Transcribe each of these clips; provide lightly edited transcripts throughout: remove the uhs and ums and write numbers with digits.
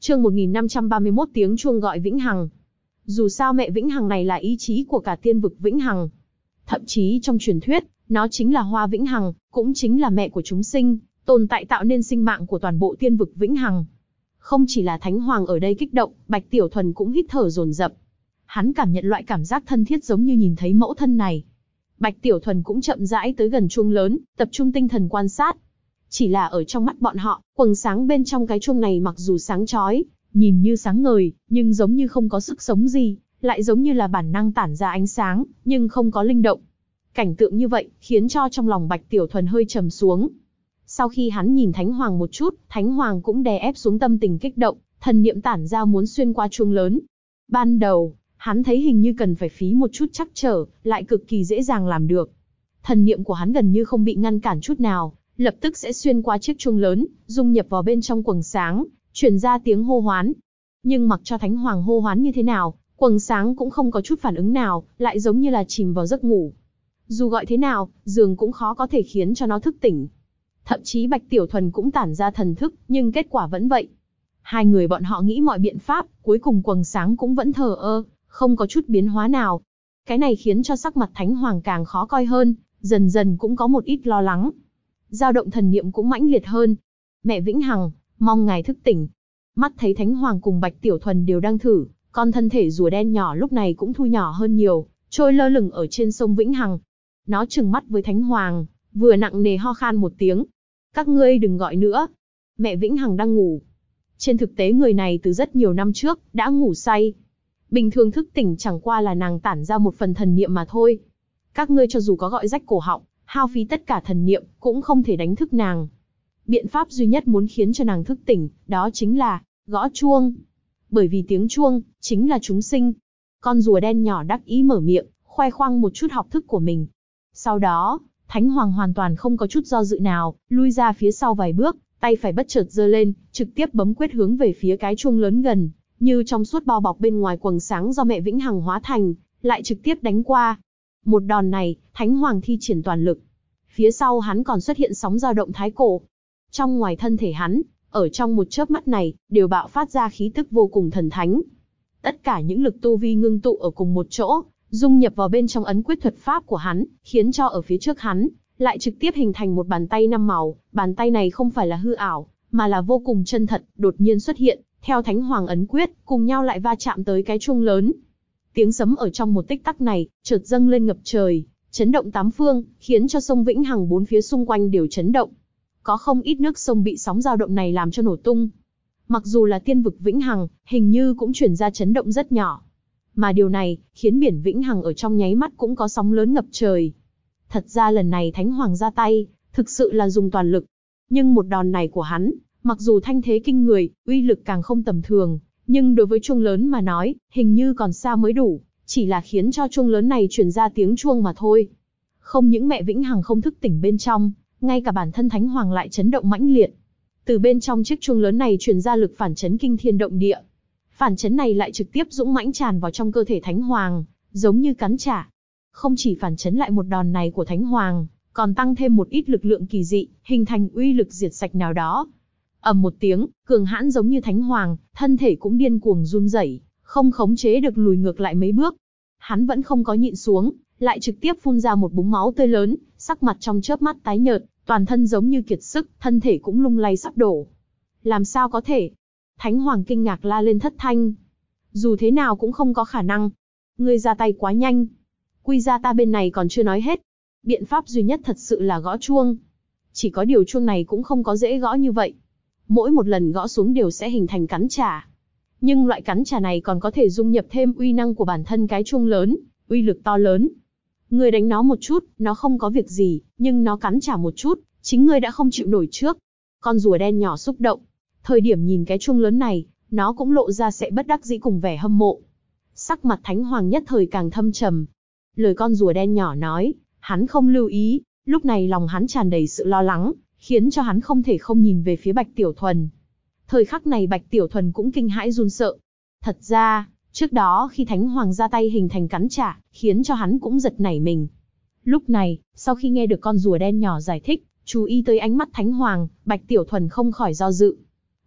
Chương 1531 tiếng chuông gọi Vĩnh Hằng. Dù sao mẹ Vĩnh Hằng này là ý chí của cả tiên vực Vĩnh Hằng. Thậm chí trong truyền thuyết, nó chính là Hoa Vĩnh Hằng, cũng chính là mẹ của chúng sinh, tồn tại tạo nên sinh mạng của toàn bộ tiên vực Vĩnh Hằng. Không chỉ là Thánh Hoàng ở đây kích động, Bạch Tiểu Thuần cũng hít thở dồn dập. Hắn cảm nhận loại cảm giác thân thiết giống như nhìn thấy mẫu thân này. Bạch Tiểu Thuần cũng chậm rãi tới gần chuông lớn, tập trung tinh thần quan sát. Chỉ là ở trong mắt bọn họ, quầng sáng bên trong cái chuông này mặc dù sáng chói, nhìn như sáng ngời, nhưng giống như không có sức sống gì, lại giống như là bản năng tản ra ánh sáng, nhưng không có linh động. Cảnh tượng như vậy, khiến cho trong lòng Bạch Tiểu Thuần hơi trầm xuống. Sau khi hắn nhìn Thánh Hoàng một chút, Thánh Hoàng cũng đè ép xuống tâm tình kích động, thần niệm tản ra muốn xuyên qua chuông lớn. Ban đầu, hắn thấy hình như cần phải phí một chút trắc trở, lại cực kỳ dễ dàng làm được. Thần niệm của hắn gần như không bị ngăn cản chút nào, lập tức sẽ xuyên qua chiếc chuông lớn, dung nhập vào bên trong quầng sáng, truyền ra tiếng hô hoán. Nhưng mặc cho Thánh Hoàng hô hoán như thế nào, quầng sáng cũng không có chút phản ứng nào, lại giống như là chìm vào giấc ngủ. Dù gọi thế nào, dường cũng khó có thể khiến cho nó thức tỉnh. Thậm chí Bạch Tiểu Thuần cũng tản ra thần thức, nhưng kết quả vẫn vậy. Hai người bọn họ nghĩ mọi biện pháp, cuối cùng quầng sáng cũng vẫn thờ ơ, không có chút biến hóa nào. Cái này khiến cho sắc mặt Thánh Hoàng càng khó coi hơn, dần dần cũng có một ít lo lắng. Dao động thần niệm cũng mãnh liệt hơn. Mẹ Vĩnh Hằng, mong ngài thức tỉnh. Mắt thấy Thánh Hoàng cùng Bạch Tiểu Thuần đều đang thử, con thân thể rùa đen nhỏ lúc này cũng thu nhỏ hơn nhiều, trôi lơ lửng ở trên sông Vĩnh Hằng. Nó trừng mắt với Thánh Hoàng, vừa nặng nề ho khan một tiếng. Các ngươi đừng gọi nữa. Mẹ Vĩnh Hằng đang ngủ. Trên thực tế người này từ rất nhiều năm trước, đã ngủ say. Bình thường thức tỉnh chẳng qua là nàng tản ra một phần thần niệm mà thôi. Các ngươi cho dù có gọi rách cổ họng, hao phí tất cả thần niệm, cũng không thể đánh thức nàng. Biện pháp duy nhất muốn khiến cho nàng thức tỉnh, đó chính là gõ chuông. Bởi vì tiếng chuông, chính là chúng sinh. Con rùa đen nhỏ đắc ý mở miệng, khoe khoang một chút học thức của mình. Sau đó, Thánh Hoàng hoàn toàn không có chút do dự nào, lui ra phía sau vài bước, tay phải bất chợt giơ lên, trực tiếp bấm quyết hướng về phía cái chuông lớn gần, như trong suốt bao bọc bên ngoài quầng sáng do mẹ Vĩnh Hằng hóa thành, lại trực tiếp đánh qua. Một đòn này, Thánh Hoàng thi triển toàn lực. Phía sau hắn còn xuất hiện sóng dao động thái cổ. Trong ngoài thân thể hắn, ở trong một chớp mắt này, đều bạo phát ra khí tức vô cùng thần thánh. Tất cả những lực tu vi ngưng tụ ở cùng một chỗ, dung nhập vào bên trong ấn quyết thuật pháp của hắn, khiến cho ở phía trước hắn, lại trực tiếp hình thành một bàn tay 5 màu. Bàn tay này không phải là hư ảo, mà là vô cùng chân thật, đột nhiên xuất hiện, theo Thánh Hoàng ấn quyết, cùng nhau lại va chạm tới cái chuông lớn. Tiếng sấm ở trong một tích tắc này, chợt dâng lên ngập trời, chấn động tám phương, khiến cho sông Vĩnh Hằng bốn phía xung quanh đều chấn động. Có không ít nước sông bị sóng dao động này làm cho nổ tung. Mặc dù là tiên vực Vĩnh Hằng, hình như cũng truyền ra chấn động rất nhỏ. Mà điều này, khiến biển Vĩnh Hằng ở trong nháy mắt cũng có sóng lớn ngập trời. Thật ra lần này Thánh Hoàng ra tay, thực sự là dùng toàn lực. Nhưng một đòn này của hắn, mặc dù thanh thế kinh người, uy lực càng không tầm thường, nhưng đối với chuông lớn mà nói, hình như còn xa mới đủ, chỉ là khiến cho chuông lớn này truyền ra tiếng chuông mà thôi. Không những mẹ Vĩnh Hằng không thức tỉnh bên trong, ngay cả bản thân Thánh Hoàng lại chấn động mãnh liệt. Từ bên trong chiếc chuông lớn này truyền ra lực phản chấn kinh thiên động địa. Phản chấn này lại trực tiếp dũng mãnh tràn vào trong cơ thể Thánh Hoàng, giống như cắn trả. Không chỉ phản chấn lại một đòn này của Thánh Hoàng, còn tăng thêm một ít lực lượng kỳ dị, hình thành uy lực diệt sạch nào đó. Ầm một tiếng, cường hãn giống như Thánh Hoàng, thân thể cũng điên cuồng run rẩy, không khống chế được lùi ngược lại mấy bước. Hắn vẫn không có nhịn xuống, lại trực tiếp phun ra một búng máu tươi lớn, sắc mặt trong chớp mắt tái nhợt, toàn thân giống như kiệt sức, thân thể cũng lung lay sắp đổ. Làm sao có thể? Thánh Hoàng kinh ngạc la lên thất thanh. Dù thế nào cũng không có khả năng. Ngươi ra tay quá nhanh. Quy ra ta bên này còn chưa nói hết. Biện pháp duy nhất thật sự là gõ chuông. Chỉ có điều chuông này cũng không có dễ gõ như vậy. Mỗi một lần gõ xuống đều sẽ hình thành cắn trả. Nhưng loại cắn trả này còn có thể dung nhập thêm uy năng của bản thân cái chuông lớn, uy lực to lớn. Ngươi đánh nó một chút, nó không có việc gì, nhưng nó cắn trả một chút, chính ngươi đã không chịu nổi trước. Con rùa đen nhỏ xúc động. Thời điểm nhìn cái chuông lớn này, nó cũng lộ ra sẽ bất đắc dĩ cùng vẻ hâm mộ. Sắc mặt Thánh Hoàng nhất thời càng thâm trầm. Lời con rùa đen nhỏ nói, hắn không lưu ý, lúc này lòng hắn tràn đầy sự lo lắng, khiến cho hắn không thể không nhìn về phía Bạch Tiểu Thuần. Thời khắc này Bạch Tiểu Thuần cũng kinh hãi run sợ. Thật ra, trước đó khi Thánh Hoàng ra tay hình thành cắn trả, khiến cho hắn cũng giật nảy mình. Lúc này, sau khi nghe được con rùa đen nhỏ giải thích, chú ý tới ánh mắt Thánh Hoàng, Bạch Tiểu Thuần không khỏi do dự.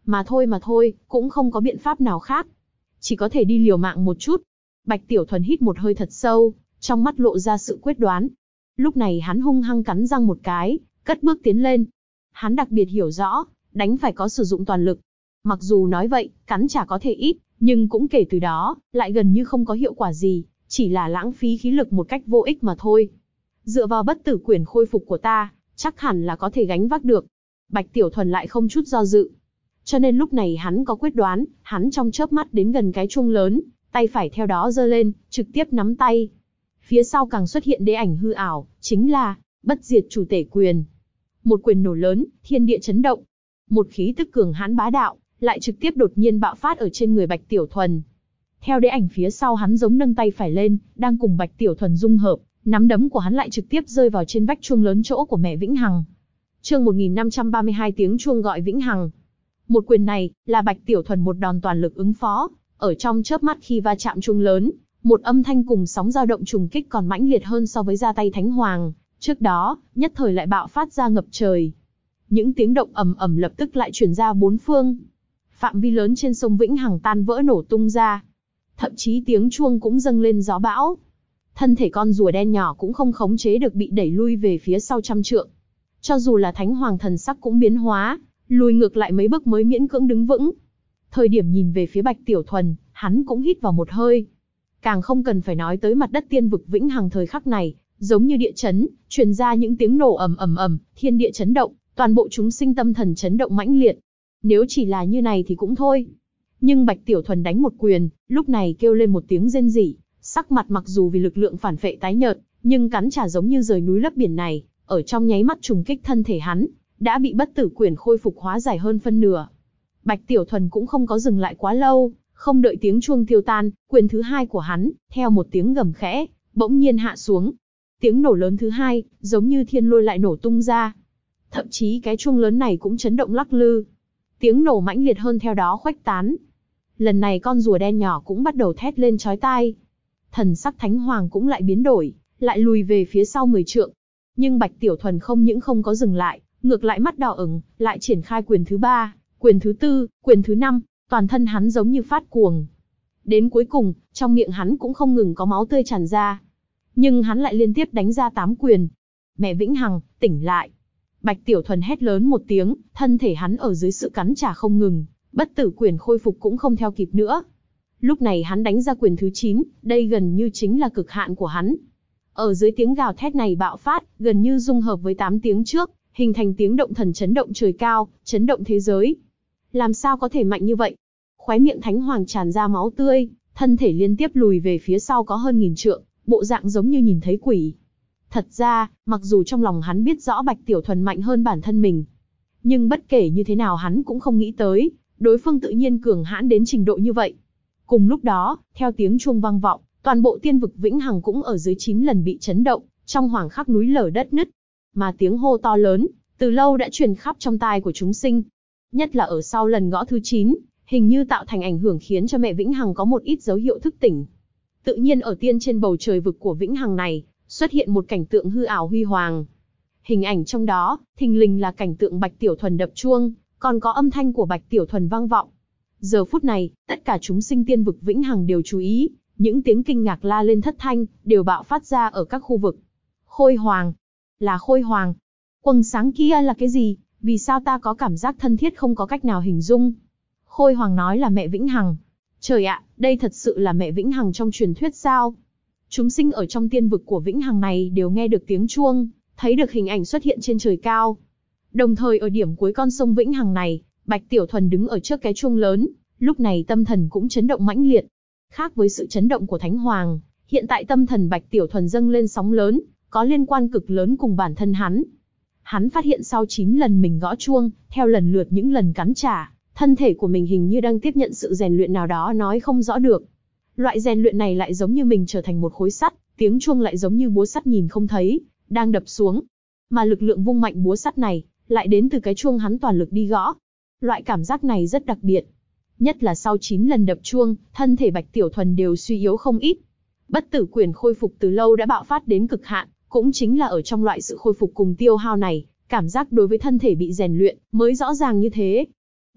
Mà thôi, cũng không có biện pháp nào khác. Chỉ có thể đi liều mạng một chút. Bạch Tiểu Thuần hít một hơi thật sâu, trong mắt lộ ra sự quyết đoán. Lúc này hắn hung hăng cắn răng một cái, cất bước tiến lên. Hắn đặc biệt hiểu rõ, đánh phải có sử dụng toàn lực. Mặc dù nói vậy, cắn chả có thể ít, nhưng cũng kể từ đó, lại gần như không có hiệu quả gì, chỉ là lãng phí khí lực một cách vô ích mà thôi. Dựa vào bất tử quyển khôi phục của ta, chắc hẳn là có thể gánh vác được. Bạch Tiểu Thuần lại không chút do dự. Cho nên lúc này hắn có quyết đoán, hắn trong chớp mắt đến gần cái chuông lớn, tay phải theo đó giơ lên, trực tiếp nắm tay. Phía sau càng xuất hiện đế ảnh hư ảo, chính là bất diệt chủ tể quyền. Một quyền nổ lớn, thiên địa chấn động. Một khí tức cường hãn bá đạo, lại trực tiếp đột nhiên bạo phát ở trên người Bạch Tiểu Thuần. Theo đế ảnh phía sau hắn giống nâng tay phải lên, đang cùng Bạch Tiểu Thuần dung hợp, nắm đấm của hắn lại trực tiếp rơi vào trên vách chuông lớn chỗ của mẹ Vĩnh Hằng. Chương 1532 tiếng chuông gọi Vĩnh Hằng. Một quyền này, là Bạch Tiểu Thuần một đòn toàn lực ứng phó, ở trong chớp mắt khi va chạm chuông lớn, một âm thanh cùng sóng dao động trùng kích còn mãnh liệt hơn so với ra tay Thánh Hoàng, trước đó, nhất thời lại bạo phát ra ngập trời. Những tiếng động ầm ầm lập tức lại truyền ra bốn phương. Phạm vi lớn trên sông Vĩnh Hằng tan vỡ nổ tung ra. Thậm chí tiếng chuông cũng dâng lên gió bão. Thân thể con rùa đen nhỏ cũng không khống chế được bị đẩy lui về phía sau trăm trượng. Cho dù là Thánh Hoàng thần sắc cũng biến hóa, lùi ngược lại mấy bước mới miễn cưỡng đứng vững. Thời điểm nhìn về phía Bạch Tiểu Thuần, hắn cũng hít vào một hơi. Càng không cần phải nói tới mặt đất tiên vực Vĩnh Hằng thời khắc này, giống như địa chấn, truyền ra những tiếng nổ ầm ầm ầm, thiên địa chấn động, toàn bộ chúng sinh tâm thần chấn động mãnh liệt. Nếu chỉ là như này thì cũng thôi. Nhưng Bạch Tiểu Thuần đánh một quyền, lúc này kêu lên một tiếng rên rỉ, sắc mặt mặc dù vì lực lượng phản phệ tái nhợt, nhưng cắn trả giống như rời núi lấp biển này, ở trong nháy mắt trùng kích thân thể hắn, đã bị bất tử quyền khôi phục hóa giải hơn phân nửa. Bạch Tiểu Thuần cũng không có dừng lại quá lâu, không đợi tiếng chuông tiêu tan, quyền thứ hai của hắn, theo một tiếng gầm khẽ, bỗng nhiên hạ xuống. Tiếng nổ lớn thứ hai, giống như thiên lôi lại nổ tung ra. Thậm chí cái chuông lớn này cũng chấn động lắc lư. Tiếng nổ mãnh liệt hơn theo đó khuếch tán. Lần này con rùa đen nhỏ cũng bắt đầu thét lên chói tai. Thần sắc Thánh Hoàng cũng lại biến đổi, lại lùi về phía sau 10 trượng. Nhưng Bạch Tiểu Thuần không những không có dừng lại, ngược lại mắt đỏ ửng, lại triển khai quyền thứ 3, quyền thứ 4, quyền thứ 5, toàn thân hắn giống như phát cuồng. Đến cuối cùng, trong miệng hắn cũng không ngừng có máu tươi tràn ra. Nhưng hắn lại liên tiếp đánh ra 8 quyền. Mẹ Vĩnh Hằng, tỉnh lại. Bạch Tiểu Thuần hét lớn một tiếng, thân thể hắn ở dưới sự cắn trả không ngừng, bất tử quyền khôi phục cũng không theo kịp nữa. Lúc này hắn đánh ra quyền thứ 9, đây gần như chính là cực hạn của hắn. Ở dưới tiếng gào thét này bạo phát, gần như dung hợp với 8 tiếng trước, hình thành tiếng động thần chấn động trời cao, chấn động thế giới. Làm sao có thể mạnh như vậy? Khóe miệng Thánh Hoàng tràn ra máu tươi, thân thể liên tiếp lùi về phía sau có hơn 1000 trượng, bộ dạng giống như nhìn thấy quỷ. Thật ra, mặc dù trong lòng hắn biết rõ Bạch Tiểu Thuần mạnh hơn bản thân mình, nhưng bất kể như thế nào hắn cũng không nghĩ tới, đối phương tự nhiên cường hãn đến trình độ như vậy. Cùng lúc đó, theo tiếng chuông vang vọng, toàn bộ tiên vực Vĩnh Hằng cũng ở dưới 9 lần bị chấn động, trong hoàng khắc núi lở đất nứt. Mà tiếng hô to lớn, từ lâu đã truyền khắp trong tai của chúng sinh. Nhất là ở sau lần gõ thứ 9, hình như tạo thành ảnh hưởng khiến cho mẹ Vĩnh Hằng có một ít dấu hiệu thức tỉnh. Tự nhiên ở tiên trên bầu trời vực của Vĩnh Hằng này, xuất hiện một cảnh tượng hư ảo huy hoàng. Hình ảnh trong đó, thình lình là cảnh tượng Bạch Tiểu Thuần đập chuông, còn có âm thanh của Bạch Tiểu Thuần vang vọng. Giờ phút này, tất cả chúng sinh tiên vực Vĩnh Hằng đều chú ý, những tiếng kinh ngạc la lên thất thanh, đều bạo phát ra ở các khu vực. Khôi Hoàng. Là Khôi Hoàng. Quầng sáng kia là cái gì? Vì sao ta có cảm giác thân thiết không có cách nào hình dung? Khôi Hoàng nói là mẹ Vĩnh Hằng. Trời ạ, đây thật sự là mẹ Vĩnh Hằng trong truyền thuyết sao? Chúng sinh ở trong tiên vực của Vĩnh Hằng này đều nghe được tiếng chuông, thấy được hình ảnh xuất hiện trên trời cao. Đồng thời ở điểm cuối con sông Vĩnh Hằng này, Bạch Tiểu Thuần đứng ở trước cái chuông lớn, lúc này tâm thần cũng chấn động mãnh liệt. Khác với sự chấn động của Thánh Hoàng, hiện tại tâm thần Bạch Tiểu Thuần dâng lên sóng lớn, có liên quan cực lớn cùng bản thân hắn. Hắn phát hiện sau 9 lần mình gõ chuông, theo lần lượt những lần cắn trả, thân thể của mình hình như đang tiếp nhận sự rèn luyện nào đó nói không rõ được. Loại rèn luyện này lại giống như mình trở thành một khối sắt, tiếng chuông lại giống như búa sắt nhìn không thấy, đang đập xuống. Mà lực lượng vung mạnh búa sắt này, lại đến từ cái chuông hắn toàn lực đi gõ. Loại cảm giác này rất đặc biệt. Nhất là sau 9 lần đập chuông, thân thể Bạch Tiểu Thuần đều suy yếu không ít. Bất tử quyền khôi phục từ lâu đã bạo phát đến cực hạn, cũng chính là ở trong loại sự khôi phục cùng tiêu hao này, cảm giác đối với thân thể bị rèn luyện mới rõ ràng như thế.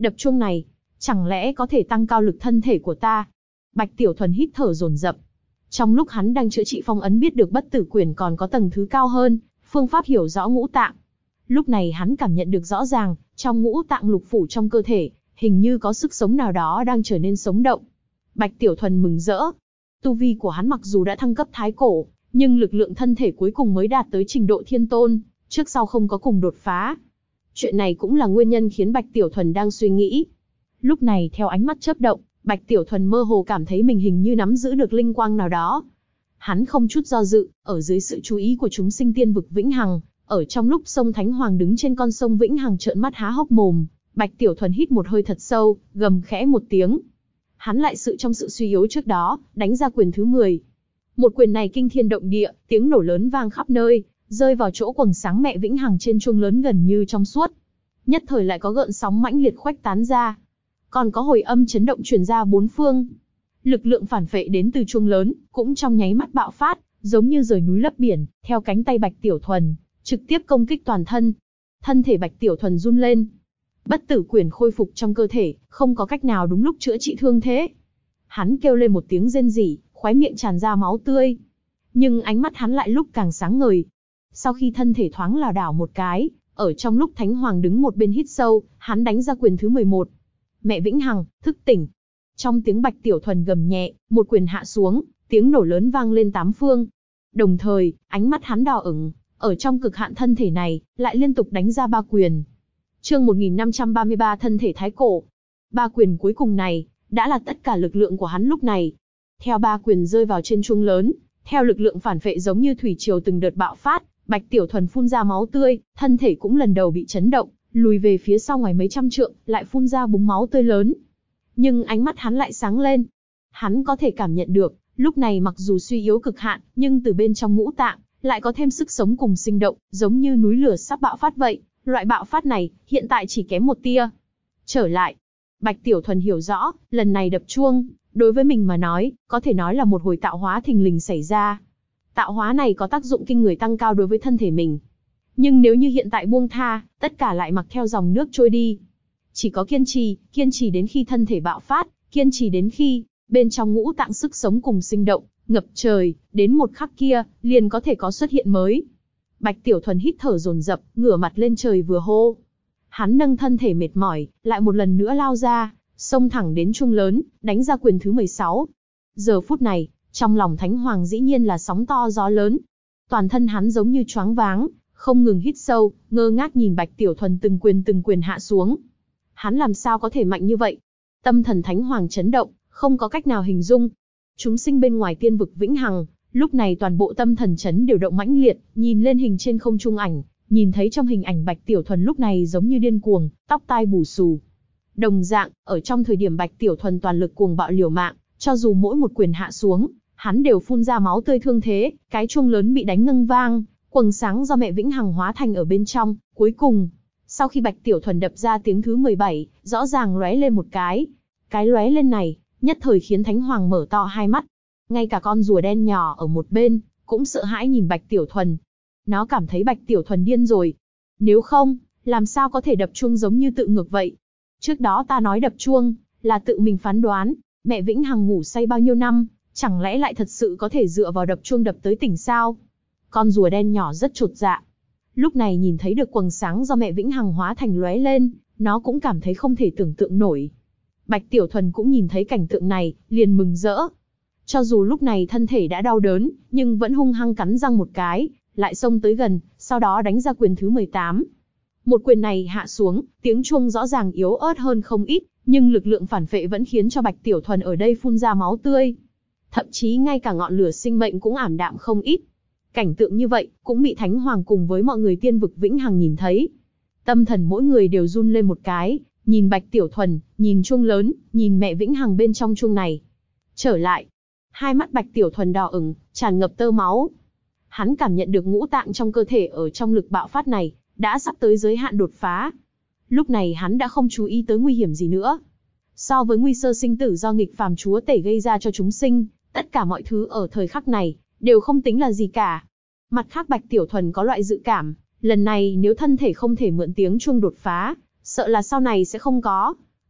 Đập chuông này, chẳng lẽ có thể tăng cao lực thân thể của ta? Bạch Tiểu Thuần hít thở dồn dập. Trong lúc hắn đang chữa trị phong ấn biết được bất tử quyển còn có tầng thứ cao hơn, phương pháp hiểu rõ ngũ tạng. Lúc này hắn cảm nhận được rõ ràng, trong ngũ tạng lục phủ trong cơ thể, hình như có sức sống nào đó đang trở nên sống động. Bạch Tiểu Thuần mừng rỡ. Tu vi của hắn mặc dù đã thăng cấp thái cổ, nhưng lực lượng thân thể cuối cùng mới đạt tới trình độ thiên tôn, trước sau không có cùng đột phá. Chuyện này cũng là nguyên nhân khiến Bạch Tiểu Thuần đang suy nghĩ. Lúc này theo ánh mắt chớp động, Bạch Tiểu Thuần mơ hồ cảm thấy mình hình như nắm giữ được linh quang nào đó. Hắn không chút do dự, ở dưới sự chú ý của chúng sinh tiên vực Vĩnh Hằng, ở trong lúc sông Thánh Hoàng đứng trên con sông Vĩnh Hằng trợn mắt há hốc mồm, Bạch Tiểu Thuần hít một hơi thật sâu, gầm khẽ một tiếng. Hắn lại trong sự suy yếu trước đó, đánh ra quyền thứ 10. Một quyền này kinh thiên động địa, tiếng nổ lớn vang khắp nơi, rơi vào chỗ quầng sáng mẹ Vĩnh Hằng trên chuông lớn gần như trong suốt. Nhất thời lại có gợn sóng mãnh liệt khuếch tán ra, còn có hồi âm chấn động truyền ra bốn phương. Lực lượng phản phệ đến từ chuông lớn, cũng trong nháy mắt bạo phát, giống như rời núi lấp biển, theo cánh tay Bạch Tiểu Thuần, trực tiếp công kích toàn thân. Thân thể Bạch Tiểu Thuần run lên. Bất tử quyển khôi phục trong cơ thể, không có cách nào đúng lúc chữa trị thương thế. Hắn kêu lên một tiếng rên rỉ, khóe miệng tràn ra máu tươi. Nhưng ánh mắt hắn lại lúc càng sáng ngời. Sau khi thân thể thoáng lảo đảo một cái, ở trong lúc Thánh Hoàng đứng một bên hít sâu, hắn đánh ra quyền thứ 11. Mẹ Vĩnh Hằng, thức tỉnh. Trong tiếng Bạch Tiểu Thuần gầm nhẹ, một quyền hạ xuống, tiếng nổ lớn vang lên tám phương. Đồng thời, ánh mắt hắn đỏ ửng, ở trong cực hạn thân thể này, lại liên tục đánh ra 3 quyền. Chương 1533 thân thể thái cổ. 3 quyền cuối cùng này, đã là tất cả lực lượng của hắn lúc này. Theo 3 quyền rơi vào trên chuông lớn, theo lực lượng phản phệ giống như thủy triều từng đợt bạo phát, Bạch Tiểu Thuần phun ra máu tươi, thân thể cũng lần đầu bị chấn động, lùi về phía sau ngoài mấy trăm trượng, lại phun ra búng máu tươi lớn. Nhưng ánh mắt hắn lại sáng lên. Hắn có thể cảm nhận được, lúc này mặc dù suy yếu cực hạn, nhưng từ bên trong ngũ tạng, lại có thêm sức sống cùng sinh động, giống như núi lửa sắp bạo phát vậy. Loại bạo phát này, hiện tại chỉ kém một tia. Trở lại. Bạch Tiểu Thuần hiểu rõ, lần này đập chuông, đối với mình mà nói, có thể nói là một hồi tạo hóa thình lình xảy ra. Tạo hóa này có tác dụng kinh người tăng cao đối với thân thể mình. Nhưng nếu như hiện tại buông tha, tất cả lại mặc theo dòng nước trôi đi. Chỉ có kiên trì đến khi thân thể bạo phát, kiên trì đến khi, bên trong ngũ tạng sức sống cùng sinh động, ngập trời, đến một khắc kia, liền có thể có xuất hiện mới. Bạch Tiểu Thuần hít thở dồn dập, ngửa mặt lên trời vừa hô. Hắn nâng thân thể mệt mỏi, lại một lần nữa lao ra, xông thẳng đến chuông lớn, đánh ra quyền thứ 16. Giờ phút này, trong lòng Thánh Hoàng dĩ nhiên là sóng to gió lớn. Toàn thân hắn giống như choáng váng, không ngừng hít sâu, ngơ ngác nhìn Bạch Tiểu Thuần từng quyền hạ xuống. Hắn làm sao có thể mạnh như vậy? Tâm thần Thánh Hoàng chấn động, không có cách nào hình dung. Chúng sinh bên ngoài tiên vực Vĩnh Hằng, lúc này toàn bộ tâm thần chấn đều động mãnh liệt, nhìn lên hình trên không trung ảnh, nhìn thấy trong hình ảnh Bạch Tiểu Thuần lúc này giống như điên cuồng, tóc tai bù xù. Đồng dạng, ở trong thời điểm Bạch Tiểu Thuần toàn lực cuồng bạo liều mạng, cho dù mỗi một quyền hạ xuống, hắn đều phun ra máu tươi thương thế, cái chuông lớn bị đánh ngân vang, quầng sáng do mẹ Vĩnh Hằng hóa thành ở bên trong, cuối cùng, sau khi Bạch Tiểu Thuần đập ra tiếng thứ 17, rõ ràng lóe lên một cái. Cái lóe lên này, nhất thời khiến Thánh Hoàng mở to hai mắt. Ngay cả con rùa đen nhỏ ở một bên, cũng sợ hãi nhìn Bạch Tiểu Thuần. Nó cảm thấy Bạch Tiểu Thuần điên rồi. Nếu không, làm sao có thể đập chuông giống như tự ngược vậy? Trước đó ta nói đập chuông, là tự mình phán đoán. Mẹ Vĩnh Hằng ngủ say bao nhiêu năm, chẳng lẽ lại thật sự có thể dựa vào đập chuông đập tới tỉnh sao? Con rùa đen nhỏ rất chột dạ. Lúc này nhìn thấy được quầng sáng do mẹ Vĩnh Hằng hóa thành lóe lên, nó cũng cảm thấy không thể tưởng tượng nổi. Bạch Tiểu Thuần cũng nhìn thấy cảnh tượng này, liền mừng rỡ. Cho dù lúc này thân thể đã đau đớn, nhưng vẫn hung hăng cắn răng một cái, lại xông tới gần, sau đó đánh ra quyền thứ 18. Một quyền này hạ xuống, tiếng chuông rõ ràng yếu ớt hơn không ít, nhưng lực lượng phản phệ vẫn khiến cho Bạch Tiểu Thuần ở đây phun ra máu tươi. Thậm chí ngay cả ngọn lửa sinh mệnh cũng ảm đạm không ít. Cảnh tượng như vậy, cũng bị Thánh Hoàng cùng với mọi người tiên vực Vĩnh Hằng nhìn thấy. Tâm thần mỗi người đều run lên một cái, nhìn Bạch Tiểu Thuần, nhìn chuông lớn, nhìn mẹ Vĩnh Hằng bên trong chuông này. Trở lại. Hai mắt Bạch Tiểu Thuần đỏ ửng, tràn ngập tơ máu. Hắn cảm nhận được ngũ tạng trong cơ thể ở trong lực bạo phát này, đã sắp tới giới hạn đột phá. Lúc này hắn đã không chú ý tới nguy hiểm gì nữa. So với nguy sơ sinh tử do nghịch phàm chúa tể gây ra cho chúng sinh, tất cả mọi thứ ở thời khắc này, đều không tính là gì cả. Mặt khác Bạch Tiểu Thuần có loại dự cảm, lần này nếu thân thể không thể mượn tiếng chuông đột phá, sợ là sau này sẽ không có.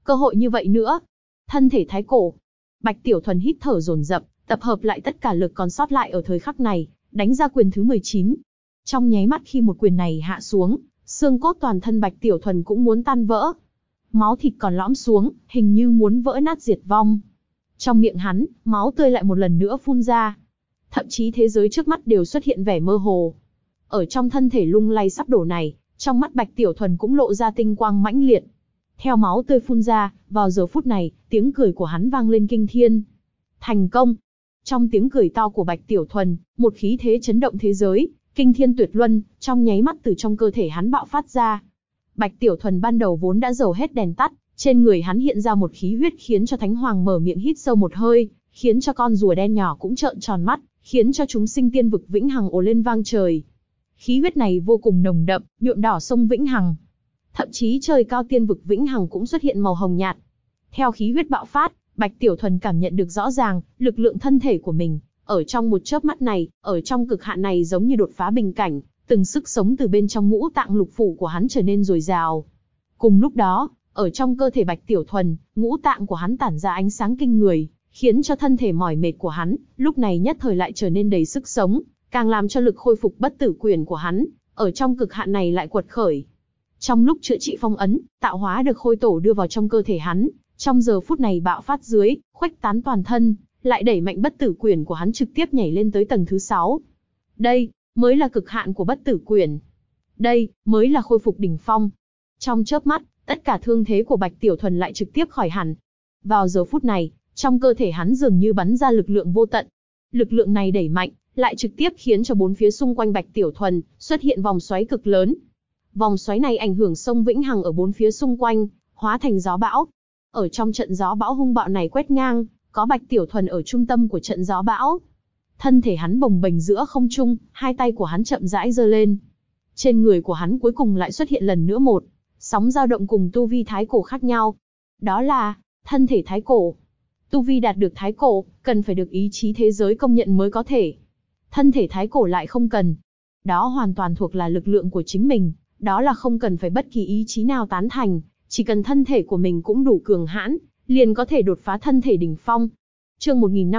cơ hội như vậy nữa. Thân thể thái cổ. Bạch Tiểu Thuần hít thở dồn dập, tập hợp lại tất cả lực còn sót lại ở thời khắc này, đánh ra quyền thứ 19. Trong nháy mắt khi một quyền này hạ xuống, xương cốt toàn thân Bạch Tiểu Thuần cũng muốn tan vỡ. Máu thịt còn lõm xuống, hình như muốn vỡ nát diệt vong. Trong miệng hắn, máu tươi lại một lần nữa phun ra. Thậm chí thế giới trước mắt đều xuất hiện vẻ mơ hồ. Ở trong thân thể lung lay sắp đổ này, trong mắt Bạch Tiểu Thuần cũng lộ ra tinh quang mãnh liệt. Theo máu tươi phun ra, vào giờ phút này, tiếng cười của hắn vang lên kinh thiên. Thành công! Trong tiếng cười to của Bạch Tiểu Thuần, một khí thế chấn động thế giới, kinh thiên tuyệt luân, trong nháy mắt từ trong cơ thể hắn bạo phát ra. Bạch Tiểu Thuần ban đầu vốn đã dầu hết đèn tắt, trên người hắn hiện ra một khí huyết khiến cho Thánh Hoàng mở miệng hít sâu một hơi, khiến cho con rùa đen nhỏ cũng trợn tròn mắt, khiến cho chúng sinh tiên vực vĩnh hằng ồ lên vang trời. Khí huyết này vô cùng nồng đậm, nhuộm đỏ sông vĩnh hằng. Thậm chí trời cao tiên vực vĩnh hằng cũng xuất hiện màu hồng nhạt. Theo khí huyết bạo phát, Bạch Tiểu Thuần cảm nhận được rõ ràng, lực lượng thân thể của mình, ở trong một chớp mắt này, ở trong cực hạn này giống như đột phá bình cảnh, từng sức sống từ bên trong ngũ tạng lục phủ của hắn trở nên dồi dào. Cùng lúc đó, ở trong cơ thể Bạch Tiểu Thuần, ngũ tạng của hắn tản ra ánh sáng kinh người, khiến cho thân thể mỏi mệt của hắn, lúc này nhất thời lại trở nên đầy sức sống, càng làm cho lực khôi phục bất tử quyền của hắn, ở trong cực hạn này lại quật khởi. Trong lúc chữa trị phong ấn, tạo hóa được khôi tổ đưa vào trong cơ thể hắn, trong giờ phút này bạo phát dưới, khuếch tán toàn thân, lại đẩy mạnh bất tử quyền của hắn trực tiếp nhảy lên tới tầng thứ 6. Đây mới là cực hạn của bất tử quyền. Đây mới là khôi phục đỉnh phong. Trong chớp mắt, tất cả thương thế của Bạch Tiểu Thuần lại trực tiếp khỏi hẳn. Vào giờ phút này, trong cơ thể hắn dường như bắn ra lực lượng vô tận. Lực lượng này đẩy mạnh, lại trực tiếp khiến cho bốn phía xung quanh Bạch Tiểu Thuần xuất hiện vòng xoáy cực lớn. Vòng xoáy này ảnh hưởng sông vĩnh hằng ở bốn phía xung quanh, hóa thành gió bão. Ở trong trận gió bão hung bạo này quét ngang, có Bạch Tiểu Thuần ở trung tâm của trận gió bão. Thân thể hắn bồng bềnh giữa không trung, hai tay của hắn chậm rãi giơ lên. Trên người của hắn cuối cùng lại xuất hiện lần nữa một sóng dao động cùng tu vi thái cổ khác nhau. Đó là thân thể thái cổ. Tu vi đạt được thái cổ, cần phải được ý chí thế giới công nhận mới có thể. Thân thể thái cổ lại không cần. Đó hoàn toàn thuộc là lực lượng của chính mình, đó là không cần phải bất kỳ ý chí nào tán thành, chỉ cần thân thể của mình cũng đủ cường hãn, liền có thể đột phá thân thể đỉnh phong. Chương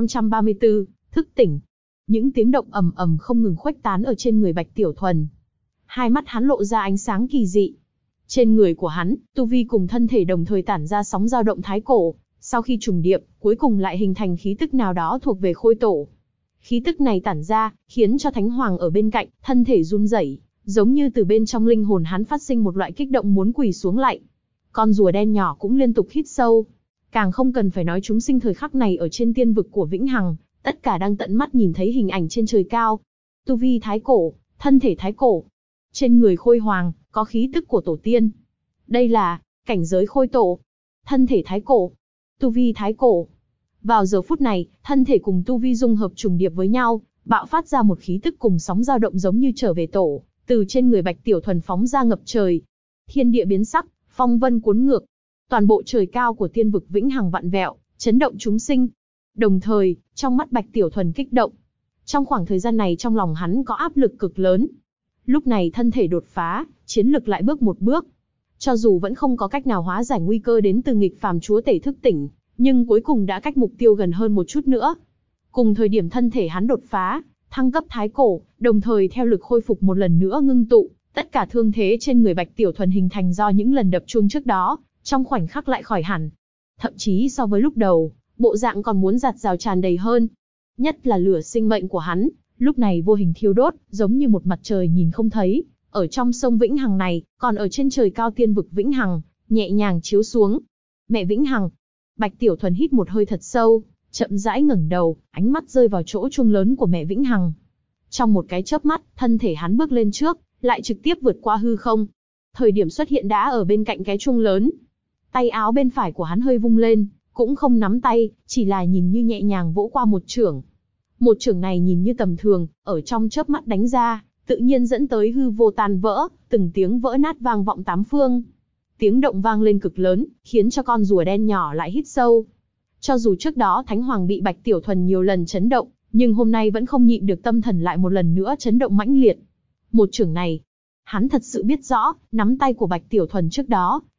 1534, thức tỉnh. Những tiếng động ầm ầm không ngừng khuếch tán ở trên người Bạch Tiểu Thuần. Hai mắt hắn lộ ra ánh sáng kỳ dị. Trên người của hắn, tu vi cùng thân thể đồng thời tản ra sóng dao động thái cổ, sau khi trùng điệp, cuối cùng lại hình thành khí tức nào đó thuộc về khôi tổ. Khí tức này tản ra, khiến cho Thánh Hoàng ở bên cạnh, thân thể run rẩy, giống như từ bên trong linh hồn hắn phát sinh một loại kích động muốn quỳ xuống lạy. Con rùa đen nhỏ cũng liên tục hít sâu. Càng không cần phải nói chúng sinh thời khắc này ở trên tiên vực của Vĩnh Hằng, tất cả đang tận mắt nhìn thấy hình ảnh trên trời cao. Tu vi thái cổ, thân thể thái cổ. Trên người khôi hoàng, có khí tức của tổ tiên. Đây là cảnh giới khôi tổ. Thân thể thái cổ, tu vi thái cổ. Vào giờ phút này, thân thể cùng tu vi dung hợp trùng điệp với nhau, bạo phát ra một khí tức cùng sóng dao động giống như trở về tổ, từ trên người Bạch Tiểu Thuần phóng ra ngập trời. Thiên địa biến sắc, phong vân cuốn ngược. Toàn bộ trời cao của tiên vực Vĩnh Hằng vặn vẹo, chấn động chúng sinh. Đồng thời, trong mắt Bạch Tiểu Thuần kích động. Trong khoảng thời gian này trong lòng hắn có áp lực cực lớn. Lúc này thân thể đột phá, chiến lực lại bước một bước. Cho dù vẫn không có cách nào hóa giải nguy cơ đến từ nghịch phàm chúa tể thức tỉnh, nhưng cuối cùng đã cách mục tiêu gần hơn một chút nữa. Cùng thời điểm thân thể hắn đột phá, thăng cấp thái cổ, đồng thời theo lực khôi phục một lần nữa ngưng tụ, tất cả thương thế trên người Bạch Tiểu Thuần hình thành do những lần đập chuông trước đó, trong khoảnh khắc lại khỏi hẳn. Thậm chí so với lúc đầu, bộ dạng còn muốn giạt rào tràn đầy hơn. Nhất là lửa sinh mệnh của hắn, lúc này vô hình thiêu đốt, giống như một mặt trời nhìn không thấy, ở trong sông Vĩnh Hằng này, còn ở trên trời cao tiên vực Vĩnh Hằng, nhẹ nhàng chiếu xuống. Mẹ Vĩnh Hằng. Bạch Tiểu Thuần hít một hơi thật sâu, chậm rãi ngẩng đầu, ánh mắt rơi vào chỗ chuông lớn của mẹ Vĩnh Hằng. Trong một cái chớp mắt, thân thể hắn bước lên trước, lại trực tiếp vượt qua hư không. Thời điểm xuất hiện đã ở bên cạnh cái chuông lớn. Tay áo bên phải của hắn hơi vung lên, cũng không nắm tay, chỉ là nhìn như nhẹ nhàng vỗ qua một chưởng. Một chưởng này nhìn như tầm thường, ở trong chớp mắt đánh ra, tự nhiên dẫn tới hư vô tan vỡ, từng tiếng vỡ nát vang vọng tám phương. Tiếng động vang lên cực lớn, khiến cho con rùa đen nhỏ lại hít sâu. Cho dù trước đó Thánh Hoàng bị Bạch Tiểu Thuần nhiều lần chấn động, nhưng hôm nay vẫn không nhịn được tâm thần lại một lần nữa chấn động mãnh liệt. Một chưởng này, hắn thật sự biết rõ, nắm tay của Bạch Tiểu Thuần trước đó,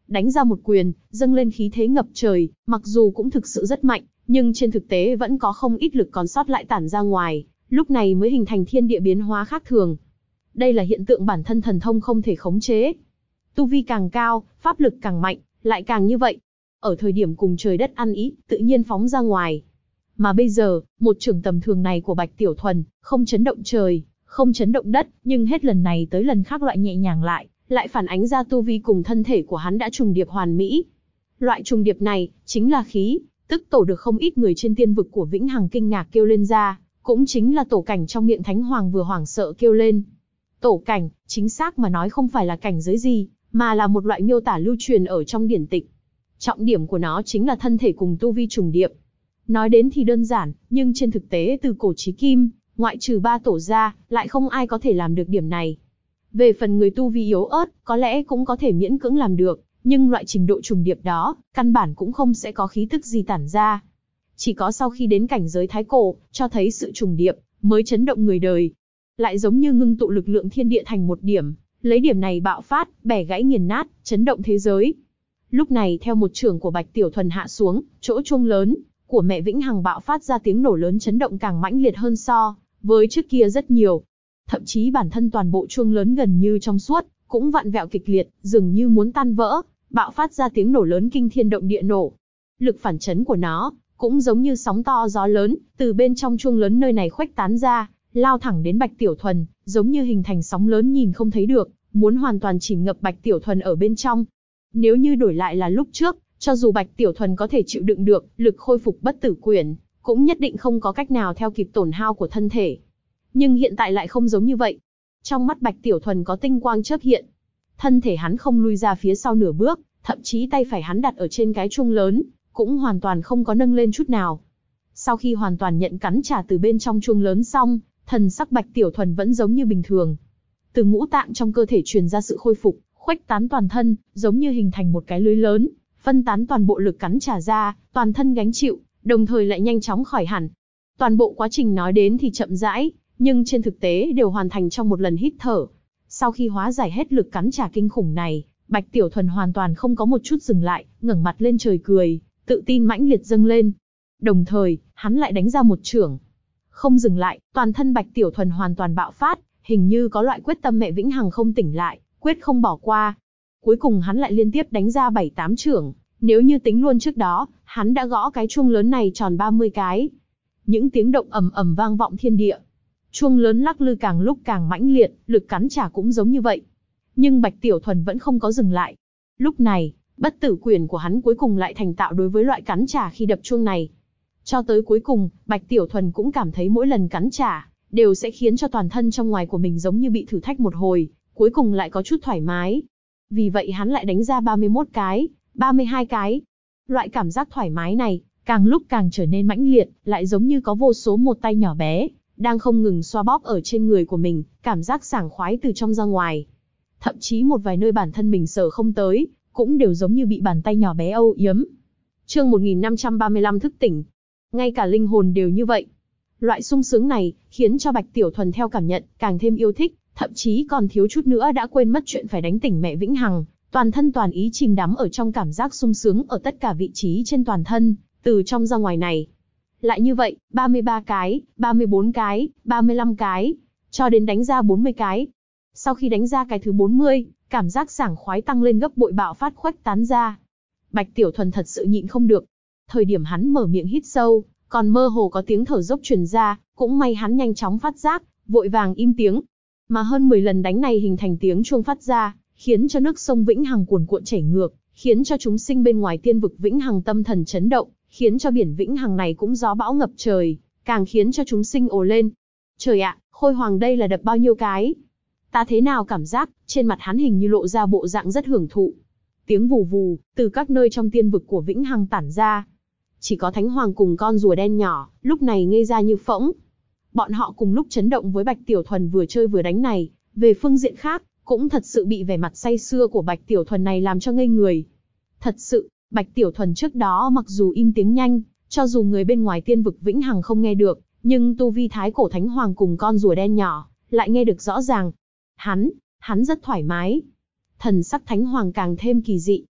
đánh ra một quyền, dâng lên khí thế ngập trời, mặc dù cũng thực sự rất mạnh, nhưng trên thực tế vẫn có không ít lực còn sót lại tản ra ngoài, lúc này mới hình thành thiên địa biến hóa khác thường. Đây là hiện tượng bản thân thần thông không thể khống chế. Tu vi càng cao, pháp lực càng mạnh, lại càng như vậy. Ở thời điểm cùng trời đất ăn ý, tự nhiên phóng ra ngoài. Mà bây giờ, một chưởng tầm thường này của Bạch Tiểu Thuần, không chấn động trời, không chấn động đất, nhưng hết lần này tới lần khác loại nhẹ nhàng lại phản ánh ra tu vi cùng thân thể của hắn đã trùng điệp hoàn mỹ. Loại trùng điệp này, chính là khí, tức tổ được không ít người trên tiên vực của Vĩnh Hằng kinh ngạc kêu lên ra, cũng chính là tổ cảnh trong miệng Thánh Hoàng vừa hoảng sợ kêu lên. Tổ cảnh, chính xác mà nói không phải là cảnh giới gì, mà là một loại miêu tả lưu truyền ở trong điển tịch. Trọng điểm của nó chính là thân thể cùng tu vi trùng điệp. Nói đến thì đơn giản, nhưng trên thực tế từ cổ chí kim, ngoại trừ 3 tổ ra, lại không ai có thể làm được điểm này. Về phần người tu vi yếu ớt, có lẽ cũng có thể miễn cưỡng làm được, nhưng loại trình độ trùng điệp đó, căn bản cũng không sẽ có khí tức gì tản ra. Chỉ có sau khi đến cảnh giới thái cổ, cho thấy sự trùng điệp, mới chấn động người đời. Lại giống như ngưng tụ lực lượng thiên địa thành một điểm, lấy điểm này bạo phát, bẻ gãy nghiền nát, chấn động thế giới. Lúc này theo một chưởng của Bạch Tiểu Thuần hạ xuống, chỗ chuông lớn của mẹ Vĩnh Hằng bạo phát ra tiếng nổ lớn chấn động càng mãnh liệt hơn so với trước kia rất nhiều. Thậm chí bản thân toàn bộ chuông lớn gần như trong suốt, cũng vặn vẹo kịch liệt, dường như muốn tan vỡ, bạo phát ra tiếng nổ lớn kinh thiên động địa nổ. Lực phản chấn của nó, cũng giống như sóng to gió lớn, từ bên trong chuông lớn nơi này khuếch tán ra, lao thẳng đến Bạch Tiểu Thuần, giống như hình thành sóng lớn nhìn không thấy được, muốn hoàn toàn chìm ngập Bạch Tiểu Thuần ở bên trong. Nếu như đổi lại là lúc trước, cho dù Bạch Tiểu Thuần có thể chịu đựng được, lực khôi phục bất tử quyển, cũng nhất định không có cách nào theo kịp tổn hao của thân thể. Nhưng hiện tại lại không giống như vậy. Trong mắt Bạch Tiểu Thuần có tinh quang chớp hiện. Thân thể hắn không lui ra phía sau nửa bước, thậm chí tay phải hắn đặt ở trên cái chuông lớn, cũng hoàn toàn không có nâng lên chút nào. Sau khi hoàn toàn nhận cắn trả từ bên trong chuông lớn xong, thần sắc Bạch Tiểu Thuần vẫn giống như bình thường. Từ ngũ tạng trong cơ thể truyền ra sự khôi phục, khuếch tán toàn thân, giống như hình thành một cái lưới lớn, phân tán toàn bộ lực cắn trả ra, toàn thân gánh chịu, đồng thời lại nhanh chóng khỏi hẳn. Toàn bộ quá trình nói đến thì chậm rãi, nhưng trên thực tế đều hoàn thành trong một lần hít thở. Sau khi hóa giải hết lực cắn trả kinh khủng này, Bạch Tiểu Thuần hoàn toàn không có một chút dừng lại, ngẩng mặt lên trời cười, tự tin mãnh liệt dâng lên. Đồng thời, hắn lại đánh ra một chưởng. Không dừng lại, toàn thân Bạch Tiểu Thuần hoàn toàn bạo phát, hình như có loại quyết tâm mẹ Vĩnh Hằng không tỉnh lại, quyết không bỏ qua. Cuối cùng hắn lại liên tiếp đánh ra 7-8 chưởng, nếu như tính luôn trước đó, hắn đã gõ cái chuông lớn này tròn 30 cái. Những tiếng động ầm ầm vang vọng thiên địa. Chuông lớn lắc lư càng lúc càng mãnh liệt, lực cắn trả cũng giống như vậy. Nhưng Bạch Tiểu Thuần vẫn không có dừng lại. Lúc này, bất tử quyền của hắn cuối cùng lại thành tạo đối với loại cắn trả khi đập chuông này. Cho tới cuối cùng, Bạch Tiểu Thuần cũng cảm thấy mỗi lần cắn trả, đều sẽ khiến cho toàn thân trong ngoài của mình giống như bị thử thách một hồi, cuối cùng lại có chút thoải mái. Vì vậy hắn lại đánh ra 31 cái, 32 cái. Loại cảm giác thoải mái này, càng lúc càng trở nên mãnh liệt, lại giống như có vô số một tay nhỏ bé, đang không ngừng xoa bóp ở trên người của mình, cảm giác sảng khoái từ trong ra ngoài. Thậm chí một vài nơi bản thân mình sờ không tới, cũng đều giống như bị bàn tay nhỏ bé âu yếm. Chương 1535 thức tỉnh. Ngay cả linh hồn đều như vậy. Loại sung sướng này, khiến cho Bạch Tiểu Thuần theo cảm nhận, càng thêm yêu thích, thậm chí còn thiếu chút nữa đã quên mất chuyện phải đánh tỉnh mẹ Vĩnh Hằng, toàn thân toàn ý chìm đắm ở trong cảm giác sung sướng ở tất cả vị trí trên toàn thân, từ trong ra ngoài này. Lại như vậy, 33 cái, 34 cái, 35 cái, cho đến đánh ra 40 cái. Sau khi đánh ra cái thứ 40, cảm giác sảng khoái tăng lên gấp bội bạo phát khuếch tán ra. Bạch Tiểu Thuần thật sự nhịn không được. Thời điểm hắn mở miệng hít sâu, còn mơ hồ có tiếng thở dốc truyền ra, cũng may hắn nhanh chóng phát giác, vội vàng im tiếng. Mà hơn 10 lần đánh này hình thành tiếng chuông phát ra, khiến cho nước sông Vĩnh Hằng cuồn cuộn chảy ngược, khiến cho chúng sinh bên ngoài tiên vực Vĩnh Hằng tâm thần chấn động, khiến cho biển Vĩnh Hằng này cũng gió bão ngập trời, càng khiến cho chúng sinh ồ lên. Trời ạ, Khôi Hoàng đây là đập bao nhiêu cái? Ta thế nào cảm giác, trên mặt hắn hình như lộ ra bộ dạng rất hưởng thụ. Tiếng vù vù, từ các nơi trong tiên vực của Vĩnh Hằng tản ra. Chỉ có Thánh Hoàng cùng con rùa đen nhỏ, lúc này ngây ra như phỗng. Bọn họ cùng lúc chấn động với Bạch Tiểu Thuần vừa chơi vừa đánh này, về phương diện khác, cũng thật sự bị vẻ mặt say sưa của Bạch Tiểu Thuần này làm cho ngây người. Thật sự, Bạch Tiểu Thuần trước đó mặc dù im tiếng nhanh, cho dù người bên ngoài tiên vực Vĩnh Hằng không nghe được, nhưng tu vi Thái Cổ Thánh Hoàng cùng con rùa đen nhỏ, lại nghe được rõ ràng. Hắn rất thoải mái. Thần sắc Thánh Hoàng càng thêm kỳ dị.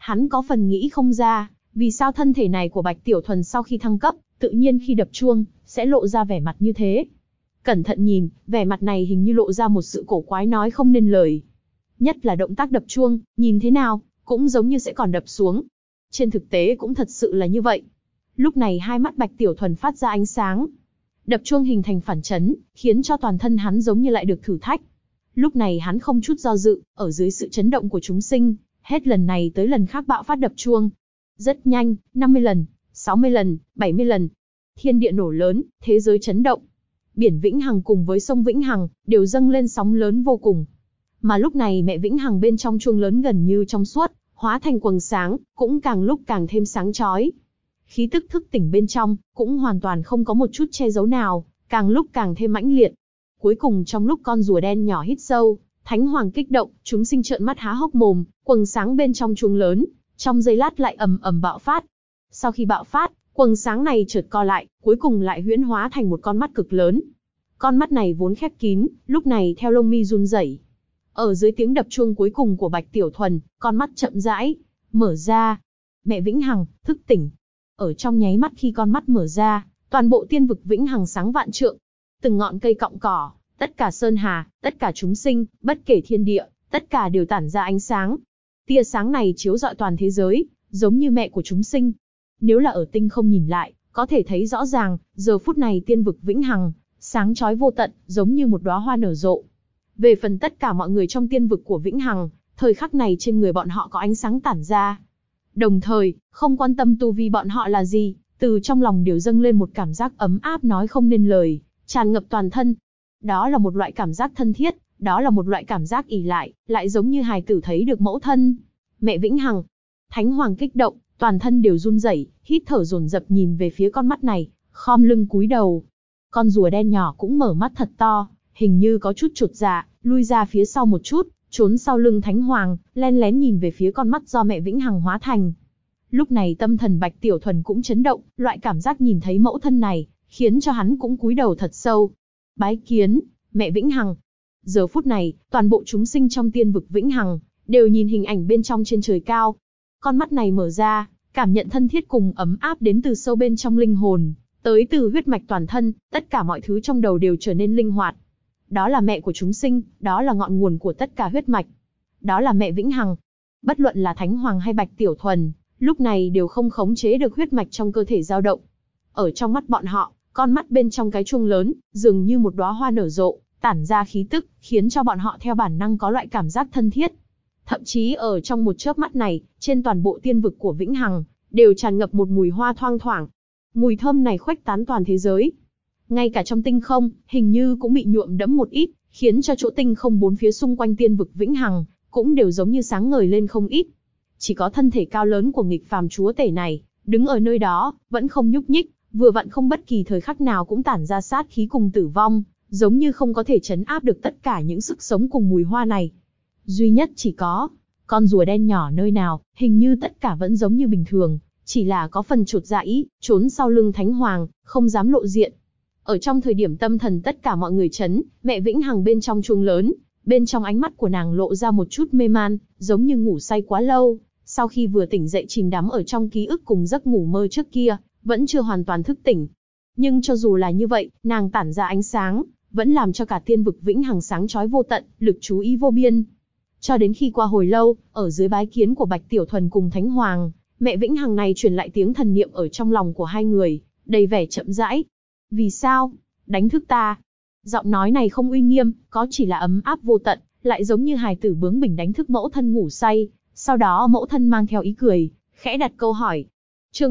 Hắn có phần nghĩ không ra, vì sao thân thể này của Bạch Tiểu Thuần sau khi thăng cấp, tự nhiên khi đập chuông, sẽ lộ ra vẻ mặt như thế. Cẩn thận nhìn, vẻ mặt này hình như lộ ra một sự cổ quái nói không nên lời. Nhất là động tác đập chuông, nhìn thế nào, cũng giống như sẽ còn đập xuống. Trên thực tế cũng thật sự là như vậy. Lúc này hai mắt Bạch Tiểu Thuần phát ra ánh sáng. Đập chuông hình thành phản chấn, khiến cho toàn thân hắn giống như lại được thử thách. Lúc này hắn không chút do dự, ở dưới sự chấn động của chúng sinh, hết lần này tới lần khác bạo phát đập chuông. Rất nhanh, 50 lần, 60 lần, 70 lần. Thiên địa nổ lớn, thế giới chấn động. Biển Vĩnh Hằng cùng với sông Vĩnh Hằng, đều dâng lên sóng lớn vô cùng. Mà lúc này mẹ Vĩnh Hằng bên trong chuông lớn gần như trong suốt, hóa thành quầng sáng, cũng càng lúc càng thêm sáng chói. Khí tức thức tỉnh bên trong, cũng hoàn toàn không có một chút che giấu nào, càng lúc càng thêm mãnh liệt. Cuối cùng trong lúc con rùa đen nhỏ hít sâu, Thánh Hoàng kích động, chúng sinh trợn mắt há hốc mồm, quầng sáng bên trong chuông lớn, trong giây lát lại ầm ầm bạo phát. Sau khi bạo phát, quầng sáng này chợt co lại, cuối cùng lại huyễn hóa thành một con mắt cực lớn. Con mắt này vốn khép kín, lúc này theo lông mi run rẩy. Ở dưới tiếng đập chuông cuối cùng của Bạch Tiểu Thuần, con mắt chậm rãi mở ra. Mẹ Vĩnh Hằng, thức tỉnh. Ở trong nháy mắt khi con mắt mở ra, toàn bộ tiên vực Vĩnh Hằng sáng vạn trượng. Từng ngọn cây cọng cỏ, tất cả sơn hà, tất cả chúng sinh, bất kể thiên địa, tất cả đều tản ra ánh sáng. Tia sáng này chiếu rọi toàn thế giới, giống như mẹ của chúng sinh. Nếu là ở tinh không nhìn lại, có thể thấy rõ ràng, giờ phút này tiên vực Vĩnh Hằng, sáng chói vô tận, giống như một đóa hoa nở rộ. Về phần tất cả mọi người trong tiên vực của Vĩnh Hằng, thời khắc này trên người bọn họ có ánh sáng tản ra. Đồng thời, không quan tâm tu vi bọn họ là gì, từ trong lòng đều dâng lên một cảm giác ấm áp nói không nên lời, tràn ngập toàn thân. Đó là một loại cảm giác thân thiết, đó là một loại cảm giác ỷ lại giống như hài tử thấy được mẫu thân. Mẹ Vĩnh Hằng. Thánh Hoàng kích động, toàn thân đều run rẩy, hít thở dồn dập nhìn về phía con mắt này, khom lưng cúi đầu. Con rùa đen nhỏ cũng mở mắt thật to, hình như có chút chột dạ, lui ra phía sau một chút, trốn sau lưng Thánh Hoàng, len lén nhìn về phía con mắt do mẹ Vĩnh Hằng hóa thành. Lúc này tâm thần Bạch Tiểu Thuần cũng chấn động, loại cảm giác nhìn thấy mẫu thân này, khiến cho hắn cũng cúi đầu thật sâu. Bái kiến, mẹ Vĩnh Hằng. Giờ phút này, toàn bộ chúng sinh trong tiên vực Vĩnh Hằng, đều nhìn hình ảnh bên trong trên trời cao. Con mắt này mở ra, cảm nhận thân thiết cùng ấm áp đến từ sâu bên trong linh hồn, tới từ huyết mạch toàn thân, tất cả mọi thứ trong đầu đều trở nên linh hoạt. Đó là mẹ của chúng sinh, đó là ngọn nguồn của tất cả huyết mạch. Đó là mẹ Vĩnh Hằng. Bất luận là Thánh Hoàng hay Bạch Tiểu Thuần, lúc này đều không khống chế được huyết mạch trong cơ thể dao động. Ở trong mắt bọn họ, con mắt bên trong cái chuông lớn, dường như một đóa hoa nở rộ, tản ra khí tức, khiến cho bọn họ theo bản năng có loại cảm giác thân thiết. Thậm chí ở trong một chớp mắt này, trên toàn bộ tiên vực của Vĩnh Hằng, đều tràn ngập một mùi hoa thoang thoảng. Mùi thơm này khuếch tán toàn thế giới. Ngay cả trong tinh không, hình như cũng bị nhuộm đẫm một ít, khiến cho chỗ tinh không bốn phía xung quanh tiên vực Vĩnh Hằng, cũng đều giống như sáng ngời lên không ít. Chỉ có thân thể cao lớn của nghịch phàm chúa tể này, đứng ở nơi đó, vẫn không nhúc nhích, vừa vặn không bất kỳ thời khắc nào cũng tản ra sát khí cùng tử vong, giống như không có thể trấn áp được tất cả những sức sống cùng mùi hoa này. Duy nhất chỉ có, con rùa đen nhỏ nơi nào, hình như tất cả vẫn giống như bình thường, chỉ là có phần chột dạ ý, trốn sau lưng Thánh Hoàng, không dám lộ diện. Ở trong thời điểm tâm thần tất cả mọi người chấn, mẹ Vĩnh Hằng bên trong chuông lớn, bên trong ánh mắt của nàng lộ ra một chút mê man, giống như ngủ say quá lâu, sau khi vừa tỉnh dậy chìm đắm ở trong ký ức cùng giấc ngủ mơ trước kia, vẫn chưa hoàn toàn thức tỉnh. Nhưng cho dù là như vậy, nàng tản ra ánh sáng, vẫn làm cho cả tiên vực Vĩnh Hằng sáng chói vô tận, lực chú ý vô biên. Cho đến khi qua hồi lâu, ở dưới bái kiến của Bạch Tiểu Thuần cùng Thánh Hoàng, mẹ Vĩnh Hằng này truyền lại tiếng thần niệm ở trong lòng của hai người, đầy vẻ chậm rãi. Vì sao? Đánh thức ta. Giọng nói này không uy nghiêm, có chỉ là ấm áp vô tận, lại giống như hài tử bướng bỉnh đánh thức mẫu thân ngủ say. Sau đó mẫu thân mang theo ý cười, khẽ đặt câu hỏi. Chương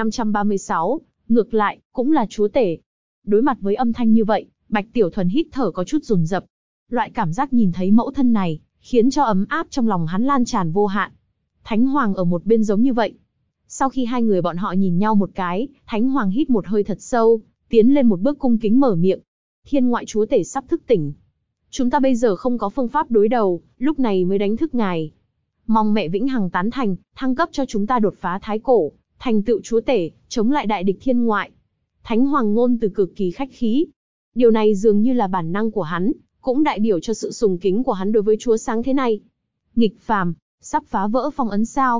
1536, ngược lại, cũng là chúa tể. Đối mặt với âm thanh như vậy, Bạch Tiểu Thuần hít thở có chút dồn dập. Loại cảm giác nhìn thấy mẫu thân này, khiến cho ấm áp trong lòng hắn lan tràn vô hạn. Thánh Hoàng ở một bên giống như vậy. Sau khi hai người bọn họ nhìn nhau một cái, Thánh Hoàng hít một hơi thật sâu, tiến lên một bước cung kính mở miệng. Thiên ngoại chúa tể sắp thức tỉnh. Chúng ta bây giờ không có phương pháp đối đầu, lúc này mới đánh thức ngài. Mong mẹ Vĩnh Hằng tán thành, thăng cấp cho chúng ta đột phá thái cổ, thành tựu chúa tể, chống lại đại địch thiên ngoại. Thánh Hoàng ngôn từ cực kỳ khách khí. Điều này dường như là bản năng của hắn, cũng đại biểu cho sự sùng kính của hắn đối với chúa sáng thế này. Nghịch phàm, sắp phá vỡ phong ấn sao?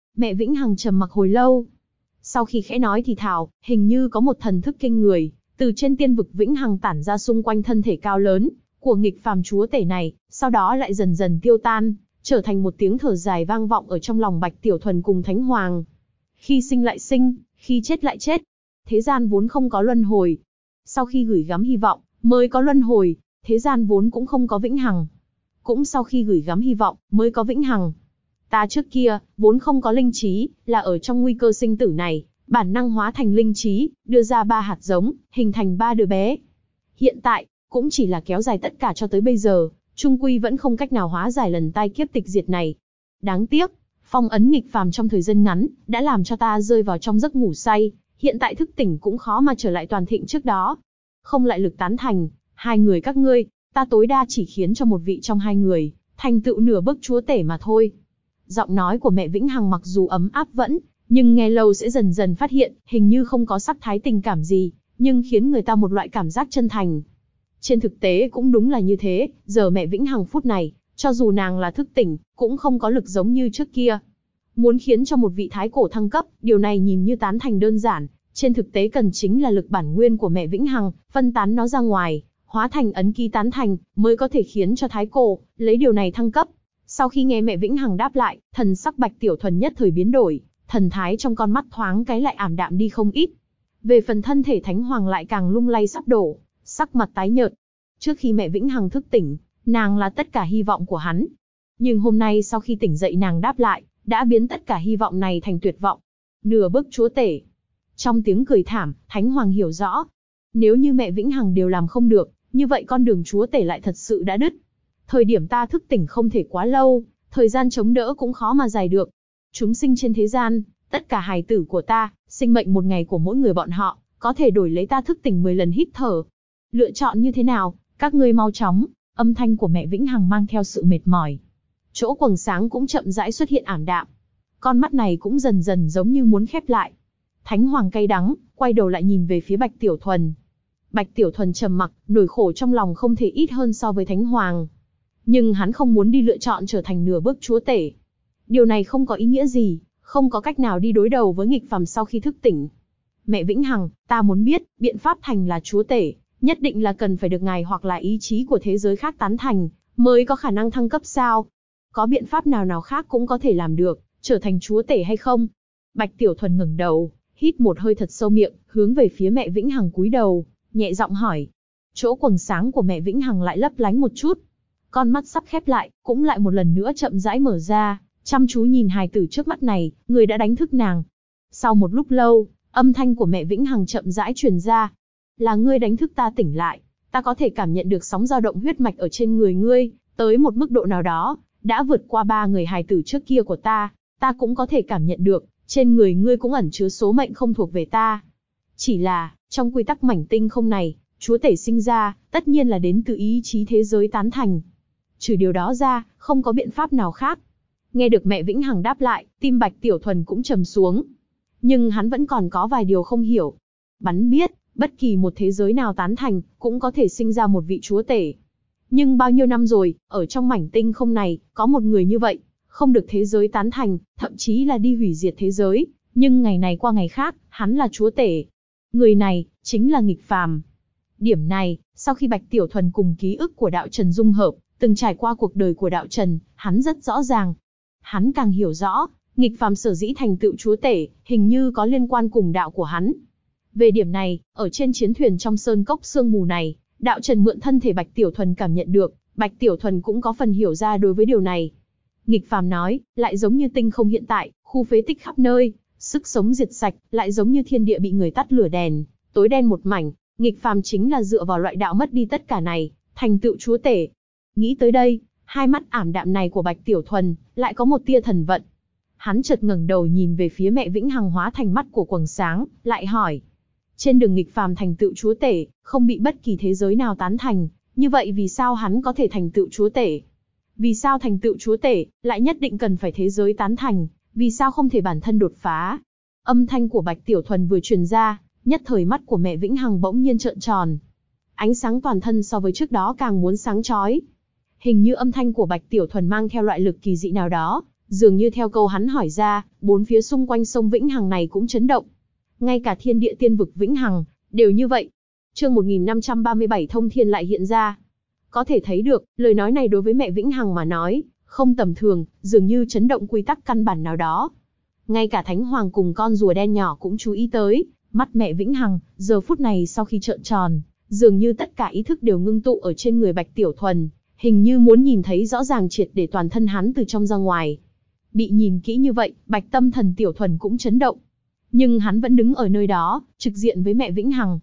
Mẹ Vĩnh Hằng trầm mặc hồi lâu. Sau khi khẽ nói thì thào, hình như có một thần thức kinh người, từ trên tiên vực Vĩnh Hằng tản ra xung quanh thân thể cao lớn của nghịch phàm chúa tể này, sau đó lại dần dần tiêu tan, trở thành một tiếng thở dài vang vọng ở trong lòng Bạch Tiểu Thuần cùng Thánh Hoàng. Khi sinh lại sinh, khi chết lại chết. Thế gian vốn không có luân hồi. Sau khi gửi gắm hy vọng, mới có luân hồi. Thế gian vốn cũng không có vĩnh hằng. Cũng sau khi gửi gắm hy vọng, mới có vĩnh hằng. Ta trước kia, vốn không có linh trí, là ở trong nguy cơ sinh tử này, bản năng hóa thành linh trí, đưa ra 3 hạt giống, hình thành 3 đứa bé. Hiện tại, cũng chỉ là kéo dài tất cả cho tới bây giờ, chung quy vẫn không cách nào hóa giải lần tai kiếp tịch diệt này. Đáng tiếc, phong ấn nghịch phàm trong thời gian ngắn, đã làm cho ta rơi vào trong giấc ngủ say, hiện tại thức tỉnh cũng khó mà trở lại toàn thịnh trước đó. Không lại lực tán thành, hai người các ngươi, ta tối đa chỉ khiến cho một vị trong hai người, thành tựu nửa bước chúa tể mà thôi. Giọng nói của mẹ Vĩnh Hằng mặc dù ấm áp vẫn, nhưng nghe lâu sẽ dần dần phát hiện, hình như không có sắc thái tình cảm gì, nhưng khiến người ta một loại cảm giác chân thành. Trên thực tế cũng đúng là như thế, giờ mẹ Vĩnh Hằng phút này, cho dù nàng là thức tỉnh, cũng không có lực giống như trước kia. Muốn khiến cho một vị thái cổ thăng cấp, điều này nhìn như tán thành đơn giản, trên thực tế cần chính là lực bản nguyên của mẹ Vĩnh Hằng, phân tán nó ra ngoài, hóa thành ấn ký tán thành, mới có thể khiến cho thái cổ, lấy điều này thăng cấp. Sau khi nghe mẹ Vĩnh Hằng đáp lại, thần sắc Bạch Tiểu Thuần nhất thời biến đổi, thần thái trong con mắt thoáng cái lại ảm đạm đi không ít. Về phần thân thể Thánh Hoàng lại càng lung lay sắp đổ, sắc mặt tái nhợt. Trước khi mẹ Vĩnh Hằng thức tỉnh, nàng là tất cả hy vọng của hắn. Nhưng hôm nay sau khi tỉnh dậy nàng đáp lại, đã biến tất cả hy vọng này thành tuyệt vọng. Nửa bước chúa tể. Trong tiếng cười thảm, Thánh Hoàng hiểu rõ. Nếu như mẹ Vĩnh Hằng đều làm không được, như vậy con đường chúa tể lại thật sự đã đứt. Thời điểm ta thức tỉnh không thể quá lâu, thời gian chống đỡ cũng khó mà dài được. Chúng sinh trên thế gian, tất cả hài tử của ta, sinh mệnh một ngày của mỗi người bọn họ, có thể đổi lấy ta thức tỉnh 10 lần hít thở. Lựa chọn như thế nào, các ngươi mau chóng. Âm thanh của mẹ Vĩnh Hằng mang theo sự mệt mỏi. Chỗ quầng sáng cũng chậm rãi xuất hiện ảm đạm. Con mắt này cũng dần dần giống như muốn khép lại. Thánh Hoàng cay đắng, quay đầu lại nhìn về phía Bạch Tiểu Thuần. Bạch Tiểu Thuần trầm mặc, nỗi khổ trong lòng không thể ít hơn so với Thánh Hoàng. Nhưng hắn không muốn đi lựa chọn trở thành nửa bước chúa tể. Điều này không có ý nghĩa gì, không có cách nào đi đối đầu với nghịch phàm sau khi thức tỉnh. Mẹ Vĩnh Hằng, ta muốn biết, biện pháp thành là chúa tể, nhất định là cần phải được ngài hoặc là ý chí của thế giới khác tán thành, mới có khả năng thăng cấp sao? Có biện pháp nào khác cũng có thể làm được, trở thành chúa tể hay không? Bạch Tiểu Thuần ngẩng đầu, hít một hơi thật sâu miệng, hướng về phía mẹ Vĩnh Hằng cúi đầu, nhẹ giọng hỏi. Chỗ quầng sáng của mẹ Vĩnh Hằng lại lấp lánh một chút. Con mắt sắp khép lại, cũng lại một lần nữa chậm rãi mở ra, chăm chú nhìn hài tử trước mắt này, người đã đánh thức nàng. Sau một lúc lâu, âm thanh của mẹ Vĩnh Hằng chậm rãi truyền ra. Là ngươi đánh thức ta tỉnh lại, ta có thể cảm nhận được sóng dao động huyết mạch ở trên người ngươi, tới một mức độ nào đó, đã vượt qua 3 người hài tử trước kia của ta cũng có thể cảm nhận được, trên người ngươi cũng ẩn chứa số mệnh không thuộc về ta. Chỉ là, trong quy tắc mảnh tinh không này, chúa tể sinh ra, tất nhiên là đến từ ý chí thế giới tán thành. Trừ điều đó ra, không có biện pháp nào khác. Nghe được mẹ Vĩnh Hằng đáp lại, tim Bạch Tiểu Thuần cũng trầm xuống. Nhưng hắn vẫn còn có vài điều không hiểu. Bắn biết, bất kỳ một thế giới nào tán thành, cũng có thể sinh ra một vị chúa tể. Nhưng bao nhiêu năm rồi, ở trong mảnh tinh không này, có một người như vậy, không được thế giới tán thành, thậm chí là đi hủy diệt thế giới. Nhưng ngày này qua ngày khác, hắn là chúa tể. Người này, chính là nghịch phàm. Điểm này, sau khi Bạch Tiểu Thuần cùng ký ức của Đạo Trần dung hợp, từng trải qua cuộc đời của Đạo Trần, hắn rất rõ ràng. Hắn càng hiểu rõ, nghịch phàm sở dĩ thành tựu chúa tể, hình như có liên quan cùng đạo của hắn. Về điểm này, ở trên chiến thuyền trong sơn cốc sương mù này, Đạo Trần mượn thân thể Bạch Tiểu Thuần cảm nhận được, Bạch Tiểu Thuần cũng có phần hiểu ra đối với điều này. Nghịch phàm nói, lại giống như tinh không hiện tại, khu phế tích khắp nơi, sức sống diệt sạch, lại giống như thiên địa bị người tắt lửa đèn, tối đen một mảnh. Nghịch phàm chính là dựa vào loại đạo mất đi tất cả này, thành tựu chúa tể. Nghĩ tới đây, hai mắt ảm đạm này của Bạch Tiểu Thuần lại có một tia thần vận. Hắn chợt ngẩng đầu nhìn về phía mẹ Vĩnh Hằng hóa thành mắt của quầng sáng, lại hỏi: trên đường nghịch phàm thành tựu chúa tể, không bị bất kỳ thế giới nào tán thành, như vậy vì sao hắn có thể thành tựu chúa tể? Vì sao thành tựu chúa tể lại nhất định cần phải thế giới tán thành? Vì sao không thể bản thân đột phá? Âm thanh của Bạch Tiểu Thuần vừa truyền ra, nhất thời mắt của mẹ Vĩnh Hằng bỗng nhiên trợn tròn. Ánh sáng toàn thân so với trước đó càng muốn sáng chói. Hình như âm thanh của Bạch Tiểu Thuần mang theo loại lực kỳ dị nào đó, Dường như theo câu hắn hỏi ra, bốn phía xung quanh sông Vĩnh Hằng này cũng chấn động. Ngay cả thiên địa tiên vực Vĩnh Hằng, đều như vậy. Chương 1537 thông thiên lại hiện ra. Có thể thấy được, lời nói này đối với mẹ Vĩnh Hằng mà nói, không tầm thường, dường như chấn động quy tắc căn bản nào đó. Ngay cả Thánh Hoàng cùng con rùa đen nhỏ cũng chú ý tới, mắt mẹ Vĩnh Hằng, giờ phút này sau khi trợn tròn, dường như tất cả ý thức đều ngưng tụ ở trên người Bạch Tiểu Thuần, hình như muốn nhìn thấy rõ ràng triệt để toàn thân hắn từ trong ra ngoài. Bị nhìn kỹ như vậy, Bạch tâm thần Tiểu Thuần cũng chấn động. Nhưng hắn vẫn đứng ở nơi đó, trực diện với mẹ Vĩnh Hằng.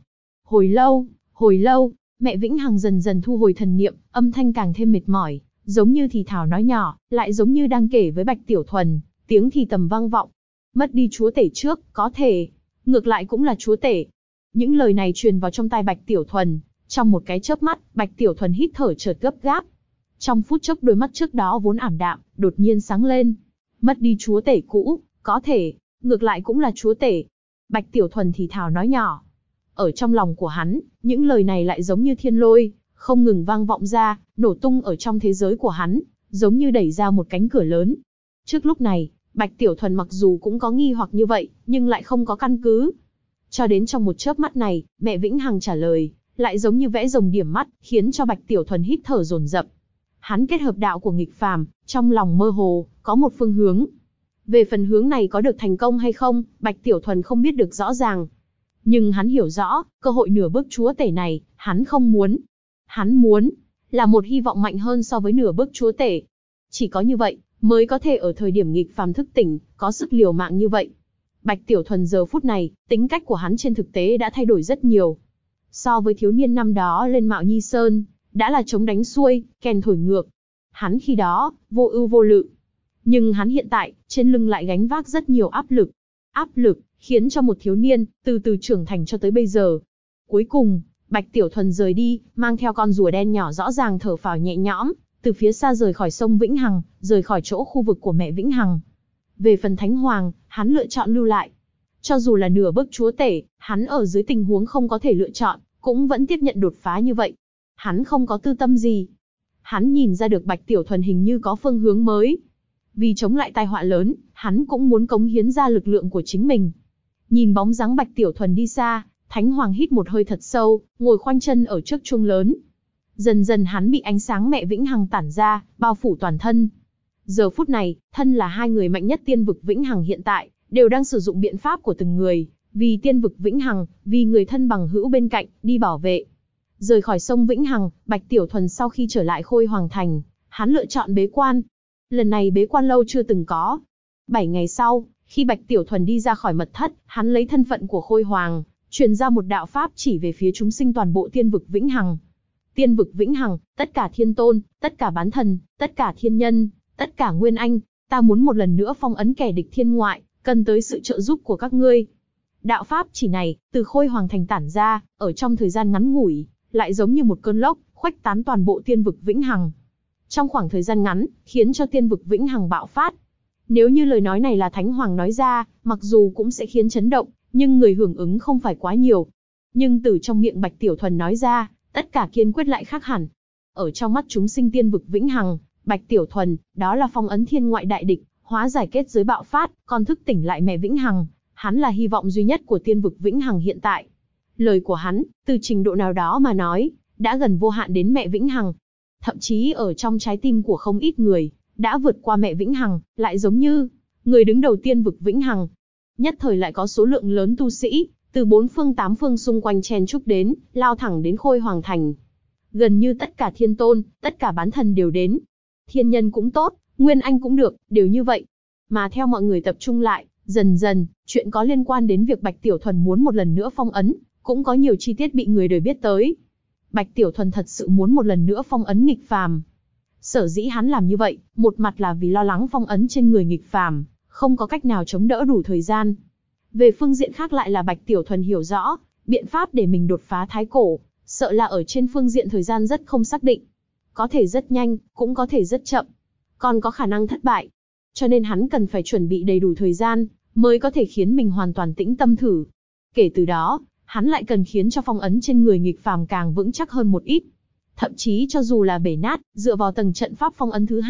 Hồi lâu, mẹ Vĩnh Hằng dần dần thu hồi thần niệm, âm thanh càng thêm mệt mỏi, giống như thì thào nói nhỏ, lại giống như đang kể với Bạch Tiểu Thuần, tiếng thì tầm vang vọng. Mất đi chúa tể trước, có thể, ngược lại cũng là chúa tể. Những lời này truyền vào trong tai Bạch Tiểu Thuần, trong một cái chớp mắt, Bạch Tiểu Thuần hít thở chợt gấp gáp. Trong phút chốc đôi mắt trước đó vốn ảm đạm, đột nhiên sáng lên. Mất đi chúa tể cũ, có thể, ngược lại cũng là chúa tể. Bạch Tiểu Thuần thì thào nói nhỏ. Ở trong lòng của hắn, những lời này lại giống như thiên lôi, không ngừng vang vọng ra, nổ tung ở trong thế giới của hắn, giống như đẩy ra một cánh cửa lớn. Trước lúc này, Bạch Tiểu Thuần mặc dù cũng có nghi hoặc như vậy, nhưng lại không có căn cứ. Cho đến trong một chớp mắt này, mẹ Vĩnh Hằng trả lời, lại giống như vẽ rồng điểm mắt, khiến cho Bạch Tiểu Thuần hít thở dồn dập. Hắn kết hợp đạo của nghịch phàm, trong lòng mơ hồ, có một phương hướng. Về phần hướng này có được thành công hay không, Bạch Tiểu Thuần không biết được rõ ràng. Nhưng hắn hiểu rõ, cơ hội nửa bước chúa tể này, hắn không muốn. Hắn muốn, là một hy vọng mạnh hơn so với nửa bước chúa tể. Chỉ có như vậy, mới có thể ở thời điểm nghịch phàm thức tỉnh, có sức liều mạng như vậy. Bạch Tiểu Thuần giờ phút này, tính cách của hắn trên thực tế đã thay đổi rất nhiều. So với thiếu niên năm đó lên Mạo Nhi Sơn, đã là chống đánh xuôi, kèn thổi ngược. Hắn khi đó, vô ưu vô lự. Nhưng hắn hiện tại, trên lưng lại gánh vác rất nhiều áp lực. Áp lực, khiến cho một thiếu niên, từ từ trưởng thành cho tới bây giờ. Cuối cùng, Bạch Tiểu Thuần rời đi, mang theo con rùa đen nhỏ rõ ràng thở phào nhẹ nhõm, từ phía xa rời khỏi sông Vĩnh Hằng, rời khỏi chỗ khu vực của mẹ Vĩnh Hằng. Về phần Thánh Hoàng, hắn lựa chọn lưu lại. Cho dù là nửa bước chúa tể, hắn ở dưới tình huống không có thể lựa chọn, cũng vẫn tiếp nhận đột phá như vậy. Hắn không có tư tâm gì. Hắn nhìn ra được Bạch Tiểu Thuần hình như có phương hướng mới. Vì chống lại tai họa lớn, hắn cũng muốn cống hiến ra lực lượng của chính mình. Nhìn bóng dáng Bạch Tiểu Thuần đi xa, Thánh Hoàng hít một hơi thật sâu, ngồi khoanh chân ở trước chuông lớn. Dần dần hắn bị ánh sáng mẹ Vĩnh Hằng tản ra, bao phủ toàn thân. Giờ phút này, thân là hai người mạnh nhất tiên vực Vĩnh Hằng hiện tại, đều đang sử dụng biện pháp của từng người, vì tiên vực Vĩnh Hằng, vì người thân bằng hữu bên cạnh, đi bảo vệ. Rời khỏi sông Vĩnh Hằng, Bạch Tiểu Thuần sau khi trở lại Khôi Hoàng Thành, hắn lựa chọn bế quan. Lần này bế quan lâu chưa từng có. 7 ngày sau, khi Bạch Tiểu Thuần đi ra khỏi mật thất, hắn lấy thân phận của Khôi Hoàng, truyền ra một đạo pháp chỉ về phía chúng sinh toàn bộ tiên vực Vĩnh Hằng. Tiên vực Vĩnh Hằng, tất cả thiên tôn, tất cả bán thần, tất cả thiên nhân, tất cả nguyên anh, ta muốn một lần nữa phong ấn kẻ địch thiên ngoại, cần tới sự trợ giúp của các ngươi. Đạo pháp chỉ này, từ Khôi Hoàng Thành tản ra, ở trong thời gian ngắn ngủi, lại giống như một cơn lốc, khuếch tán toàn bộ tiên vực Vĩnh Hằng. Trong khoảng thời gian ngắn, khiến cho tiên vực Vĩnh Hằng bạo phát. Nếu như lời nói này là Thánh Hoàng nói ra, mặc dù cũng sẽ khiến chấn động, nhưng người hưởng ứng không phải quá nhiều. Nhưng từ trong miệng Bạch Tiểu Thuần nói ra, tất cả kiên quyết lại khác hẳn. Ở trong mắt chúng sinh tiên vực Vĩnh Hằng, Bạch Tiểu Thuần, đó là phong ấn thiên ngoại đại địch, hóa giải kết giới bạo phát, còn thức tỉnh lại mẹ Vĩnh Hằng. Hắn là hy vọng duy nhất của tiên vực Vĩnh Hằng hiện tại. Lời của hắn, từ trình độ nào đó mà nói, đã gần vô hạn đến mẹ Vĩnh Hằng. Thậm chí ở trong trái tim của không ít người, đã vượt qua mẹ Vĩnh Hằng, lại giống như người đứng đầu tiên vực Vĩnh Hằng. Nhất thời lại có số lượng lớn tu sĩ, từ 4 phương 8 phương xung quanh chen chúc đến, lao thẳng đến Khôi Hoàng Thành. Gần như tất cả thiên tôn, tất cả bán thần đều đến. Thiên nhân cũng tốt, nguyên anh cũng được, đều như vậy. Mà theo mọi người tập trung lại, dần dần, chuyện có liên quan đến việc Bạch Tiểu Thuần muốn một lần nữa phong ấn, cũng có nhiều chi tiết bị người đời biết tới. Bạch Tiểu Thuần thật sự muốn một lần nữa phong ấn nghịch phàm. Sở dĩ hắn làm như vậy, một mặt là vì lo lắng phong ấn trên người nghịch phàm, không có cách nào chống đỡ đủ thời gian. Về phương diện khác lại là Bạch Tiểu Thuần hiểu rõ, biện pháp để mình đột phá thái cổ, sợ là ở trên phương diện thời gian rất không xác định. Có thể rất nhanh, cũng có thể rất chậm, còn có khả năng thất bại. Cho nên hắn cần phải chuẩn bị đầy đủ thời gian, mới có thể khiến mình hoàn toàn tĩnh tâm thử. Kể từ đó, hắn lại cần khiến cho phong ấn trên người nghịch phàm càng vững chắc hơn một ít. Thậm chí cho dù là bể nát, dựa vào tầng trận pháp phong ấn thứ hai,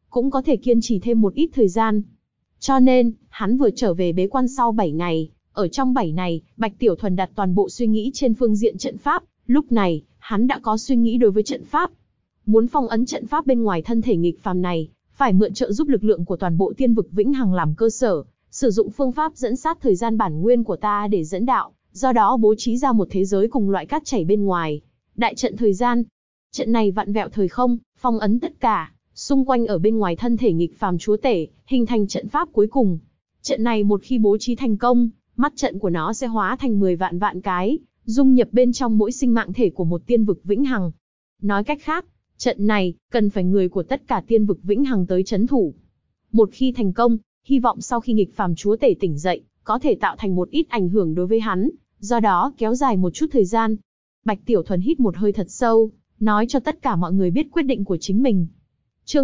cũng có thể kiên trì thêm một ít thời gian. Cho nên, hắn vừa trở về bế quan sau 7 ngày, ở trong 7 này, Bạch Tiểu Thuần đặt toàn bộ suy nghĩ trên phương diện trận pháp, lúc này, hắn đã có suy nghĩ đối với trận pháp. Muốn phong ấn trận pháp bên ngoài thân thể nghịch phàm này, phải mượn trợ giúp lực lượng của toàn bộ tiên vực vĩnh hằng làm cơ sở, sử dụng phương pháp dẫn sát thời gian bản nguyên của ta để dẫn đạo, do đó bố trí ra một thế giới cùng loại cát chảy bên ngoài. Đại trận thời gian. Trận này vặn vẹo thời không, phong ấn tất cả, xung quanh ở bên ngoài thân thể nghịch phàm chúa tể, hình thành trận pháp cuối cùng. Trận này một khi bố trí thành công, mắt trận của nó sẽ hóa thành 10 vạn vạn cái, dung nhập bên trong mỗi sinh mạng thể của một tiên vực vĩnh hằng. Nói cách khác, trận này, cần phải người của tất cả tiên vực vĩnh hằng tới trấn thủ. Một khi thành công, hy vọng sau khi nghịch phàm chúa tể tỉnh dậy, có thể tạo thành một ít ảnh hưởng đối với hắn, do đó kéo dài một chút thời gian. Bạch Tiểu Thuần hít một hơi thật sâu, nói cho tất cả mọi người biết quyết định của chính mình. Chương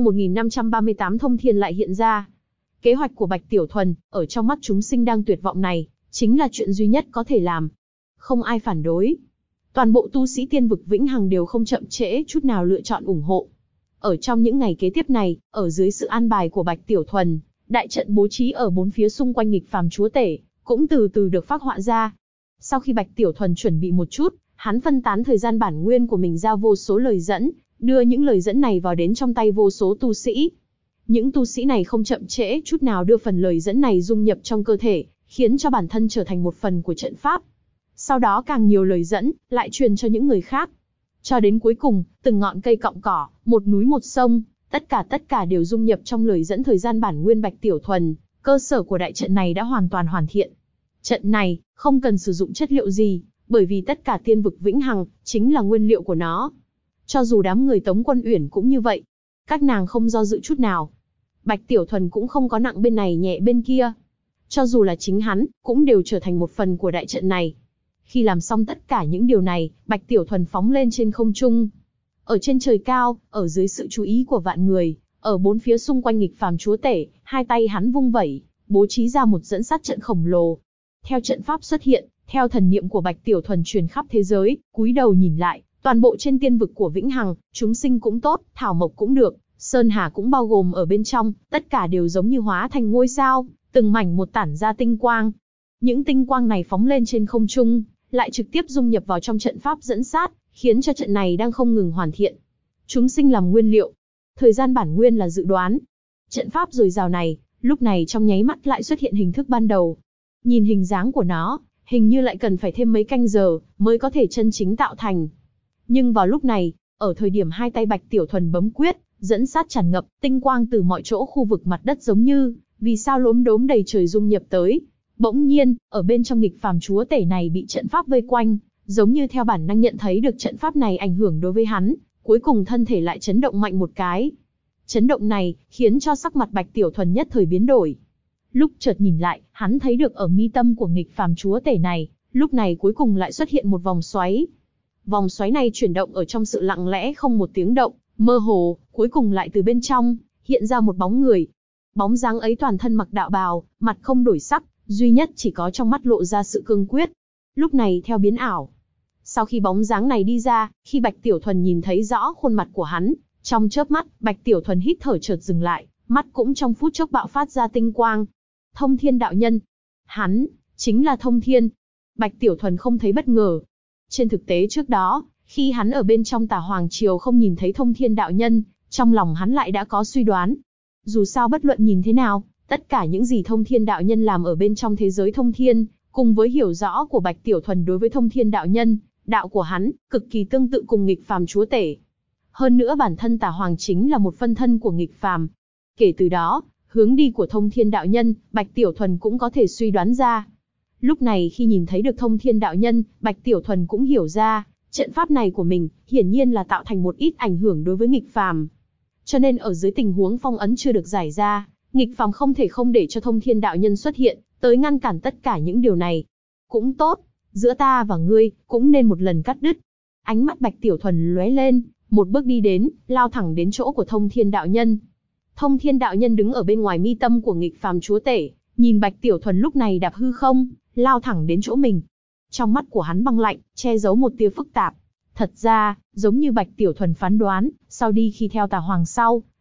1538 Thông Thiên lại hiện ra. Kế hoạch của Bạch Tiểu Thuần, ở trong mắt chúng sinh đang tuyệt vọng này, chính là chuyện duy nhất có thể làm. Không ai phản đối. Toàn bộ tu sĩ tiên vực vĩnh hằng đều không chậm trễ chút nào lựa chọn ủng hộ. Ở trong những ngày kế tiếp này, ở dưới sự an bài của Bạch Tiểu Thuần, đại trận bố trí ở bốn phía xung quanh nghịch phàm chúa tể, cũng từ từ được phác họa ra. Sau khi Bạch Tiểu Thuần chuẩn bị một chút, hắn phân tán thời gian bản nguyên của mình ra vô số lời dẫn, đưa những lời dẫn này vào đến trong tay vô số tu sĩ. Những tu sĩ này không chậm trễ chút nào đưa phần lời dẫn này dung nhập trong cơ thể, khiến cho bản thân trở thành một phần của trận pháp. Sau đó càng nhiều lời dẫn, lại truyền cho những người khác. Cho đến cuối cùng, từng ngọn cây cọng cỏ, một núi một sông, tất cả đều dung nhập trong lời dẫn thời gian bản nguyên Bạch Tiểu Thuần, cơ sở của đại trận này đã hoàn toàn hoàn thiện. Trận này, không cần sử dụng chất liệu gì, bởi vì tất cả tiên vực vĩnh hằng, chính là nguyên liệu của nó. Cho dù đám người Tống Quân Uyển cũng như vậy. Các nàng không do dự chút nào. Bạch Tiểu Thuần cũng không có nặng bên này nhẹ bên kia. Cho dù là chính hắn, cũng đều trở thành một phần của đại trận này. Khi làm xong tất cả những điều này, Bạch Tiểu Thuần phóng lên trên không trung. Ở trên trời cao, ở dưới sự chú ý của vạn người, ở bốn phía xung quanh nghịch phàm chúa tể, hai tay hắn vung vẩy, bố trí ra một dẫn sát trận khổng lồ. Theo trận pháp xuất hiện, theo thần niệm của Bạch Tiểu Thuần truyền khắp thế giới, cúi đầu nhìn lại, toàn bộ trên tiên vực của vĩnh hằng, chúng sinh cũng tốt, thảo mộc cũng được, sơn hà cũng bao gồm ở bên trong, tất cả đều giống như hóa thành ngôi sao, từng mảnh một tản ra tinh quang. Những tinh quang này phóng lên trên không trung, lại trực tiếp dung nhập vào trong trận pháp dẫn sát, khiến cho trận này đang không ngừng hoàn thiện. Chúng sinh làm nguyên liệu, thời gian bản nguyên là dự đoán. Trận pháp dồi dào này, lúc này trong nháy mắt lại xuất hiện hình thức ban đầu. Nhìn hình dáng của nó, hình như lại cần phải thêm mấy canh giờ, mới có thể chân chính tạo thành. Nhưng vào lúc này, ở thời điểm hai tay Bạch Tiểu Thuần bấm quyết, dẫn sát tràn ngập, tinh quang từ mọi chỗ khu vực mặt đất giống như vì sao lốm đốm đầy trời dung nhập tới. Bỗng nhiên, ở bên trong nghịch phàm chúa tể này bị trận pháp vây quanh, giống như theo bản năng nhận thấy được trận pháp này ảnh hưởng đối với hắn, cuối cùng thân thể lại chấn động mạnh một cái. Chấn động này, khiến cho sắc mặt Bạch Tiểu Thuần nhất thời biến đổi. Lúc chợt nhìn lại, hắn thấy được ở mi tâm của nghịch phàm chúa tể này, lúc này cuối cùng lại xuất hiện một vòng xoáy. Vòng xoáy này chuyển động ở trong sự lặng lẽ không một tiếng động, mơ hồ, cuối cùng lại từ bên trong, hiện ra một bóng người. Bóng dáng ấy toàn thân mặc đạo bào, mặt không đổi sắc, duy nhất chỉ có trong mắt lộ ra sự cương quyết. Lúc này theo biến ảo. Sau khi bóng dáng này đi ra, khi Bạch Tiểu Thuần nhìn thấy rõ khuôn mặt của hắn, trong chớp mắt, Bạch Tiểu Thuần hít thở chợt dừng lại, mắt cũng trong phút chốc bạo phát ra tinh quang. Thông Thiên đạo nhân. Hắn, chính là Thông Thiên. Bạch Tiểu Thuần không thấy bất ngờ. Trên thực tế trước đó, khi hắn ở bên trong Tà Hoàng Triều không nhìn thấy Thông Thiên đạo nhân, trong lòng hắn lại đã có suy đoán. Dù sao bất luận nhìn thế nào, tất cả những gì Thông Thiên đạo nhân làm ở bên trong thế giới thông thiên, cùng với hiểu rõ của Bạch Tiểu Thuần đối với Thông Thiên đạo nhân, đạo của hắn, cực kỳ tương tự cùng nghịch phàm chúa tể. Hơn nữa bản thân Tà Hoàng chính là một phân thân của nghịch phàm. Kể từ đó, hướng đi của Thông Thiên đạo nhân, Bạch Tiểu Thuần cũng có thể suy đoán ra. Lúc này khi nhìn thấy được Thông Thiên đạo nhân, Bạch Tiểu Thuần cũng hiểu ra, trận pháp này của mình, hiển nhiên là tạo thành một ít ảnh hưởng đối với nghịch phàm. Cho nên ở dưới tình huống phong ấn chưa được giải ra, nghịch phàm không thể không để cho Thông Thiên đạo nhân xuất hiện, tới ngăn cản tất cả những điều này. Cũng tốt, giữa ta và ngươi, cũng nên một lần cắt đứt. Ánh mắt Bạch Tiểu Thuần lóe lên, một bước đi đến, lao thẳng đến chỗ của Thông Thiên đạo nhân. Thông Thiên đạo nhân đứng ở bên ngoài mi tâm của nghịch phàm chúa tể, nhìn Bạch Tiểu Thuần lúc này đạp hư không, lao thẳng đến chỗ mình. Trong mắt của hắn băng lạnh, che giấu một tia phức tạp. Thật ra, giống như Bạch Tiểu Thuần phán đoán, sau đi khi theo Tà Hoàng sau,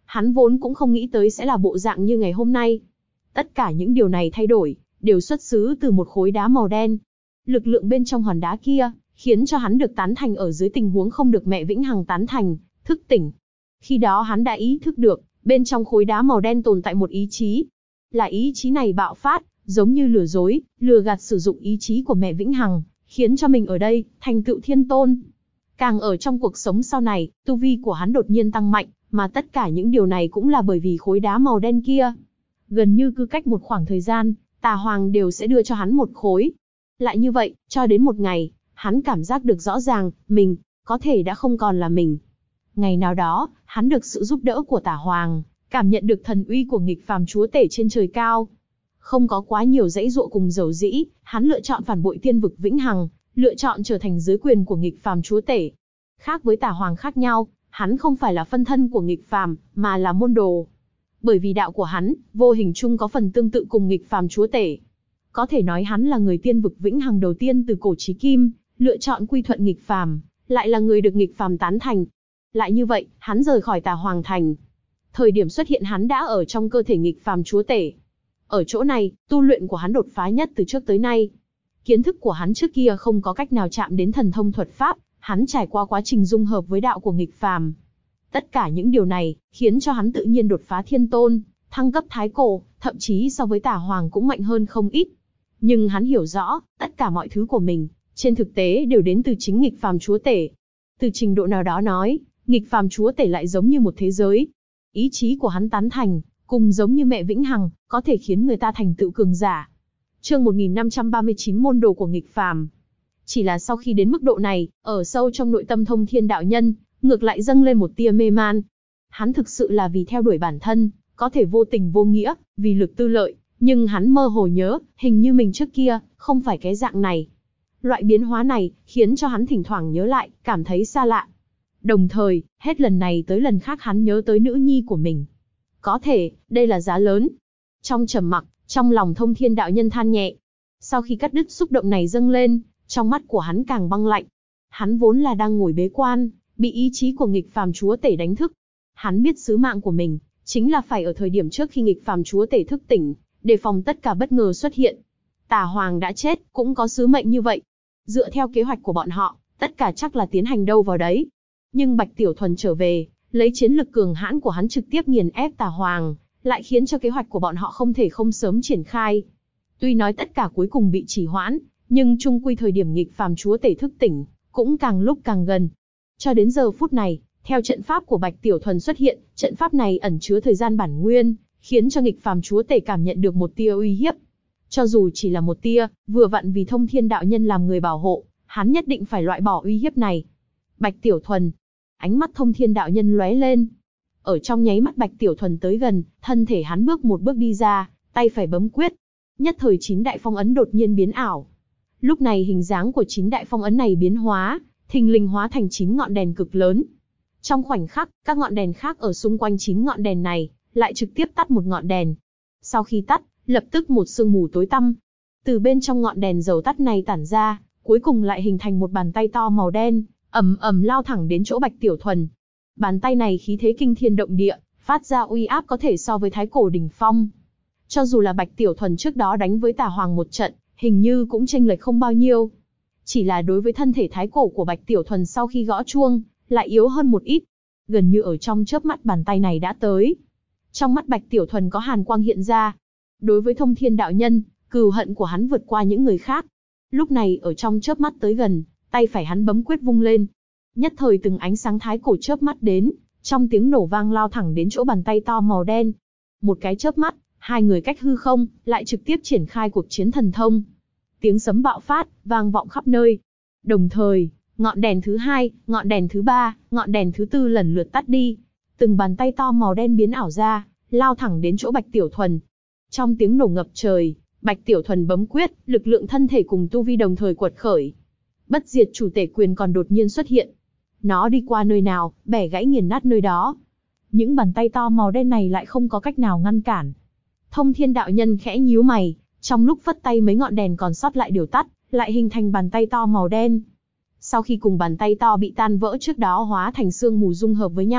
Hắn vốn cũng không nghĩ tới sẽ là bộ dạng như ngày hôm nay. Tất cả những điều này thay đổi, đều xuất xứ từ một khối đá màu đen. Lực lượng bên trong hòn đá kia, khiến cho hắn được tán thành ở dưới tình huống không được mẹ Vĩnh Hằng tán thành, thức tỉnh. Khi đó hắn đã ý thức được, bên trong khối đá màu đen tồn tại một ý chí. Là ý chí này bạo phát, giống như lừa dối, lừa gạt sử dụng ý chí của mẹ Vĩnh Hằng, khiến cho mình ở đây, thành tựu thiên tôn. Càng ở trong cuộc sống sau này, tu vi của hắn đột nhiên tăng mạnh, mà tất cả những điều này cũng là bởi vì khối đá màu đen kia. Gần như cứ cách một khoảng thời gian, Tà Hoàng đều sẽ đưa cho hắn một khối. Lại như vậy, cho đến một ngày, hắn cảm giác được rõ ràng, mình, có thể đã không còn là mình. Ngày nào đó, hắn được sự giúp đỡ của Tà Hoàng, cảm nhận được thần uy của nghịch phàm chúa tể trên trời cao. Không có quá nhiều dãy dụa cùng dầu dĩ, hắn lựa chọn phản bội tiên vực Vĩnh Hằng, lựa chọn trở thành dưới quyền của nghịch phàm chúa tể. Khác với Tà Hoàng khác nhau, hắn không phải là phân thân của nghịch phàm, mà là môn đồ. Bởi vì đạo của hắn, vô hình chung có phần tương tự cùng nghịch phàm chúa tể. Có thể nói hắn là người tiên vực Vĩnh Hằng đầu tiên từ cổ chí kim, lựa chọn quy thuận nghịch phàm, lại là người được nghịch phàm tán thành. Lại như vậy, hắn rời khỏi Tà Hoàng thành. Thời điểm xuất hiện hắn đã ở trong cơ thể nghịch phàm chúa tể. Ở chỗ này, tu luyện của hắn đột phá nhất từ trước tới nay. Kiến thức của hắn trước kia không có cách nào chạm đến thần thông thuật pháp, hắn trải qua quá trình dung hợp với đạo của nghịch phàm. Tất cả những điều này, khiến cho hắn tự nhiên đột phá thiên tôn, thăng cấp thái cổ, thậm chí so với Tà Hoàng cũng mạnh hơn không ít. Nhưng hắn hiểu rõ, tất cả mọi thứ của mình, trên thực tế đều đến từ chính nghịch phàm chúa tể. Từ trình độ nào đó nói, nghịch phàm chúa tể lại giống như một thế giới. Ý chí của hắn tán thành, cùng giống như mẹ Vĩnh Hằng, có thể khiến người ta thành tựu cường giả. Chương 1539 môn đồ của nghịch phàm. Chỉ là sau khi đến mức độ này, ở sâu trong nội tâm Thông Thiên đạo nhân, ngược lại dâng lên một tia mê man. Hắn thực sự là vì theo đuổi bản thân, có thể vô tình vô nghĩa, vì lực tư lợi, nhưng hắn mơ hồ nhớ, hình như mình trước kia, không phải cái dạng này. Loại biến hóa này, khiến cho hắn thỉnh thoảng nhớ lại, cảm thấy xa lạ. Đồng thời, hết lần này tới lần khác hắn nhớ tới nữ nhi của mình. Có thể, đây là giá lớn. Trong trầm mặc, trong lòng Thông Thiên đạo nhân than nhẹ. Sau khi cắt đứt xúc động này dâng lên, trong mắt của hắn càng băng lạnh. Hắn vốn là đang ngồi bế quan, bị ý chí của nghịch phàm chúa tể đánh thức. Hắn biết sứ mạng của mình, chính là phải ở thời điểm trước khi nghịch phàm chúa tể thức tỉnh, đề phòng tất cả bất ngờ xuất hiện. Tà Hoàng đã chết, cũng có sứ mệnh như vậy. Dựa theo kế hoạch của bọn họ, tất cả chắc là tiến hành đâu vào đấy. Nhưng Bạch Tiểu Thuần trở về, lấy chiến lực cường hãn của hắn trực tiếp nghiền ép Tà Hoàng, lại khiến cho kế hoạch của bọn họ không thể không sớm triển khai. Tuy nói tất cả cuối cùng bị trì hoãn, nhưng chung quy thời điểm nghịch phàm chúa tể thức tỉnh, cũng càng lúc càng gần. Cho đến giờ phút này, theo trận pháp của Bạch Tiểu Thuần xuất hiện, trận pháp này ẩn chứa thời gian bản nguyên, khiến cho nghịch phàm chúa tể cảm nhận được một tia uy hiếp. Cho dù chỉ là một tia, vừa vặn vì Thông Thiên đạo nhân làm người bảo hộ, hắn nhất định phải loại bỏ uy hiếp này. Bạch Tiểu Thuần, ánh mắt Thông Thiên đạo nhân lóe lên. Ở trong nháy mắt Bạch Tiểu Thuần tới gần, thân thể hắn bước một bước đi ra, tay phải bấm quyết. Nhất thời 9 đại phong ấn đột nhiên biến ảo. Lúc này hình dáng của 9 đại phong ấn này biến hóa, thình lình hóa thành 9 ngọn đèn cực lớn. Trong khoảnh khắc, các ngọn đèn khác ở xung quanh 9 ngọn đèn này, lại trực tiếp tắt một ngọn đèn. Sau khi tắt, lập tức một sương mù tối tăm. Từ bên trong ngọn đèn dầu tắt này tản ra, cuối cùng lại hình thành một bàn tay to màu đen, ầm ầm lao thẳng đến chỗ Bạch Tiểu Thuần. Bàn tay này khí thế kinh thiên động địa, phát ra uy áp có thể so với thái cổ đỉnh phong. Cho dù là Bạch Tiểu Thuần trước đó đánh với Tà Hoàng một trận, hình như cũng chênh lệch không bao nhiêu. Chỉ là đối với thân thể thái cổ của Bạch Tiểu Thuần sau khi gõ chuông, lại yếu hơn một ít. Gần như ở trong chớp mắt bàn tay này đã tới. Trong mắt Bạch Tiểu Thuần có hàn quang hiện ra. Đối với Thông Thiên đạo nhân, cừu hận của hắn vượt qua những người khác. Lúc này ở trong chớp mắt tới gần, tay phải hắn bấm quyết vung lên. Nhất thời từng ánh sáng thái cổ chớp mắt đến, trong tiếng nổ vang lao thẳng đến chỗ bàn tay to màu đen. Một cái chớp mắt, hai người cách hư không, lại trực tiếp triển khai cuộc chiến thần thông. Tiếng sấm bạo phát, vang vọng khắp nơi. Đồng thời, ngọn đèn thứ 2, ngọn đèn thứ 3, ngọn đèn thứ 4 lần lượt tắt đi. Từng bàn tay to màu đen biến ảo ra, lao thẳng đến chỗ Bạch Tiểu Thuần. Trong tiếng nổ ngập trời, Bạch Tiểu Thuần bấm quyết, lực lượng thân thể cùng tu vi đồng thời quật khởi. Bất diệt chủ tể quyền còn đột nhiên xuất hiện. Nó đi qua nơi nào, bẻ gãy nghiền nát nơi đó. Những bàn tay to màu đen này lại không có cách nào ngăn cản. Thông Thiên đạo nhân khẽ nhíu mày, trong lúc phất tay mấy ngọn đèn còn sót lại đều tắt, lại hình thành bàn tay to màu đen. Sau khi cùng bàn tay to bị tan vỡ trước đó hóa thành sương mù dung hợp với nhau,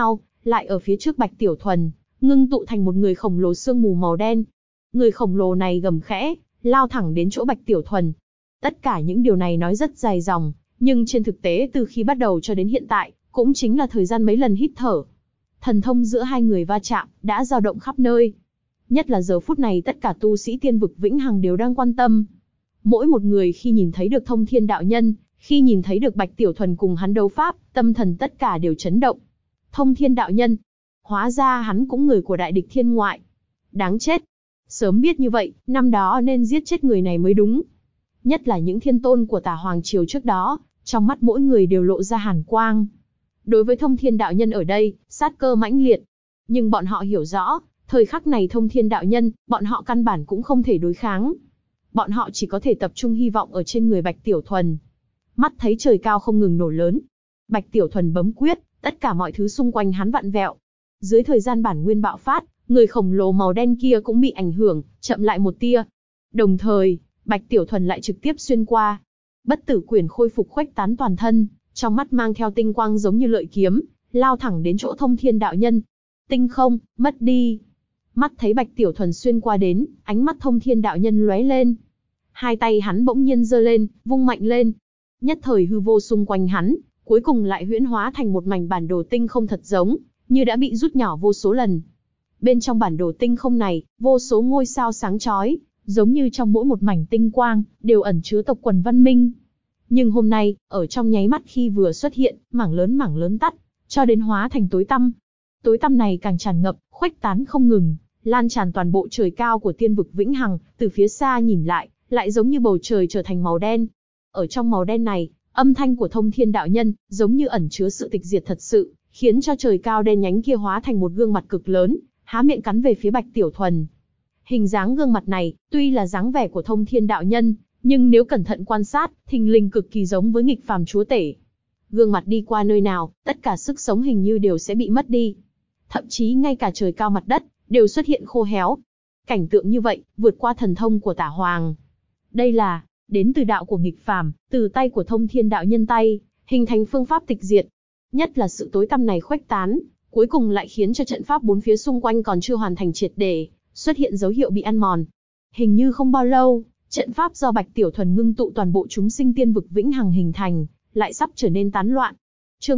lại ở phía trước Bạch Tiểu Thuần, ngưng tụ thành một người khổng lồ sương mù màu đen. Người khổng lồ này gầm khẽ, lao thẳng đến chỗ Bạch Tiểu Thuần. Tất cả những điều này nói rất dài dòng, nhưng trên thực tế từ khi bắt đầu cho đến hiện tại, cũng chính là thời gian mấy lần hít thở. Thần thông giữa hai người va chạm, đã dao động khắp nơi. Nhất là giờ phút này tất cả tu sĩ tiên vực vĩnh hằng đều đang quan tâm. Mỗi một người khi nhìn thấy được Thông Thiên đạo nhân, khi nhìn thấy được Bạch Tiểu Thuần cùng hắn đấu pháp, tâm thần tất cả đều chấn động. Thông Thiên đạo nhân, hóa ra hắn cũng người của đại địch thiên ngoại. Đáng chết. Sớm biết như vậy, năm đó nên giết chết người này mới đúng. Nhất là những thiên tôn của Tả Hoàng Triều trước đó, trong mắt mỗi người đều lộ ra hàn quang. Đối với Thông Thiên đạo nhân ở đây, sát cơ mãnh liệt. Nhưng bọn họ hiểu rõ, thời khắc này Thông Thiên đạo nhân, bọn họ căn bản cũng không thể đối kháng. Bọn họ chỉ có thể tập trung hy vọng ở trên người Bạch Tiểu Thuần. Mắt thấy trời cao không ngừng nổ lớn. Bạch Tiểu Thuần bấm quyết, tất cả mọi thứ xung quanh hắn vặn vẹo. Dưới thời gian bản nguyên bạo phát, người khổng lồ màu đen kia cũng bị ảnh hưởng, chậm lại một tia. Đồng thời, Bạch Tiểu Thuần lại trực tiếp xuyên qua. Bất tử quyền khôi phục khuếch tán toàn thân, trong mắt mang theo tinh quang giống như lợi kiếm, lao thẳng đến chỗ Thông Thiên đạo nhân. Tinh không, mất đi. Mắt thấy Bạch Tiểu Thuần xuyên qua đến, ánh mắt Thông Thiên đạo nhân lóe lên. Hai tay hắn bỗng nhiên giơ lên, vung mạnh lên. Nhất thời hư vô xung quanh hắn, cuối cùng lại huyễn hóa thành một mảnh bản đồ tinh không thật giống, như đã bị rút nhỏ vô số lần. Bên trong bản đồ tinh không này, vô số ngôi sao sáng chói, giống như trong mỗi một mảnh tinh quang, đều ẩn chứa tộc quần văn minh. Nhưng hôm nay, ở trong nháy mắt khi vừa xuất hiện, mảng lớn tắt, cho đến hóa thành tối tăm. Tối tăm này càng tràn ngập, khuếch tán không ngừng, lan tràn toàn bộ trời cao của tiên vực vĩnh hằng, từ phía xa nhìn lại giống như bầu trời trở thành màu đen. Ở trong màu đen này, âm thanh của Thông Thiên đạo nhân, giống như ẩn chứa sự tịch diệt thật sự, khiến cho trời cao đen nhánh kia hóa thành một gương mặt cực lớn, há miệng cắn về phía Bạch Tiểu Thuần. Hình dáng gương mặt này, tuy là dáng vẻ của Thông Thiên đạo nhân, nhưng nếu cẩn thận quan sát, thình lình cực kỳ giống với nghịch phàm chúa tể. Gương mặt đi qua nơi nào, tất cả sức sống hình như đều sẽ bị mất đi. Thậm chí ngay cả trời cao mặt đất, đều xuất hiện khô héo. Cảnh tượng như vậy, vượt qua thần thông của Tả Hoàng. Đây là, đến từ đạo của nghịch phàm, từ tay của Thông Thiên đạo nhân tay, hình thành phương pháp tịch diệt. Nhất là sự tối tăm này khuếch tán, cuối cùng lại khiến cho trận pháp bốn phía xung quanh còn chưa hoàn thành triệt để, xuất hiện dấu hiệu bị ăn mòn. Hình như không bao lâu, trận pháp do Bạch Tiểu Thuần ngưng tụ toàn bộ chúng sinh tiên vực vĩnh hằng hình thành, lại sắp trở nên tán loạn. Chương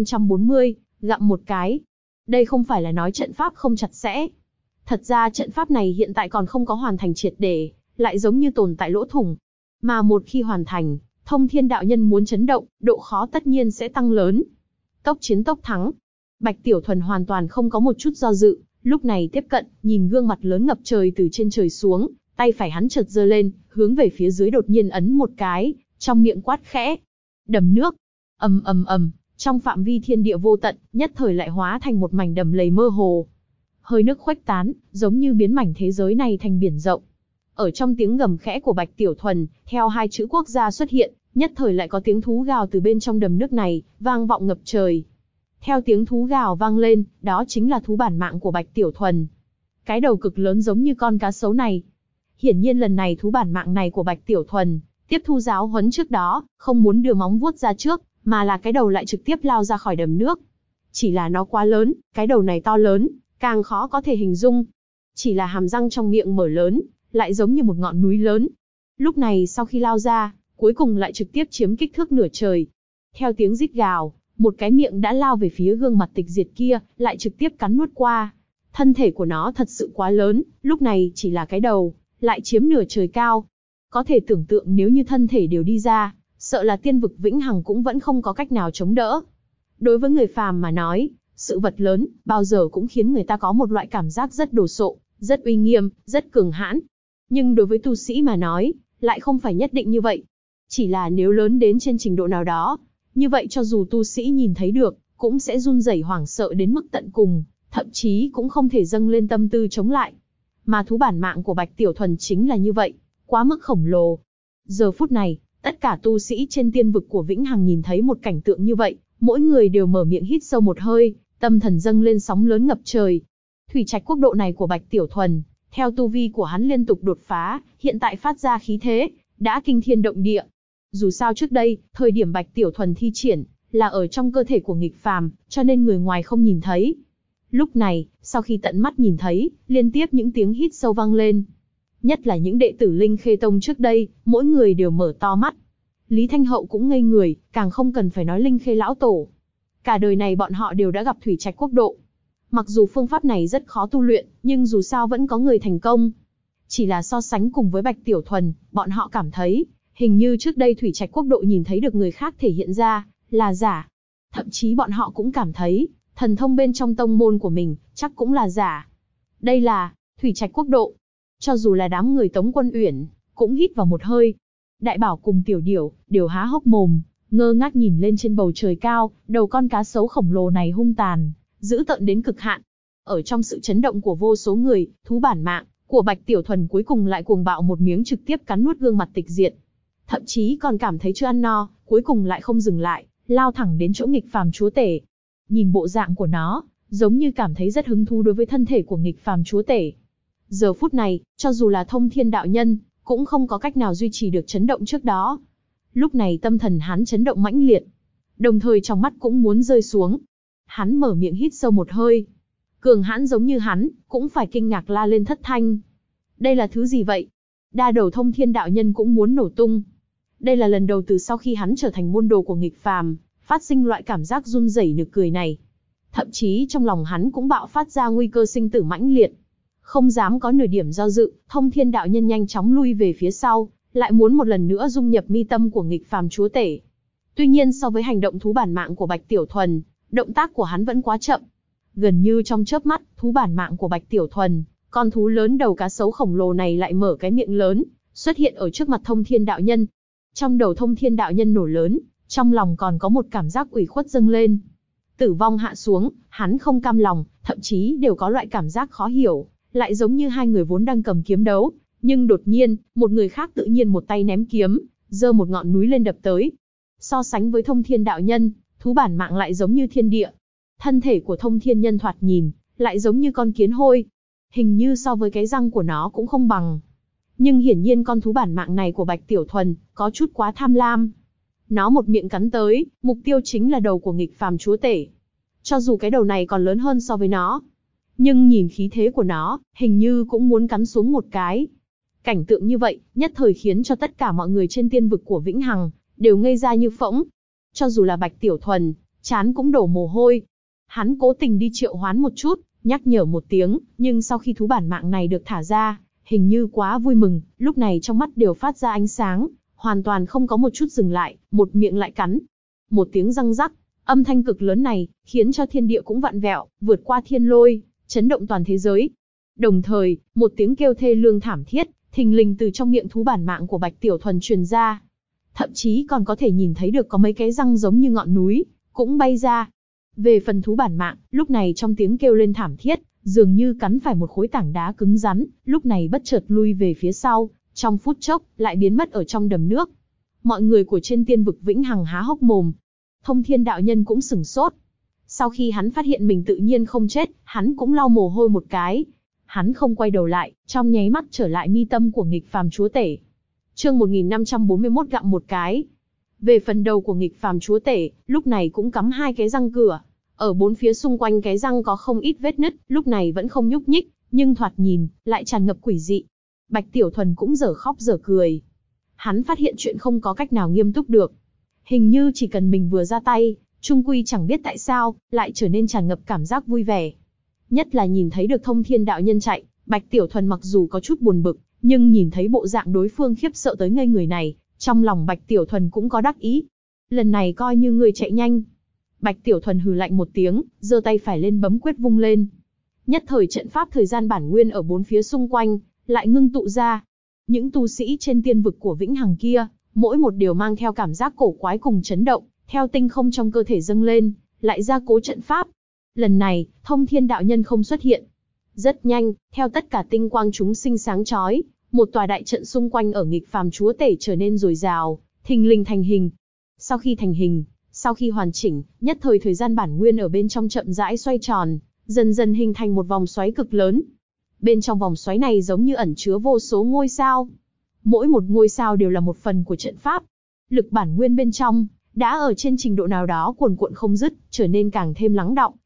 1540, gặm một cái. Đây không phải là nói trận pháp không chặt chẽ. Thật ra trận pháp này hiện tại còn không có hoàn thành triệt để, lại giống như tồn tại lỗ thủng. Mà một khi hoàn thành, Thông Thiên đạo nhân muốn chấn động, độ khó tất nhiên sẽ tăng lớn. Tốc chiến tốc thắng. Bạch Tiểu Thuần hoàn toàn không có một chút do dự, lúc này tiếp cận, nhìn gương mặt lớn ngập trời từ trên trời xuống, tay phải hắn chợt giơ lên, hướng về phía dưới đột nhiên ấn một cái, trong miệng quát khẽ. Đầm nước. Ầm ầm ầm, trong phạm vi thiên địa vô tận, nhất thời lại hóa thành một mảnh đầm lầy mơ hồ. Hơi nước khuếch tán, giống như biến mảnh thế giới này thành biển rộng. Ở trong tiếng gầm khẽ của Bạch Tiểu Thuần, theo hai chữ quốc gia xuất hiện, nhất thời lại có tiếng thú gào từ bên trong đầm nước này, vang vọng ngập trời. Theo tiếng thú gào vang lên, đó chính là thú bản mạng của Bạch Tiểu Thuần. Cái đầu cực lớn giống như con cá sấu này. Hiển nhiên lần này thú bản mạng này của Bạch Tiểu Thuần, tiếp thu giáo huấn trước đó, không muốn đưa móng vuốt ra trước, mà là cái đầu lại trực tiếp lao ra khỏi đầm nước. Chỉ là nó quá lớn, cái đầu này to lớn, càng khó có thể hình dung. Chỉ là hàm răng trong miệng mở lớn, lại giống như một ngọn núi lớn. Lúc này sau khi lao ra, cuối cùng lại trực tiếp chiếm kích thước nửa trời. Theo tiếng rít gào, một cái miệng đã lao về phía gương mặt tịch diệt kia, lại trực tiếp cắn nuốt qua. Thân thể của nó thật sự quá lớn, lúc này chỉ là cái đầu, lại chiếm nửa trời cao. Có thể tưởng tượng nếu như thân thể đều đi ra, sợ là tiên vực vĩnh hằng cũng vẫn không có cách nào chống đỡ. Đối với người phàm mà nói, sự vật lớn, bao giờ cũng khiến người ta có một loại cảm giác rất đồ sộ, rất uy nghiêm, rất cường hãn. Nhưng đối với tu sĩ mà nói, lại không phải nhất định như vậy. Chỉ là nếu lớn đến trên trình độ nào đó, như vậy cho dù tu sĩ nhìn thấy được, cũng sẽ run rẩy hoảng sợ đến mức tận cùng, thậm chí cũng không thể dâng lên tâm tư chống lại. Mà thú bản mạng của Bạch Tiểu Thuần chính là như vậy, quá mức khổng lồ. Giờ phút này, tất cả tu sĩ trên tiên vực của Vĩnh Hằng nhìn thấy một cảnh tượng như vậy, mỗi người đều mở miệng hít sâu một hơi, tâm thần dâng lên sóng lớn ngập trời. Thủy trạch quốc độ này của Bạch Tiểu Thuần, theo tu vi của hắn liên tục đột phá, hiện tại phát ra khí thế, đã kinh thiên động địa. Dù sao trước đây, thời điểm Bạch Tiểu Thuần thi triển, là ở trong cơ thể của nghịch phàm, cho nên người ngoài không nhìn thấy. Lúc này, sau khi tận mắt nhìn thấy, liên tiếp những tiếng hít sâu vang lên. Nhất là những đệ tử Linh Khê Tông trước đây, mỗi người đều mở to mắt. Lý Thanh Hậu cũng ngây người, càng không cần phải nói Linh Khê lão tổ. Cả đời này bọn họ đều đã gặp thủy trạch quốc độ. Mặc dù phương pháp này rất khó tu luyện, nhưng dù sao vẫn có người thành công. Chỉ là so sánh cùng với Bạch Tiểu Thuần, bọn họ cảm thấy, hình như trước đây thủy trạch quốc độ nhìn thấy được người khác thể hiện ra, là giả. Thậm chí bọn họ cũng cảm thấy, thần thông bên trong tông môn của mình, chắc cũng là giả. Đây là, thủy trạch quốc độ. Cho dù là đám người Tống Quân Uyển, cũng hít vào một hơi. Đại Bảo cùng Tiểu Điểu, đều há hốc mồm, ngơ ngác nhìn lên trên bầu trời cao, đầu con cá sấu khổng lồ này hung tàn, dữ tợn đến cực hạn. Ở trong sự chấn động của vô số người, thú bản mạng của Bạch Tiểu Thuần cuối cùng lại cuồng bạo một miếng trực tiếp cắn nuốt gương mặt tịch diệt. Thậm chí còn cảm thấy chưa ăn no, cuối cùng lại không dừng lại, lao thẳng đến chỗ nghịch phàm chúa tể. Nhìn bộ dạng của nó, giống như cảm thấy rất hứng thú đối với thân thể của nghịch phàm chúa tể. Giờ phút này, cho dù là Thông Thiên đạo nhân, cũng không có cách nào duy trì được chấn động trước đó. Lúc này tâm thần hắn chấn động mãnh liệt, đồng thời trong mắt cũng muốn rơi xuống. Hắn mở miệng hít sâu một hơi. Cường hãn giống như hắn, cũng phải kinh ngạc la lên thất thanh. Đây là thứ gì vậy? Đa đầu Thông Thiên đạo nhân cũng muốn nổ tung. Đây là lần đầu từ sau khi hắn trở thành môn đồ của nghịch phàm, phát sinh loại cảm giác run rẩy nực cười này. Thậm chí trong lòng hắn cũng bạo phát ra nguy cơ sinh tử mãnh liệt. Không dám có nửa điểm do dự, Thông Thiên đạo nhân nhanh chóng lui về phía sau, lại muốn một lần nữa dung nhập mi tâm của nghịch phàm chúa tể. Tuy nhiên so với hành động thú bản mạng của Bạch Tiểu Thuần, động tác của hắn vẫn quá chậm. Gần như trong chớp mắt, thú bản mạng của Bạch Tiểu Thuần, con thú lớn đầu cá sấu khổng lồ này lại mở cái miệng lớn, xuất hiện ở trước mặt Thông Thiên đạo nhân. Trong đầu Thông Thiên đạo nhân nổ lớn, trong lòng còn có một cảm giác ủy khuất dâng lên. Tử vong hạ xuống, hắn không cam lòng, thậm chí đều có loại cảm giác khó hiểu, lại giống như hai người vốn đang cầm kiếm đấu, nhưng đột nhiên, một người khác tự nhiên một tay ném kiếm, giơ một ngọn núi lên đập tới. So sánh với Thông Thiên đạo nhân, thú bản mạng lại giống như thiên địa. Thân thể của Thông Thiên nhân thoạt nhìn, lại giống như con kiến hôi. Hình như so với cái răng của nó cũng không bằng. Nhưng hiển nhiên con thú bản mạng này của Bạch Tiểu Thuần, có chút quá tham lam. Nó một miệng cắn tới, mục tiêu chính là đầu của nghịch phàm chúa tể. Cho dù cái đầu này còn lớn hơn so với nó, nhưng nhìn khí thế của nó, hình như cũng muốn cắn xuống một cái. Cảnh tượng như vậy, nhất thời khiến cho tất cả mọi người trên tiên vực của Vĩnh Hằng, đều ngây ra như phỗng. Cho dù là Bạch Tiểu Thuần, trán cũng đổ mồ hôi. Hắn cố tình đi triệu hoán một chút, nhắc nhở một tiếng, nhưng sau khi thú bản mạng này được thả ra, hình như quá vui mừng, lúc này trong mắt đều phát ra ánh sáng, hoàn toàn không có một chút dừng lại, một miệng lại cắn. Một tiếng răng rắc, âm thanh cực lớn này, khiến cho thiên địa cũng vặn vẹo, vượt qua thiên lôi, chấn động toàn thế giới. Đồng thời, một tiếng kêu thê lương thảm thiết, thình lình từ trong miệng thú bản mạng của Bạch Tiểu Thuần truyền ra. Thậm chí còn có thể nhìn thấy được có mấy cái răng giống như ngọn núi, cũng bay ra. Về phần thú bản mạng, lúc này trong tiếng kêu lên thảm thiết, dường như cắn phải một khối tảng đá cứng rắn, lúc này bất chợt lui về phía sau, trong phút chốc, lại biến mất ở trong đầm nước. Mọi người của trên tiên vực Vĩnh Hằng há hốc mồm. Thông Thiên đạo nhân cũng sửng sốt. Sau khi hắn phát hiện mình tự nhiên không chết, hắn cũng lau mồ hôi một cái. Hắn không quay đầu lại, trong nháy mắt trở lại mi tâm của nghịch phàm chúa tể. Chương 1541 gặm một cái. Về phần đầu của nghịch phàm chúa tể, lúc này cũng cắm hai cái răng cửa. Ở bốn phía xung quanh cái răng có không ít vết nứt, lúc này vẫn không nhúc nhích, nhưng thoạt nhìn, lại tràn ngập quỷ dị. Bạch Tiểu Thuần cũng dở khóc dở cười. Hắn phát hiện chuyện không có cách nào nghiêm túc được. Hình như chỉ cần mình vừa ra tay, chung quy chẳng biết tại sao, lại trở nên tràn ngập cảm giác vui vẻ. Nhất là nhìn thấy được Thông Thiên đạo nhân chạy, Bạch Tiểu Thuần mặc dù có chút buồn bực, nhưng nhìn thấy bộ dạng đối phương khiếp sợ tới ngây người này, trong lòng Bạch Tiểu Thuần cũng có đắc ý. Lần này coi như người chạy nhanh. Bạch Tiểu Thuần hừ lạnh một tiếng, giơ tay phải lên bấm quyết vung lên. Nhất thời trận pháp thời gian bản nguyên ở bốn phía xung quanh, lại ngưng tụ ra. Những tu sĩ trên tiên vực của Vĩnh Hằng kia, mỗi một đều mang theo cảm giác cổ quái cùng chấn động, theo tinh không trong cơ thể dâng lên, lại gia cố trận pháp. Lần này, Thông Thiên đạo nhân không xuất hiện. Rất nhanh, theo tất cả tinh quang chúng sinh sáng chói, một tòa đại trận xung quanh ở nghịch phàm chúa tể trở nên dồi dào, thình lình thành hình. Sau khi thành hình, sau khi hoàn chỉnh, nhất thời thời gian bản nguyên ở bên trong chậm rãi xoay tròn, dần dần hình thành một vòng xoáy cực lớn. Bên trong vòng xoáy này giống như ẩn chứa vô số ngôi sao. Mỗi một ngôi sao đều là một phần của trận pháp. Lực bản nguyên bên trong đã ở trên trình độ nào đó cuồn cuộn không dứt, trở nên càng thêm lắng đọng,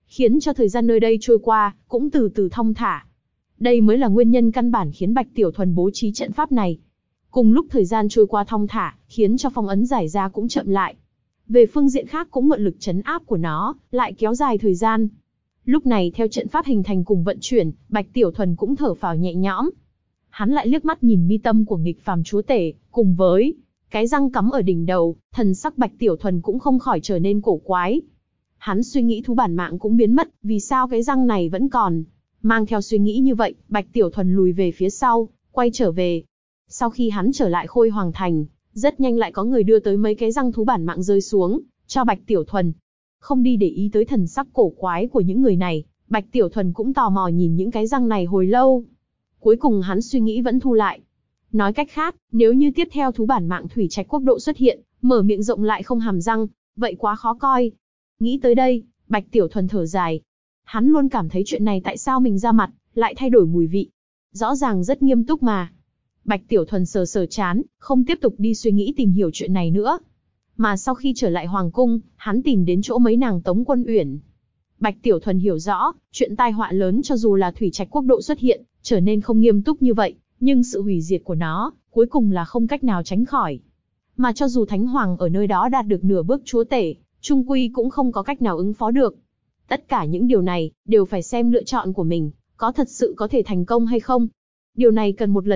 khiến cho thời gian nơi đây trôi qua cũng từ từ thong thả. Đây mới là nguyên nhân căn bản khiến Bạch Tiểu Thuần bố trí trận pháp này. Cùng lúc thời gian trôi qua thong thả, khiến cho phong ấn giải ra cũng chậm lại. Về phương diện khác cũng mượn lực trấn áp của nó, lại kéo dài thời gian. Lúc này theo trận pháp hình thành cùng vận chuyển, Bạch Tiểu Thuần cũng thở phào nhẹ nhõm. Hắn lại liếc mắt nhìn mi tâm của nghịch phàm chúa tể, cùng với cái răng cắm ở đỉnh đầu, thần sắc Bạch Tiểu Thuần cũng không khỏi trở nên cổ quái. Hắn suy nghĩ thú bản mạng cũng biến mất, vì sao cái răng này vẫn còn? Mang theo suy nghĩ như vậy, Bạch Tiểu Thuần lùi về phía sau, quay trở về. Sau khi hắn trở lại Khôi Hoàng Thành, rất nhanh lại có người đưa tới mấy cái răng thú bản mạng rơi xuống, cho Bạch Tiểu Thuần. Không đi để ý tới thần sắc cổ quái của những người này, Bạch Tiểu Thuần cũng tò mò nhìn những cái răng này hồi lâu. Cuối cùng hắn suy nghĩ vẫn thu lại. Nói cách khác, nếu như tiếp theo thú bản mạng Thủy Trạch Quốc độ xuất hiện, mở miệng rộng lại không hàm răng, vậy quá khó coi. Nghĩ tới đây, Bạch Tiểu Thuần thở dài. Hắn luôn cảm thấy chuyện này tại sao mình ra mặt, lại thay đổi mùi vị. Rõ ràng rất nghiêm túc mà. Bạch Tiểu Thuần sờ sờ chán, không tiếp tục đi suy nghĩ tìm hiểu chuyện này nữa. Mà sau khi trở lại Hoàng Cung, hắn tìm đến chỗ mấy nàng Tống Quân Uyển. Bạch Tiểu Thuần hiểu rõ, chuyện tai họa lớn cho dù là Thủy Trạch Quốc độ xuất hiện, trở nên không nghiêm túc như vậy, nhưng sự hủy diệt của nó, cuối cùng là không cách nào tránh khỏi. Mà cho dù Thánh Hoàng ở nơi đó đạt được nửa bước chúa tể, chung quy cũng không có cách nào ứng phó được. Tất cả những điều này, đều phải xem lựa chọn của mình, có thật sự có thể thành công hay không. Điều này cần một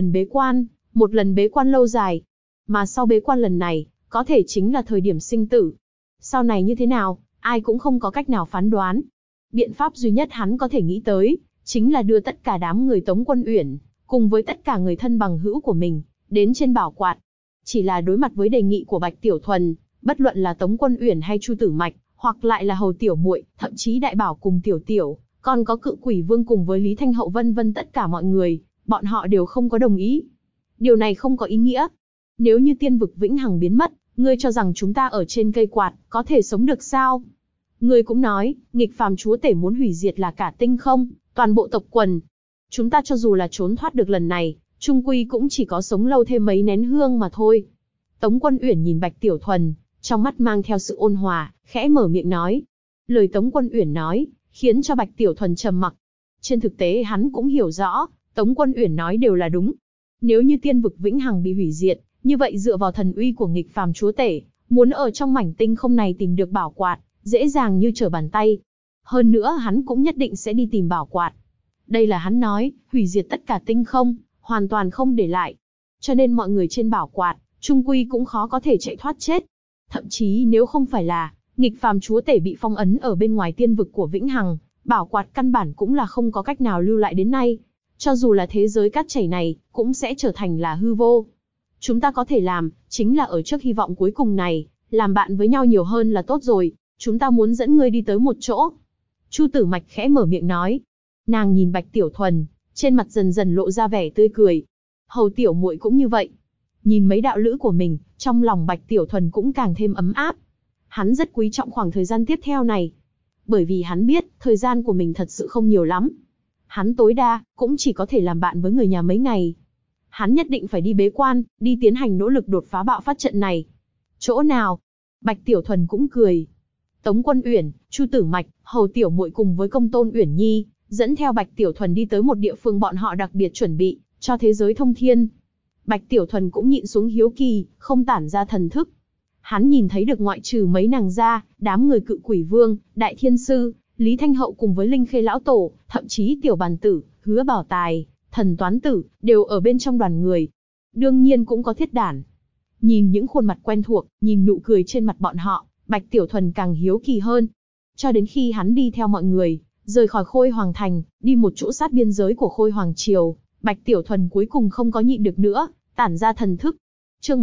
lần bế quan lâu dài. Mà sau bế quan lần này, có thể chính là thời điểm sinh tử. Sau này như thế nào, ai cũng không có cách nào phán đoán. Biện pháp duy nhất hắn có thể nghĩ tới, chính là đưa tất cả đám người Tống Quân Uyển, cùng với tất cả người thân bằng hữu của mình, đến trên bảo quạt. Chỉ là đối mặt với đề nghị của Bạch Tiểu Thuần, bất luận là Tống Quân Uyển hay Chu Tử Mạch, hoặc lại là Hầu Tiểu Muội, thậm chí Đại Bảo cùng Tiểu Tiểu, còn có Cự Quỷ Vương cùng với Lý Thanh Hậu vân vân tất cả mọi người, bọn họ đều không có đồng ý. Điều này không có ý nghĩa. Nếu như tiên vực vĩnh hằng biến mất, ngươi cho rằng chúng ta ở trên cây quạt, có thể sống được sao? Ngươi cũng nói, nghịch phàm chúa tể muốn hủy diệt là cả tinh không, toàn bộ tộc quần. Chúng ta cho dù là trốn thoát được lần này, chung quy cũng chỉ có sống lâu thêm mấy nén hương mà thôi. Tống Quân Uyển nhìn Bạch Tiểu Thuần, trong mắt mang theo sự ôn hòa, khẽ mở miệng nói. Lời Tống Quân Uyển nói, khiến cho Bạch Tiểu Thuần trầm mặc. Trên thực tế hắn cũng hiểu rõ, Tống Quân Uyển nói đều là đúng. Nếu như tiên vực vĩnh hằng bị hủy diệt, như vậy dựa vào thần uy của nghịch phàm chúa tể, muốn ở trong mảnh tinh không này tìm được bảo quạt, dễ dàng như trở bàn tay. Hơn nữa hắn cũng nhất định sẽ đi tìm bảo quạt. Đây là hắn nói, hủy diệt tất cả tinh không, hoàn toàn không để lại. Cho nên mọi người trên bảo quạt, chung quy cũng khó có thể chạy thoát chết. Thậm chí nếu không phải là nghịch phàm chúa tể bị phong ấn ở bên ngoài tiên vực của vĩnh hằng, bảo quạt căn bản cũng là không có cách nào lưu lại đến nay. Cho dù là thế giới cát chảy này, cũng sẽ trở thành là hư vô. Chúng ta có thể làm, chính là ở trước hy vọng cuối cùng này, làm bạn với nhau nhiều hơn là tốt rồi. Chúng ta muốn dẫn ngươi đi tới một chỗ. Chu Tử Mạch khẽ mở miệng nói. Nàng nhìn Bạch Tiểu Thuần, trên mặt dần dần lộ ra vẻ tươi cười. Hầu Tiểu Muội cũng như vậy. Nhìn mấy đạo lữ của mình, trong lòng Bạch Tiểu Thuần cũng càng thêm ấm áp. Hắn rất quý trọng khoảng thời gian tiếp theo này. Bởi vì hắn biết, thời gian của mình thật sự không nhiều lắm. Hắn tối đa, cũng chỉ có thể làm bạn với người nhà mấy ngày. Hắn nhất định phải đi bế quan, đi tiến hành nỗ lực đột phá bạo phát trận này. Chỗ nào? Bạch Tiểu Thuần cũng cười. Tống Quân Uyển, Chu Tử Mạch, Hầu Tiểu Muội cùng với Công Tôn Uyển Nhi, dẫn theo Bạch Tiểu Thuần đi tới một địa phương bọn họ đặc biệt chuẩn bị, cho thế giới thông thiên. Bạch Tiểu Thuần cũng nhịn xuống hiếu kỳ, không tản ra thần thức. Hắn nhìn thấy được ngoại trừ mấy nàng ra, đám người Cự Quỷ Vương, Đại Thiên Sư, Lý Thanh Hậu cùng với Linh Khê Lão Tổ, thậm chí Tiểu Bàn Tử, Hứa Bảo Tài, Thần Toán Tử, đều ở bên trong đoàn người. Đương nhiên cũng có Thiết Đản. Nhìn những khuôn mặt quen thuộc, nhìn nụ cười trên mặt bọn họ, Bạch Tiểu Thuần càng hiếu kỳ hơn. Cho đến khi hắn đi theo mọi người, rời khỏi Khôi Hoàng Thành, đi một chỗ sát biên giới của Khôi Hoàng Triều, Bạch Tiểu Thuần cuối cùng không có nhịn được nữa, tản ra thần thức. Chương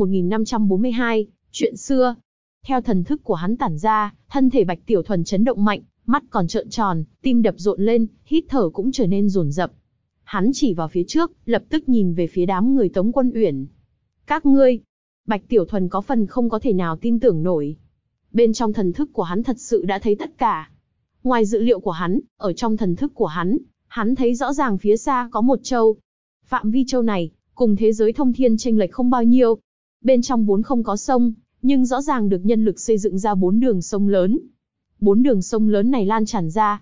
1542, chuyện xưa. Theo thần thức của hắn tản ra, thân thể Bạch Tiểu Thuần chấn động mạnh, mắt còn trợn tròn, tim đập rộn lên, hít thở cũng trở nên dồn dập. Hắn chỉ vào phía trước, lập tức nhìn về phía đám người Tống Quân Uyển. Các ngươi. Bạch Tiểu Thuần có phần không có thể nào tin tưởng nổi. Bên trong thần thức của hắn thật sự đã thấy tất cả. Ngoài dự liệu của hắn, ở trong thần thức của hắn thấy rõ ràng phía xa có một châu. Phạm vi châu này, cùng thế giới thông thiên chênh lệch không bao nhiêu. Bên trong vốn không có sông, nhưng rõ ràng được nhân lực xây dựng ra 4 đường sông lớn. 4 đường sông lớn này lan tràn ra,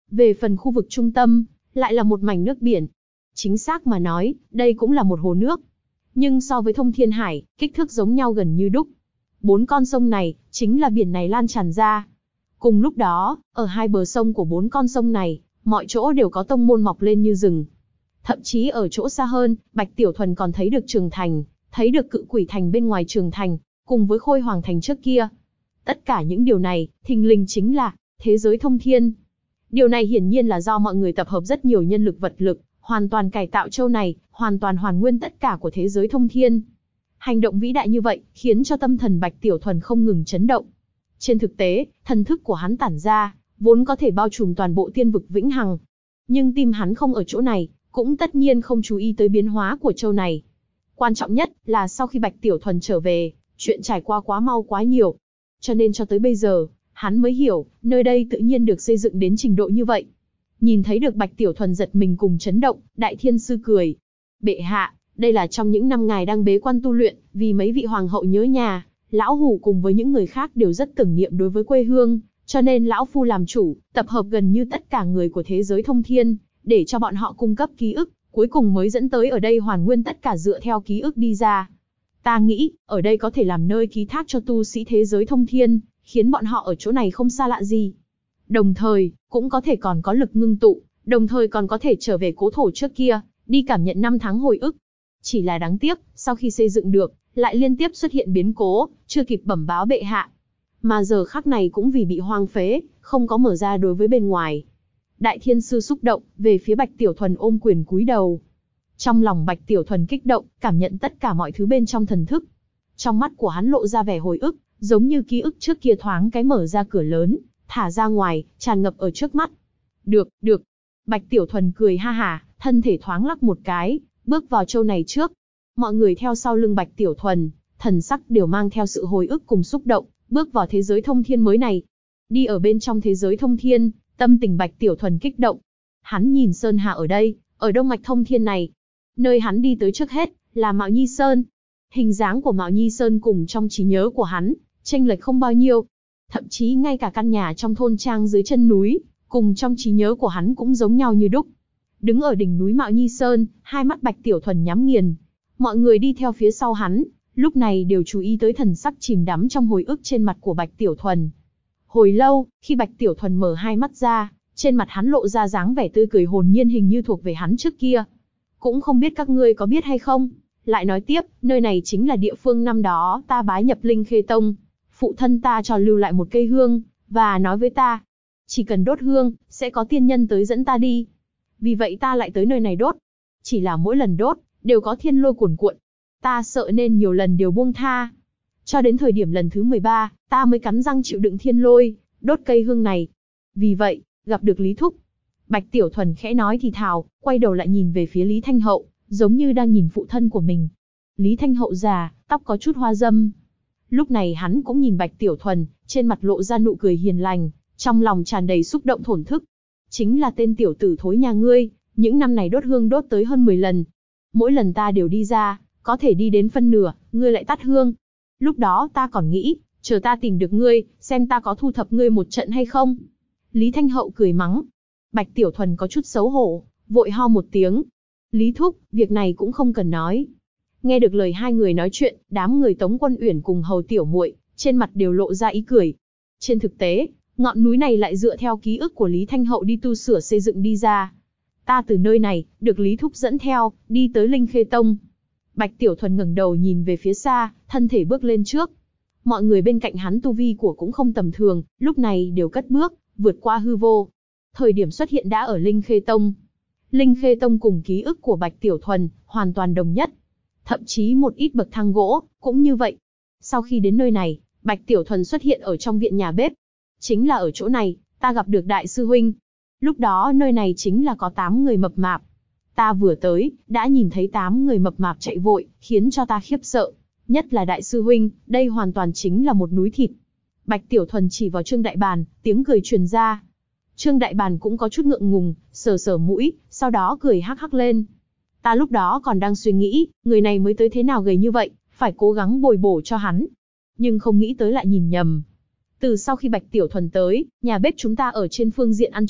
Về phần khu vực trung tâm, lại là một mảnh nước biển. Chính xác mà nói, đây cũng là một hồ nước. Nhưng so với Thông Thiên Hải, kích thước giống nhau gần như đúc. 4 con sông này, chính là biển này lan tràn ra. Cùng lúc đó, ở hai bờ sông của 4 con sông này, mọi chỗ đều có tông môn mọc lên như rừng. Thậm chí ở chỗ xa hơn, Bạch Tiểu Thuần còn thấy được Trường Thành, thấy được Cự Quỷ Thành bên ngoài Trường Thành, cùng với Khôi Hoàng Thành trước kia. Tất cả những điều này, thình lình chính là thế giới thông thiên. Điều này hiển nhiên là do mọi người tập hợp rất nhiều nhân lực vật lực, hoàn toàn cải tạo châu này, hoàn toàn hoàn nguyên tất cả của thế giới thông thiên. Hành động vĩ đại như vậy, khiến cho tâm thần Bạch Tiểu Thuần không ngừng chấn động. Trên thực tế, thần thức của hắn tản ra, vốn có thể bao trùm toàn bộ tiên vực vĩnh hằng. Nhưng tim hắn không ở chỗ này, cũng tất nhiên không chú ý tới biến hóa của châu này. Quan trọng nhất là sau khi Bạch Tiểu Thuần trở về, chuyện trải qua quá mau quá nhiều. Cho nên cho tới bây giờ, hắn mới hiểu, nơi đây tự nhiên được xây dựng đến trình độ như vậy. Nhìn thấy được Bạch Tiểu Thuần giật mình cùng chấn động, Đại Thiên Sư cười. Bệ hạ, đây là trong những năm ngài đang bế quan tu luyện, vì mấy vị hoàng hậu nhớ nhà, lão hủ cùng với những người khác đều rất tưởng niệm đối với quê hương, cho nên lão phu làm chủ, tập hợp gần như tất cả người của thế giới thông thiên, để cho bọn họ cung cấp ký ức, cuối cùng mới dẫn tới ở đây hoàn nguyên tất cả dựa theo ký ức đi ra. Ta nghĩ, ở đây có thể làm nơi ký thác cho tu sĩ thế giới thông thiên, khiến bọn họ ở chỗ này không xa lạ gì. Đồng thời, cũng có thể còn có lực ngưng tụ, đồng thời còn có thể trở về cố thổ trước kia, đi cảm nhận năm tháng hồi ức. Chỉ là đáng tiếc, sau khi xây dựng được, lại liên tiếp xuất hiện biến cố, chưa kịp bẩm báo bệ hạ. Mà giờ khắc này cũng vì bị hoang phế, không có mở ra đối với bên ngoài. Đại Thiên Sư xúc động, về phía Bạch Tiểu Thuần ôm quyền cúi đầu. Trong lòng Bạch Tiểu Thuần kích động, cảm nhận tất cả mọi thứ bên trong thần thức. Trong mắt của hắn lộ ra vẻ hồi ức, giống như ký ức trước kia thoáng cái mở ra cửa lớn, thả ra ngoài, tràn ngập ở trước mắt. Được, được. Bạch Tiểu Thuần cười ha hả, thân thể thoáng lắc một cái, bước vào châu này trước. Mọi người theo sau lưng Bạch Tiểu Thuần, thần sắc đều mang theo sự hồi ức cùng xúc động, bước vào thế giới thông thiên mới này. Đi ở bên trong thế giới thông thiên, tâm tình Bạch Tiểu Thuần kích động. Hắn nhìn Sơn Hà ở đây, ở đông mạch thông thiên này. Nơi hắn đi tới trước hết, là Mạo Nhi Sơn. Hình dáng của Mạo Nhi Sơn cùng trong trí nhớ của hắn, chênh lệch không bao nhiêu. Thậm chí ngay cả căn nhà trong thôn trang dưới chân núi, cùng trong trí nhớ của hắn cũng giống nhau như đúc. Đứng ở đỉnh núi Mạo Nhi Sơn, hai mắt Bạch Tiểu Thuần nhắm nghiền. Mọi người đi theo phía sau hắn, lúc này đều chú ý tới thần sắc chìm đắm trong hồi ức trên mặt của Bạch Tiểu Thuần. Hồi lâu, khi Bạch Tiểu Thuần mở hai mắt ra, trên mặt hắn lộ ra dáng vẻ tươi cười hồn nhiên hình như thuộc về hắn trước kia. Cũng không biết các ngươi có biết hay không? Lại nói tiếp, nơi này chính là địa phương năm đó ta bái nhập Linh Khê Tông. Phụ thân ta cho lưu lại một cây hương, và nói với ta, chỉ cần đốt hương, sẽ có tiên nhân tới dẫn ta đi. Vì vậy ta lại tới nơi này đốt. Chỉ là mỗi lần đốt, đều có thiên lôi cuồn cuộn. Ta sợ nên nhiều lần đều buông tha. Cho đến thời điểm lần thứ 13, ta mới cắn răng chịu đựng thiên lôi, đốt cây hương này. Vì vậy, gặp được Lý Thúc. Bạch Tiểu Thuần khẽ nói thì thào, quay đầu lại nhìn về phía Lý Thanh Hậu, giống như đang nhìn phụ thân của mình. Lý Thanh Hậu già, tóc có chút hoa râm. Lúc này hắn cũng nhìn Bạch Tiểu Thuần, trên mặt lộ ra nụ cười hiền lành, trong lòng tràn đầy xúc động thổn thức. Chính là tên tiểu tử thối nhà ngươi, những năm này đốt hương đốt tới hơn 10 lần. Mỗi lần ta đều đi ra, có thể đi đến phân nửa, ngươi lại tắt hương. Lúc đó ta còn nghĩ, chờ ta tìm được ngươi, xem ta có thu thập ngươi một trận hay không. Lý Thanh Hậu cười mắng. Bạch Tiểu Thuần có chút xấu hổ, vội ho một tiếng. Lý Thúc, việc này cũng không cần nói. Nghe được lời hai người nói chuyện, đám người Tống Quân Uyển cùng Hầu Tiểu Muội trên mặt đều lộ ra ý cười. Trên thực tế, ngọn núi này lại dựa theo ký ức của Lý Thanh Hậu đi tu sửa xây dựng đi ra. Ta từ nơi này, được Lý Thúc dẫn theo, đi tới Linh Khê Tông. Bạch Tiểu Thuần ngẩng đầu nhìn về phía xa, thân thể bước lên trước. Mọi người bên cạnh hắn tu vi của cũng không tầm thường, lúc này đều cất bước, vượt qua hư vô. Thời điểm xuất hiện đã ở Linh Khê Tông. Linh Khê Tông cùng ký ức của Bạch Tiểu Thuần, hoàn toàn đồng nhất. Thậm chí một ít bậc thang gỗ, cũng như vậy. Sau khi đến nơi này, Bạch Tiểu Thuần xuất hiện ở trong viện nhà bếp. Chính là ở chỗ này, ta gặp được Đại Sư Huynh. Lúc đó nơi này chính là có 8 người mập mạp. Ta vừa tới, đã nhìn thấy 8 người mập mạp chạy vội, khiến cho ta khiếp sợ. Nhất là Đại Sư Huynh, đây hoàn toàn chính là một núi thịt. Bạch Tiểu Thuần chỉ vào Trương Đại Bàn, tiếng cười truyền ra. Trương Đại Bàn cũng có chút ngượng ngùng, sờ sờ mũi, sau đó cười hắc hắc lên. Ta lúc đó còn đang suy nghĩ, người này mới tới thế nào gầy như vậy, phải cố gắng bồi bổ cho hắn. Nhưng không nghĩ tới lại nhìn nhầm. Từ sau khi Bạch Tiểu Thuần tới, nhà bếp chúng ta ở trên phương diện ăn trộm,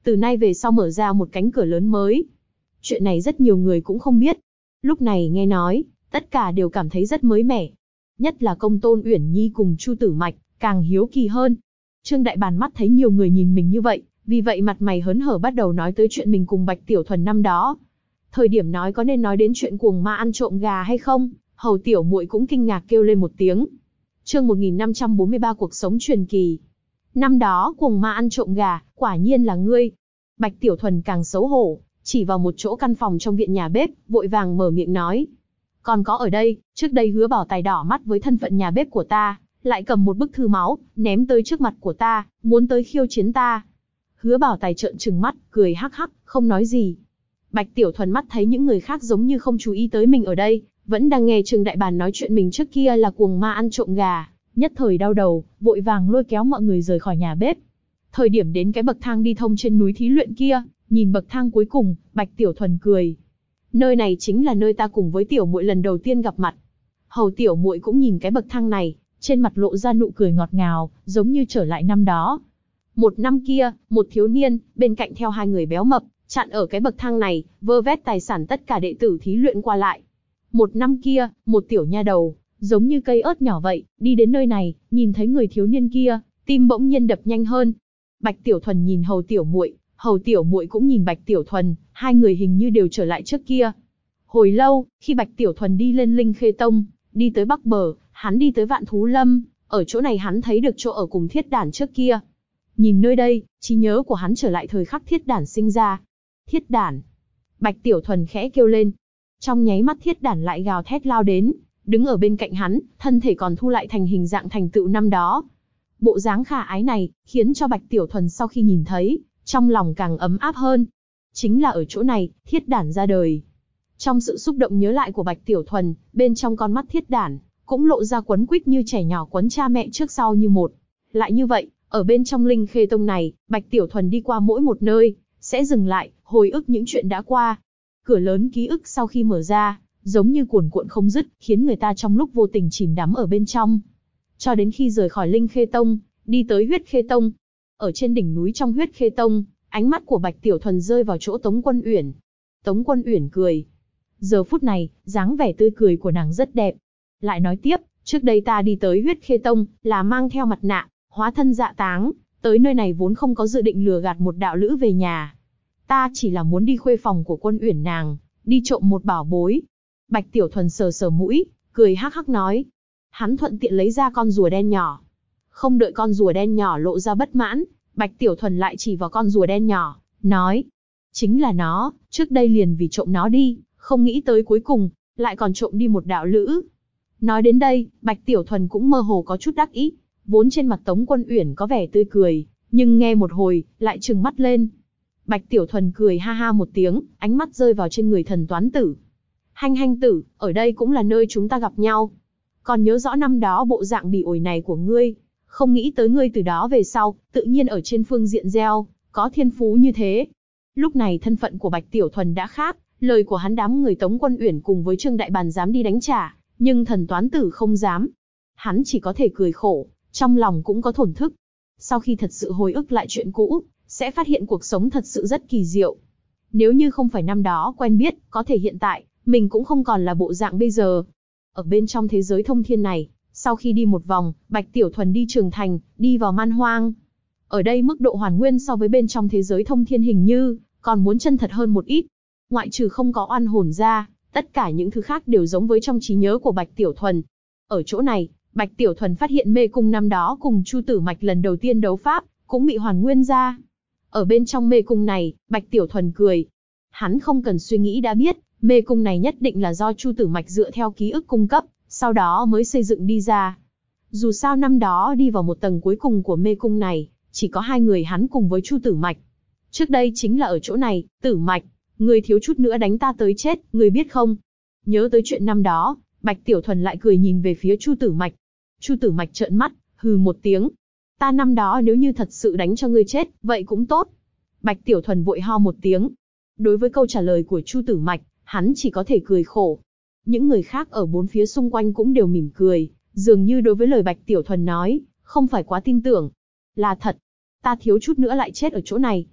từ nay về sau mở ra một cánh cửa lớn mới. Chuyện này rất nhiều người cũng không biết. Lúc này nghe nói, tất cả đều cảm thấy rất mới mẻ. Nhất là Công Tôn Uyển Nhi cùng Chu Tử Mạch, càng hiếu kỳ hơn. Trương Đại Bàn mắt thấy nhiều người nhìn mình như vậy, vì vậy mặt mày hớn hở bắt đầu nói tới chuyện mình cùng Bạch Tiểu Thuần năm đó. Thời điểm nói có nên nói đến chuyện cuồng ma ăn trộm gà hay không, Hầu Tiểu Muội cũng kinh ngạc kêu lên một tiếng. Chương 1543 cuộc sống truyền kỳ. Năm đó cuồng ma ăn trộm gà, quả nhiên là ngươi. Bạch Tiểu Thuần càng xấu hổ, chỉ vào một chỗ căn phòng trong viện nhà bếp, vội vàng mở miệng nói. Còn có ở đây, trước đây Hứa Bảo Tài đỏ mắt với thân phận nhà bếp của ta, lại cầm một bức thư máu, ném tới trước mặt của ta, muốn tới khiêu chiến ta. Hứa Bảo Tài trợn trừng mắt, cười hắc hắc, không nói gì. Bạch Tiểu Thuần mắt thấy những người khác giống như không chú ý tới mình ở đây, vẫn đang nghe Trương Đại Bàn nói chuyện mình trước kia là cuồng ma ăn trộm gà, nhất thời đau đầu, vội vàng lôi kéo mọi người rời khỏi nhà bếp. Thời điểm đến cái bậc thang đi thông trên núi thí luyện kia, nhìn bậc thang cuối cùng, Bạch Tiểu Thuần cười. Nơi này chính là nơi ta cùng với Tiểu Muội lần đầu tiên gặp mặt. Hầu Tiểu Muội cũng nhìn cái bậc thang này, trên mặt lộ ra nụ cười ngọt ngào, giống như trở lại năm đó. Một năm kia, một thiếu niên, bên cạnh theo hai người béo mập, chặn ở cái bậc thang này, vơ vét tài sản tất cả đệ tử thí luyện qua lại. Một năm kia, một tiểu nha đầu, giống như cây ớt nhỏ vậy, đi đến nơi này, nhìn thấy người thiếu niên kia, tim bỗng nhiên đập nhanh hơn. Bạch Tiểu Thuần nhìn Hầu Tiểu Muội, Hầu Tiểu Muội cũng nhìn Bạch Tiểu Thuần, hai người hình như đều trở lại trước kia. Hồi lâu, khi Bạch Tiểu Thuần đi lên Linh Khê Tông, đi tới Bắc Bờ, hắn đi tới Vạn Thú Lâm, ở chỗ này hắn thấy được chỗ ở cùng Thiết Đản trước kia. Nhìn nơi đây, trí nhớ của hắn trở lại thời khắc Thiết Đản sinh ra. Thiết Đản! Bạch Tiểu Thuần khẽ kêu lên. Trong nháy mắt Thiết Đản lại gào thét lao đến, đứng ở bên cạnh hắn, thân thể còn thu lại thành hình dạng thành tựu năm đó. Bộ dáng khả ái này, khiến cho Bạch Tiểu Thuần sau khi nhìn thấy, trong lòng càng ấm áp hơn. Chính là ở chỗ này, Thiết Đản ra đời. Trong sự xúc động nhớ lại của Bạch Tiểu Thuần, bên trong con mắt Thiết Đản, cũng lộ ra quấn quýt như trẻ nhỏ quấn cha mẹ trước sau như một. Lại như vậy, ở bên trong Linh Khê Tông này, Bạch Tiểu Thuần đi qua mỗi một nơi, sẽ dừng lại, hồi ức những chuyện đã qua. Cửa lớn ký ức sau khi mở ra, giống như cuồn cuộn không dứt, khiến người ta trong lúc vô tình chìm đắm ở bên trong. Cho đến khi rời khỏi Linh Khê Tông, đi tới Huyết Khê Tông. Ở trên đỉnh núi trong Huyết Khê Tông, ánh mắt của Bạch Tiểu Thuần rơi vào chỗ Tống Quân Uyển. Tống Quân Uyển cười. Giờ phút này, dáng vẻ tươi cười của nàng rất đẹp. Lại nói tiếp, trước đây ta đi tới Huyết Khê Tông, là mang theo mặt nạ, hóa thân Dạ Táng, tới nơi này vốn không có dự định lừa gạt một đạo lữ về nhà. Ta chỉ là muốn đi khuê phòng của Quân Uyển nàng, đi trộm một bảo bối. Bạch Tiểu Thuần sờ sờ mũi, cười hắc hắc nói. Hắn thuận tiện lấy ra con rùa đen nhỏ. Không đợi con rùa đen nhỏ lộ ra bất mãn, Bạch Tiểu Thuần lại chỉ vào con rùa đen nhỏ, nói. Chính là nó, trước đây liền vì trộm nó đi, không nghĩ tới cuối cùng, lại còn trộm đi một đạo lữ. Nói đến đây, Bạch Tiểu Thuần cũng mơ hồ có chút đắc ý, vốn trên mặt Tống Quân Uyển có vẻ tươi cười, nhưng nghe một hồi, lại trừng mắt lên. Bạch Tiểu Thuần cười ha ha một tiếng, ánh mắt rơi vào trên người Thần Toán Tử. Hanh tử, ở đây cũng là nơi chúng ta gặp nhau. Còn nhớ rõ năm đó bộ dạng bỉ ổi này của ngươi, không nghĩ tới ngươi từ đó về sau, tự nhiên ở trên phương diện gieo, có thiên phú như thế. Lúc này thân phận của Bạch Tiểu Thuần đã khác, lời của hắn đám người Tống Quân Uyển cùng với Trương Đại Bàn dám đi đánh trả, nhưng Thần Toán Tử không dám. Hắn chỉ có thể cười khổ, trong lòng cũng có thổn thức. Sau khi thật sự hồi ức lại chuyện cũ, sẽ phát hiện cuộc sống thật sự rất kỳ diệu. Nếu như không phải năm đó quen biết, có thể hiện tại, mình cũng không còn là bộ dạng bây giờ. Ở bên trong thế giới thông thiên này, sau khi đi một vòng, Bạch Tiểu Thuần đi Trường Thành, đi vào Man Hoang. Ở đây mức độ hoàn nguyên so với bên trong thế giới thông thiên hình như, còn muốn chân thật hơn một ít. Ngoại trừ không có oan hồn ra, tất cả những thứ khác đều giống với trong trí nhớ của Bạch Tiểu Thuần. Ở chỗ này, Bạch Tiểu Thuần phát hiện mê cung năm đó cùng Chu Tử Mạch lần đầu tiên đấu pháp, cũng bị hoàn nguyên ra. Ở bên trong mê cung này, Bạch Tiểu Thuần cười. Hắn không cần suy nghĩ đã biết, mê cung này nhất định là do Chu Tử Mạch dựa theo ký ức cung cấp, sau đó mới xây dựng đi ra. Dù sao năm đó đi vào một tầng cuối cùng của mê cung này, chỉ có hai người hắn cùng với Chu Tử Mạch. Trước đây chính là ở chỗ này, Tử Mạch, người thiếu chút nữa đánh ta tới chết, người biết không? Nhớ tới chuyện năm đó, Bạch Tiểu Thuần lại cười nhìn về phía Chu Tử Mạch. Chu Tử Mạch trợn mắt, hừ một tiếng. Ta năm đó nếu như thật sự đánh cho ngươi chết, vậy cũng tốt. Bạch Tiểu Thuần vội ho một tiếng. Đối với câu trả lời của Chu Tử Mạch, hắn chỉ có thể cười khổ. Những người khác ở bốn phía xung quanh cũng đều mỉm cười, dường như đối với lời Bạch Tiểu Thuần nói, không phải quá tin tưởng. Là thật, ta thiếu chút nữa lại chết ở chỗ này.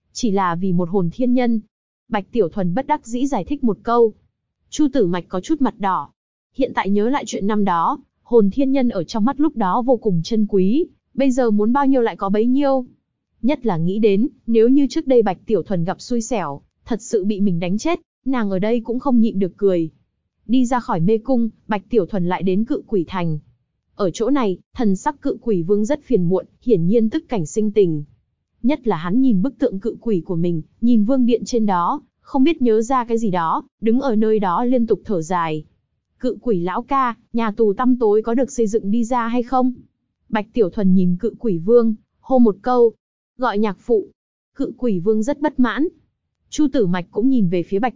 Chỉ là vì một hồn thiên nhân. Bạch Tiểu Thuần bất đắc dĩ giải thích một câu. Chu Tử Mạch có chút mặt đỏ. Hiện tại nhớ lại chuyện năm đó, hồn thiên nhân ở trong mắt lúc đó vô cùng chân quý, bây giờ muốn bao nhiêu lại có bấy nhiêu. Nhất là nghĩ đến, nếu như trước đây Bạch Tiểu Thuần gặp xui xẻo, thật sự bị mình đánh chết, nàng ở đây cũng không nhịn được cười. Đi ra khỏi mê cung, Bạch Tiểu Thuần lại đến Cự Quỷ Thành. Ở chỗ này, thần sắc Cự Quỷ Vương rất phiền muộn, hiển nhiên tức cảnh sinh tình. Nhất là hắn nhìn bức tượng cự quỷ của mình, nhìn vương điện trên đó, không biết nhớ ra cái gì đó, đứng ở nơi đó liên tục thở dài. Cự Quỷ lão ca, nhà tù tăm tối có được xây dựng đi ra hay không? Bạch Tiểu Thuần nhìn Cự Quỷ Vương, hô một câu, gọi nhạc phụ. Cự Quỷ Vương rất bất mãn. Chu Tử Mạch cũng nhìn về phía Bạch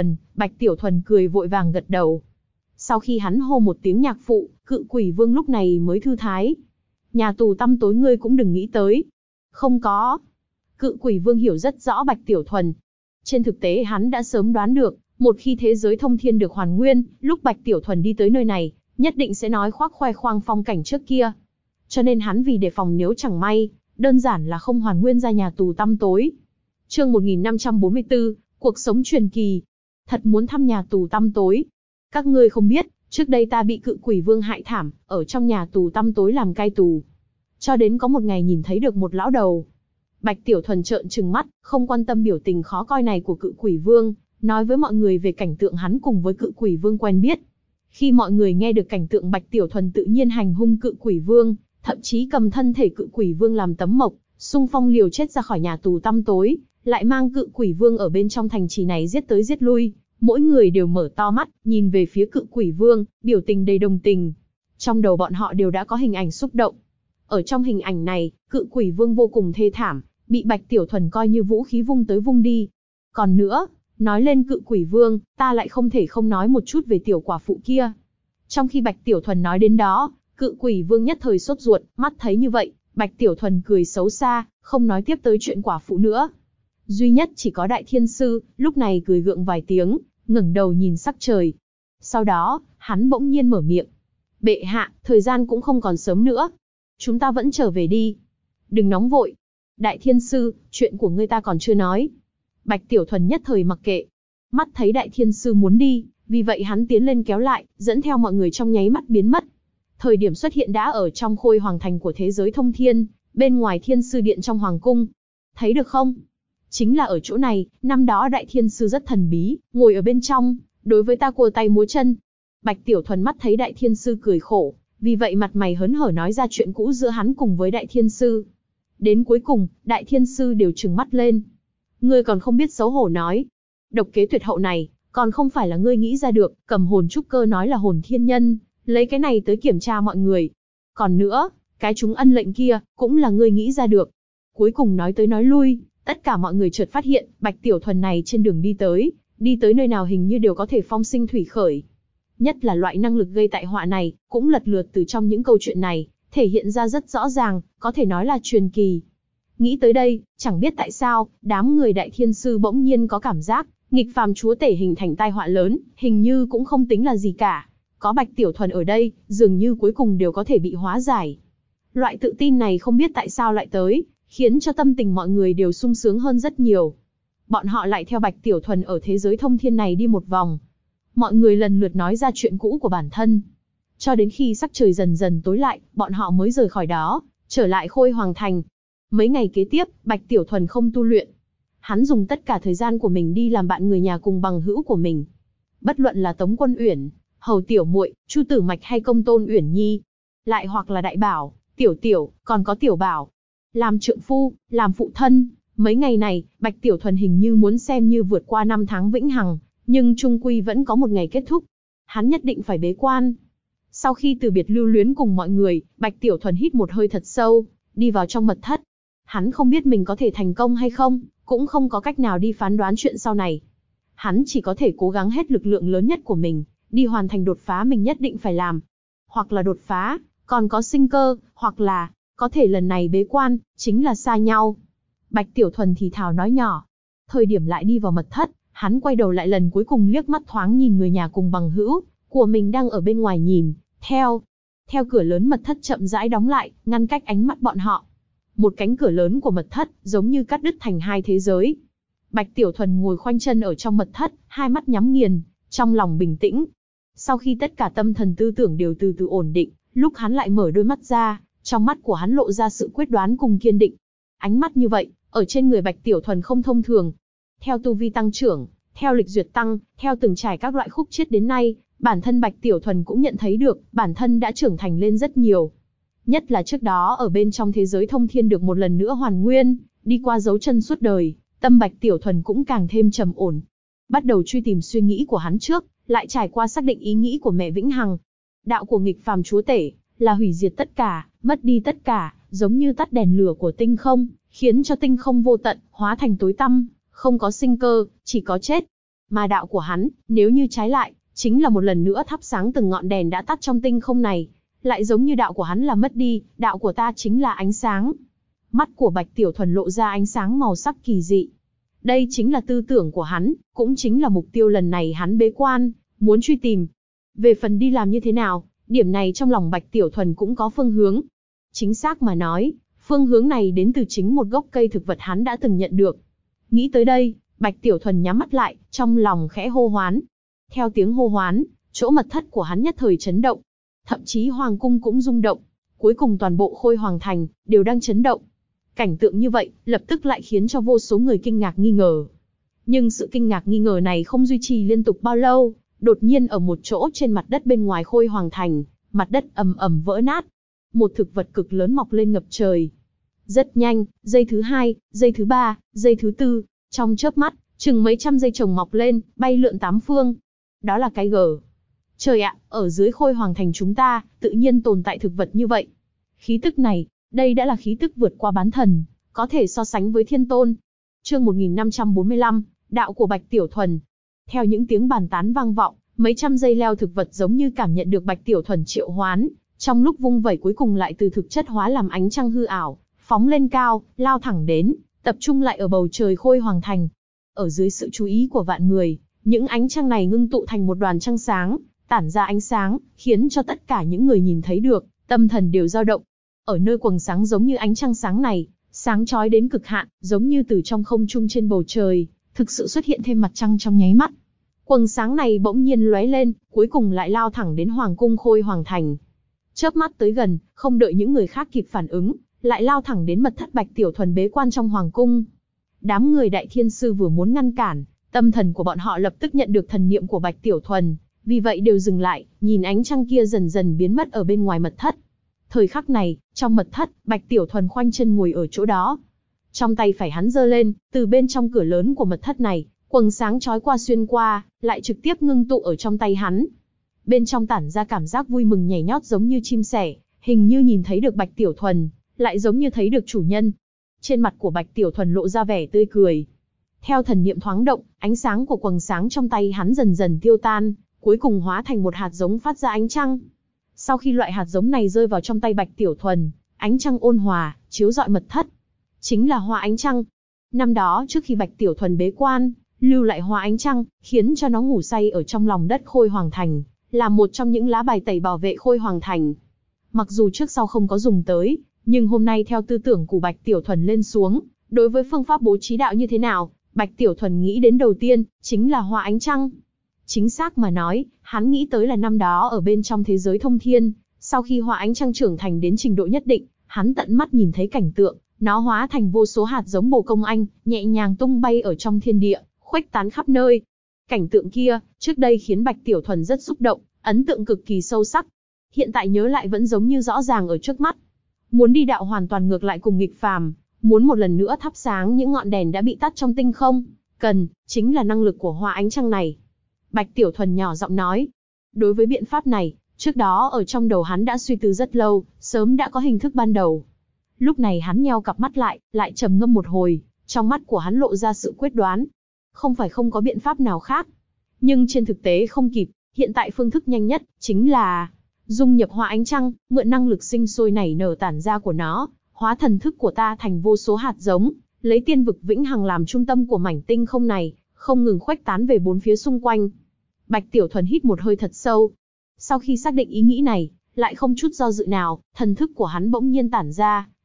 Tiểu Thuần cười vội vàng gật đầu. Sau khi hắn hô một tiếng nhạc phụ, Cự Quỷ Vương lúc này mới thư thái. Nhà tù tăm tối ngươi cũng đừng nghĩ tới. Không có. Cự Quỷ Vương hiểu rất rõ Bạch Tiểu Thuần. Trên thực tế hắn đã sớm đoán được, một khi thế giới thông thiên được hoàn nguyên, lúc Bạch Tiểu Thuần đi tới nơi này, nhất định sẽ nói khoe khoang phong cảnh trước kia. Cho nên hắn vì đề phòng nếu chẳng may, đơn giản là không hoàn nguyên ra nhà tù tăm tối. Chương 1544, cuộc sống truyền kỳ. Thật muốn thăm nhà tù tăm tối. Các ngươi không biết, trước đây ta bị Cự Quỷ Vương hại thảm, ở trong nhà tù tăm tối làm cai tù. Cho đến có một ngày nhìn thấy được một lão đầu. Bạch Tiểu Thuần trợn trừng mắt, không quan tâm biểu tình khó coi này của Cự Quỷ Vương, nói với mọi người về cảnh tượng hắn cùng với Cự Quỷ Vương quen biết. Khi mọi người nghe được cảnh tượng Bạch Tiểu Thuần tự nhiên hành hung Cự Quỷ Vương, thậm chí cầm thân thể Cự Quỷ Vương làm tấm mộc, xung phong liều chết ra khỏi nhà tù tăm tối, lại mang Cự Quỷ Vương ở bên trong thành trì này giết tới giết lui, mỗi người đều mở to mắt, nhìn về phía Cự Quỷ Vương, biểu tình đầy đồng tình. Trong đầu bọn họ đều đã có hình ảnh xúc động. Ở trong hình ảnh này, Cự Quỷ Vương vô cùng thê thảm, bị Bạch Tiểu Thuần coi như vũ khí vung tới vung đi. Còn nữa, nói lên Cự Quỷ Vương, ta lại không thể không nói một chút về tiểu quả phụ kia. Trong khi Bạch Tiểu Thuần nói đến đó, Cự Quỷ Vương nhất thời sốt ruột, mắt thấy như vậy, Bạch Tiểu Thuần cười xấu xa, không nói tiếp tới chuyện quả phụ nữa. Duy nhất chỉ có Đại Thiên Sư, lúc này cười gượng vài tiếng, ngẩng đầu nhìn sắc trời. Sau đó, hắn bỗng nhiên mở miệng. Bệ hạ, thời gian cũng không còn sớm nữa. Chúng ta vẫn trở về đi. Đừng nóng vội. Đại Thiên Sư, chuyện của ngươi ta còn chưa nói. Bạch Tiểu Thuần nhất thời mặc kệ. Mắt thấy Đại Thiên Sư muốn đi, vì vậy hắn tiến lên kéo lại, dẫn theo mọi người trong nháy mắt biến mất. Thời điểm xuất hiện đã ở trong Khôi Hoàng Thành của thế giới thông thiên, bên ngoài Thiên Sư Điện trong Hoàng Cung. Thấy được không? Chính là ở chỗ này, năm đó Đại Thiên Sư rất thần bí, ngồi ở bên trong, đối với ta cua tay múa chân. Bạch Tiểu Thuần mắt thấy Đại Thiên Sư cười khổ, vì vậy mặt mày hớn hở nói ra chuyện cũ giữa hắn cùng với Đại Thiên Sư. Đến cuối cùng, Đại Thiên Sư đều trừng mắt lên. Ngươi còn không biết xấu hổ nói. Độc kế tuyệt hậu này, còn không phải là ngươi nghĩ ra được, cầm hồn trúc cơ nói là hồn thiên nhân, lấy cái này tới kiểm tra mọi người. Còn nữa, cái chúng ân lệnh kia, cũng là ngươi nghĩ ra được. Cuối cùng nói tới nói lui, tất cả mọi người chợt phát hiện, Bạch Tiểu Thuần này trên đường đi tới nơi nào hình như đều có thể phong sinh thủy khởi. Nhất là loại năng lực gây tai họa này, cũng lật lượt từ trong những câu chuyện này, thể hiện ra rất rõ ràng, có thể nói là truyền kỳ. Nghĩ tới đây, chẳng biết tại sao, đám người Đại Thiên Sư bỗng nhiên có cảm giác, nghịch phàm chúa tể hình thành tai họa lớn, hình như cũng không tính là gì cả. Có Bạch Tiểu Thuần ở đây, dường như cuối cùng đều có thể bị hóa giải. Loại tự tin này không biết tại sao lại tới, khiến cho tâm tình mọi người đều sung sướng hơn rất nhiều. Bọn họ lại theo Bạch Tiểu Thuần ở thế giới thông thiên này đi một vòng. Mọi người lần lượt nói ra chuyện cũ của bản thân. Cho đến khi sắc trời dần dần tối lại, bọn họ mới rời khỏi đó, trở lại Khôi Hoàng Thành. Mấy ngày kế tiếp, Bạch Tiểu Thuần không tu luyện. Hắn dùng tất cả thời gian của mình đi làm bạn người nhà cùng bằng hữu của mình. Bất luận là Tống Quân Uyển, Hầu Tiểu Muội, Chu Tử Mạch hay Công Tôn Uyển Nhi, lại hoặc là Đại Bảo, Tiểu Tiểu, còn có Tiểu Bảo. Làm trượng phu, làm phụ thân, mấy ngày này, Bạch Tiểu Thuần hình như muốn xem như vượt qua năm tháng vĩnh hằng, nhưng chung quy vẫn có một ngày kết thúc. Hắn nhất định phải bế quan. Sau khi từ biệt lưu luyến cùng mọi người, Bạch Tiểu Thuần hít một hơi thật sâu, đi vào trong mật thất. Hắn không biết mình có thể thành công hay không, cũng không có cách nào đi phán đoán chuyện sau này. Hắn chỉ có thể cố gắng hết lực lượng lớn nhất của mình, đi hoàn thành đột phá mình nhất định phải làm. Hoặc là đột phá, còn có sinh cơ, hoặc là, có thể lần này bế quan, chính là xa nhau. Bạch Tiểu Thuần thì thào nói nhỏ. Thời điểm lại đi vào mật thất, hắn quay đầu lại lần cuối cùng liếc mắt thoáng nhìn người nhà cùng bằng hữu của mình đang ở bên ngoài nhìn, theo cửa lớn mật thất chậm rãi đóng lại, ngăn cách ánh mắt bọn họ. Một cánh cửa lớn của mật thất, giống như cắt đứt thành hai thế giới. Bạch Tiểu Thuần ngồi khoanh chân ở trong mật thất, hai mắt nhắm nghiền, trong lòng bình tĩnh. Sau khi tất cả tâm thần tư tưởng đều từ từ ổn định, lúc hắn lại mở đôi mắt ra, trong mắt của hắn lộ ra sự quyết đoán cùng kiên định. Ánh mắt như vậy, ở trên người Bạch Tiểu Thuần không thông thường. Theo tu vi tăng trưởng, theo lịch duyệt tăng, theo từng trải các loại khúc chiết đến nay, bản thân Bạch Tiểu Thuần cũng nhận thấy được, bản thân đã trưởng thành lên rất nhiều. Nhất là trước đó ở bên trong thế giới thông thiên được một lần nữa hoàn nguyên, đi qua dấu chân suốt đời, tâm Bạch Tiểu Thuần cũng càng thêm trầm ổn. Bắt đầu truy tìm suy nghĩ của hắn trước, lại trải qua xác định ý nghĩ của mẹ Vĩnh Hằng. Đạo của nghịch phàm chúa tể, là hủy diệt tất cả, mất đi tất cả, giống như tắt đèn lửa của tinh không, khiến cho tinh không vô tận, hóa thành tối tăm, không có sinh cơ, chỉ có chết. Mà đạo của hắn, nếu như trái lại, chính là một lần nữa thắp sáng từng ngọn đèn đã tắt trong tinh không này. Lại giống như đạo của hắn là mất đi, đạo của ta chính là ánh sáng. Mắt của Bạch Tiểu Thuần lộ ra ánh sáng màu sắc kỳ dị. Đây chính là tư tưởng của hắn, cũng chính là mục tiêu lần này hắn bế quan, muốn truy tìm. Về phần đi làm như thế nào, điểm này trong lòng Bạch Tiểu Thuần cũng có phương hướng. Chính xác mà nói, phương hướng này đến từ chính một gốc cây thực vật hắn đã từng nhận được. Nghĩ tới đây, Bạch Tiểu Thuần nhắm mắt lại, trong lòng khẽ hô hoán. Theo tiếng hô hoán, chỗ mật thất của hắn nhất thời chấn động. Thậm chí hoàng cung cũng rung động. Cuối cùng toàn bộ Khôi Hoàng Thành đều đang chấn động. Cảnh tượng như vậy, lập tức lại khiến cho vô số người kinh ngạc nghi ngờ. Nhưng sự kinh ngạc nghi ngờ này không duy trì liên tục bao lâu, đột nhiên ở một chỗ trên mặt đất bên ngoài Khôi Hoàng Thành, mặt đất ầm ầm vỡ nát. Một thực vật cực lớn mọc lên ngập trời. Rất nhanh, giây thứ 2, giây thứ 3, giây thứ 4, trong chớp mắt, chừng mấy trăm dây chồng mọc lên, bay lượn tám phương. Đó là cái gờ. Trời ạ, ở dưới Khôi Hoàng Thành chúng ta, tự nhiên tồn tại thực vật như vậy. Khí tức này, đây đã là khí tức vượt qua bán thần, có thể so sánh với thiên tôn. Chương 1545, đạo của Bạch Tiểu Thuần. Theo những tiếng bàn tán vang vọng, mấy trăm dây leo thực vật giống như cảm nhận được Bạch Tiểu Thuần triệu hoán, trong lúc vung vẩy cuối cùng lại từ thực chất hóa làm ánh trăng hư ảo, phóng lên cao, lao thẳng đến, tập trung lại ở bầu trời Khôi Hoàng Thành. Ở dưới sự chú ý của vạn người, những ánh trăng này ngưng tụ thành một đoàn trăng sáng, tản ra ánh sáng, khiến cho tất cả những người nhìn thấy được, tâm thần đều dao động. Ở nơi quầng sáng giống như ánh trăng sáng này, sáng chói đến cực hạn, giống như từ trong không trung trên bầu trời, thực sự xuất hiện thêm mặt trăng trong nháy mắt. Quầng sáng này bỗng nhiên lóe lên, cuối cùng lại lao thẳng đến Hoàng cung Khôi Hoàng Thành. Chớp mắt tới gần, không đợi những người khác kịp phản ứng, lại lao thẳng đến mật thất Bạch Tiểu Thuần bế quan trong Hoàng cung. Đám người Đại Thiên Sư vừa muốn ngăn cản, tâm thần của bọn họ lập tức nhận được thần niệm của Bạch Tiểu Thuần, vì vậy đều dừng lại, nhìn ánh trăng kia dần dần biến mất ở bên ngoài mật thất. Thời khắc này, trong mật thất, Bạch Tiểu Thuần khoanh chân ngồi ở chỗ đó. Trong tay phải hắn giơ lên, từ bên trong cửa lớn của mật thất này, quầng sáng chói qua xuyên qua, lại trực tiếp ngưng tụ ở trong tay hắn. Bên trong tản ra cảm giác vui mừng nhảy nhót giống như chim sẻ, hình như nhìn thấy được Bạch Tiểu Thuần, lại giống như thấy được chủ nhân. Trên mặt của Bạch Tiểu Thuần lộ ra vẻ tươi cười. Theo thần niệm thoáng động, ánh sáng của quầng sáng trong tay hắn dần dần tiêu tan, cuối cùng hóa thành một hạt giống phát ra ánh trăng. Sau khi loại hạt giống này rơi vào trong tay Bạch Tiểu Thuần, ánh trăng ôn hòa, chiếu rọi mật thất. Chính là hoa ánh trăng. Năm đó trước khi Bạch Tiểu Thuần bế quan, lưu lại hoa ánh trăng, khiến cho nó ngủ say ở trong lòng đất Khôi Hoàng Thành, là một trong những lá bài tẩy bảo vệ Khôi Hoàng Thành. Mặc dù trước sau không có dùng tới, nhưng hôm nay theo tư tưởng của Bạch Tiểu Thuần lên xuống, đối với phương pháp bố trí đạo như thế nào, Bạch Tiểu Thuần nghĩ đến đầu tiên, chính là hoa ánh trăng. Chính xác mà nói, hắn nghĩ tới là năm đó ở bên trong thế giới thông thiên, sau khi hoa ánh trăng trưởng thành đến trình độ nhất định, hắn tận mắt nhìn thấy cảnh tượng, nó hóa thành vô số hạt giống bồ công anh, nhẹ nhàng tung bay ở trong thiên địa, khuếch tán khắp nơi. Cảnh tượng kia, trước đây khiến Bạch Tiểu Thuần rất xúc động, ấn tượng cực kỳ sâu sắc. Hiện tại nhớ lại vẫn giống như rõ ràng ở trước mắt. Muốn đi đạo hoàn toàn ngược lại cùng nghịch phàm, muốn một lần nữa thắp sáng những ngọn đèn đã bị tắt trong tinh không, cần, chính là năng lực của hoa ánh trăng này. Bạch Tiểu Thuần nhỏ giọng nói. Đối với biện pháp này, trước đó ở trong đầu hắn đã suy tư rất lâu, sớm đã có hình thức ban đầu. Lúc này hắn nheo cặp mắt lại trầm ngâm một hồi, trong mắt của hắn lộ ra sự quyết đoán. Không phải không có biện pháp nào khác, nhưng trên thực tế không kịp, hiện tại phương thức nhanh nhất, chính là dung nhập hoa ánh trăng, mượn năng lực sinh sôi nảy nở tản ra của nó, hóa thần thức của ta thành vô số hạt giống, lấy tiên vực vĩnh hằng làm trung tâm của mảnh tinh không này, không ngừng khuếch tán về bốn phía xung quanh. Bạch Tiểu Thuần hít một hơi thật sâu. Sau khi xác định ý nghĩ này, lại không chút do dự nào, thần thức của hắn bỗng nhiên tản ra,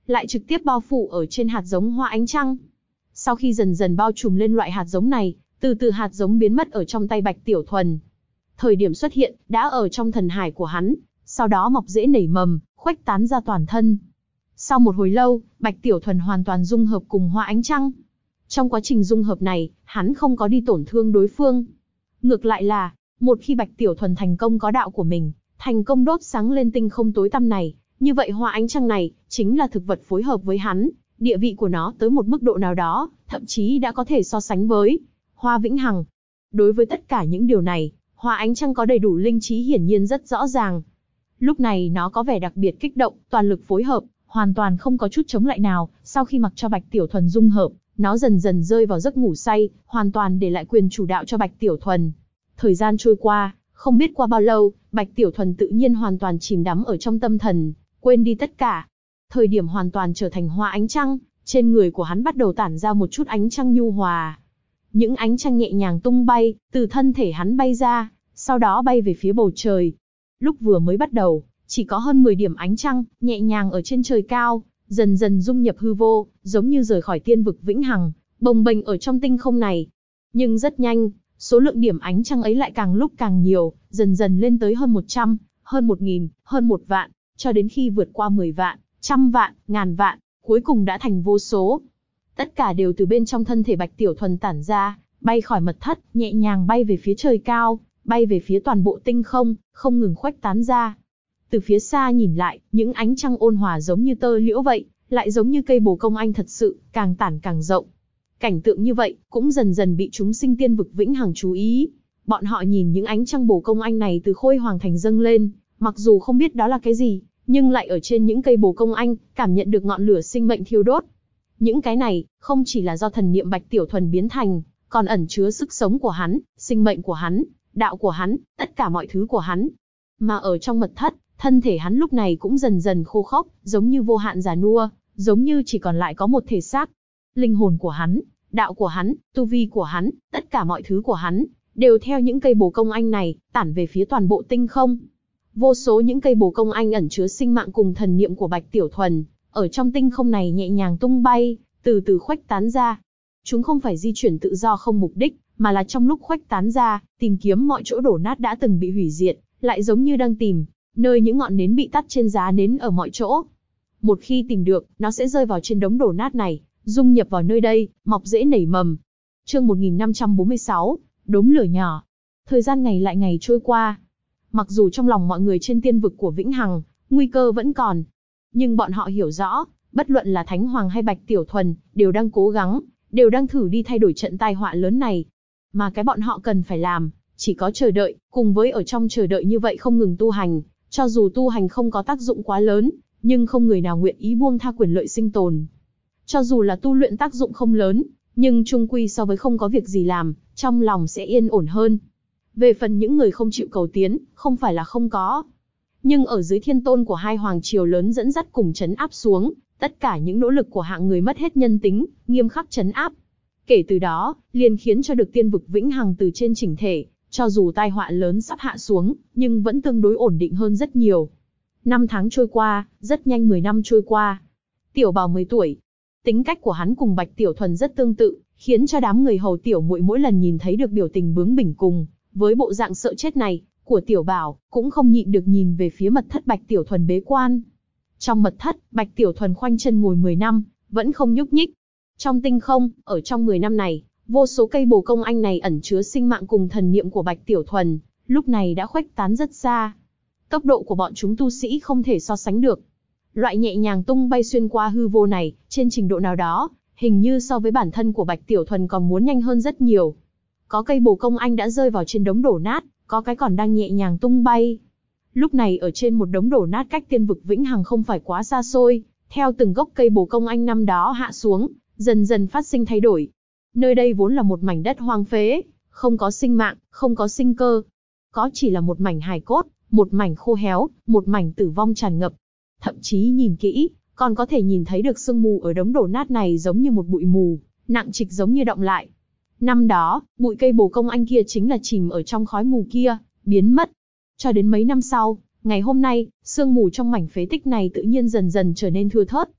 lại trực tiếp bao phủ ở trên hạt giống hoa ánh trăng. Sau khi dần dần bao trùm lên loại hạt giống này, từ từ hạt giống biến mất ở trong tay Bạch Tiểu Thuần. Thời điểm xuất hiện, đã ở trong thần hải của hắn, sau đó mọc rễ nảy mầm, khuếch tán ra toàn thân. Sau một hồi lâu, Bạch Tiểu Thuần hoàn toàn dung hợp cùng hoa ánh trăng. Trong quá trình dung hợp này, hắn không có đi tổn thương đối phương. Ngược lại là, một khi Bạch Tiểu Thuần thành công có đạo của mình, thành công đốt sáng lên tinh không tối tăm này, như vậy hoa ánh trăng này, chính là thực vật phối hợp với hắn, địa vị của nó tới một mức độ nào đó, thậm chí đã có thể so sánh với hoa vĩnh hằng. Đối với tất cả những điều này, hoa ánh trăng có đầy đủ linh trí hiển nhiên rất rõ ràng. Lúc này nó có vẻ đặc biệt kích động, toàn lực phối hợp, hoàn toàn không có chút chống lại nào. Sau khi mặc cho Bạch Tiểu Thuần dung hợp, nó dần dần rơi vào giấc ngủ say, hoàn toàn để lại quyền chủ đạo cho Bạch Tiểu Thuần. Thời gian trôi qua, không biết qua bao lâu, Bạch Tiểu Thuần tự nhiên hoàn toàn chìm đắm ở trong tâm thần, quên đi tất cả. Thời điểm hoàn toàn trở thành hoa ánh trăng, trên người của hắn bắt đầu tản ra một chút ánh trăng nhu hòa. Những ánh trăng nhẹ nhàng tung bay, từ thân thể hắn bay ra, sau đó bay về phía bầu trời. Lúc vừa mới bắt đầu, chỉ có hơn 10 điểm ánh trăng, nhẹ nhàng ở trên trời cao, dần dần dung nhập hư vô, giống như rời khỏi tiên vực vĩnh hằng, bồng bềnh ở trong tinh không này. Nhưng rất nhanh, số lượng điểm ánh trăng ấy lại càng lúc càng nhiều, dần dần lên tới hơn 100, hơn 1000, hơn 1 vạn, cho đến khi vượt qua 10 vạn, trăm vạn, ngàn vạn, cuối cùng đã thành vô số. Tất cả đều từ bên trong thân thể Bạch Tiểu Thuần tản ra, bay khỏi mật thất, nhẹ nhàng bay về phía trời cao, bay về phía toàn bộ tinh không, không ngừng khuếch tán ra. Từ phía xa nhìn lại, những ánh trăng ôn hòa giống như tơ liễu vậy, lại giống như cây bồ công anh thật sự, càng tản càng rộng. Cảnh tượng như vậy, cũng dần dần bị chúng sinh tiên vực vĩnh hằng chú ý. Bọn họ nhìn những ánh trăng bồ công anh này từ Khôi Hoàng Thành dâng lên, mặc dù không biết đó là cái gì, nhưng lại ở trên những cây bồ công anh, cảm nhận được ngọn lửa sinh mệnh thiêu đốt. Những cái này, không chỉ là do thần niệm Bạch Tiểu Thuần biến thành, còn ẩn chứa sức sống của hắn, sinh mệnh của hắn, đạo của hắn, tất cả mọi thứ của hắn. Mà ở trong mật thất, thân thể hắn lúc này cũng dần dần khô khốc, giống như vô hạn già nua, giống như chỉ còn lại có một thể xác. Linh hồn của hắn, đạo của hắn, tu vi của hắn, tất cả mọi thứ của hắn, đều theo những cây bồ công anh này, tản về phía toàn bộ tinh không. Vô số những cây bồ công anh ẩn chứa sinh mạng cùng thần niệm của Bạch Tiểu Thuần, ở trong tinh không này nhẹ nhàng tung bay, từ từ khuếch tán ra. Chúng không phải di chuyển tự do không mục đích, mà là trong lúc khuếch tán ra, tìm kiếm mọi chỗ đổ nát đã từng bị hủy diệt, lại giống như đang tìm nơi những ngọn nến bị tắt trên giá nến ở mọi chỗ. Một khi tìm được, nó sẽ rơi vào trên đống đổ nát này, dung nhập vào nơi đây, mọc rễ nảy mầm. Chương 1546, đốm lửa nhỏ. Thời gian ngày lại ngày trôi qua. Mặc dù trong lòng mọi người trên tiên vực của Vĩnh Hằng, nguy cơ vẫn còn, nhưng bọn họ hiểu rõ, bất luận là Thánh Hoàng hay Bạch Tiểu Thuần, đều đang cố gắng, đều đang thử đi thay đổi trận tai họa lớn này. Mà cái bọn họ cần phải làm, chỉ có chờ đợi, cùng với ở trong chờ đợi như vậy không ngừng tu hành, cho dù tu hành không có tác dụng quá lớn, nhưng không người nào nguyện ý buông tha quyền lợi sinh tồn. Cho dù là tu luyện tác dụng không lớn, nhưng chung quy so với không có việc gì làm, trong lòng sẽ yên ổn hơn. Về phần những người không chịu cầu tiến, không phải là không có. Nhưng ở dưới thiên tôn của hai hoàng triều lớn dẫn dắt cùng trấn áp xuống, tất cả những nỗ lực của hạng người mất hết nhân tính, nghiêm khắc trấn áp. Kể từ đó, liền khiến cho được tiên vực Vĩnh Hằng từ trên chỉnh thể, cho dù tai họa lớn sắp hạ xuống, nhưng vẫn tương đối ổn định hơn rất nhiều. 5 tháng trôi qua, rất nhanh 10 năm trôi qua. Tiểu Bảo 10 tuổi. Tính cách của hắn cùng Bạch Tiểu Thuần rất tương tự, khiến cho đám người hầu Tiểu Muội mỗi lần nhìn thấy được biểu tình bướng bỉnh cùng với bộ dạng sợ chết này của Tiểu Bảo, cũng không nhịn được nhìn về phía mật thất Bạch Tiểu Thuần bế quan. Trong mật thất, Bạch Tiểu Thuần khoanh chân ngồi 10 năm, vẫn không nhúc nhích. Trong tinh không, ở trong 10 năm này, vô số cây bồ công anh này ẩn chứa sinh mạng cùng thần niệm của Bạch Tiểu Thuần, lúc này đã khuếch tán rất xa. Tốc độ của bọn chúng tu sĩ không thể so sánh được. Loại nhẹ nhàng tung bay xuyên qua hư vô này, trên trình độ nào đó, hình như so với bản thân của Bạch Tiểu Thuần còn muốn nhanh hơn rất nhiều. Có cây bồ công anh đã rơi vào trên đống đổ nát, có cái còn đang nhẹ nhàng tung bay. Lúc này ở trên một đống đổ nát cách tiên vực Vĩnh Hằng không phải quá xa xôi, theo từng gốc cây bồ công anh năm đó hạ xuống, dần dần phát sinh thay đổi. Nơi đây vốn là một mảnh đất hoang phế, không có sinh mạng, không có sinh cơ. Có chỉ là một mảnh hài cốt, một mảnh khô héo, một mảnh tử vong tràn ngập. Thậm chí nhìn kỹ, còn có thể nhìn thấy được sương mù ở đống đổ nát này giống như một bụi mù, nặng trịch giống như động lại. Năm đó, bụi cây bồ công anh kia chính là chìm ở trong khói mù kia, biến mất. Cho đến mấy năm sau, ngày hôm nay, sương mù trong mảnh phế tích này tự nhiên dần dần trở nên thưa thớt,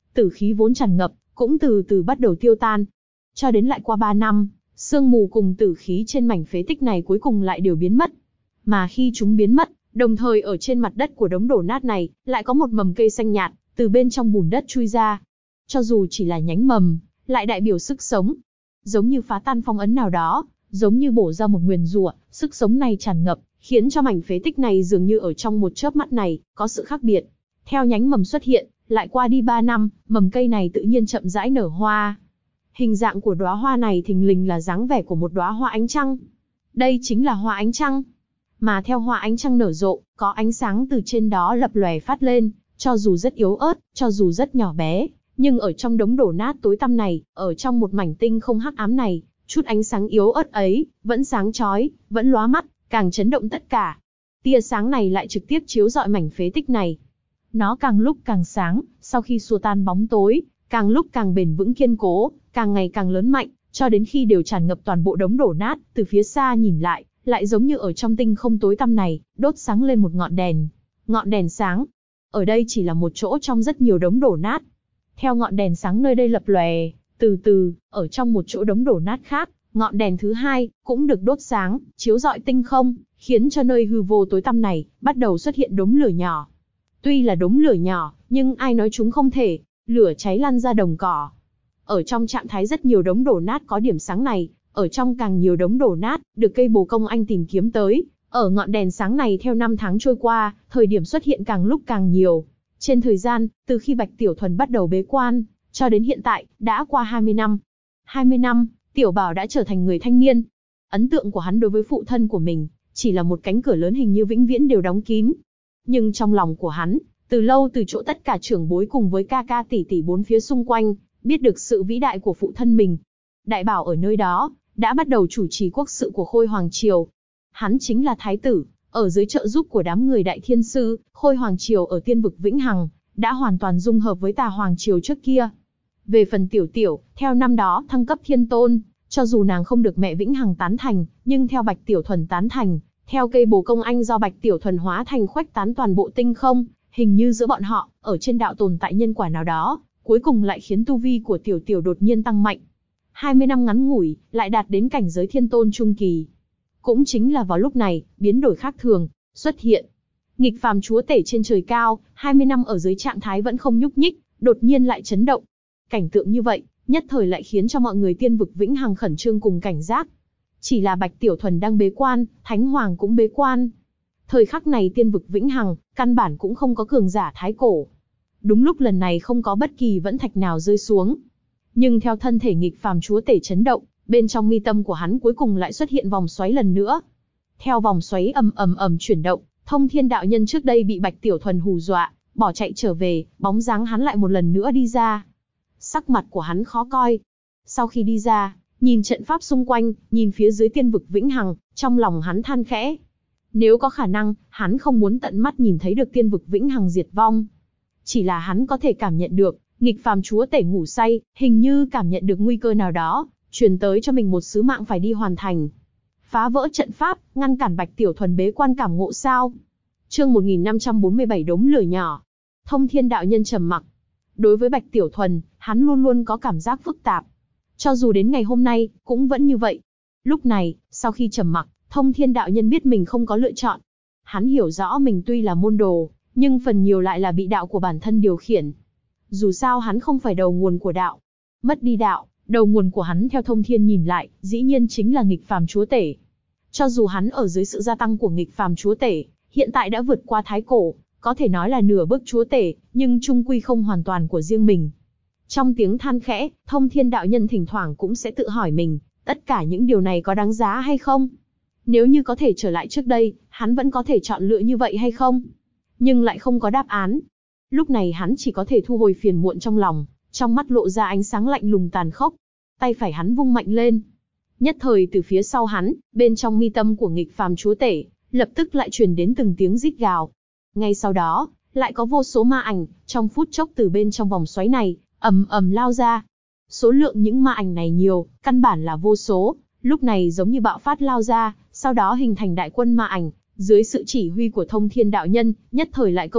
tử khí vốn tràn ngập, cũng từ từ bắt đầu tiêu tan. Cho đến lại qua 3 năm, sương mù cùng tử khí trên mảnh phế tích này cuối cùng lại đều biến mất. Mà khi chúng biến mất, đồng thời ở trên mặt đất của đống đổ nát này, lại có một mầm cây xanh nhạt, từ bên trong bùn đất chui ra. Cho dù chỉ là nhánh mầm, lại đại biểu sức sống. Giống như phá tan phong ấn nào đó, giống như bổ ra một nguyền rủa, sức sống này tràn ngập, khiến cho mảnh phế tích này dường như ở trong một chớp mắt này, có sự khác biệt. Theo nhánh mầm xuất hiện, lại qua đi 3 năm, mầm cây này tự nhiên chậm rãi nở hoa. Hình dạng của đóa hoa này thình lình là dáng vẻ của một đóa hoa ánh trăng. Đây chính là hoa ánh trăng. Mà theo hoa ánh trăng nở rộ, có ánh sáng từ trên đó lập lòe phát lên, cho dù rất yếu ớt, cho dù rất nhỏ bé, nhưng ở trong đống đổ nát tối tăm này, ở trong một mảnh tinh không hắc ám này, chút ánh sáng yếu ớt ấy, vẫn sáng chói, vẫn lóa mắt, càng chấn động tất cả. Tia sáng này lại trực tiếp chiếu rọi mảnh phế tích này. Nó càng lúc càng sáng, sau khi xua tan bóng tối, càng lúc càng bền vững kiên cố, càng ngày càng lớn mạnh, cho đến khi đều tràn ngập toàn bộ đống đổ nát, từ phía xa nhìn lại giống như ở trong tinh không tối tăm này, đốt sáng lên một ngọn đèn. Ngọn đèn sáng. Ở đây chỉ là một chỗ trong rất nhiều đống đổ nát. Theo ngọn đèn sáng nơi đây lập lòe, từ từ, ở trong một chỗ đống đổ nát khác, ngọn đèn thứ hai cũng được đốt sáng, chiếu rọi tinh không, khiến cho nơi hư vô tối tăm này bắt đầu xuất hiện đốm lửa nhỏ. Tuy là đốm lửa nhỏ, nhưng ai nói chúng không thể, lửa cháy lan ra đồng cỏ. Ở trong trạng thái rất nhiều đống đổ nát có điểm sáng này, ở trong càng nhiều đống đổ nát, được cây bồ công anh tìm kiếm tới. Ở ngọn đèn sáng này theo năm tháng trôi qua, thời điểm xuất hiện càng lúc càng nhiều. Trên thời gian, từ khi Bạch Tiểu Thuần bắt đầu bế quan, cho đến hiện tại, đã qua 20 năm. 20 năm, Tiểu Bảo đã trở thành người thanh niên. Ấn tượng của hắn đối với phụ thân của mình, chỉ là một cánh cửa lớn hình như vĩnh viễn đều đóng kín. Nhưng trong lòng của hắn, từ lâu từ chỗ tất cả trưởng bối cùng với ca ca tỷ tỷ bốn phía xung quanh, biết được sự vĩ đại của phụ thân mình. Đại Bảo ở nơi đó, đã bắt đầu chủ trì quốc sự của Khôi Hoàng Triều. Hắn chính là thái tử, ở dưới trợ giúp của đám người đại thiên sư, Khôi Hoàng Triều ở tiên vực Vĩnh Hằng, đã hoàn toàn dung hợp với Tà Hoàng Triều trước kia. Về phần Tiểu Tiểu, theo năm đó thăng cấp thiên tôn, cho dù nàng không được mẹ Vĩnh Hằng tán thành, nhưng theo Bạch Tiểu Thuần tán thành, theo cây bồ công anh do Bạch Tiểu Thuần hóa thành khuếch tán toàn bộ tinh không, hình như giữa bọn họ, ở trên đạo tồn tại nhân quả nào đó, cuối cùng lại khiến tu vi của Tiểu Tiểu đột nhiên tăng mạnh. 20 năm ngắn ngủi, lại đạt đến cảnh giới thiên tôn trung kỳ. Cũng chính là vào lúc này, biến đổi khác thường xuất hiện. Nghịch phàm chúa tể trên trời cao, 20 năm ở dưới trạng thái vẫn không nhúc nhích, đột nhiên lại chấn động. Cảnh tượng như vậy, nhất thời lại khiến cho mọi người tiên vực Vĩnh Hằng khẩn trương cùng cảnh giác. Chỉ là Bạch Tiểu Thuần đang bế quan, Thánh Hoàng cũng bế quan. Thời khắc này tiên vực Vĩnh Hằng, căn bản cũng không có cường giả thái cổ. Đúng lúc lần này không có bất kỳ vẫn thạch nào rơi xuống. Nhưng theo thân thể nghịch phàm chúa tể chấn động, bên trong mi tâm của hắn cuối cùng lại xuất hiện vòng xoáy lần nữa. Theo vòng xoáy ầm chuyển động, Thông Thiên đạo nhân trước đây bị Bạch Tiểu Thuần hù dọa, bỏ chạy trở về, bóng dáng hắn lại một lần nữa đi ra. Sắc mặt của hắn khó coi. Sau khi đi ra, nhìn trận pháp xung quanh, nhìn phía dưới tiên vực Vĩnh Hằng, trong lòng hắn than khẽ. Nếu có khả năng, hắn không muốn tận mắt nhìn thấy được tiên vực Vĩnh Hằng diệt vong. Chỉ là hắn có thể cảm nhận được, nghịch phàm chúa tể ngủ say, hình như cảm nhận được nguy cơ nào đó, truyền tới cho mình một sứ mạng phải đi hoàn thành. Phá vỡ trận pháp, ngăn cản Bạch Tiểu Thuần bế quan cảm ngộ sao? Chương 1547 đống lửa nhỏ. Thông Thiên đạo nhân trầm mặc. Đối với Bạch Tiểu Thuần, hắn luôn luôn có cảm giác phức tạp. Cho dù đến ngày hôm nay, cũng vẫn như vậy. Lúc này, sau khi trầm mặc, Thông Thiên đạo nhân biết mình không có lựa chọn. Hắn hiểu rõ mình tuy là môn đồ, nhưng phần nhiều lại là bị đạo của bản thân điều khiển. Dù sao hắn không phải đầu nguồn của đạo. Mất đi đạo, đầu nguồn của hắn theo Thông Thiên nhìn lại, dĩ nhiên chính là nghịch phàm chúa tể. Cho dù hắn ở dưới sự gia tăng của nghịch phàm chúa tể, hiện tại đã vượt qua thái cổ, có thể nói là nửa bước chúa tể, nhưng chung quy không hoàn toàn của riêng mình. Trong tiếng than khẽ, Thông Thiên đạo nhân thỉnh thoảng cũng sẽ tự hỏi mình, tất cả những điều này có đáng giá hay không? Nếu như có thể trở lại trước đây, hắn vẫn có thể chọn lựa như vậy hay không? Nhưng lại không có đáp án. Lúc này hắn chỉ có thể thu hồi phiền muộn trong lòng, trong mắt lộ ra ánh sáng lạnh lùng tàn khốc. Tay phải hắn vung mạnh lên. Nhất thời từ phía sau hắn, bên trong mi tâm của nghịch phàm chúa tể, lập tức lại truyền đến từng tiếng rít gào. Ngay sau đó, lại có vô số ma ảnh, trong phút chốc từ bên trong vòng xoáy này, ầm lao ra. Số lượng những ma ảnh này nhiều, căn bản là vô số, lúc này giống như bạo phát lao ra, sau đó hình thành đại quân ma ảnh, dưới sự chỉ huy của Thông Thiên đạo nhân, nhất thời lại công kích,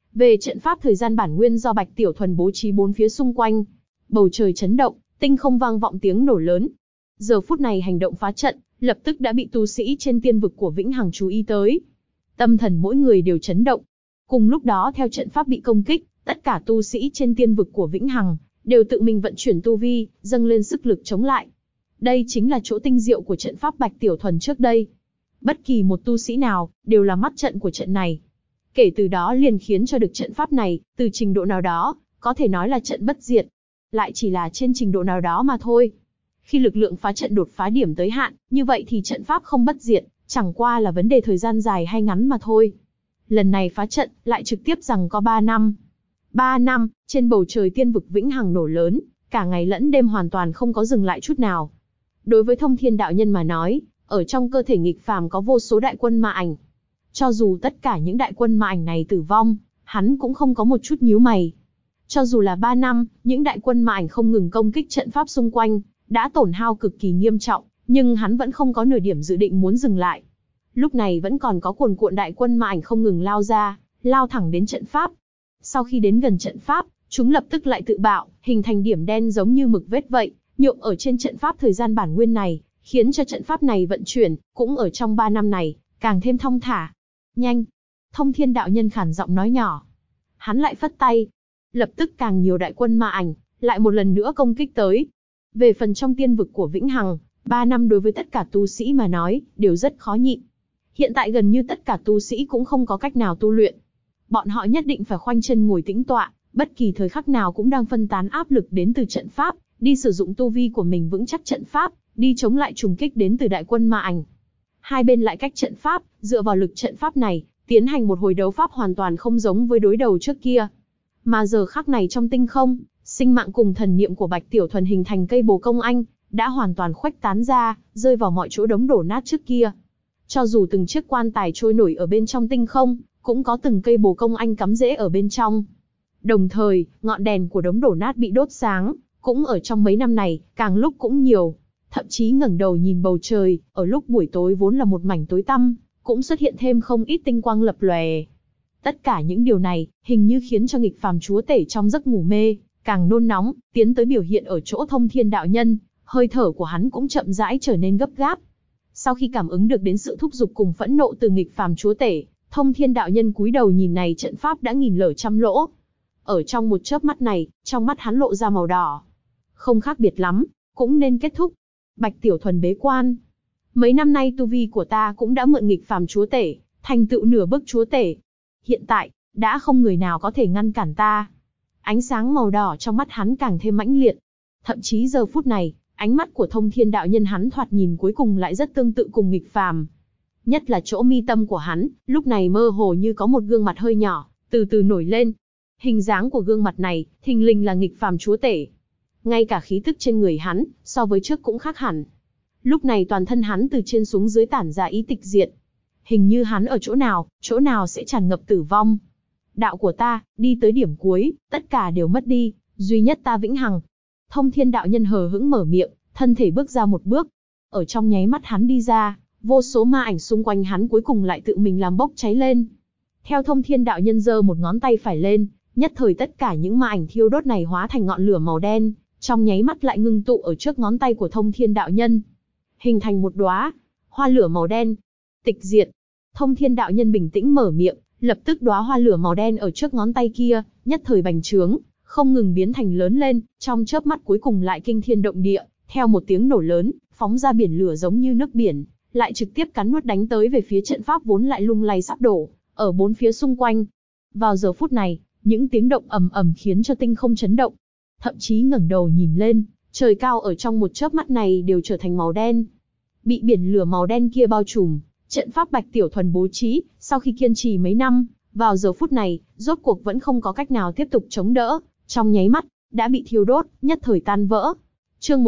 về trận pháp thời gian bản nguyên do Bạch Tiểu Thuần bố trí bốn phía xung quanh. Bầu trời chấn động, tinh không vang vọng tiếng nổ lớn. Giờ phút này hành động phá trận, lập tức đã bị tu sĩ trên tiên vực của Vĩnh Hằng chú ý tới. Tâm thần mỗi người đều chấn động. Cùng lúc đó theo trận pháp bị công kích, tất cả tu sĩ trên tiên vực của Vĩnh Hằng đều tự mình vận chuyển tu vi, dâng lên sức lực chống lại. Đây chính là chỗ tinh diệu của trận pháp Bạch Tiểu Thuần trước đây. Bất kỳ một tu sĩ nào đều là mắt trận của trận này. Kể từ đó liền khiến cho được trận pháp này, từ trình độ nào đó, có thể nói là trận bất diệt. Lại chỉ là trên trình độ nào đó mà thôi. Khi lực lượng phá trận đột phá điểm tới hạn, như vậy thì trận pháp không bất diệt, chẳng qua là vấn đề thời gian dài hay ngắn mà thôi. Lần này phá trận, lại trực tiếp rằng có 3 năm. 3 năm, trên bầu trời tiên vực Vĩnh Hằng nổ lớn, cả ngày lẫn đêm hoàn toàn không có dừng lại chút nào. Đối với Thông Thiên đạo nhân mà nói, ở trong cơ thể nghịch phàm có vô số đại quân ma ảnh. Cho dù tất cả những đại quân ma ảnh này tử vong, hắn cũng không có một chút nhíu mày. Cho dù là 3 năm, những đại quân ma ảnh không ngừng công kích trận pháp xung quanh, đã tổn hao cực kỳ nghiêm trọng, nhưng hắn vẫn không có nửa điểm dự định muốn dừng lại. Lúc này vẫn còn có cuồn cuộn đại quân ma ảnh không ngừng lao ra, lao thẳng đến trận pháp. Sau khi đến gần trận pháp, chúng lập tức lại tự bạo, hình thành điểm đen giống như mực vết vậy, nhuộm ở trên trận pháp thời gian bản nguyên này, khiến cho trận pháp này vận chuyển, cũng ở trong 3 năm này, càng thêm thong thả. Nhanh! Thông Thiên đạo nhân khản giọng nói nhỏ. Hắn lại phất tay. Lập tức càng nhiều đại quân ma ảnh, lại một lần nữa công kích tới. Về phần trong tiên vực của Vĩnh Hằng, 3 năm đối với tất cả tu sĩ mà nói, đều rất khó nhịn. Hiện tại gần như tất cả tu sĩ cũng không có cách nào tu luyện. Bọn họ nhất định phải khoanh chân ngồi tĩnh tọa, bất kỳ thời khắc nào cũng đang phân tán áp lực đến từ trận pháp, đi sử dụng tu vi của mình vững chắc trận pháp, đi chống lại trùng kích đến từ đại quân ma ảnh. Hai bên lại cách trận pháp, dựa vào lực trận pháp này, tiến hành một hồi đấu pháp hoàn toàn không giống với đối đầu trước kia. Mà giờ khắc này trong tinh không, sinh mạng cùng thần niệm của Bạch Tiểu Thuần hình thành cây bồ công anh, đã hoàn toàn khuếch tán ra, rơi vào mọi chỗ đống đổ nát trước kia. Cho dù từng chiếc quan tài trôi nổi ở bên trong tinh không, cũng có từng cây bồ công anh cắm rễ ở bên trong. Đồng thời, ngọn đèn của đống đổ nát bị đốt sáng, cũng ở trong mấy năm này, càng lúc cũng nhiều. Thậm chí ngẩng đầu nhìn bầu trời, ở lúc buổi tối vốn là một mảnh tối tăm, cũng xuất hiện thêm không ít tinh quang lập lòe. Tất cả những điều này, hình như khiến cho nghịch phàm chúa tể trong giấc ngủ mê, càng nôn nóng, tiến tới biểu hiện ở chỗ Thông Thiên đạo nhân, hơi thở của hắn cũng chậm rãi trở nên gấp gáp. Sau khi cảm ứng được đến sự thúc giục cùng phẫn nộ từ nghịch phàm chúa tể, Thông Thiên đạo nhân cúi đầu nhìn này trận pháp đã nghìn lở trăm lỗ. Ở trong một chớp mắt này, trong mắt hắn lộ ra màu đỏ. Không khác biệt lắm, cũng nên kết thúc. Bạch Tiểu Thuần bế quan. Mấy năm nay tu vi của ta cũng đã mượn nghịch phàm chúa tể, thành tựu nửa bước chúa tể. Hiện tại, đã không người nào có thể ngăn cản ta. Ánh sáng màu đỏ trong mắt hắn càng thêm mãnh liệt. Thậm chí giờ phút này, ánh mắt của Thông Thiên đạo nhân hắn thoạt nhìn cuối cùng lại rất tương tự cùng nghịch phàm. Nhất là chỗ mi tâm của hắn, lúc này mơ hồ như có một gương mặt hơi nhỏ, từ từ nổi lên. Hình dáng của gương mặt này, thình lình là nghịch phàm chúa tể. Ngay cả khí tức trên người hắn, so với trước cũng khác hẳn. Lúc này toàn thân hắn từ trên xuống dưới tản ra ý tịch diệt. Hình như hắn ở chỗ nào sẽ tràn ngập tử vong. Đạo của ta, đi tới điểm cuối, tất cả đều mất đi, duy nhất ta vĩnh hằng. Thông Thiên đạo nhân hờ hững mở miệng, thân thể bước ra một bước. Ở trong nháy mắt hắn đi ra, vô số ma ảnh xung quanh hắn cuối cùng lại tự mình làm bốc cháy lên. Theo Thông Thiên đạo nhân giơ một ngón tay phải lên, nhất thời tất cả những ma ảnh thiêu đốt này hóa thành ngọn lửa màu đen, trong nháy mắt lại ngưng tụ ở trước ngón tay của Thông Thiên đạo nhân, hình thành một đóa hoa lửa màu đen. Tịch diệt. Thông Thiên đạo nhân bình tĩnh mở miệng, lập tức đóa hoa lửa màu đen ở trước ngón tay kia, nhất thời bành trướng, không ngừng biến thành lớn lên, trong chớp mắt cuối cùng lại kinh thiên động địa, theo một tiếng nổ lớn, phóng ra biển lửa giống như nước biển, lại trực tiếp cắn nuốt đánh tới về phía trận pháp vốn lại lung lay sắp đổ, ở bốn phía xung quanh. Vào giờ phút này, những tiếng động ầm ầm khiến cho tinh không chấn động. Thậm chí ngẩng đầu nhìn lên, trời cao ở trong một chớp mắt này đều trở thành màu đen. Bị biển lửa màu đen kia bao trùm, trận pháp Bạch Tiểu Thuần bố trí, sau khi kiên trì mấy năm, vào giờ phút này, rốt cuộc vẫn không có cách nào tiếp tục chống đỡ, trong nháy mắt, đã bị thiêu đốt, nhất thời tan vỡ. Chương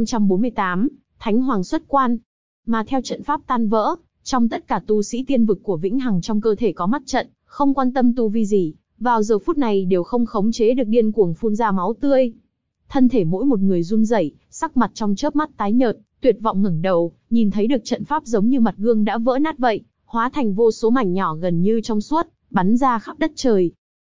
1548, Thánh Hoàng xuất quan. Mà theo trận pháp tan vỡ, trong tất cả tu sĩ tiên vực của Vĩnh Hằng trong cơ thể có mắt trận, không quan tâm tu vi gì, vào giờ phút này đều không khống chế được điên cuồng phun ra máu tươi. Thân thể mỗi một người run rẩy, sắc mặt trong chớp mắt tái nhợt, tuyệt vọng ngẩng đầu, nhìn thấy được trận pháp giống như mặt gương đã vỡ nát vậy, hóa thành vô số mảnh nhỏ gần như trong suốt, bắn ra khắp đất trời.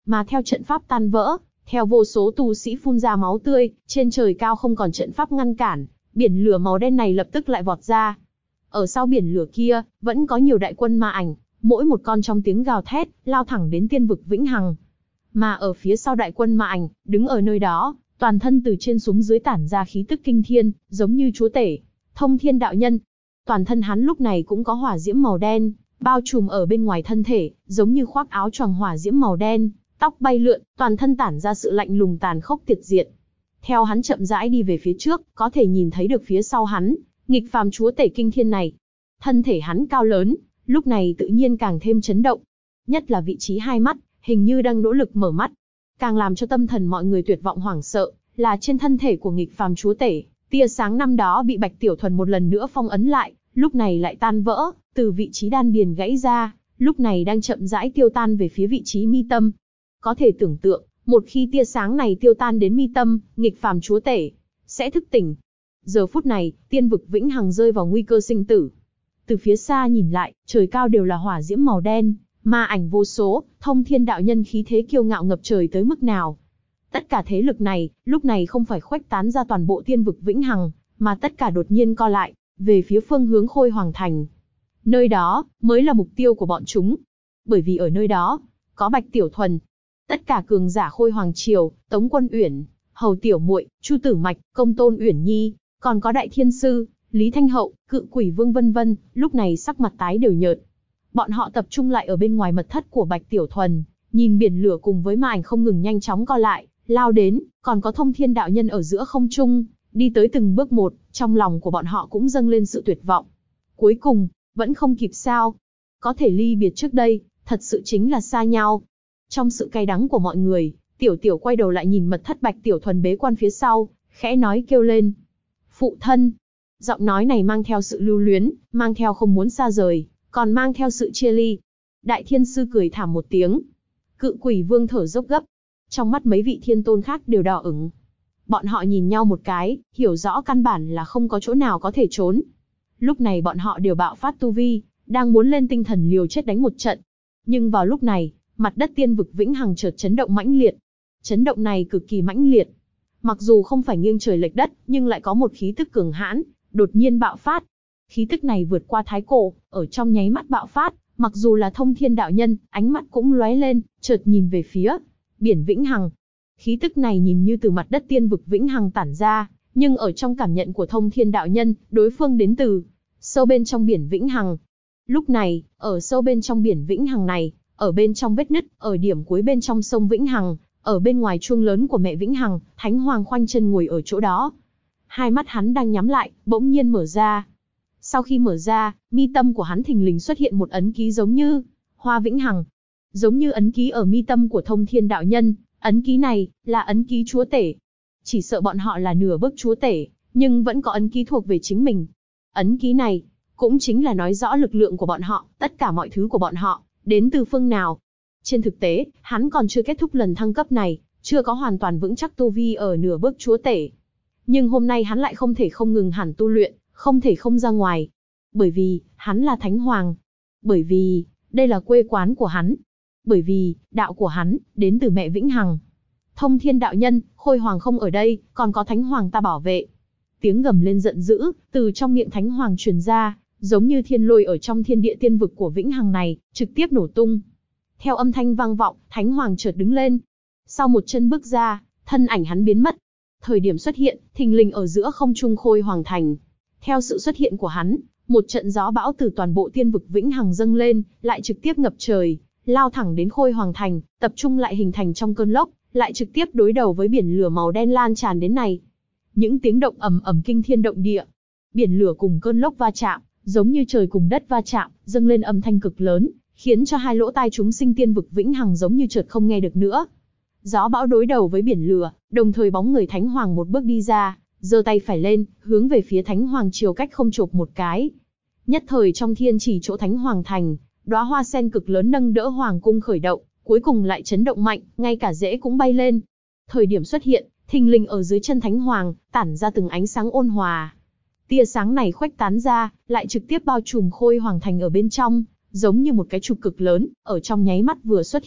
Mà theo trận pháp tan vỡ, theo vô số tu sĩ phun ra máu tươi, trên trời cao không còn trận pháp ngăn cản, biển lửa màu đen này lập tức lại vọt ra. Ở sau biển lửa kia, vẫn có nhiều đại quân ma ảnh, mỗi một con trong tiếng gào thét, lao thẳng đến tiên vực vĩnh hằng. Mà ở phía sau đại quân ma ảnh, đứng ở nơi đó, toàn thân từ trên xuống dưới tản ra khí tức kinh thiên, giống như chúa tể, Thông Thiên đạo nhân. Toàn thân hắn lúc này cũng có hỏa diễm màu đen, bao trùm ở bên ngoài thân thể, giống như khoác áo choàng hỏa diễm màu đen, tóc bay lượn, toàn thân tản ra sự lạnh lùng tàn khốc tuyệt diệt. Theo hắn chậm rãi đi về phía trước, có thể nhìn thấy được phía sau hắn, nghịch phàm chúa tể kinh thiên này. Thân thể hắn cao lớn, lúc này tự nhiên càng thêm chấn động. Nhất là vị trí hai mắt, hình như đang nỗ lực mở mắt. Càng làm cho tâm thần mọi người tuyệt vọng hoảng sợ, là trên thân thể của nghịch phàm chúa tể, tia sáng năm đó bị Bạch Tiểu Thuần một lần nữa phong ấn lại, lúc này lại tan vỡ, từ vị trí đan điền gãy ra, lúc này đang chậm rãi tiêu tan về phía vị trí mi tâm. Có thể tưởng tượng, một khi tia sáng này tiêu tan đến mi tâm, nghịch phàm chúa tể sẽ thức tỉnh. Giờ phút này, tiên vực vĩnh hằng rơi vào nguy cơ sinh tử. Từ phía xa nhìn lại, trời cao đều là hỏa diễm màu đen, ma ảnh vô số, Thông Thiên đạo nhân khí thế kiêu ngạo ngập trời tới mức nào. Tất cả thế lực này, lúc này không phải khuếch tán ra toàn bộ tiên vực vĩnh hằng, mà tất cả đột nhiên co lại, về phía phương hướng Khôi Hoàng Thành. Nơi đó, mới là mục tiêu của bọn chúng. Bởi vì ở nơi đó, có Bạch Tiểu Thuần. Tất cả cường giả Khôi Hoàng Triều, Tống Quân Uyển, Hầu Tiểu Muội, Chu Tử Mạch, Công Tôn Uyển Nhi, còn có Đại Thiên Sư, Lý Thanh Hậu, Cự Quỷ Vương vân vân, lúc này sắc mặt tái đều nhợt. Bọn họ tập trung lại ở bên ngoài mật thất của Bạch Tiểu Thuần, nhìn biển lửa cùng với ma ảnh không ngừng nhanh chóng co lại, lao đến, còn có Thông Thiên đạo nhân ở giữa không trung, đi tới từng bước một, trong lòng của bọn họ cũng dâng lên sự tuyệt vọng. Cuối cùng, vẫn không kịp sao? Có thể ly biệt trước đây, thật sự chính là xa nhau. Trong sự cay đắng của mọi người, Tiểu Tiểu quay đầu lại nhìn mật thất Bạch Tiểu Thuần bế quan phía sau, khẽ nói kêu lên. Phụ thân. Giọng nói này mang theo sự lưu luyến, mang theo không muốn xa rời, còn mang theo sự chia ly. Đại Thiên Sư cười thảm một tiếng. Cự Quỷ Vương thở dốc gấp. Trong mắt mấy vị thiên tôn khác đều đỏ ửng. Bọn họ nhìn nhau một cái, hiểu rõ căn bản là không có chỗ nào có thể trốn. Lúc này bọn họ đều bạo phát tu vi, đang muốn lên tinh thần liều chết đánh một trận. Nhưng vào lúc này, mặt đất tiên vực vĩnh hằng chợt chấn động mãnh liệt. Chấn động này cực kỳ mãnh liệt. Mặc dù không phải nghiêng trời lệch đất, nhưng lại có một khí tức cường hãn, đột nhiên bạo phát. Khí tức này vượt qua thái cổ, ở trong nháy mắt bạo phát, mặc dù là Thông Thiên đạo nhân, ánh mắt cũng lóe lên, chợt nhìn về phía biển vĩnh hằng. Khí tức này nhìn như từ mặt đất tiên vực vĩnh hằng tản ra, nhưng ở trong cảm nhận của Thông Thiên đạo nhân, đối phương đến từ sâu bên trong biển vĩnh hằng. Lúc này, ở sâu bên trong biển vĩnh hằng này, ở bên trong vết nứt, ở điểm cuối bên trong sông vĩnh hằng, ở bên ngoài chuông lớn của mẹ vĩnh hằng, Thánh Hoàng khoanh chân ngồi ở chỗ đó. Hai mắt hắn đang nhắm lại, bỗng nhiên mở ra. Sau khi mở ra, mi tâm của hắn thình lình xuất hiện một ấn ký giống như hoa vĩnh hằng, giống như ấn ký ở mi tâm của Thông Thiên đạo nhân. Ấn ký này là ấn ký chúa tể. Chỉ sợ bọn họ là nửa bước chúa tể, nhưng vẫn có ấn ký thuộc về chính mình. Ấn ký này cũng chính là nói rõ lực lượng của bọn họ, tất cả mọi thứ của bọn họ đến từ phương nào. Trên thực tế, hắn còn chưa kết thúc lần thăng cấp này, chưa có hoàn toàn vững chắc tu vi ở nửa bước chúa tể. Nhưng hôm nay hắn lại không thể không ngừng hẳn tu luyện, không thể không ra ngoài. Bởi vì, hắn là Thánh Hoàng. Bởi vì, đây là quê quán của hắn. Bởi vì, đạo của hắn, đến từ mẹ vĩnh hằng. Thông Thiên đạo nhân, Khôi Hoàng không ở đây, còn có Thánh Hoàng ta bảo vệ. Tiếng gầm lên giận dữ, từ trong miệng Thánh Hoàng truyền ra, giống như thiên lôi ở trong thiên địa tiên vực của vĩnh hằng này, trực tiếp nổ tung. Theo âm thanh vang vọng, Thánh Hoàng chợt đứng lên. Sau một chân bước ra, thân ảnh hắn biến mất. Thời điểm xuất hiện, thình lình ở giữa không trung Khôi Hoàng Thành. Theo sự xuất hiện của hắn, một trận gió bão từ toàn bộ tiên vực vĩnh hằng dâng lên, lại trực tiếp ngập trời, lao thẳng đến Khôi Hoàng Thành, tập trung lại hình thành trong cơn lốc, lại trực tiếp đối đầu với biển lửa màu đen lan tràn đến này. Những tiếng động ầm ầm kinh thiên động địa. Biển lửa cùng cơn lốc va chạm, giống như trời cùng đất va chạm, dâng lên âm thanh cực lớn, khiến cho hai lỗ tai chúng sinh tiên vực vĩnh hằng giống như chợt không nghe được nữa. Gió bão đối đầu với biển lửa, đồng thời bóng người Thánh Hoàng một bước đi ra, giơ tay phải lên, hướng về phía Thánh Hoàng Triều cách không chộp một cái. Nhất thời trong thiên chỉ chỗ Thánh Hoàng Thành, đóa hoa sen cực lớn nâng đỡ hoàng cung khởi động, cuối cùng lại chấn động mạnh, ngay cả rễ cũng bay lên. Thời điểm xuất hiện, thình lình ở dưới chân Thánh Hoàng, tản ra từng ánh sáng ôn hòa. Tia sáng này khuếch tán ra, lại trực tiếp bao trùm Khôi Hoàng Thành ở bên trong, giống như một cái trục cực lớn, ở trong nháy mắt vừa xuất hiện,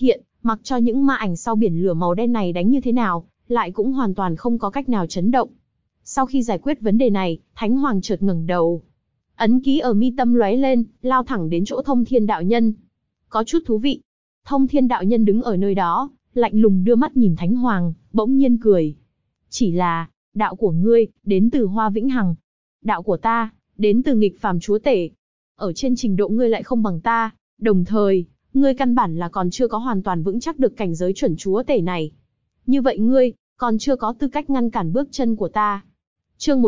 Mặc cho những ma ảnh sau biển lửa màu đen này đánh như thế nào, lại cũng hoàn toàn không có cách nào chấn động. Sau khi giải quyết vấn đề này, Thánh Hoàng chợt ngẩng đầu. Ấn ký ở mi tâm lóe lên, lao thẳng đến chỗ Thông Thiên đạo nhân. Có chút thú vị. Thông Thiên đạo nhân đứng ở nơi đó, lạnh lùng đưa mắt nhìn Thánh Hoàng, bỗng nhiên cười. Chỉ là, đạo của ngươi, đến từ Hoa Vĩnh Hằng. Đạo của ta, đến từ nghịch phàm chúa tể. Ở trên trình độ ngươi lại không bằng ta, đồng thời, ngươi căn bản là còn chưa có hoàn toàn vững chắc được cảnh giới chuẩn chúa tể này. Như vậy ngươi, còn chưa có tư cách ngăn cản bước chân của ta. Chương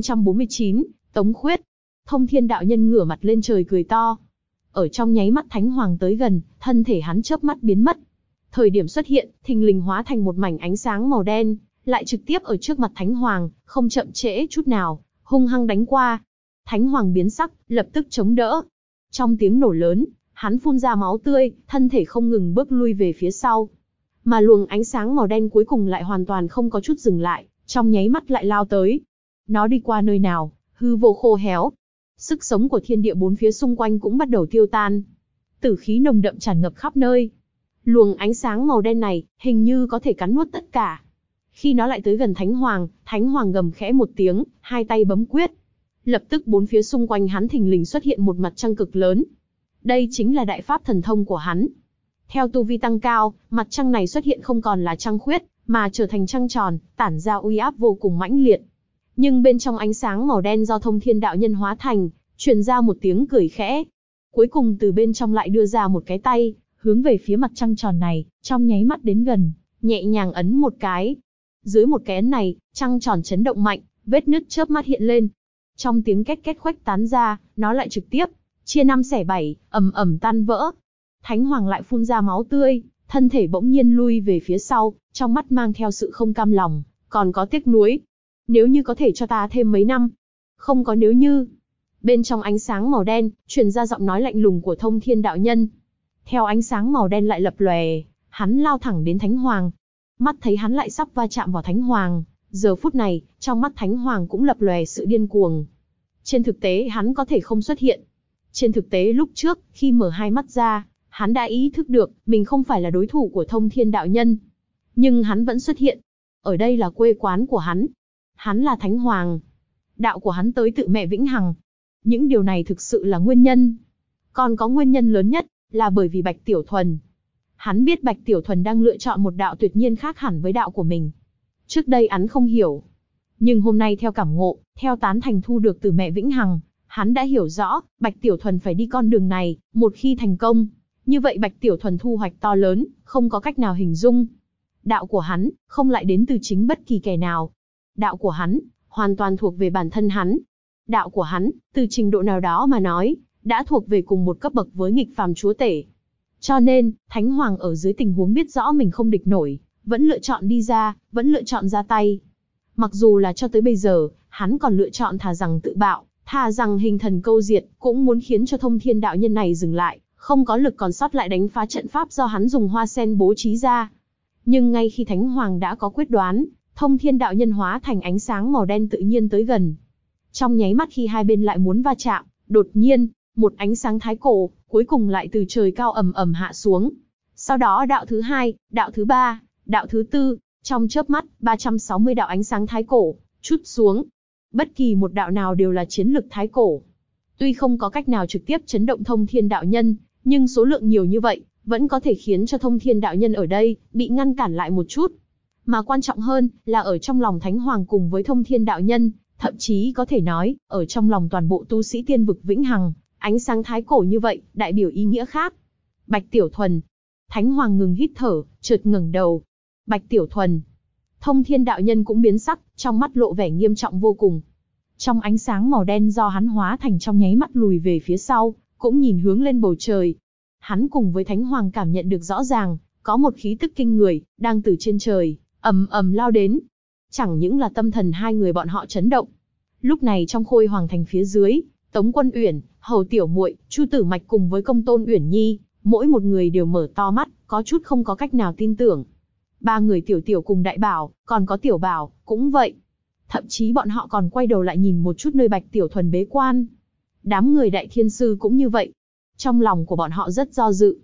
1549, Tống Khuyết. Thông Thiên đạo nhân ngửa mặt lên trời cười to. Ở trong nháy mắt Thánh Hoàng tới gần, thân thể hắn chớp mắt biến mất. Thời điểm xuất hiện, thình lình hóa thành một mảnh ánh sáng màu đen, lại trực tiếp ở trước mặt Thánh Hoàng, không chậm trễ chút nào, hung hăng đánh qua. Thánh Hoàng biến sắc, lập tức chống đỡ. Trong tiếng nổ lớn, hắn phun ra máu tươi, thân thể không ngừng bước lui về phía sau. Mà luồng ánh sáng màu đen cuối cùng lại hoàn toàn không có chút dừng lại, trong nháy mắt lại lao tới. Nó đi qua nơi nào, hư vô khô héo. Sức sống của thiên địa bốn phía xung quanh cũng bắt đầu tiêu tan. Tử khí nồng đậm tràn ngập khắp nơi. Luồng ánh sáng màu đen này, hình như có thể cắn nuốt tất cả. Khi nó lại tới gần Thánh Hoàng gầm khẽ một tiếng, hai tay bấm quyết. Lập tức bốn phía xung quanh hắn thình lình xuất hiện một mặt trăng cực lớn. Đây chính là đại pháp thần thông của hắn. Theo tu vi tăng cao, mặt trăng này xuất hiện không còn là trăng khuyết, mà trở thành trăng tròn, tản ra uy áp vô cùng mãnh liệt. Nhưng bên trong ánh sáng màu đen do Thông Thiên đạo nhân hóa thành, truyền ra một tiếng cười khẽ. Cuối cùng từ bên trong lại đưa ra một cái tay, hướng về phía mặt trăng tròn này, trong nháy mắt đến gần, nhẹ nhàng ấn một cái. Dưới một cái ấn này, trăng tròn chấn động mạnh, vết nứt chớp mắt hiện lên. Trong tiếng két két khuếch tán ra, nó lại trực tiếp chia năm xẻ bảy, ầm ầm tan vỡ. Thánh Hoàng lại phun ra máu tươi, thân thể bỗng nhiên lui về phía sau, trong mắt mang theo sự không cam lòng, còn có tiếc nuối. Nếu như có thể cho ta thêm mấy năm. Không có nếu như. Bên trong ánh sáng màu đen, truyền ra giọng nói lạnh lùng của Thông Thiên đạo nhân. Theo ánh sáng màu đen lại lập lòe, hắn lao thẳng đến Thánh Hoàng. Mắt thấy hắn lại sắp va chạm vào Thánh Hoàng, giờ phút này, trong mắt Thánh Hoàng cũng lập lòe sự điên cuồng. Trên thực tế hắn có thể không xuất hiện. Trên thực tế lúc trước, khi mở hai mắt ra, hắn đã ý thức được, mình không phải là đối thủ của Thông Thiên đạo nhân. Nhưng hắn vẫn xuất hiện. Ở đây là quê quán của hắn. Hắn là Thánh Hoàng. Đạo của hắn tới tự mẹ Vĩnh Hằng. Những điều này thực sự là nguyên nhân. Còn có nguyên nhân lớn nhất, là bởi vì Bạch Tiểu Thuần. Hắn biết Bạch Tiểu Thuần đang lựa chọn một đạo tuyệt nhiên khác hẳn với đạo của mình. Trước đây hắn không hiểu. Nhưng hôm nay theo cảm ngộ, theo tán thành thu được từ mẹ Vĩnh Hằng, hắn đã hiểu rõ, Bạch Tiểu Thuần phải đi con đường này, một khi thành công. Như vậy Bạch Tiểu Thuần thu hoạch to lớn, không có cách nào hình dung. Đạo của hắn, không lại đến từ chính bất kỳ kẻ nào. Đạo của hắn, hoàn toàn thuộc về bản thân hắn. Đạo của hắn, từ trình độ nào đó mà nói, đã thuộc về cùng một cấp bậc với nghịch phàm chúa tể. Cho nên, Thánh Hoàng ở dưới tình huống biết rõ mình không địch nổi, vẫn lựa chọn đi ra, vẫn lựa chọn ra tay. Mặc dù là cho tới bây giờ, hắn còn lựa chọn thà rằng tự bạo, thà rằng hình thần câu diệt, cũng muốn khiến cho Thông Thiên đạo nhân này dừng lại, không có lực còn sót lại đánh phá trận pháp do hắn dùng hoa sen bố trí ra. Nhưng ngay khi Thánh Hoàng đã có quyết đoán, Thông Thiên đạo nhân hóa thành ánh sáng màu đen tự nhiên tới gần. Trong nháy mắt khi hai bên lại muốn va chạm, đột nhiên, một ánh sáng thái cổ, cuối cùng lại từ trời cao ầm ầm hạ xuống. Sau đó đạo thứ hai, đạo thứ ba, đạo thứ tư, trong chớp mắt, 360 đạo ánh sáng thái cổ, trút xuống. Bất kỳ một đạo nào đều là chiến lực thái cổ. Tuy không có cách nào trực tiếp chấn động Thông Thiên đạo nhân, nhưng số lượng nhiều như vậy, vẫn có thể khiến cho Thông Thiên đạo nhân ở đây, bị ngăn cản lại một chút. Mà quan trọng hơn, là ở trong lòng Thánh Hoàng cùng với Thông Thiên đạo nhân, thậm chí có thể nói, ở trong lòng toàn bộ tu sĩ tiên vực Vĩnh Hằng, ánh sáng thái cổ như vậy, đại biểu ý nghĩa khác. Bạch Tiểu Thuần. Thánh Hoàng ngừng hít thở, chợt ngẩng đầu. Bạch Tiểu Thuần. Thông Thiên đạo nhân cũng biến sắc, trong mắt lộ vẻ nghiêm trọng vô cùng. Trong ánh sáng màu đen do hắn hóa thành trong nháy mắt lùi về phía sau, cũng nhìn hướng lên bầu trời. Hắn cùng với Thánh Hoàng cảm nhận được rõ ràng, có một khí tức kinh người, đang từ trên trời, ầm ầm lao đến. Chẳng những là tâm thần hai người bọn họ chấn động. Lúc này trong Khôi Hoàng thành phía dưới, Tống Quân Uyển, Hầu Tiểu Muội, Chu Tử Mạch cùng với Công Tôn Uyển Nhi, mỗi một người đều mở to mắt, có chút không có cách nào tin tưởng. Ba người Tiểu Tiểu cùng Đại Bảo, còn có Tiểu Bảo, cũng vậy. Thậm chí bọn họ còn quay đầu lại nhìn một chút nơi Bạch Tiểu Thuần bế quan. Đám người Đại Thiên Sư cũng như vậy. Trong lòng của bọn họ rất do dự.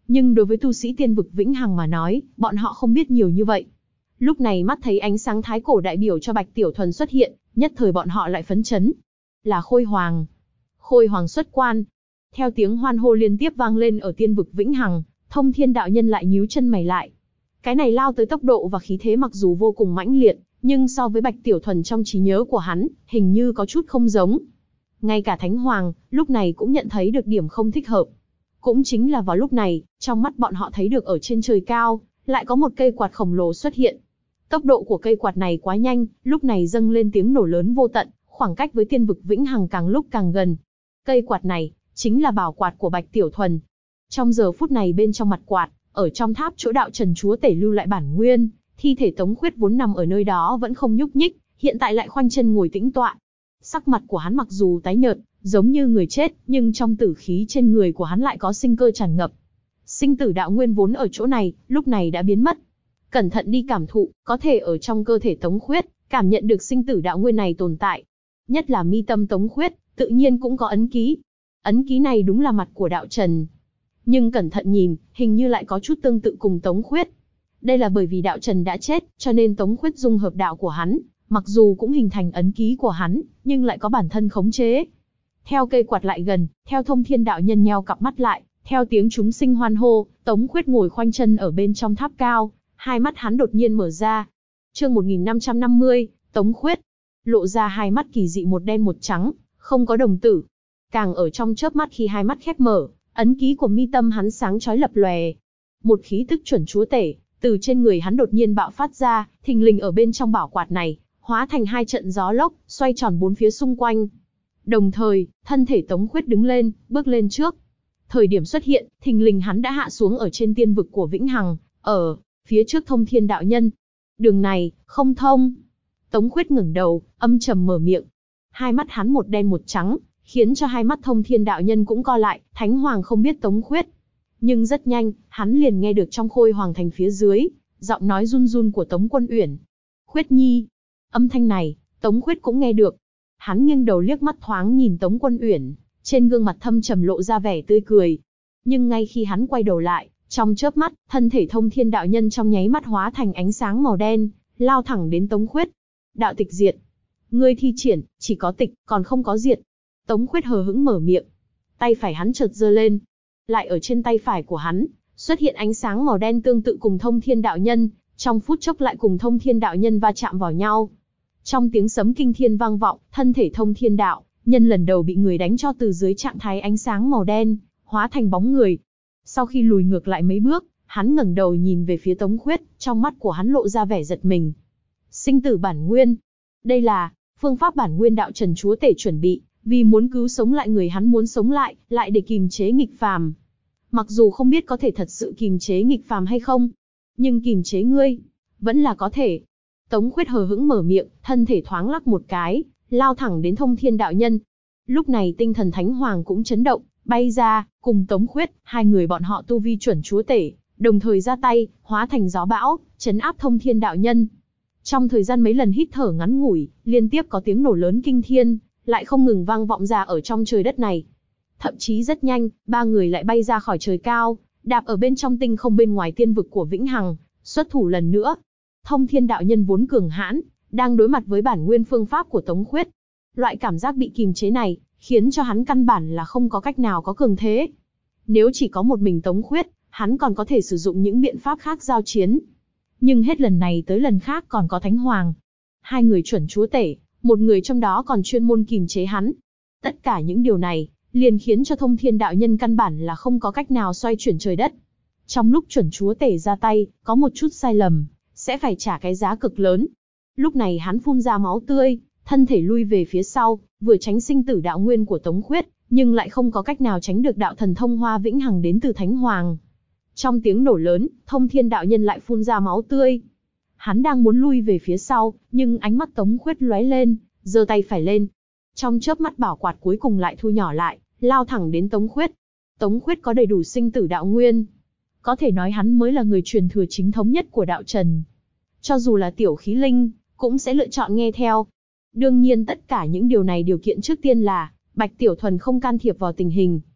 Nhưng đối với tu sĩ tiên vực vĩnh hằng mà nói, bọn họ không biết nhiều như vậy. Lúc này mắt thấy ánh sáng thái cổ đại biểu cho Bạch Tiểu Thuần xuất hiện, nhất thời bọn họ lại phấn chấn. Là Khôi Hoàng. Khôi Hoàng xuất quan. Theo tiếng hoan hô liên tiếp vang lên ở tiên vực vĩnh hằng, Thông Thiên đạo nhân lại nhíu chân mày lại. Cái này lao tới tốc độ và khí thế mặc dù vô cùng mãnh liệt, nhưng so với Bạch Tiểu Thuần trong trí nhớ của hắn, hình như có chút không giống. Ngay cả Thánh Hoàng, lúc này cũng nhận thấy được điểm không thích hợp. Cũng chính là vào lúc này, trong mắt bọn họ thấy được ở trên trời cao, lại có một cây quạt khổng lồ xuất hiện. Tốc độ của cây quạt này quá nhanh, lúc này dâng lên tiếng nổ lớn vô tận, khoảng cách với tiên vực vĩnh hằng càng lúc càng gần. Cây quạt này, chính là bảo quạt của Bạch Tiểu Thuần. Trong giờ phút này bên trong mặt quạt, ở trong tháp chỗ đạo trần chúa tể lưu lại bản nguyên, thi thể Tống Khuyết vốn nằm ở nơi đó vẫn không nhúc nhích, hiện tại lại khoanh chân ngồi tĩnh tọa. Sắc mặt của hắn mặc dù tái nhợt, giống như người chết, nhưng trong tử khí trên người của hắn lại có sinh cơ tràn ngập. Sinh tử đạo nguyên vốn ở chỗ này, lúc này đã biến mất. Cẩn thận đi cảm thụ, có thể ở trong cơ thể Tống Khuyết, cảm nhận được sinh tử đạo nguyên này tồn tại. Nhất là mi tâm Tống Khuyết, tự nhiên cũng có ấn ký. Ấn ký này đúng là mặt của đạo trần. Nhưng cẩn thận nhìn, hình như lại có chút tương tự cùng Tống Khuyết. Đây là bởi vì đạo trần đã chết, cho nên Tống Khuyết dung hợp đạo của hắn, mặc dù cũng hình thành ấn ký của hắn, nhưng lại có bản thân khống chế. Theo cây quạt lại gần, theo Thông Thiên đạo nhân nheo cặp mắt lại, theo tiếng chúng sinh hoan hô, Tống Khuyết ngồi khoanh chân ở bên trong tháp cao, hai mắt hắn đột nhiên mở ra. Chương 1550, Tống Khuyết. Lộ ra hai mắt kỳ dị một đen một trắng, không có đồng tử. Càng ở trong chớp mắt khi hai mắt khép mở, ấn ký của mi tâm hắn sáng chói lập lòe. Một khí tức chuẩn chúa tể, từ trên người hắn đột nhiên bạo phát ra, thình lình ở bên trong bảo quạt này, hóa thành hai trận gió lốc, xoay tròn bốn phía xung quanh. Đồng thời, thân thể Tống Khuyết đứng lên, bước lên trước. Thời điểm xuất hiện, thình lình hắn đã hạ xuống ở trên tiên vực của Vĩnh Hằng, ở phía trước Thông Thiên đạo nhân. Đường này, không thông. Tống Khuyết ngẩng đầu, âm trầm mở miệng. Hai mắt hắn một đen một trắng, khiến cho hai mắt Thông Thiên đạo nhân cũng co lại. Thánh Hoàng không biết Tống Khuyết, nhưng rất nhanh, hắn liền nghe được trong Khôi Hoàng thành phía dưới, giọng nói run run của Tống Quân Uyển. Khuyết Nhi. Âm thanh này, Tống Khuyết cũng nghe được. Hắn nghiêng đầu liếc mắt thoáng nhìn Tống Quân Uyển, trên gương mặt thâm trầm lộ ra vẻ tươi cười. Nhưng ngay khi hắn quay đầu lại, trong chớp mắt, thân thể Thông Thiên đạo nhân trong nháy mắt hóa thành ánh sáng màu đen, lao thẳng đến Tống Khuyết. Đạo tịch diệt. Ngươi thi triển, chỉ có tịch, còn không có diệt. Tống Khuyết hờ hững mở miệng. Tay phải hắn chợt giơ lên. Lại ở trên tay phải của hắn, xuất hiện ánh sáng màu đen tương tự cùng Thông Thiên đạo nhân, trong phút chốc lại cùng Thông Thiên đạo nhân va chạm vào nhau. Trong tiếng sấm kinh thiên vang vọng, thân thể Thông Thiên đạo nhân lần đầu bị người đánh cho từ dưới trạng thái ánh sáng màu đen, hóa thành bóng người. Sau khi lùi ngược lại mấy bước, hắn ngẩng đầu nhìn về phía Tống Khuyết, trong mắt của hắn lộ ra vẻ giật mình. Sinh tử bản nguyên. Đây là phương pháp bản nguyên đạo trần chúa tể chuẩn bị, vì muốn cứu sống lại người hắn muốn sống lại để kìm chế nghịch phàm. Mặc dù không biết có thể thật sự kìm chế nghịch phàm hay không, nhưng kìm chế ngươi, vẫn là có thể. Tống Khuyết hờ hững mở miệng, thân thể thoáng lắc một cái, lao thẳng đến Thông Thiên đạo nhân. Lúc này tinh thần Thánh Hoàng cũng chấn động, bay ra, cùng Tống Khuyết, hai người bọn họ tu vi chuẩn chúa tể, đồng thời ra tay, hóa thành gió bão, trấn áp Thông Thiên đạo nhân. Trong thời gian mấy lần hít thở ngắn ngủi, liên tiếp có tiếng nổ lớn kinh thiên, lại không ngừng vang vọng ra ở trong trời đất này. Thậm chí rất nhanh, ba người lại bay ra khỏi trời cao, đạp ở bên trong tinh không bên ngoài tiên vực của Vĩnh Hằng, xuất thủ lần nữa. Thông Thiên đạo nhân vốn cường hãn, đang đối mặt với bản nguyên phương pháp của Tống Khuyết. Loại cảm giác bị kìm chế này, khiến cho hắn căn bản là không có cách nào có cường thế. Nếu chỉ có một mình Tống Khuyết, hắn còn có thể sử dụng những biện pháp khác giao chiến. Nhưng hết lần này tới lần khác còn có Thánh Hoàng. Hai người chuẩn chúa tể, một người trong đó còn chuyên môn kìm chế hắn. Tất cả những điều này, liền khiến cho Thông Thiên đạo nhân căn bản là không có cách nào xoay chuyển trời đất. Trong lúc chuẩn chúa tể ra tay, có một chút sai lầm, sẽ phải trả cái giá cực lớn. Lúc này hắn phun ra máu tươi, thân thể lui về phía sau, vừa tránh sinh tử đạo nguyên của Tống Khuyết, nhưng lại không có cách nào tránh được đạo thần thông hoa vĩnh hằng đến từ Thánh Hoàng. Trong tiếng nổ lớn, Thông Thiên đạo nhân lại phun ra máu tươi. Hắn đang muốn lui về phía sau, nhưng ánh mắt Tống Khuyết lóe lên, giơ tay phải lên. Trong chớp mắt bảo quạt cuối cùng lại thu nhỏ lại, lao thẳng đến Tống Khuyết. Tống Khuyết có đầy đủ sinh tử đạo nguyên. Có thể nói hắn mới là người truyền thừa chính thống nhất của đạo trần. Cho dù là tiểu khí linh, cũng sẽ lựa chọn nghe theo. Đương nhiên tất cả những điều này điều kiện trước tiên là, Bạch Tiểu Thuần không can thiệp vào tình hình.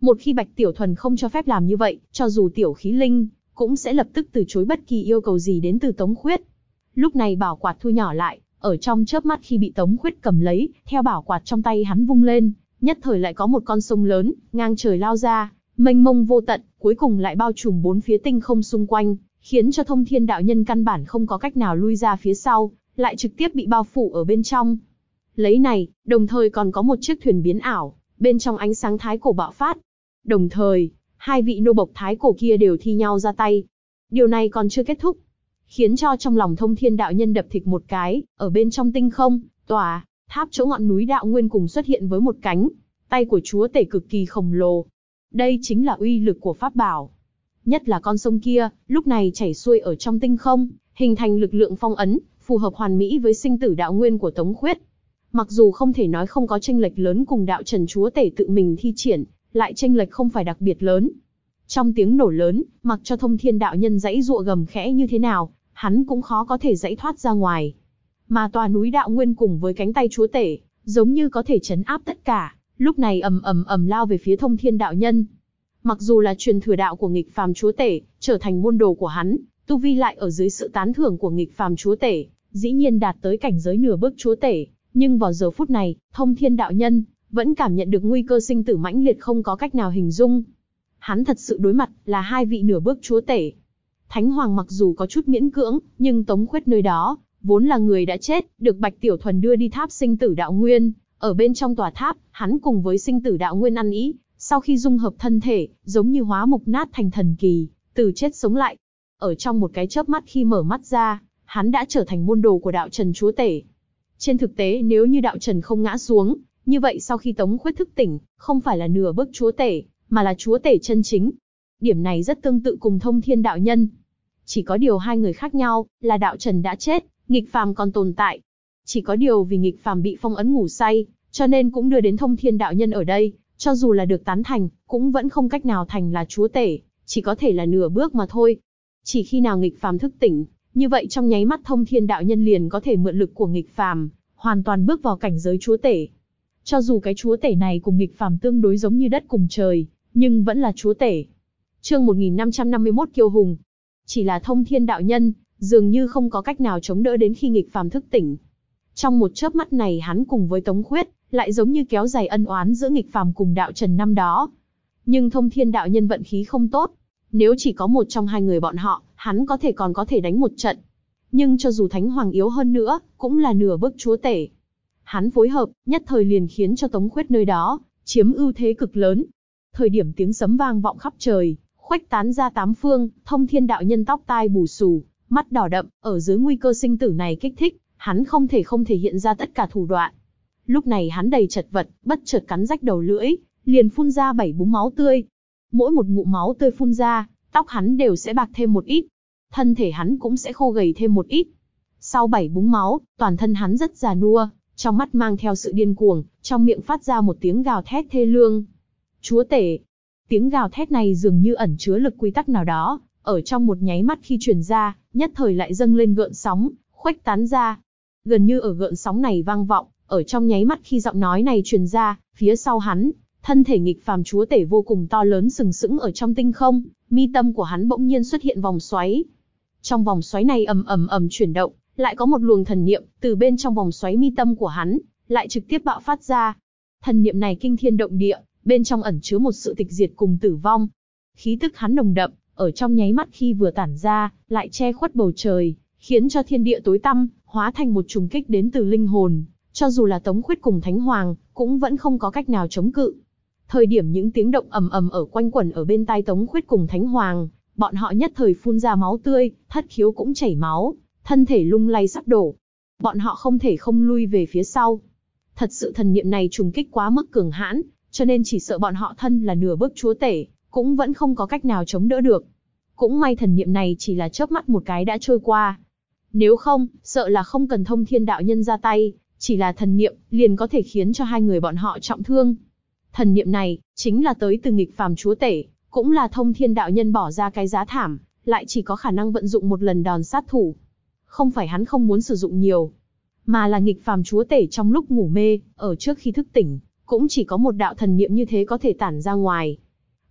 Một khi Bạch Tiểu Thuần không cho phép làm như vậy, cho dù Tiểu Khí Linh cũng sẽ lập tức từ chối bất kỳ yêu cầu gì đến từ Tống Khuyết. Lúc này bảo quạt thu nhỏ lại, ở trong chớp mắt khi bị Tống Khuyết cầm lấy, theo bảo quạt trong tay hắn vung lên, nhất thời lại có một con sông lớn, ngang trời lao ra, mênh mông vô tận, cuối cùng lại bao trùm bốn phía tinh không xung quanh, khiến cho Thông Thiên đạo nhân căn bản không có cách nào lui ra phía sau, lại trực tiếp bị bao phủ ở bên trong. Lấy này, đồng thời còn có một chiếc thuyền biến ảo, bên trong ánh sáng thái cổ bạo phát. Đồng thời, hai vị nô bộc thái cổ kia đều thi nhau ra tay. Điều này còn chưa kết thúc, khiến cho trong lòng Thông Thiên đạo nhân đập thịch một cái, ở bên trong tinh không, tòa tháp chỗ ngọn núi đạo nguyên cùng xuất hiện với một cánh tay của chúa tể cực kỳ khổng lồ. Đây chính là uy lực của pháp bảo. Nhất là con sông kia, lúc này chảy xuôi ở trong tinh không, hình thành lực lượng phong ấn, phù hợp hoàn mỹ với sinh tử đạo nguyên của Tống Khuyết. Mặc dù không thể nói không có chênh lệch lớn cùng đạo trần chúa tể tự mình thi triển, lại chênh lệch không phải đặc biệt lớn. Trong tiếng nổ lớn, mặc cho Thông Thiên đạo nhân giãy giụa gầm khẽ như thế nào, hắn cũng khó có thể giãy thoát ra ngoài. Mà tòa núi đạo nguyên cùng với cánh tay chúa tể, giống như có thể trấn áp tất cả, lúc này ầm ầm ầm lao về phía Thông Thiên đạo nhân. Mặc dù là truyền thừa đạo của nghịch phàm chúa tể, trở thành môn đồ của hắn, tu vi lại ở dưới sự tán thưởng của nghịch phàm chúa tể, dĩ nhiên đạt tới cảnh giới nửa bước chúa tể, nhưng vào giờ phút này, Thông Thiên đạo nhân vẫn cảm nhận được nguy cơ sinh tử mãnh liệt không có cách nào hình dung. Hắn thật sự đối mặt là hai vị nửa bước chúa tể. Thánh Hoàng mặc dù có chút miễn cưỡng, nhưng Tống Khuyết nơi đó vốn là người đã chết, được Bạch Tiểu Thuần đưa đi tháp sinh tử đạo nguyên, ở bên trong tòa tháp, hắn cùng với sinh tử đạo nguyên ăn ý, sau khi dung hợp thân thể, giống như hóa mục nát thành thần kỳ, từ chết sống lại. Ở trong một cái chớp mắt khi mở mắt ra, hắn đã trở thành môn đồ của đạo trần chúa tể. Trên thực tế nếu như đạo trần không ngã xuống, như vậy sau khi Tống Khuyết thức tỉnh, không phải là nửa bước chúa tể, mà là chúa tể chân chính. Điểm này rất tương tự cùng Thông Thiên đạo nhân. Chỉ có điều hai người khác nhau, là đạo trần đã chết, nghịch phàm còn tồn tại. Chỉ có điều vì nghịch phàm bị phong ấn ngủ say, cho nên cũng đưa đến Thông Thiên đạo nhân ở đây, cho dù là được tán thành, cũng vẫn không cách nào thành là chúa tể, chỉ có thể là nửa bước mà thôi. Chỉ khi nào nghịch phàm thức tỉnh, như vậy trong nháy mắt Thông Thiên đạo nhân liền có thể mượn lực của nghịch phàm, hoàn toàn bước vào cảnh giới chúa tể. Cho dù cái chúa tể này cùng nghịch phàm tương đối giống như đất cùng trời, nhưng vẫn là chúa tể. Chương 1551 Kiêu Hùng. Chỉ là Thông Thiên đạo nhân, dường như không có cách nào chống đỡ đến khi nghịch phàm thức tỉnh. Trong một chớp mắt này hắn cùng với Tống Khuyết, lại giống như kéo dài ân oán giữa nghịch phàm cùng đạo trần năm đó. Nhưng Thông Thiên đạo nhân vận khí không tốt. Nếu chỉ có một trong hai người bọn họ, hắn còn có thể đánh một trận. Nhưng cho dù Thánh Hoàng yếu hơn nữa, cũng là nửa bước chúa tể. Hắn phối hợp, nhất thời liền khiến cho Tống Khuyết nơi đó chiếm ưu thế cực lớn. Thời điểm tiếng sấm vang vọng khắp trời, khuếch tán ra tám phương, Thông Thiên đạo nhân tóc tai bù xù, mắt đỏ đậm, ở dưới nguy cơ sinh tử này kích thích, hắn không thể hiện ra tất cả thủ đoạn. Lúc này hắn đầy chật vật, bất chợt cắn rách đầu lưỡi, liền phun ra 7 búng máu tươi. Mỗi một ngụm máu tươi phun ra, tóc hắn đều sẽ bạc thêm một ít, thân thể hắn cũng sẽ khô gầy thêm một ít. Sau 7 búng máu, toàn thân hắn rất già nua, trong mắt mang theo sự điên cuồng, trong miệng phát ra một tiếng gào thét thê lương. Chúa tể! Tiếng gào thét này dường như ẩn chứa lực quy tắc nào đó, ở trong một nháy mắt khi truyền ra, nhất thời lại dâng lên gợn sóng, khuếch tán ra. Gần như ở gợn sóng này vang vọng, ở trong nháy mắt khi giọng nói này truyền ra, phía sau hắn, thân thể nghịch phàm chúa tể vô cùng to lớn sừng sững ở trong tinh không, mi tâm của hắn bỗng nhiên xuất hiện vòng xoáy. Trong vòng xoáy này ầm ầm ầm chuyển động, lại có một luồng thần niệm từ bên trong vòng xoáy mi tâm của hắn, lại trực tiếp bạo phát ra. Thần niệm này kinh thiên động địa, bên trong ẩn chứa một sự tịch diệt cùng tử vong. Khí tức hắn nồng đậm, ở trong nháy mắt khi vừa tản ra, lại che khuất bầu trời, khiến cho thiên địa tối tăm, hóa thành một trùng kích đến từ linh hồn. Cho dù là Tống Khuyết cùng Thánh Hoàng, cũng vẫn không có cách nào chống cự. Thời điểm những tiếng động ầm ầm ở quanh quẩn ở bên tai Tống Khuyết cùng Thánh Hoàng, bọn họ nhất thời phun ra máu tươi, thất khiếu cũng chảy máu, thân thể lung lay sắp đổ. Bọn họ không thể không lui về phía sau. Thật sự thần niệm này trùng kích quá mức cường hãn, cho nên chỉ sợ bọn họ thân là nửa bước chúa tể, cũng vẫn không có cách nào chống đỡ được. Cũng may thần niệm này chỉ là chớp mắt một cái đã trôi qua. Nếu không, sợ là không cần Thông Thiên đạo nhân ra tay, chỉ là thần niệm liền có thể khiến cho hai người bọn họ trọng thương. Thần niệm này chính là tới từ nghịch phàm chúa tể, cũng là Thông Thiên đạo nhân bỏ ra cái giá thảm, lại chỉ có khả năng vận dụng một lần đòn sát thủ. Không phải hắn không muốn sử dụng nhiều, mà là nghịch phàm chúa tể trong lúc ngủ mê, ở trước khi thức tỉnh, cũng chỉ có một đạo thần niệm như thế có thể tản ra ngoài.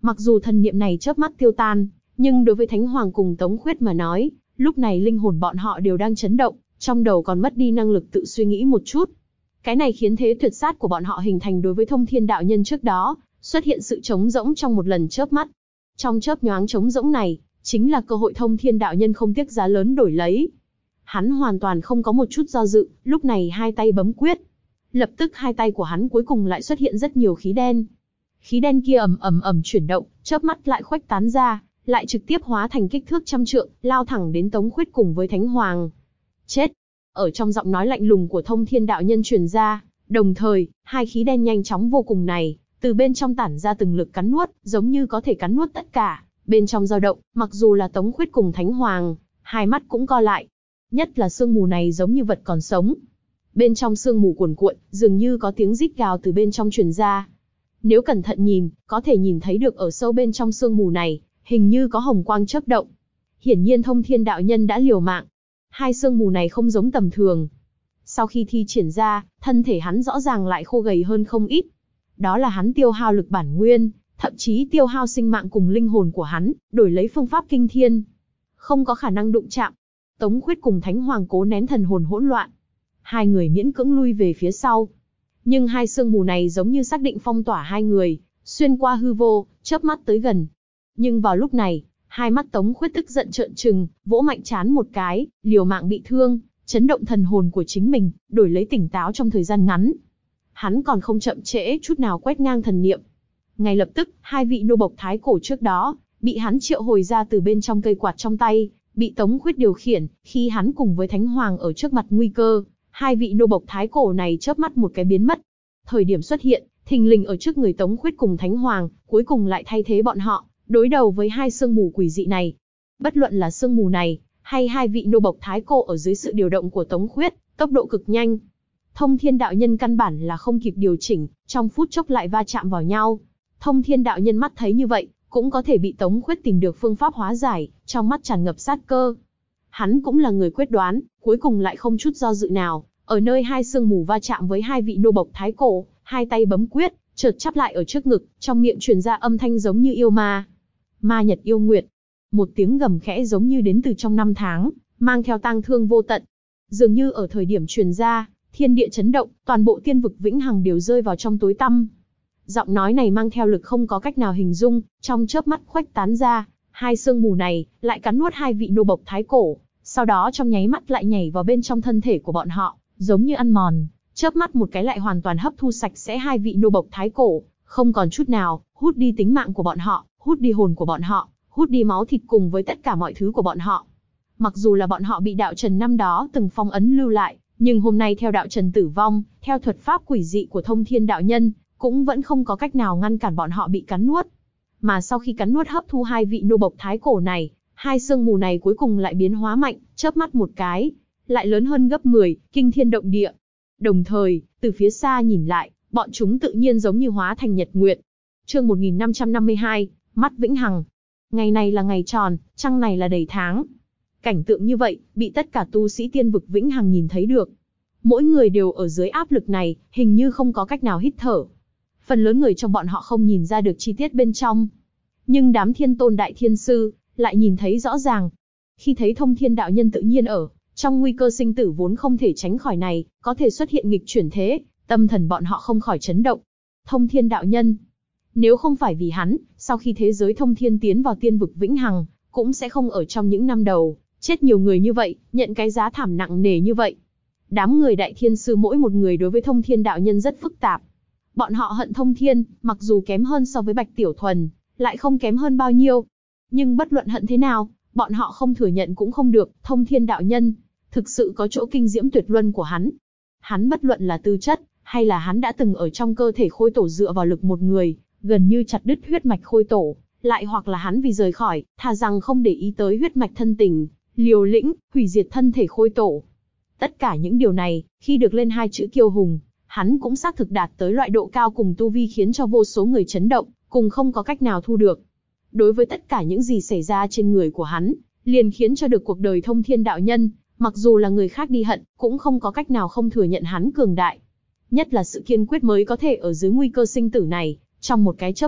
Mặc dù thần niệm này chớp mắt tiêu tan, nhưng đối với Thánh Hoàng cùng Tống Khuyết mà nói, lúc này linh hồn bọn họ đều đang chấn động, trong đầu còn mất đi năng lực tự suy nghĩ một chút. Cái này khiến thế tuyệt sát của bọn họ hình thành đối với Thông Thiên đạo nhân trước đó, xuất hiện sự trống rỗng trong một lần chớp mắt. Trong chớp nhoáng trống rỗng này, chính là cơ hội Thông Thiên đạo nhân không tiếc giá lớn đổi lấy. Hắn hoàn toàn không có một chút do dự, lúc này hai tay bấm quyết. Lập tức hai tay của hắn cuối cùng lại xuất hiện rất nhiều khí đen. Khí đen kia ầm chuyển động, chớp mắt lại khuếch tán ra, lại trực tiếp hóa thành kích thước 100 trượng, lao thẳng đến Tống Khuyết cùng với Thánh Hoàng. Chết! Ở trong giọng nói lạnh lùng của Thông Thiên đạo nhân truyền ra, đồng thời, hai khí đen nhanh chóng vô cùng này, từ bên trong tản ra từng lực cắn nuốt, giống như có thể cắn nuốt tất cả. Bên trong dao động, mặc dù là Tống Khuyết cùng Thánh Hoàng, hai mắt cũng co lại. Nhất là sương mù này giống như vật còn sống. Bên trong sương mù cuồn cuộn, dường như có tiếng rít gào từ bên trong truyền ra. Nếu cẩn thận nhìn, có thể nhìn thấy được ở sâu bên trong sương mù này, hình như có hồng quang chớp động. Hiển nhiên Thông Thiên đạo nhân đã liều mạng. Hai sương mù này không giống tầm thường. Sau khi thi triển ra, thân thể hắn rõ ràng lại khô gầy hơn không ít. Đó là hắn tiêu hao lực bản nguyên, thậm chí tiêu hao sinh mạng cùng linh hồn của hắn, đổi lấy phương pháp kinh thiên. Không có khả năng đụng chạm. Tống Khuyết cùng Thánh Hoàng cố nén thần hồn hỗn loạn. Hai người miễn cưỡng lui về phía sau. Nhưng hai sương mù này giống như xác định phong tỏa hai người, xuyên qua hư vô, chớp mắt tới gần. Nhưng vào lúc này, hai mắt Tống Khuyết tức giận trợn trừng, vỗ mạnh trán một cái, liều mạng bị thương, chấn động thần hồn của chính mình, đổi lấy tỉnh táo trong thời gian ngắn. Hắn còn không chậm trễ chút nào quét ngang thần niệm. Ngay lập tức, hai vị nô bộc thái cổ trước đó, bị hắn triệu hồi ra từ bên trong cây quạt trong tay, bị Tống Khuyết điều khiển, khi hắn cùng với Thánh Hoàng ở trước mặt nguy cơ, hai vị nô bộc thái cổ này chớp mắt một cái biến mất. Thời điểm xuất hiện, thình lình ở trước người Tống Khuyết cùng Thánh Hoàng, cuối cùng lại thay thế bọn họ, đối đầu với hai sương mù quỷ dị này. Bất luận là sương mù này, hay hai vị nô bộc thái cổ ở dưới sự điều động của Tống Khuyết, tốc độ cực nhanh. Thông Thiên đạo nhân căn bản là không kịp điều chỉnh, trong phút chốc lại va chạm vào nhau. Thông Thiên đạo nhân mắt thấy như vậy, cũng có thể bị Tống Khuyết tìm được phương pháp hóa giải, trong mắt tràn ngập sát cơ. Hắn cũng là người quyết đoán, cuối cùng lại không chút do dự nào, ở nơi hai sương mù va chạm với hai vị nô bộc thái cổ, hai tay bấm quyết, chợt chắp lại ở trước ngực, trong miệng truyền ra âm thanh giống như yêu ma. Ma nhật yêu nguyệt. Một tiếng gầm khẽ giống như đến từ trong năm tháng, mang theo tang thương vô tận. Dường như ở thời điểm truyền ra, thiên địa chấn động, toàn bộ tiên vực vĩnh hằng đều rơi vào trong tối tăm. Giọng nói này mang theo lực không có cách nào hình dung, trong chớp mắt khuếch tán ra, hai sương mù này lại cắn nuốt hai vị nô bộc thái cổ, sau đó trong nháy mắt lại nhảy vào bên trong thân thể của bọn họ, giống như ăn mòn, chớp mắt một cái lại hoàn toàn hấp thu sạch sẽ hai vị nô bộc thái cổ, không còn chút nào, hút đi tính mạng của bọn họ, hút đi hồn của bọn họ, hút đi máu thịt cùng với tất cả mọi thứ của bọn họ. Mặc dù là bọn họ bị đạo trần năm đó từng phong ấn lưu lại, nhưng hôm nay theo đạo trần tử vong, theo thuật pháp quỷ dị của Thông Thiên đạo nhân, cũng vẫn không có cách nào ngăn cản bọn họ bị cắn nuốt. Mà sau khi cắn nuốt hấp thu hai vị nô bộc thái cổ này, hai sương mù này cuối cùng lại biến hóa mạnh, chớp mắt một cái, lại lớn hơn gấp 10, kinh thiên động địa. Đồng thời, từ phía xa nhìn lại, bọn chúng tự nhiên giống như hóa thành nhật nguyệt. Chương 1552, mắt vĩnh hằng. Ngày này là ngày tròn, trăng này là đầy tháng. Cảnh tượng như vậy, bị tất cả tu sĩ tiên vực vĩnh hằng nhìn thấy được. Mỗi người đều ở dưới áp lực này, hình như không có cách nào hít thở. Phần lớn người trong bọn họ không nhìn ra được chi tiết bên trong. Nhưng đám thiên tôn đại thiên sư, lại nhìn thấy rõ ràng. Khi thấy Thông Thiên đạo nhân tự nhiên ở trong nguy cơ sinh tử vốn không thể tránh khỏi này, có thể xuất hiện nghịch chuyển thế, tâm thần bọn họ không khỏi chấn động. Thông Thiên đạo nhân, nếu không phải vì hắn, sau khi thế giới thông thiên tiến vào tiên vực vĩnh hằng, cũng sẽ không ở trong những năm đầu, chết nhiều người như vậy, nhận cái giá thảm nặng nề như vậy. Đám người đại thiên sư mỗi một người đối với Thông Thiên đạo nhân rất phức tạp. Bọn họ hận Thông Thiên, mặc dù kém hơn so với Bạch Tiểu Thuần, lại không kém hơn bao nhiêu. Nhưng bất luận hận thế nào, bọn họ không thừa nhận cũng không được, Thông Thiên đạo nhân thực sự có chỗ kinh diễm tuyệt luân của hắn. Hắn bất luận là tư chất, hay là hắn đã từng ở trong cơ thể khôi tổ dựa vào lực một người, gần như chặt đứt huyết mạch khôi tổ, lại hoặc là hắn vì rời khỏi, thà rằng không để ý tới huyết mạch thân tình, liều lĩnh, hủy diệt thân thể khôi tổ. Tất cả những điều này, khi được lên hai chữ kiêu hùng, hắn cũng xác thực đạt tới loại độ cao cùng tu vi khiến cho vô số người chấn động, cùng không có cách nào thu được. Đối với tất cả những gì xảy ra trên người của hắn, liền khiến cho được cuộc đời Thông Thiên đạo nhân, mặc dù là người khác đi hận, cũng không có cách nào không thừa nhận hắn cường đại. Nhất là sự kiên quyết mới có thể ở dưới nguy cơ sinh tử này, trong một cái chớp mắt,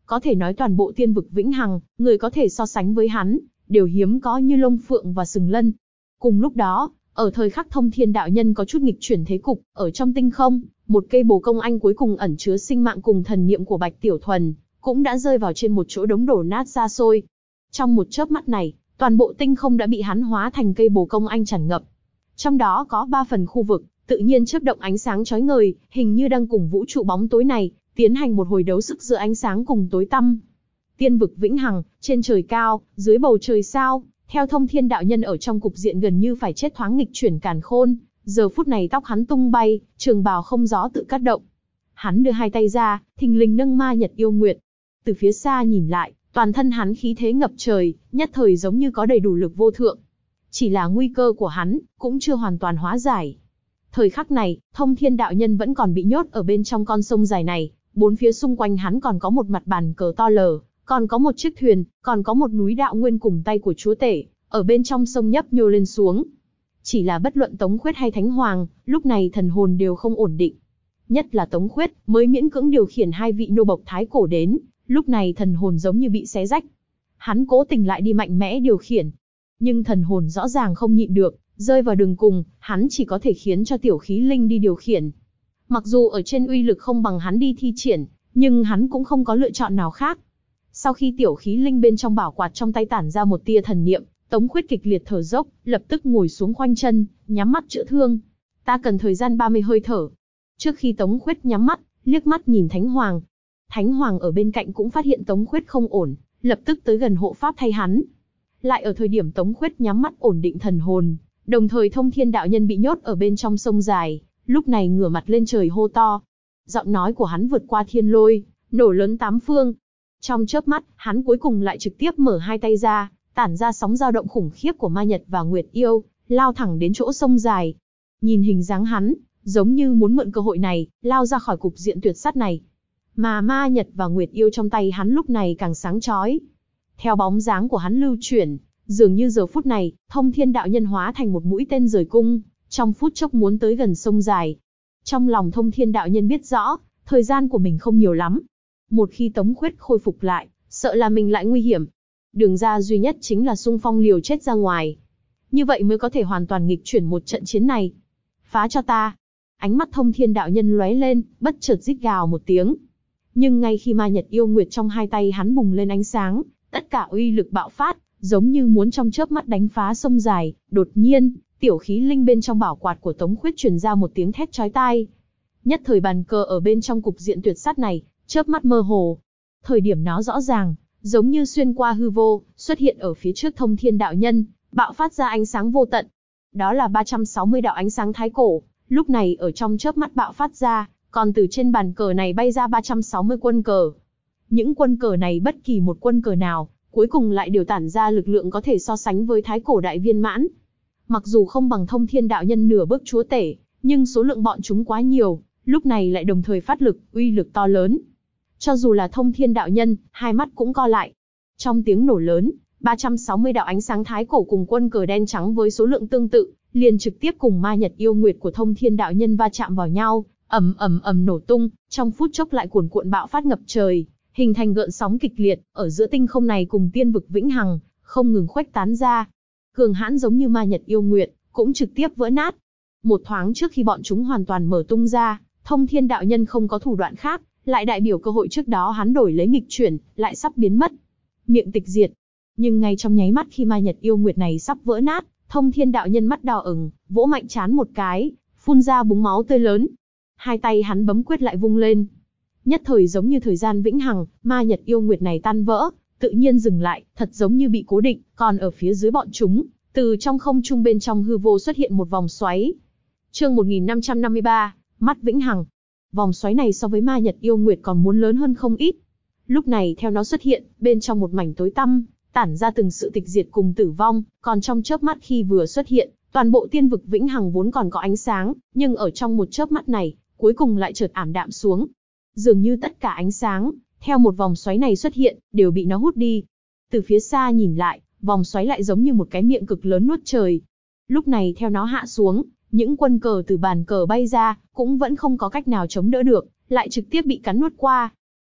Có thể nói toàn bộ tiên vực vĩnh hằng, người có thể so sánh với hắn, đều hiếm có như Long Phượng và Sừng Lân. Cùng lúc đó, ở thời khắc Thông Thiên đạo nhân có chút nghịch chuyển thế cục, ở trong tinh không, một cây bồ công anh cuối cùng ẩn chứa sinh mạng cùng thần niệm của Bạch Tiểu Thuần, cũng đã rơi vào trên một chỗ đống đổ nát xa xôi. Trong một chớp mắt này, toàn bộ tinh không đã bị hắn hóa thành cây bồ công anh tràn ngập. Trong đó có 3 phần khu vực, tự nhiên chớp động ánh sáng chói ngời, hình như đang cùng vũ trụ bóng tối này tiến hành một hồi đấu sức giữa ánh sáng cùng tối tăm. Tiên vực vĩnh hằng, trên trời cao, dưới bầu trời sao, theo Thông Thiên đạo nhân ở trong cục diện gần như phải chết thoáng nghịch chuyển càn khôn, giờ phút này tóc hắn tung bay, trường bào không gió tự cắt động. Hắn đưa hai tay ra, thình lình nâng ma nhật yêu nguyệt. Từ phía xa nhìn lại, toàn thân hắn khí thế ngập trời, nhất thời giống như có đầy đủ lực vô thượng. Chỉ là nguy cơ của hắn, cũng chưa hoàn toàn hóa giải. Thời khắc này, Thông Thiên đạo nhân vẫn còn bị nhốt ở bên trong con sông dài này, bốn phía xung quanh hắn còn có một mặt bàn cờ to lờ, còn có một chiếc thuyền, còn có một núi đạo nguyên cùng tay của chúa tể, ở bên trong sông nhấp nhô lên xuống. Chỉ là bất luận Tống Khuyết hay Thánh Hoàng, lúc này thần hồn đều không ổn định. Nhất là Tống Khuyết, mới miễn cưỡng điều khiển hai vị nô bộc thái cổ đến, lúc này thần hồn giống như bị xé rách. Hắn cố tình lại đi mạnh mẽ điều khiển, nhưng thần hồn rõ ràng không nhịn được, rơi vào đường cùng, hắn chỉ có thể khiến cho tiểu khí linh đi điều khiển. Mặc dù ở trên uy lực không bằng hắn đi thi triển, nhưng hắn cũng không có lựa chọn nào khác. Sau khi tiểu khí linh bên trong bảo quạt trong tay tản ra một tia thần niệm, Tống Khuyết kịch liệt thở dốc, lập tức ngồi xuống khoanh chân, nhắm mắt chữa thương. Ta cần thời gian 30 hơi thở. Trước khi Tống Khuyết nhắm mắt, liếc mắt nhìn Thánh Hoàng. Thánh Hoàng ở bên cạnh cũng phát hiện Tống Khuyết không ổn, lập tức tới gần hộ pháp thay hắn. Lại ở thời điểm Tống Khuyết nhắm mắt ổn định thần hồn, đồng thời Thông Thiên đạo nhân bị nhốt ở bên trong sông dài, lúc này ngửa mặt lên trời hô to. Giọng nói của hắn vượt qua thiên lôi, nổ lớn tám phương. Trong chớp mắt, hắn cuối cùng lại trực tiếp mở hai tay ra, tản ra sóng dao động khủng khiếp của Ma Nhật và Nguyệt Yêu, lao thẳng đến chỗ sông dài. Nhìn hình dáng hắn, giống như muốn mượn cơ hội này, lao ra khỏi cục diện tuyệt sắt này. Mà Ma Nhật và Nguyệt Yêu trong tay hắn lúc này càng sáng chói. Theo bóng dáng của hắn lưu chuyển, dường như giờ phút này, Thông Thiên đạo nhân hóa thành một mũi tên rời cung, trong phút chốc muốn tới gần sông dài. Trong lòng Thông Thiên đạo nhân biết rõ, thời gian của mình không nhiều lắm. Một khi Tống Khuyết khôi phục lại, sợ là mình lại nguy hiểm. Đường ra duy nhất chính là xung phong liều chết ra ngoài. Như vậy mới có thể hoàn toàn nghịch chuyển một trận chiến này. Phá cho ta. Ánh mắt Thông Thiên đạo nhân lóe lên, bất chợt rít gào một tiếng. Nhưng ngay khi Ma Nhật yêu nguyệt trong hai tay hắn bùng lên ánh sáng, tất cả uy lực bạo phát, giống như muốn trong chớp mắt đánh phá sông dài. Đột nhiên, tiểu khí linh bên trong bảo quạt của Tống Khuyết truyền ra một tiếng thét chói tai. Nhất thời bàn cờ ở bên trong cục diện tuyệt sắt này, chớp mắt mơ hồ. Thời điểm nó rõ ràng, giống như xuyên qua hư vô, xuất hiện ở phía trước Thông Thiên đạo nhân, bạo phát ra ánh sáng vô tận. Đó là 360 đạo ánh sáng thái cổ, lúc này ở trong chớp mắt bạo phát ra, còn từ trên bàn cờ này bay ra 360 quân cờ. Những quân cờ này bất kỳ một quân cờ nào, cuối cùng lại đều tản ra lực lượng có thể so sánh với thái cổ đại viên mãn. Mặc dù không bằng Thông Thiên đạo nhân nửa bước chúa tể, nhưng số lượng bọn chúng quá nhiều, lúc này lại đồng thời phát lực, uy lực to lớn. Cho dù là Thông Thiên đạo nhân, hai mắt cũng co lại. Trong tiếng nổ lớn, 360 đạo ánh sáng thái cổ cùng quân cờ đen trắng với số lượng tương tự, liền trực tiếp cùng Ma Nhật yêu nguyệt của Thông Thiên đạo nhân va chạm vào nhau, ầm ầm ầm nổ tung, trong phút chốc lại cuồn cuộn bạo phát ngập trời, hình thành gợn sóng kịch liệt, ở giữa tinh không này cùng tiên vực vĩnh hằng, không ngừng khuếch tán ra. Cường hãn giống như Ma Nhật yêu nguyệt, cũng trực tiếp vỡ nát. Một thoáng trước khi bọn chúng hoàn toàn mở tung ra, Thông Thiên đạo nhân không có thủ đoạn khác, lại đại biểu cơ hội trước đó hắn đổi lấy nghịch chuyển, lại sắp biến mất. Miệng tịch diệt. Nhưng ngay trong nháy mắt khi Ma Nhật yêu nguyệt này sắp vỡ nát, Thông Thiên đạo nhân mắt đỏ ửng, vỗ mạnh trán một cái, phun ra búng máu tươi lớn. Hai tay hắn bấm quyết lại vung lên. Nhất thời giống như thời gian vĩnh hằng, Ma Nhật yêu nguyệt này tan vỡ, tự nhiên dừng lại, thật giống như bị cố định, còn ở phía dưới bọn chúng, từ trong không trung bên trong hư vô xuất hiện một vòng xoáy. Chương 1553, mắt vĩnh hằng. Vòng xoáy này so với Ma Nhật yêu nguyệt còn muốn lớn hơn không ít. Lúc này theo nó xuất hiện, bên trong một mảnh tối tăm, tản ra từng sự tịch diệt cùng tử vong, còn trong chớp mắt khi vừa xuất hiện, toàn bộ tiên vực vĩnh hằng vốn còn có ánh sáng, nhưng ở trong một chớp mắt này, cuối cùng lại chợt ảm đạm xuống. Dường như tất cả ánh sáng, theo một vòng xoáy này xuất hiện, đều bị nó hút đi. Từ phía xa nhìn lại, vòng xoáy lại giống như một cái miệng cực lớn nuốt trời. Lúc này theo nó hạ xuống, những quân cờ từ bàn cờ bay ra, cũng vẫn không có cách nào chống đỡ được, lại trực tiếp bị cắn nuốt qua.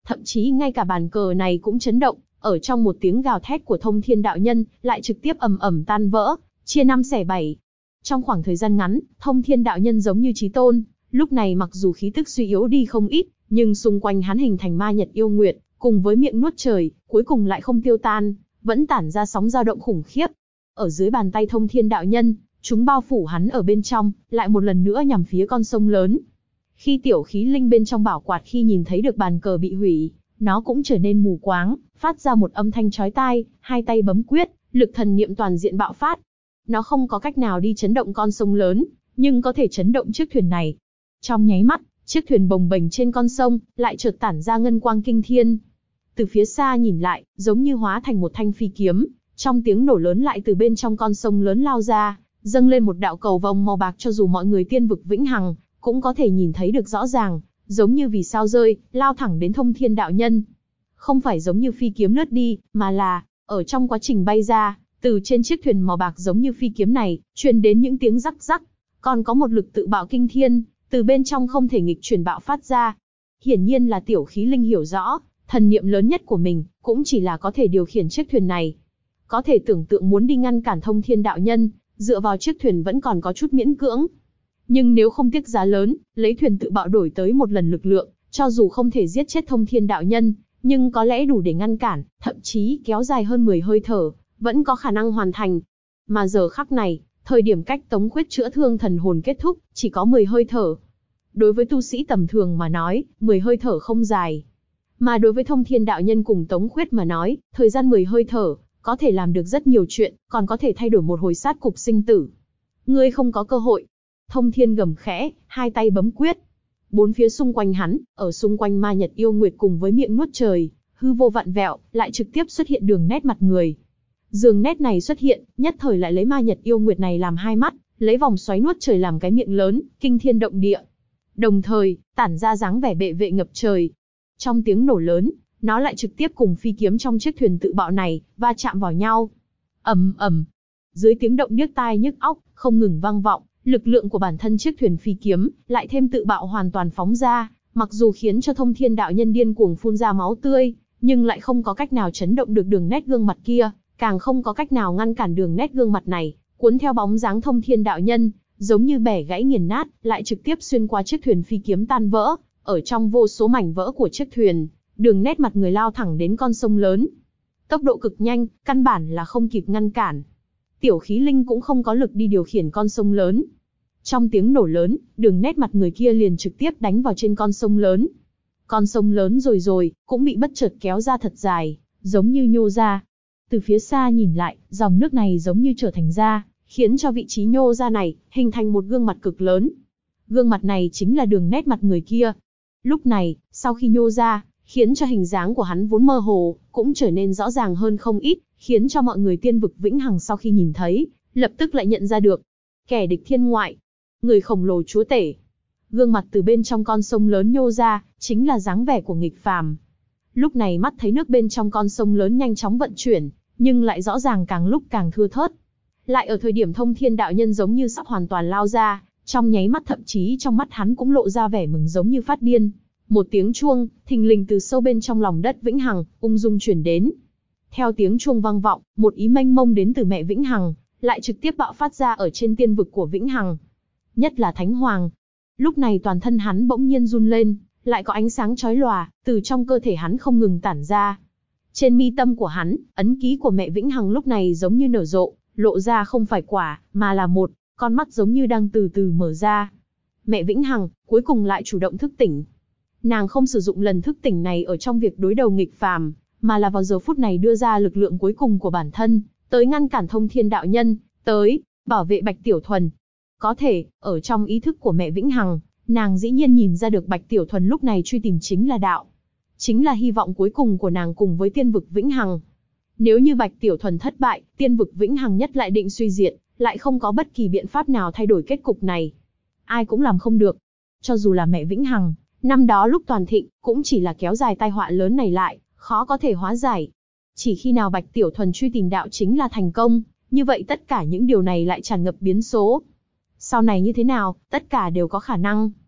Thậm chí ngay cả bàn cờ này cũng chấn động, ở trong một tiếng gào thét của Thông Thiên đạo nhân, lại trực tiếp ầm ầm tan vỡ, chia năm xẻ bảy. Trong khoảng thời gian ngắn, Thông Thiên đạo nhân giống như chí tôn, lúc này mặc dù khí tức suy yếu đi không ít, nhưng xung quanh hắn hình thành ma nhật yêu nguyệt, cùng với miệng nuốt trời, cuối cùng lại không tiêu tan, vẫn tản ra sóng dao động khủng khiếp. Ở dưới bàn tay Thông Thiên đạo nhân, chúng bao phủ hắn ở bên trong, lại một lần nữa nhằm phía con sông lớn. Khi tiểu khí linh bên trong bảo quạt khi nhìn thấy được bàn cờ bị hủy, nó cũng trở nên mù quáng, phát ra một âm thanh chói tai, hai tay bấm quyết, lực thần niệm toàn diện bạo phát. Nó không có cách nào đi chấn động con sông lớn, nhưng có thể chấn động chiếc thuyền này. Trong nháy mắt, chiếc thuyền bồng bềnh trên con sông, lại chợt tản ra ngân quang kinh thiên. Từ phía xa nhìn lại, giống như hóa thành một thanh phi kiếm, trong tiếng nổ lớn lại từ bên trong con sông lớn lao ra, dâng lên một đạo cầu vồng màu bạc cho dù mọi người tiên vực vĩnh hằng, cũng có thể nhìn thấy được rõ ràng, giống như vì sao rơi, lao thẳng đến Thông Thiên đạo nhân. Không phải giống như phi kiếm lướt đi, mà là, ở trong quá trình bay ra, từ trên chiếc thuyền màu bạc giống như phi kiếm này, truyền đến những tiếng rắc rắc, còn có một lực tự bạo kinh thiên, từ bên trong không thể nghịch chuyển bạo phát ra. Hiển nhiên là tiểu khí linh hiểu rõ, thần niệm lớn nhất của mình, cũng chỉ là có thể điều khiển chiếc thuyền này. Có thể tưởng tượng muốn đi ngăn cản Thông Thiên đạo nhân, dựa vào chiếc thuyền vẫn còn có chút miễn cưỡng. Nhưng nếu không tiếc giá lớn, lấy thuyền tự bạo đổi tới một lần lực lượng, cho dù không thể giết chết Thông Thiên đạo nhân, nhưng có lẽ đủ để ngăn cản, thậm chí kéo dài hơn 10 hơi thở, vẫn có khả năng hoàn thành. Mà giờ khắc này, thời điểm cách Tống Khuyết chữa thương thần hồn kết thúc, chỉ có 10 hơi thở. Đối với tu sĩ tầm thường mà nói, 10 hơi thở không dài. Mà đối với Thông Thiên đạo nhân cùng Tống Khuyết mà nói, thời gian 10 hơi thở, có thể làm được rất nhiều chuyện, còn có thể thay đổi một hồi sát cục sinh tử. Ngươi không có cơ hội. Thông Thiên gầm khẽ, hai tay bấm quyết. Bốn phía xung quanh hắn, ở xung quanh ma nhật yêu nguyệt cùng với miệng nuốt trời, hư vô vặn vẹo, lại trực tiếp xuất hiện đường nét mặt người. Đường nét này xuất hiện, nhất thời lại lấy ma nhật yêu nguyệt này làm hai mắt, lấy vòng xoáy nuốt trời làm cái miệng lớn, kinh thiên động địa. Đồng thời, tản ra dáng vẻ bệ vệ ngập trời. Trong tiếng nổ lớn, nó lại trực tiếp cùng phi kiếm trong chiếc thuyền tự bạo này, va chạm vào nhau. Ầm ầm. Dưới tiếng động điếc tai nhức óc, không ngừng vang vọng, lực lượng của bản thân chiếc thuyền phi kiếm, lại thêm tự bạo hoàn toàn phóng ra, mặc dù khiến cho Thông Thiên đạo nhân điên cuồng phun ra máu tươi, nhưng lại không có cách nào chấn động được đường nét gương mặt kia, càng không có cách nào ngăn cản đường nét gương mặt này, cuốn theo bóng dáng Thông Thiên đạo nhân, giống như bẻ gãy nghiền nát, lại trực tiếp xuyên qua chiếc thuyền phi kiếm tan vỡ, ở trong vô số mảnh vỡ của chiếc thuyền, đường nét mặt người lao thẳng đến con sông lớn. Tốc độ cực nhanh, căn bản là không kịp ngăn cản. Tiểu khí linh cũng không có lực đi điều khiển con sông lớn. Trong tiếng nổ lớn, đường nét mặt người kia liền trực tiếp đánh vào trên con sông lớn. Con sông lớn rồi, cũng bị bất chợt kéo ra thật dài, giống như nhô ra. Từ phía xa nhìn lại, dòng nước này giống như trở thành da, khiến cho vị trí nhô ra này, hình thành một gương mặt cực lớn. Gương mặt này chính là đường nét mặt người kia. Lúc này, sau khi nhô ra, khiến cho hình dáng của hắn vốn mơ hồ, cũng trở nên rõ ràng hơn không ít, khiến cho mọi người tiên vực vĩnh hằng sau khi nhìn thấy, lập tức lại nhận ra được. Kẻ địch thiên ngoại, người khổng lồ chúa tể. Gương mặt từ bên trong con sông lớn nhô ra, chính là dáng vẻ của nghịch phàm. Lúc này mắt thấy nước bên trong con sông lớn nhanh chóng vận chuyển, nhưng lại rõ ràng càng lúc càng thưa thớt. Lại ở thời điểm Thông Thiên đạo nhân giống như sắp hoàn toàn lao ra, trong nháy mắt thậm chí trong mắt hắn cũng lộ ra vẻ mừng giống như phát điên. Một tiếng chuông, thình lình từ sâu bên trong lòng đất vĩnh hằng, ung dung truyền đến. Theo tiếng chuông vang vọng, một ý mênh mông đến từ mẹ vĩnh hằng, lại trực tiếp bạo phát ra ở trên tiên vực của vĩnh hằng. Nhất là Thánh Hoàng. Lúc này toàn thân hắn bỗng nhiên run lên, lại có ánh sáng chói lòa, từ trong cơ thể hắn không ngừng tản ra. Trên mi tâm của hắn, ấn ký của mẹ vĩnh hằng lúc này giống như nở rộ, lộ ra không phải quả, mà là một con mắt giống như đang từ từ mở ra. Mẹ vĩnh hằng, cuối cùng lại chủ động thức tỉnh. Nàng không sử dụng lần thức tỉnh này ở trong việc đối đầu nghịch phàm, mà là vào giờ phút này đưa ra lực lượng cuối cùng của bản thân, tới ngăn cản Thông Thiên đạo nhân, tới bảo vệ Bạch Tiểu Thuần. Có thể, ở trong ý thức của mẹ vĩnh hằng, nàng dĩ nhiên nhìn ra được Bạch Tiểu Thuần lúc này truy tìm chính là đạo. Chính là hy vọng cuối cùng của nàng cùng với tiên vực vĩnh hằng. Nếu như Bạch Tiểu Thuần thất bại, tiên vực vĩnh hằng nhất lại định suy diệt, lại không có bất kỳ biện pháp nào thay đổi kết cục này. Ai cũng làm không được. Cho dù là mẹ vĩnh hằng, năm đó lúc toàn thịnh, cũng chỉ là kéo dài tai họa lớn này lại, khó có thể hóa giải. Chỉ khi nào Bạch Tiểu Thuần truy tìm đạo chính là thành công, như vậy tất cả những điều này lại tràn ngập biến số. Sau này như thế nào, tất cả đều có khả năng.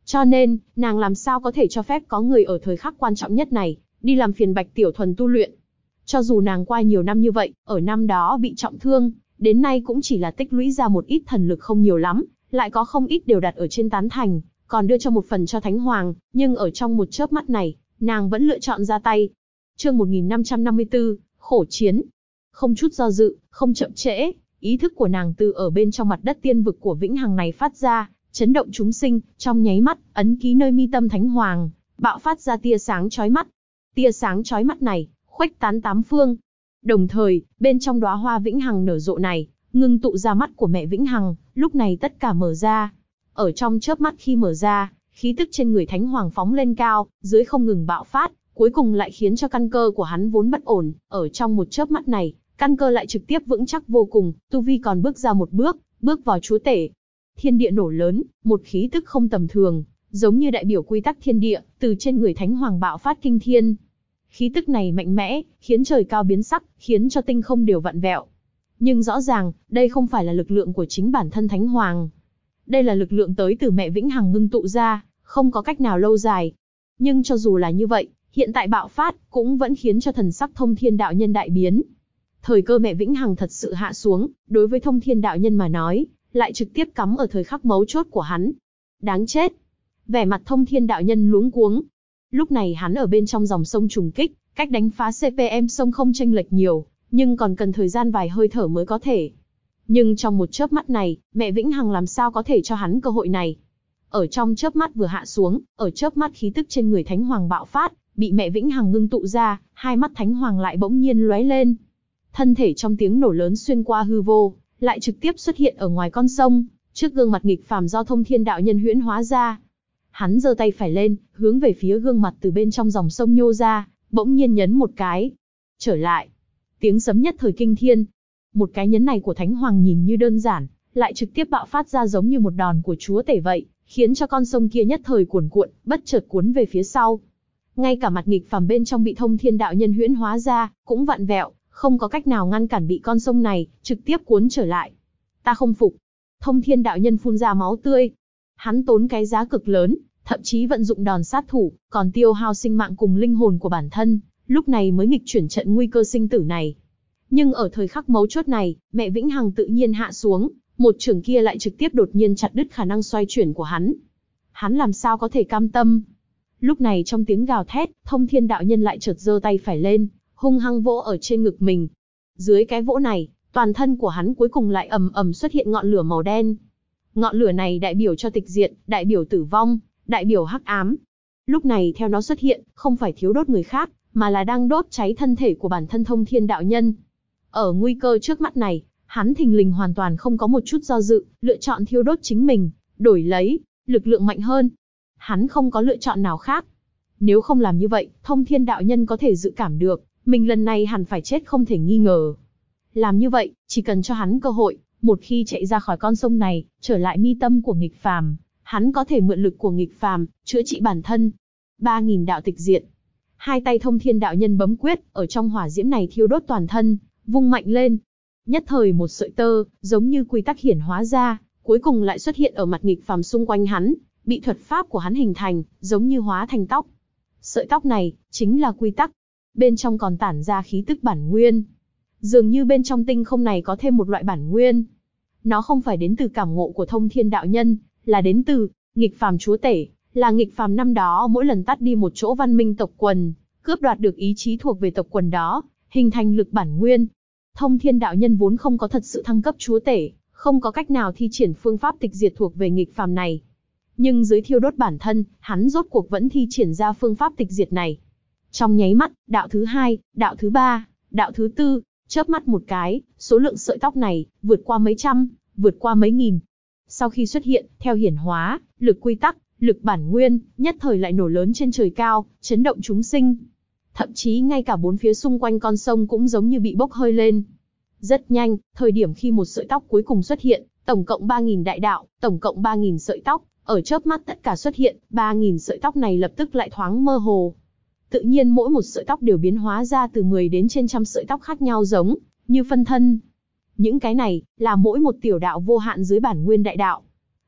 Cho nên, nàng làm sao có thể cho phép có người ở thời khắc quan trọng nhất này, đi làm phiền Bạch Tiểu Thuần tu luyện. Cho dù nàng qua nhiều năm như vậy, ở năm đó bị trọng thương, đến nay cũng chỉ là tích lũy ra một ít thần lực không nhiều lắm, lại có không ít đều đặt ở trên tán thành, còn đưa cho một phần cho Thánh Hoàng, nhưng ở trong một chớp mắt này, nàng vẫn lựa chọn ra tay. Chương 1554, khổ chiến. Không chút do dự, không chậm trễ, ý thức của nàng từ ở bên trong mặt đất tiên vực của Vĩnh Hằng này phát ra, chấn động chúng sinh, trong nháy mắt, ấn ký nơi mi tâm Thánh Hoàng, bạo phát ra tia sáng chói mắt. Tia sáng chói mắt này, khuếch tán tám phương. Đồng thời, bên trong đóa hoa Vĩnh Hằng nở rộ này, ngưng tụ ra mắt của mẹ Vĩnh Hằng, lúc này tất cả mở ra. Ở trong chớp mắt khi mở ra, khí tức trên người Thánh Hoàng phóng lên cao, dưới không ngừng bạo phát, cuối cùng lại khiến cho căn cơ của hắn vốn bất ổn, ở trong một chớp mắt này, căn cơ lại trực tiếp vững chắc vô cùng, tu vi còn bước ra một bước, bước vào chúa tể. Thiên địa nổ lớn, một khí tức không tầm thường, giống như đại biểu quy tắc thiên địa, từ trên người Thánh Hoàng bạo phát kinh thiên. Khí tức này mạnh mẽ, khiến trời cao biến sắc, khiến cho tinh không đều vặn vẹo. Nhưng rõ ràng, đây không phải là lực lượng của chính bản thân Thánh Hoàng. Đây là lực lượng tới từ mẹ Vĩnh Hằng ngưng tụ ra, không có cách nào lâu dài. Nhưng cho dù là như vậy, hiện tại bạo phát, cũng vẫn khiến cho thần sắc Thông Thiên Đạo Nhân đại biến. Thời cơ mẹ Vĩnh Hằng thật sự hạ xuống, đối với Thông Thiên Đạo Nhân mà nói, lại trực tiếp cắm ở thời khắc mấu chốt của hắn. Đáng chết! Vẻ mặt Thông Thiên Đạo Nhân luống cuống. Lúc này hắn ở bên trong dòng sông trùng kích, cách đánh phá CPM sông không chênh lệch nhiều, nhưng còn cần thời gian vài hơi thở mới có thể. Nhưng trong một chớp mắt này, mẹ Vĩnh Hằng làm sao có thể cho hắn cơ hội này? Ở trong chớp mắt vừa hạ xuống, ở chớp mắt khí tức trên người Thánh Hoàng bạo phát, bị mẹ Vĩnh Hằng ngưng tụ ra, hai mắt Thánh Hoàng lại bỗng nhiên lóe lên. Thân thể trong tiếng nổ lớn xuyên qua hư vô, lại trực tiếp xuất hiện ở ngoài con sông, trước gương mặt nghịch phàm do Thông Thiên Đạo Nhân huyễn hóa ra. Hắn giơ tay phải lên, hướng về phía gương mặt từ bên trong dòng sông nhô ra, bỗng nhiên nhấn một cái. Trở lại. Tiếng sấm nhất thời kinh thiên. Một cái nhấn này của Thánh Hoàng nhìn như đơn giản, lại trực tiếp bạo phát ra giống như một đòn của chúa tể vậy, khiến cho con sông kia nhất thời cuồn cuộn, bất chợt cuốn về phía sau. Ngay cả mặt nghịch phàm bên trong bị Thông Thiên Đạo Nhân huyễn hóa ra, cũng vặn vẹo, không có cách nào ngăn cản bị con sông này trực tiếp cuốn trở lại. Ta không phục. Thông Thiên Đạo Nhân phun ra máu tươi. Hắn tốn cái giá cực lớn, thậm chí vận dụng đòn sát thủ, còn tiêu hao sinh mạng cùng linh hồn của bản thân, lúc này mới nghịch chuyển trận nguy cơ sinh tử này. Nhưng ở thời khắc mấu chốt này, mẹ Vĩnh Hằng tự nhiên hạ xuống, một chưởng kia lại trực tiếp đột nhiên chặt đứt khả năng xoay chuyển của hắn. Hắn làm sao có thể cam tâm? Lúc này trong tiếng gào thét, Thông Thiên Đạo Nhân lại chợt giơ tay phải lên, hung hăng vỗ ở trên ngực mình. Dưới cái vỗ này, toàn thân của hắn cuối cùng lại ầm ầm xuất hiện ngọn lửa màu đen. Ngọn lửa này đại biểu cho tịch diệt, đại biểu tử vong, đại biểu hắc ám. Lúc này theo nó xuất hiện, không phải thiếu đốt người khác, mà là đang đốt cháy thân thể của bản thân Thông Thiên Đạo Nhân. Ở nguy cơ trước mắt này, hắn thình lình hoàn toàn không có một chút do dự, lựa chọn thiêu đốt chính mình, đổi lấy lực lượng mạnh hơn. Hắn không có lựa chọn nào khác. Nếu không làm như vậy, Thông Thiên Đạo Nhân có thể dự cảm được, mình lần này hẳn phải chết không thể nghi ngờ. Làm như vậy, chỉ cần cho hắn cơ hội, một khi chạy ra khỏi con sông này, trở lại mi tâm của nghịch phàm, hắn có thể mượn lực của nghịch phàm, chữa trị bản thân. 3000 đạo tịch diệt. Hai tay Thông Thiên Đạo Nhân bấm quyết, ở trong hỏa diễm này thiêu đốt toàn thân, vung mạnh lên. Nhất thời một sợi tơ, giống như quy tắc hiển hóa ra, cuối cùng lại xuất hiện ở mặt nghịch phàm xung quanh hắn, bị thuật pháp của hắn hình thành, giống như hóa thành tóc. Sợi tóc này, chính là quy tắc. Bên trong còn tản ra khí tức bản nguyên. Dường như bên trong tinh không này có thêm một loại bản nguyên. Nó không phải đến từ cảm ngộ của Thông Thiên Đạo Nhân, là đến từ nghịch phàm chúa tể, là nghịch phàm năm đó mỗi lần tắt đi một chỗ văn minh tộc quần, cướp đoạt được ý chí thuộc về tộc quần đó, hình thành lực bản nguyên. Thông Thiên Đạo Nhân vốn không có thật sự thăng cấp chúa tể, không có cách nào thi triển phương pháp tịch diệt thuộc về nghịch phàm này. Nhưng dưới thiêu đốt bản thân, hắn rốt cuộc vẫn thi triển ra phương pháp tịch diệt này. Trong nháy mắt, đạo thứ 2, đạo thứ 3, đạo thứ 4, chớp mắt một cái, số lượng sợi tóc này vượt qua mấy trăm, vượt qua mấy nghìn. Sau khi xuất hiện, theo hiển hóa, lực quy tắc, lực bản nguyên, nhất thời lại nổ lớn trên trời cao, chấn động chúng sinh. Thậm chí ngay cả bốn phía xung quanh con sông cũng giống như bị bốc hơi lên. Rất nhanh, thời điểm khi một sợi tóc cuối cùng xuất hiện, tổng cộng 3000 đại đạo, tổng cộng 3000 sợi tóc, ở chớp mắt tất cả xuất hiện, 3000 sợi tóc này lập tức lại thoáng mơ hồ. Tự nhiên mỗi một sợi tóc đều biến hóa ra từ 10 đến trên trăm sợi tóc khác nhau giống như phân thân. Những cái này là mỗi một tiểu đạo vô hạn dưới bản nguyên đại đạo.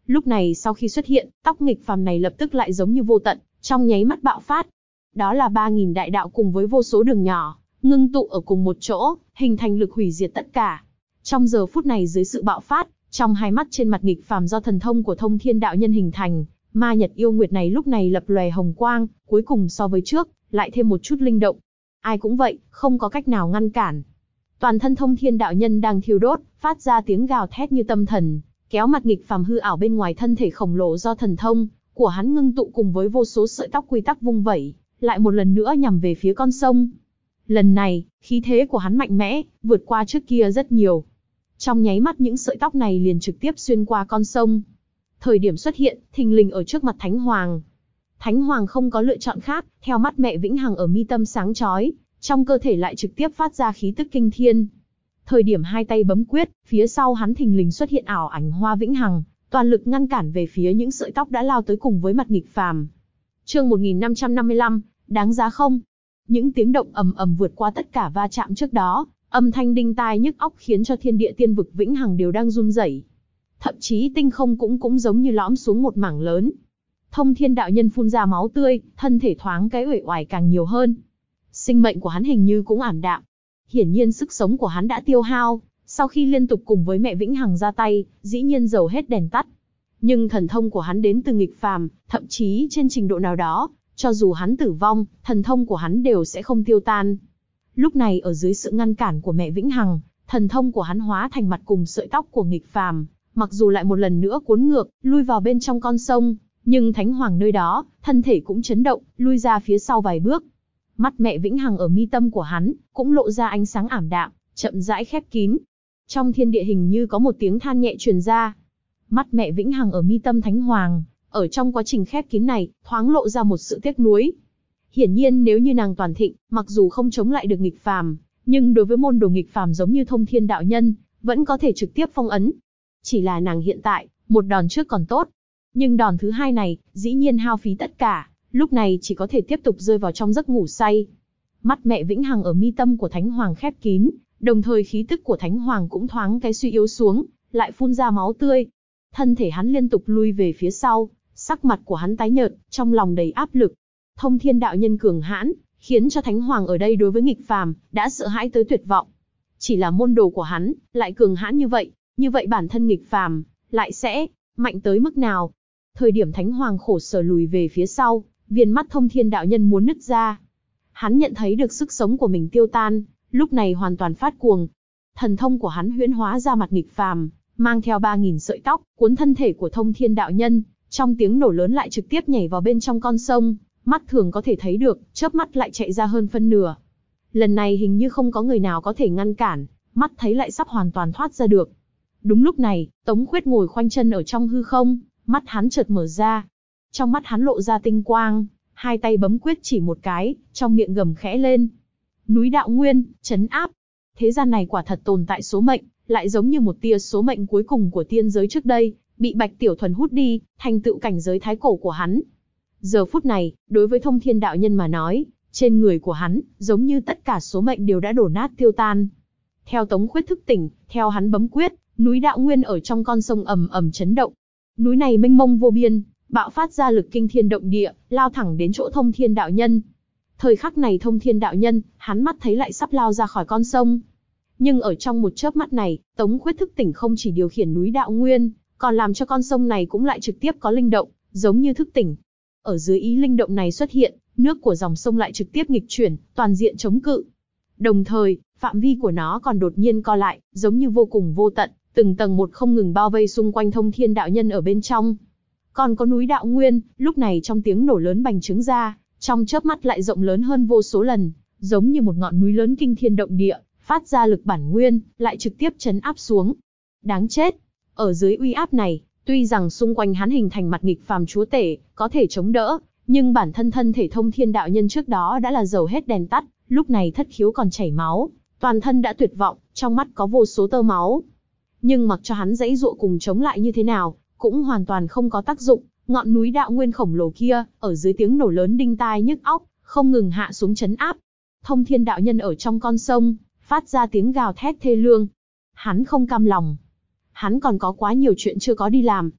Lúc này sau khi xuất hiện, tóc nghịch phàm này lập tức lại giống như vô tận, trong nháy mắt bạo phát. Đó là 3.000 đại đạo cùng với vô số đường nhỏ, ngưng tụ ở cùng một chỗ, hình thành lực hủy diệt tất cả. Trong giờ phút này dưới sự bạo phát, trong hai mắt trên mặt nghịch phàm do thần thông của Thông Thiên đạo nhân hình thành, ma nhật yêu nguyệt này lúc này lập lòe hồng quang, cuối cùng so với trước, lại thêm một chút linh động. Ai cũng vậy, không có cách nào ngăn cản. Toàn thân Thông Thiên đạo nhân đang thiêu đốt, phát ra tiếng gào thét như tâm thần, kéo mặt nghịch phàm hư ảo bên ngoài thân thể khổng lồ do thần thông của hắn ngưng tụ cùng với vô số sợi tóc quy tắc vung vẩy, lại một lần nữa nhằm về phía con sông. Lần này, khí thế của hắn mạnh mẽ, vượt qua trước kia rất nhiều. Trong nháy mắt những sợi tóc này liền trực tiếp xuyên qua con sông. Thời điểm xuất hiện, thình lình ở trước mặt Thánh Hoàng. Thánh Hoàng không có lựa chọn khác, theo mắt mẹ vĩnh hằng ở mi tâm sáng chói, trong cơ thể lại trực tiếp phát ra khí tức kinh thiên. Thời điểm hai tay bấm quyết, phía sau hắn thình lình xuất hiện ảo ảnh Hoa Vĩnh Hằng, toàn lực ngăn cản về phía những sợi tóc đã lao tới cùng với mặt nghịch phàm. Chương 1555, đáng giá không? Những tiếng động ầm ầm vượt qua tất cả va chạm trước đó, âm thanh đinh tai nhức óc khiến cho thiên địa tiên vực vĩnh hằng đều đang run rẩy. Thậm chí tinh không cũng giống như lõm xuống một mảng lớn. Thông Thiên đạo nhân phun ra máu tươi, thân thể thoáng cái uể oải càng nhiều hơn. Sinh mệnh của hắn hình như cũng ảm đạm. Hiển nhiên sức sống của hắn đã tiêu hao, sau khi liên tục cùng với mẹ vĩnh hằng ra tay, dĩ nhiên dầu hết đèn tắt. Nhưng thần thông của hắn đến từ nghịch phàm, thậm chí trên trình độ nào đó, cho dù hắn tử vong, thần thông của hắn đều sẽ không tiêu tan. Lúc này ở dưới sự ngăn cản của mẹ vĩnh hằng, thần thông của hắn hóa thành mặt cùng sợi tóc của nghịch phàm, mặc dù lại một lần nữa cuốn ngược, lui vào bên trong con sông, nhưng Thánh Hoàng nơi đó, thân thể cũng chấn động, lui ra phía sau vài bước. Mắt mẹ vĩnh hằng ở mi tâm của hắn, cũng lộ ra ánh sáng ảm đạm, chậm rãi khép kín. Trong thiên địa hình như có một tiếng than nhẹ truyền ra. Mắt mẹ vĩnh hằng ở mi tâm Thánh Hoàng, ở trong quá trình khép kín này, thoáng lộ ra một sự tiếc nuối. Hiển nhiên nếu như nàng toàn thịnh, mặc dù không chống lại được nghịch phàm, nhưng đối với môn đồ nghịch phàm giống như Thông Thiên đạo nhân, vẫn có thể trực tiếp phong ấn. Chỉ là nàng hiện tại, một đòn trước còn tốt, nhưng đòn thứ hai này, dĩ nhiên hao phí tất cả, lúc này chỉ có thể tiếp tục rơi vào trong giấc ngủ say. Mắt mẹ vĩnh hằng ở mi tâm của Thánh Hoàng khép kín, đồng thời khí tức của Thánh Hoàng cũng thoáng cái suy yếu xuống, lại phun ra máu tươi. Thân thể hắn liên tục lui về phía sau, sắc mặt của hắn tái nhợt, trong lòng đầy áp lực. Thông Thiên đạo nhân cường hãn, khiến cho Thánh Hoàng ở đây đối với nghịch phàm, đã sợ hãi tới tuyệt vọng. Chỉ là môn đồ của hắn, lại cường hãn như vậy bản thân nghịch phàm, lại sẽ mạnh tới mức nào? Thời điểm Thánh Hoàng khổ sở lùi về phía sau, viền mắt Thông Thiên đạo nhân muốn nứt ra. Hắn nhận thấy được sức sống của mình tiêu tan, lúc này hoàn toàn phát cuồng. Thần thông của hắn huyễn hóa ra mặt nghịch phàm, mang theo 3.000 sợi tóc, cuốn thân thể của Thông Thiên đạo nhân, trong tiếng nổ lớn lại trực tiếp nhảy vào bên trong con sông, mắt thường có thể thấy được, chớp mắt lại chạy ra hơn phân nửa. Lần này hình như không có người nào có thể ngăn cản, mắt thấy lại sắp hoàn toàn thoát ra được. Đúng lúc này, Tống Khuyết ngồi khoanh chân ở trong hư không, mắt hắn chợt mở ra. Trong mắt hắn lộ ra tinh quang, hai tay bấm quyết chỉ một cái, trong miệng gầm khẽ lên. Núi đạo nguyên, trấn áp. Thế gian này quả thật tồn tại số mệnh, lại giống như một tia số mệnh cuối cùng của tiên giới trước đây, bị Bạch Tiểu Thuần hút đi, thành tựu cảnh giới thái cổ của hắn. Giờ phút này, đối với Thông Thiên đạo nhân mà nói, trên người của hắn, giống như tất cả số mệnh đều đã đổ nát tiêu tan. Theo Tống Khuyết thức tỉnh, theo hắn bấm quyết, núi đạo nguyên ở trong con sông ầm ầm chấn động. Núi này mênh mông vô biên, bạo phát ra lực kinh thiên động địa, lao thẳng đến chỗ Thông Thiên đạo nhân. Thời khắc này Thông Thiên đạo nhân, hắn mắt thấy lại sắp lao ra khỏi con sông. Nhưng ở trong một chớp mắt này, Tống Khuyết thức tỉnh không chỉ điều khiển núi đạo nguyên, còn làm cho con sông này cũng lại trực tiếp có linh động, giống như thức tỉnh. Ở dưới ý linh động này xuất hiện, nước của dòng sông lại trực tiếp nghịch chuyển, toàn diện chống cự. Đồng thời, phạm vi của nó còn đột nhiên co lại, giống như vô cùng vô tận, từng tầng một không ngừng bao vây xung quanh Thông Thiên đạo nhân ở bên trong. Còn có núi đạo nguyên, lúc này trong tiếng nổ lớn bành trướng ra, trong chớp mắt lại rộng lớn hơn vô số lần, giống như một ngọn núi lớn kinh thiên động địa, phát ra lực bản nguyên, lại trực tiếp chấn áp xuống. Đáng chết! Ở dưới uy áp này, tuy rằng xung quanh hắn hình thành mặt nghịch phàm chúa tể, có thể chống đỡ, nhưng bản thân thân thể Thông Thiên đạo nhân trước đó đã là dầu hết đèn tắt, lúc này thất khiếu còn chảy máu, toàn thân đã tuyệt vọng, trong mắt có vô số tơ máu. Nhưng mặc cho hắn giãy giụa cùng chống lại như thế nào, cũng hoàn toàn không có tác dụng. Ngọn núi đạo nguyên khổng lồ kia, ở dưới tiếng nổ lớn đinh tai nhức óc, không ngừng hạ xuống chấn áp. Thông Thiên đạo nhân ở trong con sông, phát ra tiếng gào thét thê lương. Hắn không cam lòng. Hắn còn có quá nhiều chuyện chưa có đi làm.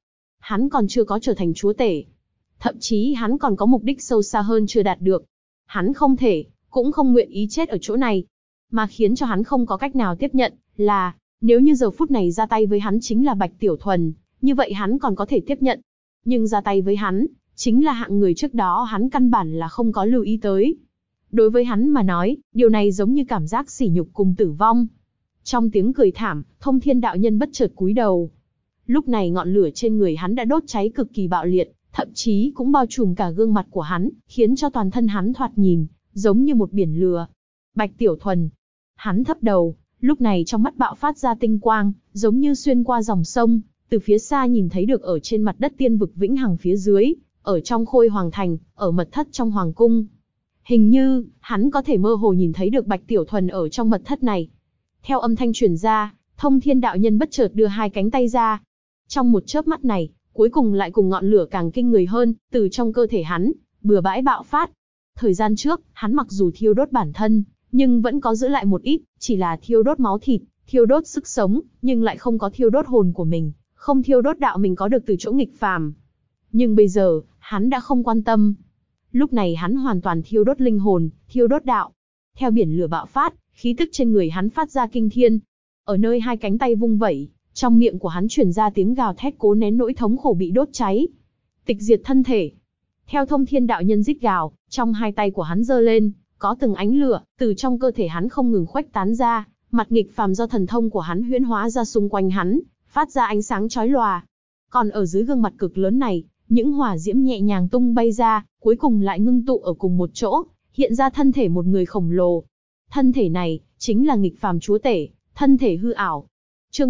hắn còn chưa có trở thành chúa tể. Thậm chí hắn còn có mục đích sâu xa hơn chưa đạt được. Hắn không thể, cũng không nguyện ý chết ở chỗ này. Mà khiến cho hắn không có cách nào tiếp nhận, là, nếu như giờ phút này ra tay với hắn chính là Bạch Tiểu Thuần, như vậy hắn còn có thể tiếp nhận. Nhưng ra tay với hắn, chính là hạng người trước đó hắn căn bản là không có lưu ý tới. Đối với hắn mà nói, điều này giống như cảm giác sỉ nhục cùng tử vong. Trong tiếng cười thảm, Thông Thiên đạo nhân bất chợt cúi đầu. Lúc này ngọn lửa trên người hắn đã đốt cháy cực kỳ bạo liệt, thậm chí cũng bao trùm cả gương mặt của hắn, khiến cho toàn thân hắn thoạt nhìn giống như một biển lửa. Bạch Tiểu Thuần, hắn thấp đầu, lúc này trong mắt bạo phát ra tinh quang, giống như xuyên qua dòng sông, từ phía xa nhìn thấy được ở trên mặt đất tiên vực vĩnh hằng phía dưới, ở trong Khôi Hoàng Thành, ở mật thất trong hoàng cung. Hình như, hắn có thể mơ hồ nhìn thấy được Bạch Tiểu Thuần ở trong mật thất này. Theo âm thanh truyền ra, Thông Thiên đạo nhân bất chợt đưa hai cánh tay ra. Trong một chớp mắt này, cuối cùng lại cùng ngọn lửa càng kinh người hơn, từ trong cơ thể hắn, bừa bãi bạo phát. Thời gian trước, hắn mặc dù thiêu đốt bản thân, nhưng vẫn có giữ lại một ít, chỉ là thiêu đốt máu thịt, thiêu đốt sức sống, nhưng lại không có thiêu đốt hồn của mình, không thiêu đốt đạo mình có được từ chỗ nghịch phàm. Nhưng bây giờ, hắn đã không quan tâm. Lúc này hắn hoàn toàn thiêu đốt linh hồn, thiêu đốt đạo. Theo biển lửa bạo phát, khí tức trên người hắn phát ra kinh thiên. Ở nơi hai cánh tay vung vẩy, trong miệng của hắn truyền ra tiếng gào thét cố nén nỗi thống khổ bị đốt cháy. Tịch diệt thân thể. Theo Thông Thiên đạo nhân rít gào, trong hai tay của hắn giơ lên, có từng ánh lửa từ trong cơ thể hắn không ngừng khuếch tán ra, mặt nghịch phàm do thần thông của hắn huyễn hóa ra xung quanh hắn, phát ra ánh sáng chói lòa. Còn ở dưới gương mặt cực lớn này, những hỏa diễm nhẹ nhàng tung bay ra, cuối cùng lại ngưng tụ ở cùng một chỗ, hiện ra thân thể một người khổng lồ. Thân thể này chính là nghịch phàm chúa tể, thân thể hư ảo. Chương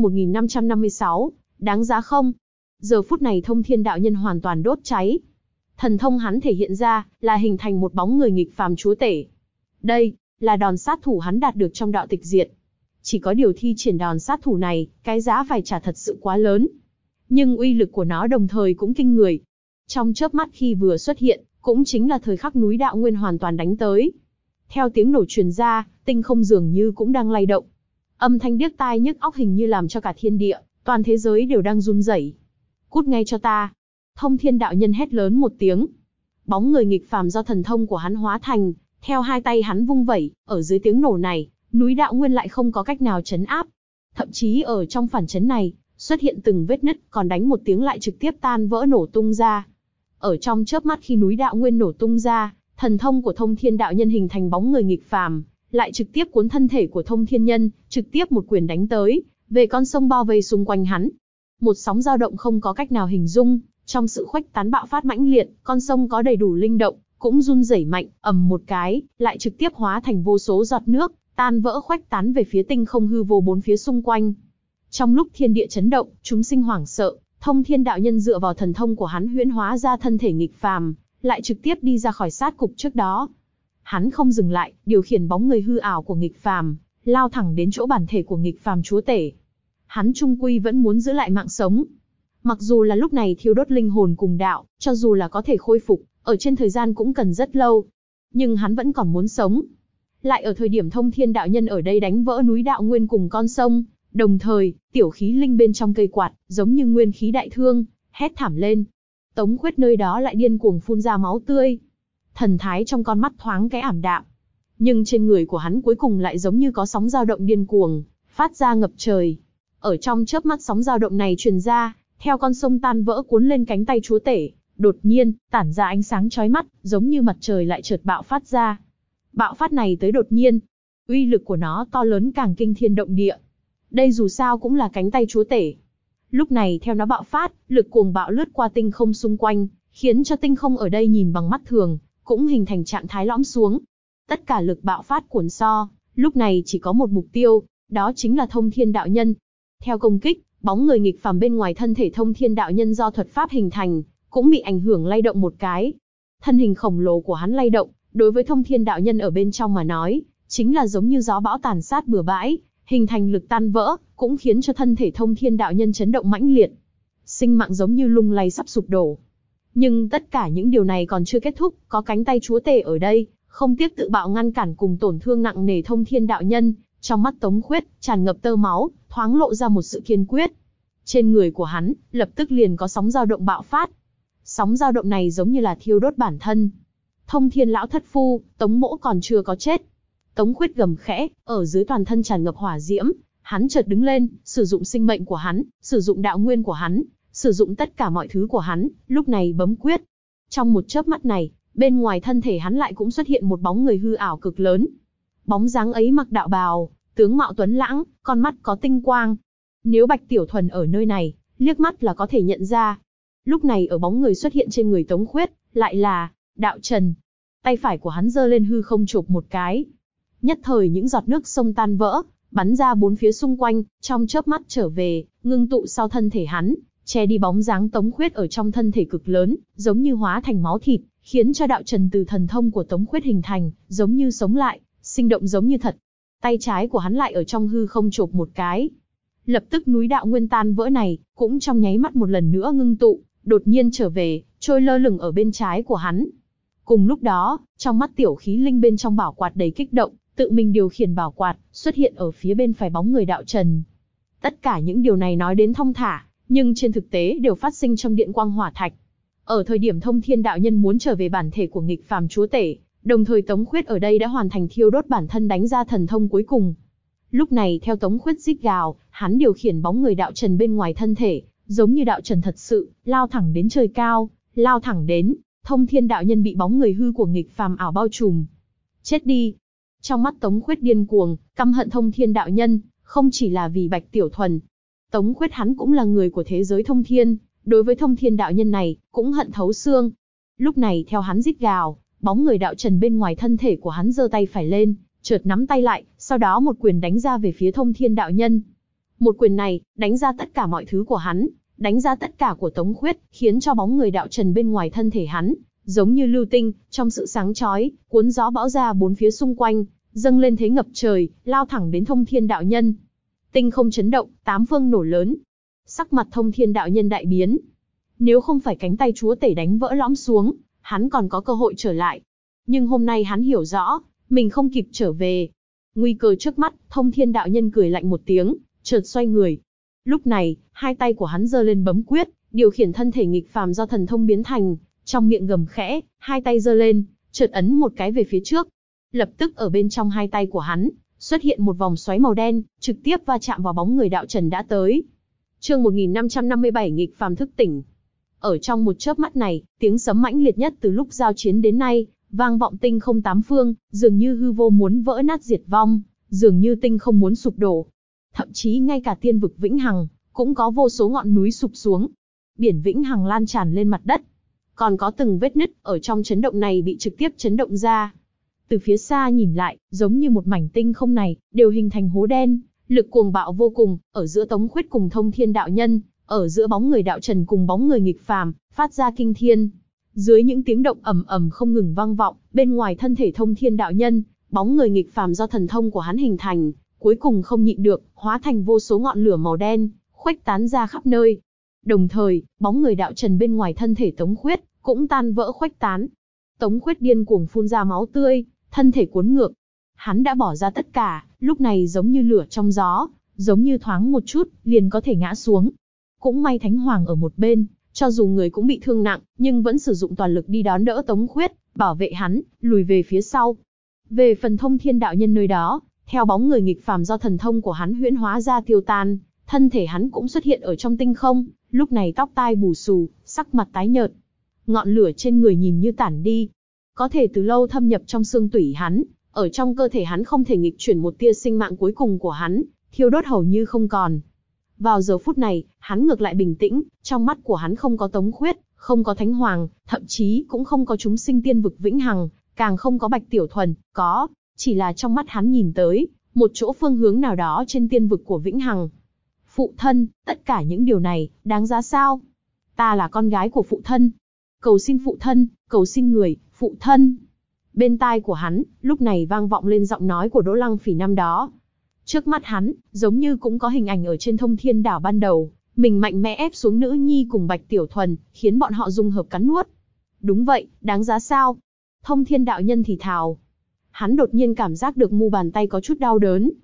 1556, đáng giá không? Giờ phút này Thông Thiên đạo nhân hoàn toàn đốt cháy. Thần thông hắn thể hiện ra là hình thành một bóng người nghịch phàm chúa tể. Đây là đòn sát thủ hắn đạt được trong đạo tịch diệt. Chỉ có điều thi triển đòn sát thủ này, cái giá phải trả thật sự quá lớn. Nhưng uy lực của nó đồng thời cũng kinh người. Trong chớp mắt khi vừa xuất hiện, cũng chính là thời khắc núi đạo nguyên hoàn toàn đánh tới. Theo tiếng nổ truyền ra, tinh không dường như cũng đang lay động. Âm thanh điếc tai nhức óc hình như làm cho cả thiên địa, toàn thế giới đều đang run rẩy. Cút ngay cho ta! Thông Thiên đạo nhân hét lớn một tiếng. Bóng người nghịch phàm do thần thông của hắn hóa thành, theo hai tay hắn vung vẩy, ở dưới tiếng nổ này, núi đạo nguyên lại không có cách nào trấn áp. Thậm chí ở trong phản chấn này, xuất hiện từng vết nứt, còn đánh một tiếng lại trực tiếp tan vỡ nổ tung ra. Ở trong chớp mắt khi núi đạo nguyên nổ tung ra, thần thông của Thông Thiên đạo nhân hình thành bóng người nghịch phàm, lại trực tiếp cuốn thân thể của Thông Thiên nhân, trực tiếp một quyền đánh tới, về con sông bao vây xung quanh hắn. Một sóng dao động không có cách nào hình dung, trong sự khuếch tán bạo phát mãnh liệt, con sông có đầy đủ linh động, cũng run rẩy mạnh, ầm một cái, lại trực tiếp hóa thành vô số giọt nước, tan vỡ khuếch tán về phía tinh không hư vô bốn phía xung quanh. Trong lúc thiên địa chấn động, chúng sinh hoảng sợ, Thông Thiên đạo nhân dựa vào thần thông của hắn huyễn hóa ra thân thể nghịch phàm, lại trực tiếp đi ra khỏi sát cục trước đó. Hắn không dừng lại, điều khiển bóng người hư ảo của nghịch phàm, lao thẳng đến chỗ bản thể của nghịch phàm chúa tể. Hắn trung quy vẫn muốn giữ lại mạng sống. Mặc dù là lúc này thiêu đốt linh hồn cùng đạo, cho dù là có thể khôi phục, ở trên thời gian cũng cần rất lâu. Nhưng hắn vẫn còn muốn sống. Lại ở thời điểm Thông Thiên đạo nhân ở đây đánh vỡ núi đạo nguyên cùng con sông, đồng thời, tiểu khí linh bên trong cây quạt, giống như nguyên khí đại thương, hét thảm lên. Tống Khuyết nơi đó lại điên cuồng phun ra máu tươi. Thần thái trong con mắt thoáng cái ảm đạm. Nhưng trên người của hắn cuối cùng lại giống như có sóng dao động điên cuồng, phát ra ngập trời. Ở trong chớp mắt sóng dao động này truyền ra, theo con sông tan vỡ cuốn lên cánh tay chúa tể, đột nhiên, tản ra ánh sáng chói mắt, giống như mặt trời lại chợt bạo phát ra. Bạo phát này tới đột nhiên, uy lực của nó to lớn càng kinh thiên động địa. Đây dù sao cũng là cánh tay chúa tể. Lúc này theo nó bạo phát, lực cuồng bạo lướt qua tinh không xung quanh, khiến cho tinh không ở đây nhìn bằng mắt thường, cũng hình thành trạng thái lõm xuống. Tất cả lực bạo phát cuồn so, lúc này chỉ có một mục tiêu, đó chính là Thông Thiên đạo nhân. Theo công kích, bóng người nghịch phàm bên ngoài thân thể Thông Thiên đạo nhân do thuật pháp hình thành, cũng bị ảnh hưởng lay động một cái. Thân hình khổng lồ của hắn lay động, đối với Thông Thiên đạo nhân ở bên trong mà nói, chính là giống như gió bão tàn sát bừa bãi, hình thành lực tan vỡ, cũng khiến cho thân thể Thông Thiên đạo nhân chấn động mãnh liệt. Sinh mạng giống như lung lay sắp sụp đổ. Nhưng tất cả những điều này còn chưa kết thúc, có cánh tay chúa tể ở đây, không tiếc tự bạo ngăn cản cùng tổn thương nặng nề Thông Thiên đạo nhân. Trong mắt Tống Khuyết tràn ngập tơ máu, thoáng lộ ra một sự kiên quyết. Trên người của hắn, lập tức liền có sóng dao động bạo phát. Sóng dao động này giống như là thiêu đốt bản thân. Thông Thiên lão thất phu, Tống Mỗ còn chưa có chết. Tống Khuyết gầm khẽ, ở dưới toàn thân tràn ngập hỏa diễm, hắn chợt đứng lên, sử dụng sinh mệnh của hắn, sử dụng đạo nguyên của hắn, sử dụng tất cả mọi thứ của hắn, lúc này bấm quyết. Trong một chớp mắt này, bên ngoài thân thể hắn lại cũng xuất hiện một bóng người hư ảo cực lớn. Bóng dáng ấy mặc đạo bào, tướng mạo tuấn lãng, con mắt có tinh quang. Nếu Bạch Tiểu Thuần ở nơi này, liếc mắt là có thể nhận ra. Lúc này ở bóng người xuất hiện trên người Tống Khuyết, lại là Đạo Trần. Tay phải của hắn giơ lên hư không chộp một cái. Nhất thời những giọt nước sông tan vỡ, bắn ra bốn phía xung quanh, trong chớp mắt trở về, ngưng tụ sau thân thể hắn, che đi bóng dáng Tống Khuyết ở trong thân thể cực lớn, giống như hóa thành máu thịt, khiến cho Đạo Trần từ thần thông của Tống Khuyết hình thành, giống như sống lại, sinh động giống như thật. Tay trái của hắn lại ở trong hư không chộp một cái. Lập tức núi đạo nguyên tan vỡ này, cũng trong nháy mắt một lần nữa ngưng tụ, đột nhiên trở về, trôi lơ lửng ở bên trái của hắn. Cùng lúc đó, trong mắt Tiểu Khí Linh bên trong bảo quạt đầy kích động, tự mình điều khiển bảo quạt, xuất hiện ở phía bên phải bóng người Đạo Trần. Tất cả những điều này nói đến thong thả, nhưng trên thực tế đều phát sinh trong điện quang hỏa thạch. Ở thời điểm Thông Thiên đạo nhân muốn trở về bản thể của nghịch phàm chúa tể, đồng thời Tống Khuyết ở đây đã hoàn thành thiêu đốt bản thân đánh ra thần thông cuối cùng. Lúc này theo Tống Khuyết rít gào, hắn điều khiển bóng người Đạo Trần bên ngoài thân thể, giống như Đạo Trần thật sự, lao thẳng đến trời cao, lao thẳng đến. Thông Thiên đạo nhân bị bóng người hư của nghịch phàm ảo bao trùm. Chết đi! Trong mắt Tống Khuyết điên cuồng, căm hận Thông Thiên đạo nhân, không chỉ là vì Bạch Tiểu Thuần. Tống Khuyết hắn cũng là người của thế giới Thông Thiên, đối với Thông Thiên đạo nhân này, cũng hận thấu xương. Lúc này theo hắn rít gào, bóng người Đạo Trần bên ngoài thân thể của hắn giơ tay phải lên, chợt nắm tay lại, sau đó một quyền đánh ra về phía Thông Thiên đạo nhân. Một quyền này, đánh ra tất cả mọi thứ của hắn, đánh ra tất cả của Tống Khuyết, khiến cho bóng người Đạo Trần bên ngoài thân thể hắn, giống như lưu tinh, trong sự sáng chói, cuốn gió bão ra bốn phía xung quanh, dâng lên thế ngập trời, lao thẳng đến Thông Thiên đạo nhân. Tinh không chấn động, tám phương nổ lớn. Sắc mặt Thông Thiên đạo nhân đại biến. Nếu không phải cánh tay chúa tể đánh vỡ lõm xuống, hắn còn có cơ hội trở lại. Nhưng hôm nay hắn hiểu rõ, mình không kịp trở về. Nguy cơ trước mắt, Thông Thiên đạo nhân cười lạnh một tiếng, chợt xoay người. Lúc này, hai tay của hắn giơ lên bấm quyết, điều khiển thân thể nghịch phàm do thần thông biến thành, trong miệng gầm khẽ, hai tay giơ lên, chợt ấn một cái về phía trước. Lập tức ở bên trong hai tay của hắn, xuất hiện một vòng xoáy màu đen, trực tiếp va chạm vào bóng người Đạo Trần đã tới. Chương 1557 nghịch phàm thức tỉnh. Ở trong một chớp mắt này, tiếng sấm mãnh liệt nhất từ lúc giao chiến đến nay, vang vọng tinh không tám phương, dường như hư vô muốn vỡ nát diệt vong, dường như tinh không muốn sụp đổ. Thậm chí ngay cả tiên vực Vĩnh Hằng, cũng có vô số ngọn núi sụp xuống. Biển Vĩnh Hằng lan tràn lên mặt đất. Còn có từng vết nứt ở trong chấn động này bị trực tiếp chấn động ra. Từ phía xa nhìn lại, giống như một mảnh tinh không này, đều hình thành hố đen, lực cuồng bạo vô cùng, ở giữa Tống Khuyết cùng Thông Thiên đạo nhân, ở giữa bóng người Đạo Trần cùng bóng người nghịch phàm, phát ra kinh thiên. Dưới những tiếng động ầm ầm không ngừng vang vọng, bên ngoài thân thể Thông Thiên đạo nhân, bóng người nghịch phàm do thần thông của hắn hình thành, cuối cùng không nhịn được, hóa thành vô số ngọn lửa màu đen, khuếch tán ra khắp nơi. Đồng thời, bóng người Đạo Trần bên ngoài thân thể Tống Khuyết cũng tan vỡ khuếch tán. Tống Khuyết điên cuồng phun ra máu tươi, thân thể cuốn ngược. Hắn đã bỏ ra tất cả, lúc này giống như lửa trong gió, giống như thoáng một chút, liền có thể ngã xuống. Cũng may Thánh Hoàng ở một bên, cho dù người cũng bị thương nặng, nhưng vẫn sử dụng toàn lực đi đón đỡ Tống Khuyết, bảo vệ hắn, lùi về phía sau. Về phần Thông Thiên đạo nhân nơi đó, theo bóng người nghịch phàm do thần thông của hắn huyễn hóa ra tiêu tan, thân thể hắn cũng xuất hiện ở trong tinh không, lúc này tóc tai bù xù, sắc mặt tái nhợt. Ngọn lửa trên người nhìn như tản đi, có thể từ lâu thâm nhập trong xương tủy hắn, ở trong cơ thể hắn không thể nghịch chuyển một tia sinh mạng cuối cùng của hắn, thiêu đốt hầu như không còn. Vào giờ phút này, hắn ngược lại bình tĩnh, trong mắt của hắn không có Tống Khuyết, không có Thánh Hoàng, thậm chí cũng không có chúng sinh tiên vực Vĩnh Hằng, càng không có Bạch Tiểu Thuần, chỉ là trong mắt hắn nhìn tới, một chỗ phương hướng nào đó trên tiên vực của Vĩnh Hằng. Phụ thân, tất cả những điều này, đáng giá sao? Ta là con gái của phụ thân. Cầu xin phụ thân, cầu xin người, phụ thân. Bên tai của hắn, lúc này vang vọng lên giọng nói của Đỗ Lăng Phỉ năm đó. Trước mắt hắn, giống như cũng có hình ảnh ở trên Thông Thiên đảo ban đầu, mình mạnh mẽ ép xuống nữ nhi cùng Bạch Tiểu Thuần, khiến bọn họ dung hợp cắn nuốt. Đúng vậy, đáng giá sao? Thông Thiên đạo nhân thì thào. Hắn đột nhiên cảm giác được mu bàn tay có chút đau đớn.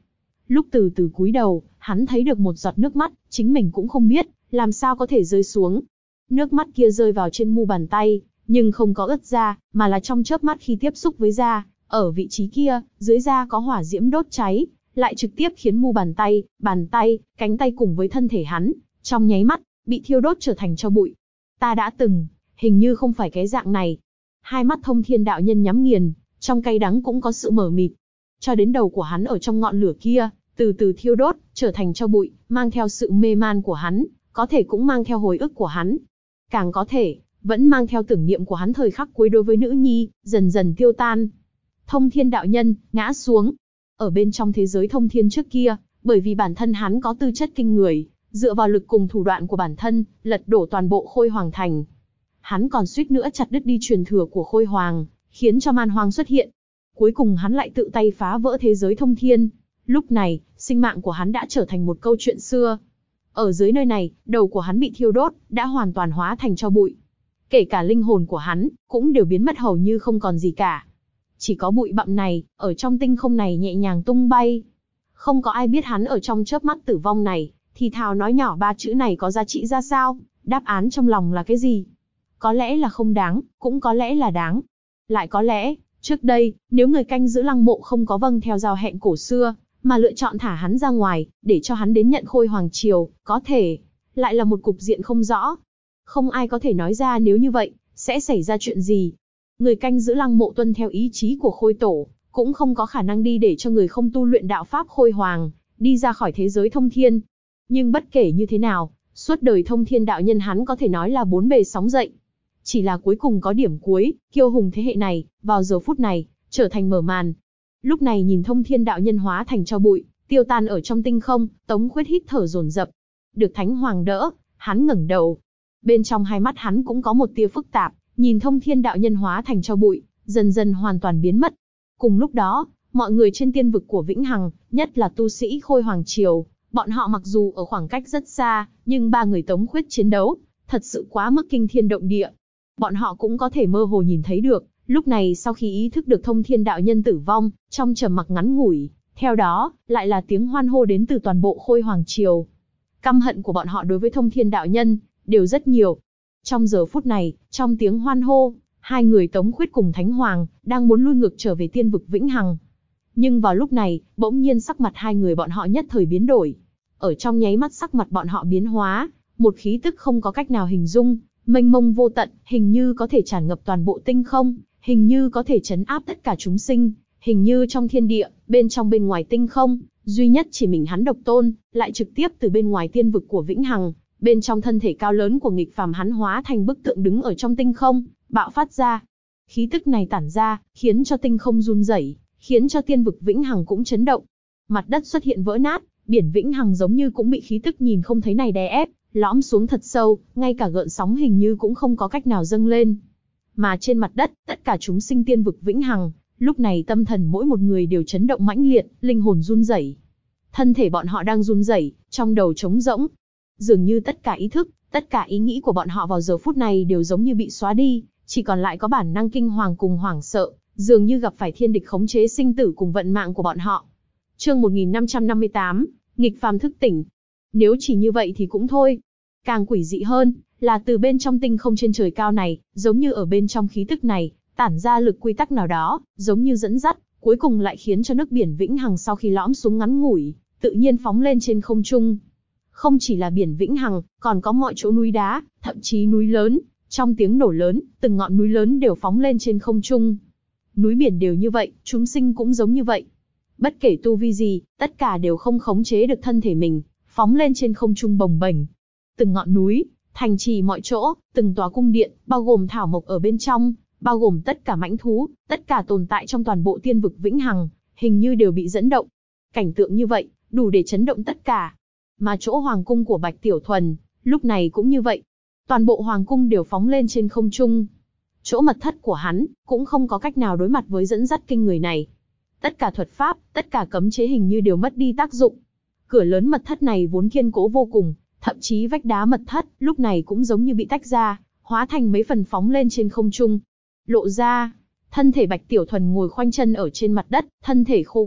Lúc từ từ cúi đầu, hắn thấy được một giọt nước mắt, chính mình cũng không biết, làm sao có thể rơi xuống. Nước mắt kia rơi vào trên mu bàn tay, nhưng không có ướt da, mà là trong chớp mắt khi tiếp xúc với da, ở vị trí kia, dưới da có hỏa diễm đốt cháy, lại trực tiếp khiến mu bàn tay, cánh tay cùng với thân thể hắn, trong nháy mắt, bị thiêu đốt trở thành tro bụi. Ta đã từng, hình như không phải cái dạng này. Hai mắt Thông Thiên đạo nhân nhắm nghiền, trong cay đắng cũng có sự mờ mịt. Cho đến đầu của hắn ở trong ngọn lửa kia, từ từ thiêu đốt, trở thành tro bụi, mang theo sự mê man của hắn, có thể cũng mang theo hồi ức của hắn. Càng có thể, vẫn mang theo tưởng niệm của hắn thời khắc cuối đối với nữ nhi, dần dần tiêu tan. Thông Thiên đạo nhân, ngã xuống. Ở bên trong thế giới thông thiên trước kia, bởi vì bản thân hắn có tư chất kinh người, dựa vào lực cùng thủ đoạn của bản thân, lật đổ toàn bộ Khôi Hoàng Thành. Hắn còn suýt nữa chặt đứt đi truyền thừa của Khôi Hoàng, khiến cho man hoang xuất hiện. Cuối cùng hắn lại tự tay phá vỡ thế giới thông thiên. Lúc này, sinh mạng của hắn đã trở thành một câu chuyện xưa. Ở dưới nơi này, đầu của hắn bị thiêu đốt, đã hoàn toàn hóa thành tro bụi. Kể cả linh hồn của hắn, cũng đều biến mất hầu như không còn gì cả. Chỉ có bụi bặm này, ở trong tinh không này nhẹ nhàng tung bay. Không có ai biết hắn ở trong chớp mắt tử vong này, thì thào nói nhỏ ba chữ này có giá trị ra sao, đáp án trong lòng là cái gì. Có lẽ là không đáng, cũng có lẽ là đáng. Lại có lẽ, trước đây, nếu người canh giữ lăng mộ không có vâng theo giao hẹn cổ xưa, mà lựa chọn thả hắn ra ngoài, để cho hắn đến nhận Khôi Hoàng Triều, có thể, lại là một cục diện không rõ. Không ai có thể nói ra nếu như vậy, sẽ xảy ra chuyện gì. Người canh giữ lăng mộ tuân theo ý chí của Khôi Tổ, cũng không có khả năng đi để cho người không tu luyện đạo Pháp Khôi Hoàng, đi ra khỏi thế giới thông thiên. Nhưng bất kể như thế nào, suốt đời Thông Thiên đạo nhân hắn có thể nói là bốn bề sóng dậy. Chỉ là cuối cùng có điểm cuối, kiêu hùng thế hệ này, vào giờ phút này, trở thành mở màn. Lúc này nhìn Thông Thiên đạo nhân hóa thành tro bụi, tiêu tan ở trong tinh không, Tống Khuyết hít thở dồn dập. Được Thánh Hoàng đỡ, hắn ngẩng đầu. Bên trong hai mắt hắn cũng có một tia phức tạp, nhìn Thông Thiên đạo nhân hóa thành tro bụi, dần dần hoàn toàn biến mất. Cùng lúc đó, mọi người trên tiên vực của Vĩnh Hằng, nhất là tu sĩ Khôi Hoàng Triều, bọn họ mặc dù ở khoảng cách rất xa, nhưng ba người Tống Khuyết chiến đấu, thật sự quá mức kinh thiên động địa. Bọn họ cũng có thể mơ hồ nhìn thấy được, lúc này sau khi ý thức được Thông Thiên đạo nhân tử vong, trong trầm mặc ngắn ngủi, theo đó, lại là tiếng hoan hô đến từ toàn bộ Khôi Hoàng Triều. Căm hận của bọn họ đối với Thông Thiên đạo nhân, đều rất nhiều. Trong giờ phút này, trong tiếng hoan hô, hai người Tống Khuyết cùng Thánh Hoàng, đang muốn lui ngược trở về tiên vực Vĩnh Hằng. Nhưng vào lúc này, bỗng nhiên sắc mặt hai người bọn họ nhất thời biến đổi. Ở trong nháy mắt sắc mặt bọn họ biến hóa, một khí tức không có cách nào hình dung, mênh mông vô tận, hình như có thể tràn ngập toàn bộ tinh không, hình như có thể trấn áp tất cả chúng sinh, hình như trong thiên địa, bên trong bên ngoài tinh không, duy nhất chỉ mình hắn độc tôn, lại trực tiếp từ bên ngoài tiên vực của Vĩnh Hằng, bên trong thân thể cao lớn của nghịch phàm hắn hóa thành bức tượng đứng ở trong tinh không, bạo phát ra. Khí tức này tản ra, khiến cho tinh không run rẩy, khiến cho tiên vực Vĩnh Hằng cũng chấn động. Mặt đất xuất hiện vỡ nát, biển Vĩnh Hằng giống như cũng bị khí tức nhìn không thấy này đè ép, lõm xuống thật sâu, ngay cả gợn sóng hình như cũng không có cách nào dâng lên. Mà trên mặt đất, tất cả chúng sinh tiên vực Vĩnh Hằng, lúc này tâm thần mỗi một người đều chấn động mãnh liệt, linh hồn run rẩy. Thân thể bọn họ đang run rẩy, trong đầu trống rỗng. Dường như tất cả ý thức, tất cả ý nghĩ của bọn họ vào giờ phút này đều giống như bị xóa đi, chỉ còn lại có bản năng kinh hoàng cùng hoảng sợ, dường như gặp phải thiên địch khống chế sinh tử cùng vận mạng của bọn họ. Chương 1558, nghịch phàm thức tỉnh. Nếu chỉ như vậy thì cũng thôi. Càng quỷ dị hơn, là từ bên trong tinh không trên trời cao này, giống như ở bên trong khí tức này, tản ra lực quy tắc nào đó, giống như dẫn dắt, cuối cùng lại khiến cho nước biển Vĩnh Hằng sau khi lõm xuống ngắn ngủi, tự nhiên phóng lên trên không trung. Không chỉ là biển Vĩnh Hằng, còn có mọi chỗ núi đá, thậm chí núi lớn, trong tiếng nổ lớn, từng ngọn núi lớn đều phóng lên trên không trung. Núi biển đều như vậy, chúng sinh cũng giống như vậy. Bất kể tu vi gì, tất cả đều không khống chế được thân thể mình, phóng lên trên không trung bồng bềnh. Từng ngọn núi, thành trì mọi chỗ, từng tòa cung điện, bao gồm thảo mộc ở bên trong, bao gồm tất cả mãnh thú, tất cả tồn tại trong toàn bộ tiên vực Vĩnh Hằng, hình như đều bị dẫn động. Cảnh tượng như vậy, đủ để chấn động tất cả. Mà chỗ hoàng cung của Bạch Tiểu Thuần, lúc này cũng như vậy. Toàn bộ hoàng cung đều phóng lên trên không trung. Chỗ mật thất của hắn, cũng không có cách nào đối mặt với dẫn dắt kinh người này. Tất cả thuật pháp, tất cả cấm chế hình như đều mất đi tác dụng. Cửa lớn mật thất này vốn kiên cố vô cùng, thậm chí vách đá mật thất, lúc này cũng giống như bị tách ra, hóa thành mấy phần phóng lên trên không trung. Lộ ra, thân thể Bạch Tiểu Thuần ngồi khoanh chân ở trên mặt đất, thân thể khô quắt,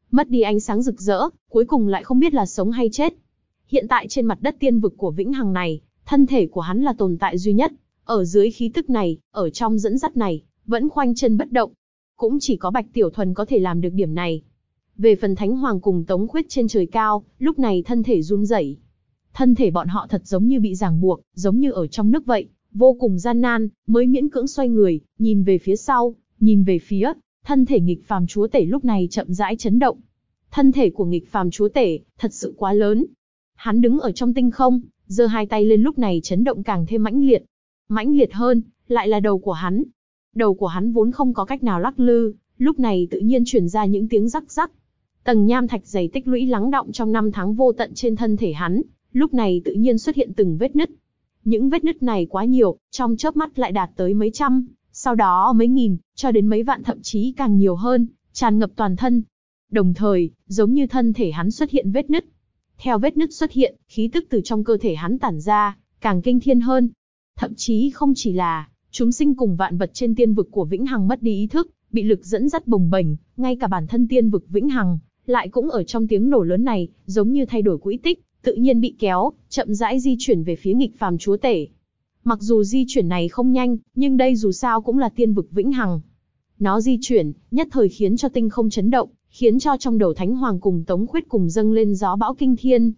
mất đi ánh sáng rực rỡ, cuối cùng lại không biết là sống hay chết. Hiện tại trên mặt đất tiên vực của Vĩnh Hằng này, thân thể của hắn là tồn tại duy nhất, ở dưới khí tức này, ở trong dẫn dắt này, vẫn khoanh chân bất động. Cũng chỉ có Bạch Tiểu Thuần có thể làm được điểm này. Về phần Thánh Hoàng cùng Tống Khuyết trên trời cao, lúc này thân thể run rẩy. Thân thể bọn họ thật giống như bị ràng buộc, giống như ở trong nước vậy, vô cùng gian nan, mới miễn cưỡng xoay người, nhìn về phía sau, nhìn về phía, thân thể nghịch phàm chúa tể lúc này chậm rãi chấn động. Thân thể của nghịch phàm chúa tể, thật sự quá lớn. Hắn đứng ở trong tinh không, giơ hai tay lên lúc này chấn động càng thêm mãnh liệt. Mãnh liệt hơn, lại là đầu của hắn. Đầu của hắn vốn không có cách nào lắc lư, lúc này tự nhiên truyền ra những tiếng rắc rắc. Tầng nham thạch dày tích lũy lắng đọng trong 5 tháng vô tận trên thân thể hắn, lúc này tự nhiên xuất hiện từng vết nứt. Những vết nứt này quá nhiều, trong chớp mắt lại đạt tới mấy trăm, sau đó mấy nghìn, cho đến mấy vạn thậm chí càng nhiều hơn, tràn ngập toàn thân. Đồng thời, giống như thân thể hắn xuất hiện vết nứt. Theo vết nứt xuất hiện, khí tức từ trong cơ thể hắn tản ra, càng kinh thiên hơn. Thậm chí không chỉ là chúng sinh cùng vạn vật trên tiên vực của Vĩnh Hằng mất đi ý thức, bị lực dẫn dắt bồng bềnh, ngay cả bản thân tiên vực Vĩnh Hằng, lại cũng ở trong tiếng nổ lớn này, giống như thay đổi quỹ tích, tự nhiên bị kéo, chậm rãi di chuyển về phía nghịch phàm chúa tể. Mặc dù di chuyển này không nhanh, nhưng đây dù sao cũng là tiên vực Vĩnh Hằng. Nó di chuyển, nhất thời khiến cho tinh không chấn động, khiến cho trong đầu Thánh Hoàng cùng Tống Khuyết cùng dâng lên gió bão kinh thiên.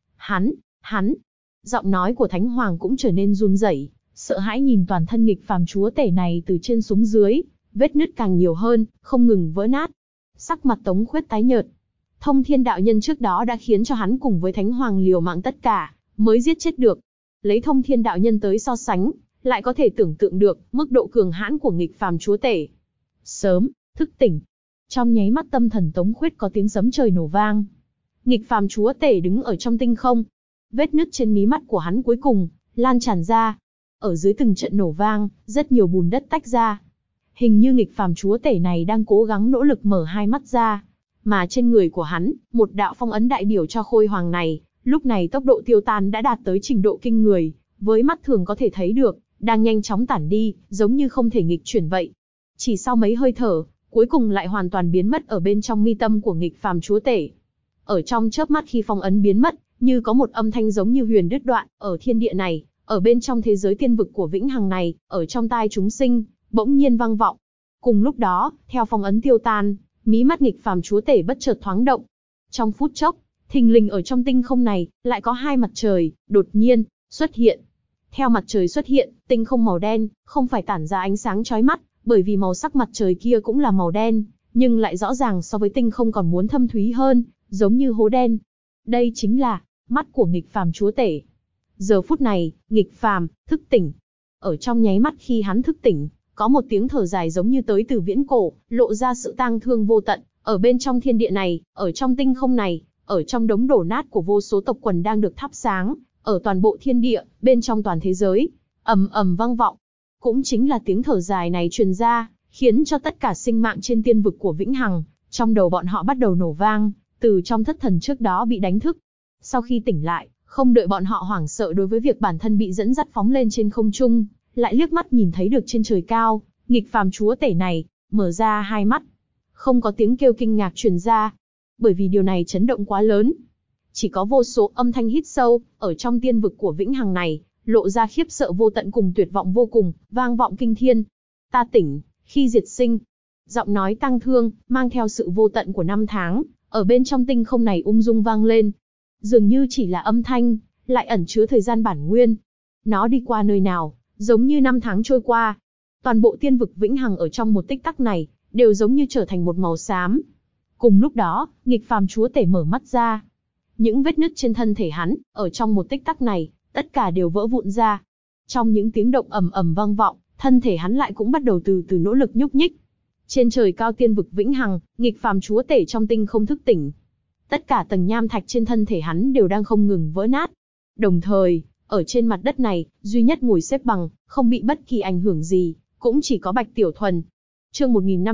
Hắn, giọng nói của Thánh Hoàng cũng trở nên run rẩy, sợ hãi nhìn toàn thân nghịch phàm chúa tể này từ trên xuống dưới, vết nứt càng nhiều hơn, không ngừng vỡ nát. Sắc mặt Tống Khuyết tái nhợt. Thông Thiên đạo nhân trước đó đã khiến cho hắn cùng với Thánh Hoàng liều mạng tất cả, mới giết chết được. Lấy Thông Thiên đạo nhân tới so sánh, lại có thể tưởng tượng được mức độ cường hãn của nghịch phàm chúa tể. Sớm, thức tỉnh. Trong nháy mắt tâm thần Tống Khuyết có tiếng sấm trời nổ vang. Nghịch phàm chúa tể đứng ở trong tinh không. Vết nứt trên mí mắt của hắn cuối cùng lan tràn ra. Ở dưới từng trận nổ vang, rất nhiều bùn đất tách ra. Hình như nghịch phàm chúa tể này đang cố gắng nỗ lực mở hai mắt ra. Mà trên người của hắn, một đạo phong ấn đại biểu cho khôi hoàng này, lúc này tốc độ tiêu tan đã đạt tới trình độ kinh người, với mắt thường có thể thấy được, đang nhanh chóng tản đi, giống như không thể nghịch chuyển vậy. Chỉ sau mấy hơi thở, cuối cùng lại hoàn toàn biến mất ở bên trong mi tâm của nghịch phàm chúa tể. Ở trong chớp mắt khi phong ấn biến mất, như có một âm thanh giống như huyền đứt đoạn, ở thiên địa này, ở bên trong thế giới tiên vực của Vĩnh Hằng này, ở trong tai chúng sinh, bỗng nhiên vang vọng. Cùng lúc đó, theo phong ấn tiêu tan, mí mắt nghịch phàm chúa tể bất chợt thoáng động. Trong phút chốc, thình lình ở trong tinh không này, lại có hai mặt trời, đột nhiên, xuất hiện. Theo mặt trời xuất hiện, tinh không màu đen, không phải tản ra ánh sáng chói mắt, bởi vì màu sắc mặt trời kia cũng là màu đen, nhưng lại rõ ràng so với tinh không còn muốn thâm thúy hơn, giống như hố đen. Đây chính là mắt của nghịch phàm chúa tể. Giờ phút này, nghịch phàm thức tỉnh. Ở trong nháy mắt khi hắn thức tỉnh, có một tiếng thở dài giống như tới từ viễn cổ, lộ ra sự tang thương vô tận. Ở bên trong thiên địa này, ở trong tinh không này, ở trong đống đổ nát của vô số tộc quần đang được thắp sáng, ở toàn bộ thiên địa, bên trong toàn thế giới, ầm ầm vang vọng. Cũng chính là tiếng thở dài này truyền ra, khiến cho tất cả sinh mạng trên tiên vực của Vĩnh Hằng, trong đầu bọn họ bắt đầu nổ vang, từ trong thất thần trước đó bị đánh thức. Sau khi tỉnh lại, không đợi bọn họ hoảng sợ đối với việc bản thân bị dẫn dắt phóng lên trên không trung, lại liếc mắt nhìn thấy được trên trời cao, nghịch phàm chúa tể này, mở ra hai mắt. Không có tiếng kêu kinh ngạc truyền ra, bởi vì điều này chấn động quá lớn. Chỉ có vô số âm thanh hít sâu, ở trong tiên vực của Vĩnh Hằng này, lộ ra khiếp sợ vô tận cùng tuyệt vọng vô cùng, vang vọng kinh thiên. Ta tỉnh, khi diệt sinh. Giọng nói tang thương, mang theo sự vô tận của năm tháng, ở bên trong tinh không này ung dung vang lên. Dường như chỉ là âm thanh, lại ẩn chứa thời gian bản nguyên. Nó đi qua nơi nào, giống như năm tháng trôi qua. Toàn bộ tiên vực Vĩnh Hằng ở trong một tích tắc này, đều giống như trở thành một màu xám. Cùng lúc đó, nghịch phàm chúa tể mở mắt ra. Những vết nứt trên thân thể hắn, ở trong một tích tắc này, tất cả đều vỡ vụn ra. Trong những tiếng động ầm ầm vang vọng, thân thể hắn lại cũng bắt đầu từ từ nỗ lực nhúc nhích. Trên trời cao tiên vực Vĩnh Hằng, nghịch phàm chúa tể trong tinh không thức tỉnh. Tất cả tầng nham thạch trên thân thể hắn đều đang không ngừng vỡ nát. Đồng thời, ở trên mặt đất này, duy nhất ngồi xếp bằng, không bị bất kỳ ảnh hưởng gì, cũng chỉ có Bạch Tiểu Thuần. Chương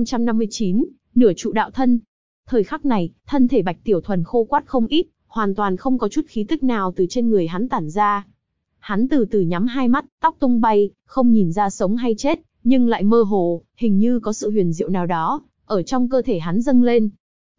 1559, nửa trụ đạo thân. Thời khắc này, thân thể Bạch Tiểu Thuần khô quắt không ít, hoàn toàn không có chút khí tức nào từ trên người hắn tản ra. Hắn từ từ nhắm hai mắt, tóc tung bay, không nhìn ra sống hay chết, nhưng lại mơ hồ, hình như có sự huyền diệu nào đó, ở trong cơ thể hắn dâng lên.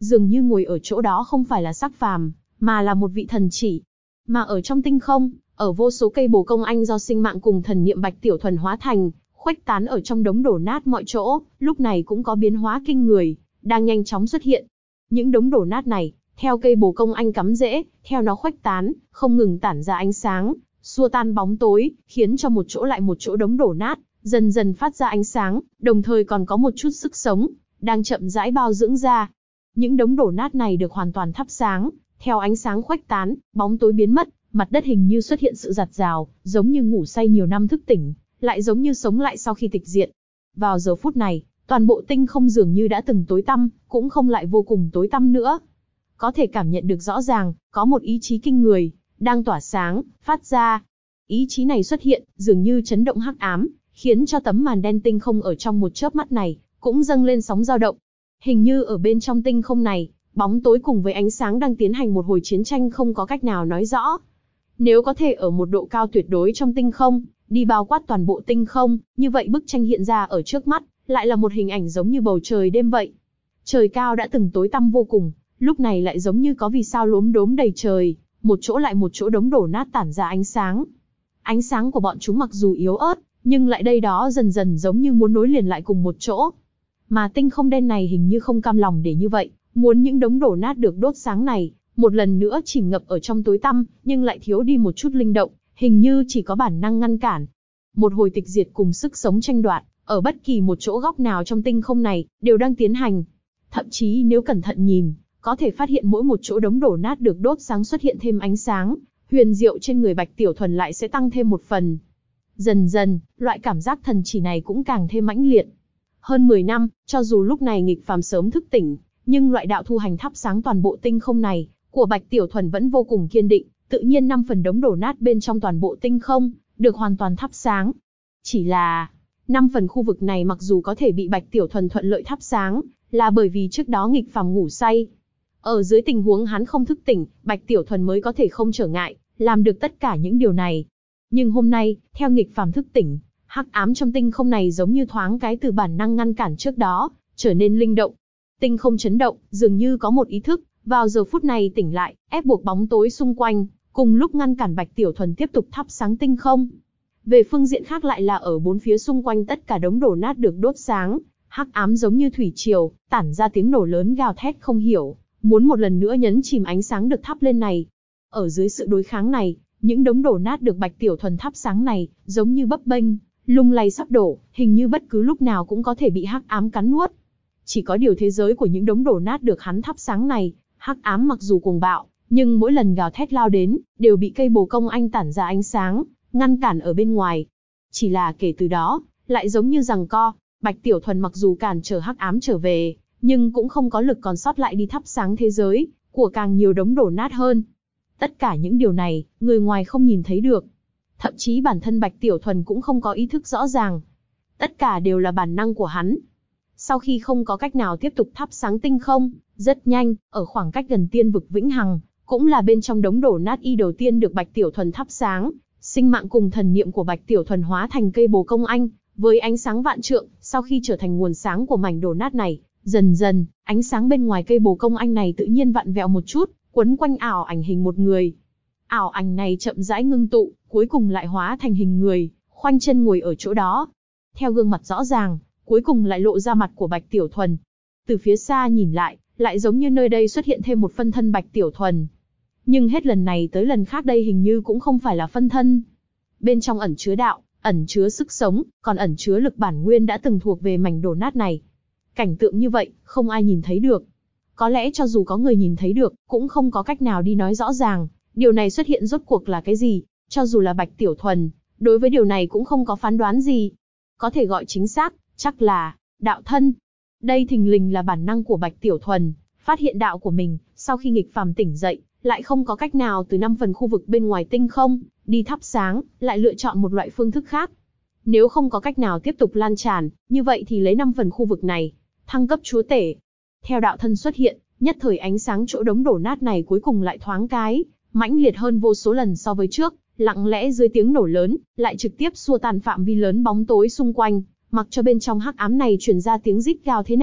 Dường như ngồi ở chỗ đó không phải là xác phàm, mà là một vị thần chỉ. Mà ở trong tinh không, ở vô số cây bồ công anh do sinh mạng cùng thần niệm Bạch Tiểu Thuần hóa thành, khuếch tán ở trong đống đổ nát mọi chỗ, lúc này cũng có biến hóa kinh người, đang nhanh chóng xuất hiện. Những đống đổ nát này, theo cây bồ công anh cắm rễ, theo nó khuếch tán, không ngừng tản ra ánh sáng, xua tan bóng tối, khiến cho một chỗ lại một chỗ đống đổ nát, dần dần phát ra ánh sáng, đồng thời còn có một chút sức sống, đang chậm rãi bao dưỡng ra. Những đống đổ nát này được hoàn toàn thắp sáng, theo ánh sáng khuếch tán, bóng tối biến mất, mặt đất hình như xuất hiện sự giạt rào, giống như ngủ say nhiều năm thức tỉnh, lại giống như sống lại sau khi tịch diệt. Vào giờ phút này, toàn bộ tinh không dường như đã từng tối tăm, cũng không lại vô cùng tối tăm nữa. Có thể cảm nhận được rõ ràng, có một ý chí kinh người, đang tỏa sáng, phát ra. Ý chí này xuất hiện, dường như chấn động hắc ám, khiến cho tấm màn đen tinh không ở trong một chớp mắt này, cũng dâng lên sóng dao động. Hình như ở bên trong tinh không này, bóng tối cùng với ánh sáng đang tiến hành một hồi chiến tranh không có cách nào nói rõ. Nếu có thể ở một độ cao tuyệt đối trong tinh không, đi bao quát toàn bộ tinh không, như vậy bức tranh hiện ra ở trước mắt, lại là một hình ảnh giống như bầu trời đêm vậy. Trời cao đã từng tối tăm vô cùng, lúc này lại giống như có vì sao lốm đốm đầy trời, một chỗ lại một chỗ đống đổ nát tản ra ánh sáng. Ánh sáng của bọn chúng mặc dù yếu ớt, nhưng lại đây đó dần dần giống như muốn nối liền lại cùng một chỗ. Mà tinh không đen này hình như không cam lòng để như vậy, muốn những đống đổ nát được đốt sáng này, một lần nữa chìm ngập ở trong tối tăm, nhưng lại thiếu đi một chút linh động, hình như chỉ có bản năng ngăn cản. Một hồi tịch diệt cùng sức sống tranh đoạt, ở bất kỳ một chỗ góc nào trong tinh không này, đều đang tiến hành. Thậm chí nếu cẩn thận nhìn, có thể phát hiện mỗi một chỗ đống đổ nát được đốt sáng xuất hiện thêm ánh sáng, huyền diệu trên người Bạch Tiểu Thuần lại sẽ tăng thêm một phần. Dần dần, loại cảm giác thần chỉ này cũng càng thêm mãnh liệt. Hơn 10 năm, cho dù lúc này nghịch phàm sớm thức tỉnh, nhưng loại đạo thu hành thắp sáng toàn bộ tinh không này, của Bạch Tiểu Thuần vẫn vô cùng kiên định, tự nhiên 5 phần đống đổ nát bên trong toàn bộ tinh không, được hoàn toàn thắp sáng. Chỉ là, 5 phần khu vực này mặc dù có thể bị Bạch Tiểu Thuần thuận lợi thắp sáng, là bởi vì trước đó nghịch phàm ngủ say. Ở dưới tình huống hắn không thức tỉnh, Bạch Tiểu Thuần mới có thể không trở ngại, làm được tất cả những điều này. Nhưng hôm nay, theo nghịch phàm thức tỉnh, hắc ám trong tinh không này giống như thoáng cái từ bản năng ngăn cản trước đó, trở nên linh động. Tinh không chấn động, dường như có một ý thức, vào giờ phút này tỉnh lại, ép buộc bóng tối xung quanh, cùng lúc ngăn cản Bạch Tiểu Thuần tiếp tục thắp sáng tinh không. Về phương diện khác lại là ở bốn phía xung quanh tất cả đống đổ nát được đốt sáng, hắc ám giống như thủy triều, tản ra tiếng nổ lớn gào thét không hiểu, muốn một lần nữa nhấn chìm ánh sáng được thắp lên này. Ở dưới sự đối kháng này, những đống đổ nát được Bạch Tiểu Thuần thắp sáng này, giống như bấp bênh, lung lay sắp đổ, hình như bất cứ lúc nào cũng có thể bị hắc ám cắn nuốt. Chỉ có điều thế giới của những đống đổ nát được hắn thắp sáng này, hắc ám mặc dù cuồng bạo, nhưng mỗi lần gào thét lao đến, đều bị cây bồ công anh tản ra ánh sáng, ngăn cản ở bên ngoài. Chỉ là kể từ đó, lại giống như giằng co, Bạch Tiểu Thuần mặc dù cản trở hắc ám trở về, nhưng cũng không có lực còn sót lại đi thắp sáng thế giới của càng nhiều đống đổ nát hơn. Tất cả những điều này, người ngoài không nhìn thấy được. Thậm chí bản thân Bạch Tiểu Thuần cũng không có ý thức rõ ràng. Tất cả đều là bản năng của hắn. Sau khi không có cách nào tiếp tục thắp sáng tinh không, rất nhanh, ở khoảng cách gần tiên vực Vĩnh Hằng, cũng là bên trong đống đổ nát y đầu tiên được Bạch Tiểu Thuần thắp sáng, sinh mạng cùng thần niệm của Bạch Tiểu Thuần hóa thành cây bồ công anh, với ánh sáng vạn trượng, sau khi trở thành nguồn sáng của mảnh đổ nát này, dần dần, ánh sáng bên ngoài cây bồ công anh này tự nhiên vặn vẹo một chút, quấn quanh ảo ảnh hình một người. Ảo ảnh này chậm rãi ngưng tụ, cuối cùng lại hóa thành hình người, khoanh chân ngồi ở chỗ đó. Theo gương mặt rõ ràng, cuối cùng lại lộ ra mặt của Bạch Tiểu Thuần. Từ phía xa nhìn lại giống như nơi đây xuất hiện thêm một phân thân Bạch Tiểu Thuần. Nhưng hết lần này tới lần khác đây hình như cũng không phải là phân thân. Bên trong ẩn chứa đạo, ẩn chứa sức sống, còn ẩn chứa lực bản nguyên đã từng thuộc về mảnh đổ nát này. Cảnh tượng như vậy, không ai nhìn thấy được. Có lẽ cho dù có người nhìn thấy được, cũng không có cách nào đi nói rõ ràng, điều này xuất hiện rốt cuộc là cái gì. Cho dù là Bạch Tiểu Thuần, đối với điều này cũng không có phán đoán gì. Có thể gọi chính xác, chắc là đạo thân. Đây thình lình là bản năng của Bạch Tiểu Thuần, phát hiện đạo của mình, sau khi nghịch phàm tỉnh dậy, lại không có cách nào từ 5 phần khu vực bên ngoài tinh không, đi thắp sáng, lại lựa chọn một loại phương thức khác. Nếu không có cách nào tiếp tục lan tràn, như vậy thì lấy 5 phần khu vực này, thăng cấp chúa tể. Theo đạo thân xuất hiện, nhất thời ánh sáng chỗ đống đổ nát này cuối cùng lại thoáng cái, mãnh liệt hơn vô số lần so với trước, lặng lẽ dưới tiếng nổ lớn, lại trực tiếp xua tan phạm vi lớn bóng tối xung quanh, mặc cho bên trong hắc ám này truyền ra tiếng rít gào thế nào,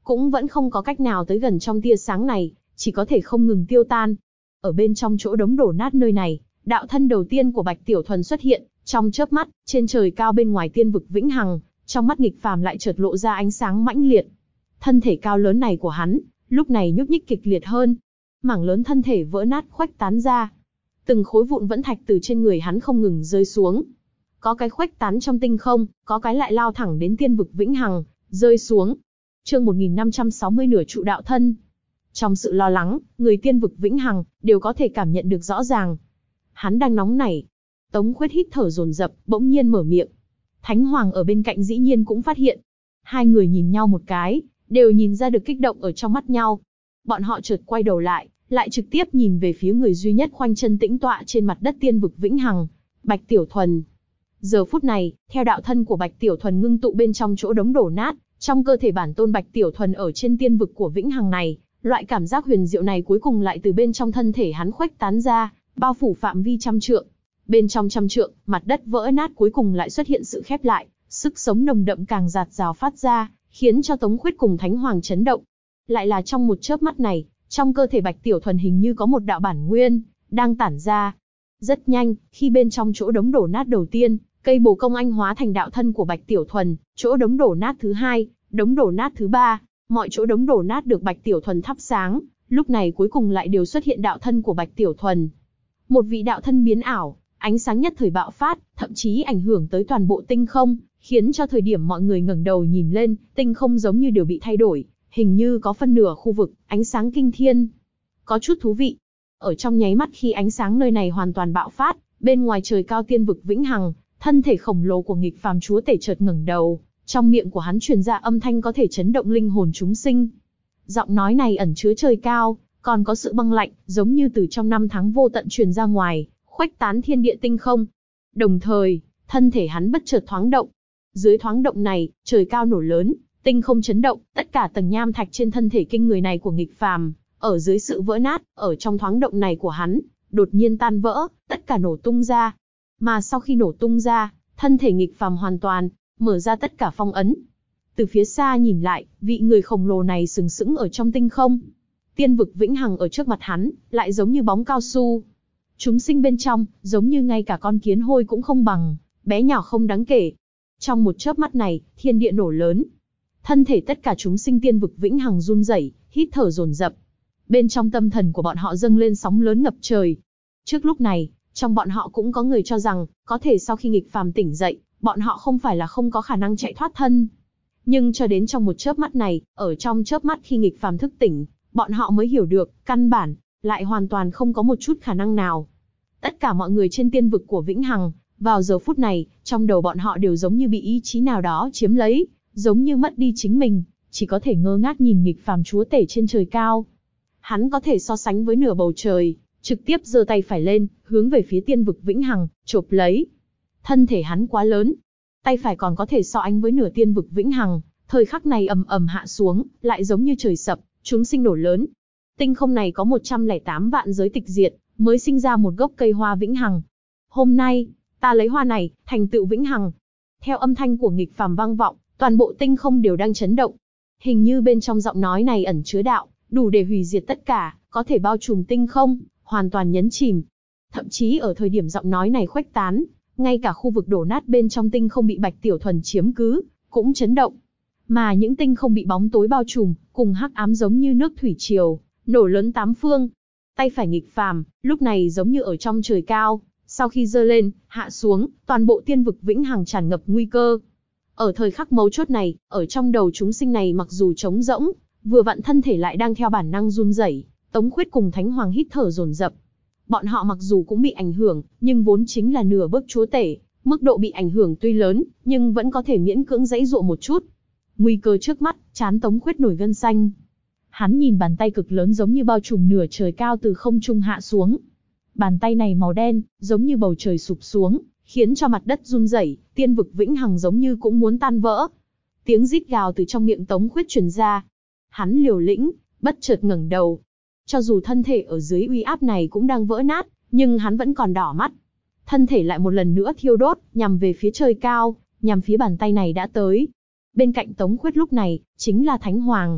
cũng vẫn không có cách nào tới gần trong tia sáng này, chỉ có thể không ngừng tiêu tan. Ở bên trong chỗ đống đổ nát nơi này, đạo thân đầu tiên của Bạch Tiểu Thuần xuất hiện, trong chớp mắt, trên trời cao bên ngoài tiên vực vĩnh hằng, trong mắt nghịch phàm lại chợt lộ ra ánh sáng mãnh liệt. Thân thể cao lớn này của hắn, lúc này nhúc nhích kịch liệt hơn. Mảng lớn thân thể vỡ nát khuếch tán ra. Từng khối vụn vẫn thạch từ trên người hắn không ngừng rơi xuống. Có cái khuếch tán trong tinh không, có cái lại lao thẳng đến tiên vực vĩnh hằng, rơi xuống. Chương 1560 nửa trụ đạo thân. Trong sự lo lắng, người tiên vực vĩnh hằng đều có thể cảm nhận được rõ ràng. Hắn đang nóng nảy. Tống Khuyết hít thở dồn dập, bỗng nhiên mở miệng. Thánh Hoàng ở bên cạnh dĩ nhiên cũng phát hiện. Hai người nhìn nhau một cái, đều nhìn ra được kích động ở trong mắt nhau. Bọn họ chợt quay đầu lại trực tiếp nhìn về phía người duy nhất khoanh chân tĩnh tọa trên mặt đất tiên vực vĩnh hằng, Bạch Tiểu Thuần. Giờ phút này, theo đạo thân của Bạch Tiểu Thuần ngưng tụ bên trong chỗ đống đổ nát, trong cơ thể bản tôn Bạch Tiểu Thuần ở trên tiên vực của vĩnh hằng này, loại cảm giác huyền diệu này cuối cùng lại từ bên trong thân thể hắn khuếch tán ra, bao phủ phạm vi trăm trượng. Bên trong trăm trượng, mặt đất vỡ nát cuối cùng lại xuất hiện sự khép lại, sức sống nồng đậm càng dạt dào phát ra, khiến cho Tống Khuyết cùng Thánh Hoàng chấn động. Lại là trong một chớp mắt này, trong cơ thể Bạch Tiểu Thuần hình như có một đạo bản nguyên đang tản ra. Rất nhanh, khi bên trong chỗ đống đổ nát đầu tiên, cây bồ công anh hóa thành đạo thân của Bạch Tiểu Thuần, chỗ đống đổ nát thứ hai, đống đổ nát thứ ba, mọi chỗ đống đổ nát được Bạch Tiểu Thuần thắp sáng, lúc này cuối cùng lại đều xuất hiện đạo thân của Bạch Tiểu Thuần. Một vị đạo thân biến ảo, ánh sáng nhất thời bạo phát, thậm chí ảnh hưởng tới toàn bộ tinh không, khiến cho thời điểm mọi người ngẩng đầu nhìn lên, tinh không giống như đều bị thay đổi, hình như có phân nửa khu vực, ánh sáng kinh thiên. Có chút thú vị. Ở trong nháy mắt khi ánh sáng nơi này hoàn toàn bạo phát, bên ngoài trời cao tiên vực vĩnh hằng, thân thể khổng lồ của nghịch phàm chúa tể chợt ngẩng đầu, trong miệng của hắn truyền ra âm thanh có thể chấn động linh hồn chúng sinh. Giọng nói này ẩn chứa trời cao, còn có sự băng lạnh, giống như từ trong năm tháng vô tận truyền ra ngoài, khuếch tán thiên địa tinh không. Đồng thời, thân thể hắn bất chợt thoáng động. Dưới thoáng động này, trời cao nổ lớn, tinh không chấn động, tất cả tầng nham thạch trên thân thể kinh người này của nghịch phàm, ở dưới sự vỡ nát, ở trong thoáng động này của hắn, đột nhiên tan vỡ, tất cả nổ tung ra. Mà sau khi nổ tung ra, thân thể nghịch phàm hoàn toàn mở ra tất cả phong ấn. Từ phía xa nhìn lại, vị người khổng lồ này sừng sững ở trong tinh không. Tiên vực vĩnh hằng ở trước mặt hắn, lại giống như bóng cao su. Chúng sinh bên trong, giống như ngay cả con kiến hôi cũng không bằng, bé nhỏ không đáng kể. Trong một chớp mắt này, thiên địa nổ lớn. Thân thể tất cả chúng sinh tiên vực vĩnh hằng run rẩy, hít thở dồn dập. Bên trong tâm thần của bọn họ dâng lên sóng lớn ngập trời. Trước lúc này, trong bọn họ cũng có người cho rằng, có thể sau khi nghịch phàm tỉnh dậy, bọn họ không phải là không có khả năng chạy thoát thân. Nhưng cho đến trong một chớp mắt này, ở trong chớp mắt khi nghịch phàm thức tỉnh, bọn họ mới hiểu được, căn bản, lại hoàn toàn không có một chút khả năng nào. Tất cả mọi người trên tiên vực của vĩnh hằng, vào giờ phút này, trong đầu bọn họ đều giống như bị ý chí nào đó chiếm lấy, giống như mất đi chính mình, chỉ có thể ngơ ngác nhìn nghịch phàm chúa tể trên trời cao. Hắn có thể so sánh với nửa bầu trời, trực tiếp giơ tay phải lên, hướng về phía tiên vực vĩnh hằng, chộp lấy. Thân thể hắn quá lớn, tay phải còn có thể so ánh với nửa tiên vực vĩnh hằng, thời khắc này ầm ầm hạ xuống, lại giống như trời sập, chúng sinh nổ lớn. Tinh không này có 108 vạn giới tịch diệt, mới sinh ra một gốc cây hoa vĩnh hằng. Hôm nay, ta lấy hoa này, thành tựu vĩnh hằng. Theo âm thanh của nghịch phàm vang vọng, toàn bộ tinh không đều đang chấn động. Hình như bên trong giọng nói này ẩn chứa đạo, đủ để hủy diệt tất cả, có thể bao trùm tinh không, hoàn toàn nhấn chìm. Thậm chí ở thời điểm giọng nói này khuếch tán, ngay cả khu vực đổ nát bên trong tinh không bị Bạch Tiểu Thuần chiếm cứ, cũng chấn động. Mà những tinh không bị bóng tối bao trùm, cùng hắc ám giống như nước thủy triều, nổ lớn tám phương. Tay phải nghịch phàm, lúc này giống như ở trong trời cao, sau khi giơ lên, hạ xuống, toàn bộ tiên vực vĩnh hằng tràn ngập nguy cơ. Ở thời khắc mấu chốt này, ở trong đầu chúng sinh này mặc dù trống rỗng, vừa vặn thân thể lại đang theo bản năng run rẩy. Tống Khuyết cùng Thánh Hoàng hít thở dồn dập. Bọn họ mặc dù cũng bị ảnh hưởng, nhưng vốn chính là nửa bước chúa tể, mức độ bị ảnh hưởng tuy lớn, nhưng vẫn có thể miễn cưỡng giãy giụa một chút. Nguy cơ trước mắt, trán Tống Khuyết nổi gân xanh. Hắn nhìn bàn tay cực lớn giống như bao trùm nửa trời cao từ không trung hạ xuống. Bàn tay này màu đen, giống như bầu trời sụp xuống, khiến cho mặt đất run rẩy, tiên vực vĩnh hằng giống như cũng muốn tan vỡ. Tiếng rít gào từ trong miệng Tống Khuyết truyền ra. Hắn liều lĩnh, bất chợt ngẩng đầu. Cho dù thân thể ở dưới uy áp này cũng đang vỡ nát, nhưng hắn vẫn còn đỏ mắt. Thân thể lại một lần nữa thiêu đốt, nhằm về phía trời cao, nhằm phía bàn tay này đã tới. Bên cạnh Tống Khuyết lúc này, chính là Thánh Hoàng.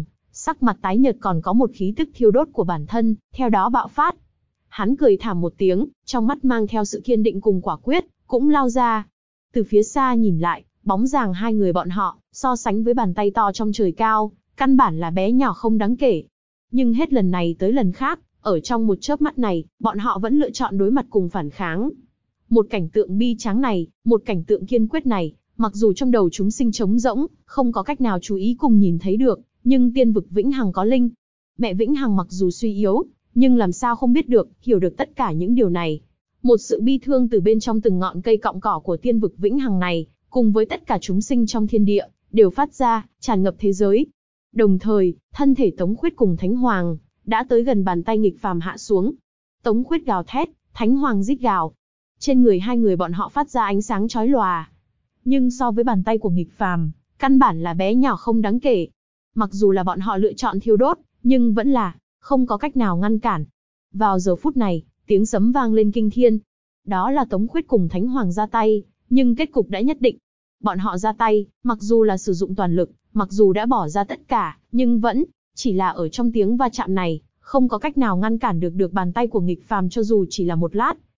sắc mặt tái nhợt còn có một khí tức thiêu đốt của bản thân, theo đó bạo phát. Hắn cười thảm một tiếng, trong mắt mang theo sự kiên định cùng quả quyết, cũng lao ra. Từ phía xa nhìn lại, bóng dáng hai người bọn họ, so sánh với bàn tay to trong trời cao, căn bản là bé nhỏ không đáng kể. Nhưng hết lần này tới lần khác, ở trong một chớp mắt này, bọn họ vẫn lựa chọn đối mặt cùng phản kháng. Một cảnh tượng bi tráng này, một cảnh tượng kiên quyết này, mặc dù trong đầu chúng sinh trống rỗng, không có cách nào chú ý cùng nhìn thấy được, nhưng tiên vực Vĩnh Hằng có linh. Mẹ Vĩnh Hằng mặc dù suy yếu, nhưng làm sao không biết được, hiểu được tất cả những điều này. Một sự bi thương từ bên trong từng ngọn cây cọng cỏ của tiên vực Vĩnh Hằng này, cùng với tất cả chúng sinh trong thiên địa, đều phát ra, tràn ngập thế giới. Đồng thời, thân thể Tống Khuyết cùng Thánh Hoàng, đã tới gần bàn tay nghịch phàm hạ xuống. Tống Khuyết gào thét, Thánh Hoàng rít gào. Trên người hai người bọn họ phát ra ánh sáng chói lòa. Nhưng so với bàn tay của nghịch phàm, căn bản là bé nhỏ không đáng kể. Mặc dù là bọn họ lựa chọn thiêu đốt, nhưng vẫn là không có cách nào ngăn cản. Vào giờ phút này, tiếng sấm vang lên kinh thiên. Đó là Tống Khuyết cùng Thánh Hoàng ra tay, nhưng kết cục đã nhất định. Bọn họ ra tay, mặc dù là sử dụng toàn lực, mặc dù đã bỏ ra tất cả, nhưng vẫn chỉ là ở trong tiếng va chạm này, không có cách nào ngăn cản được bàn tay của nghịch phàm cho dù chỉ là một lát.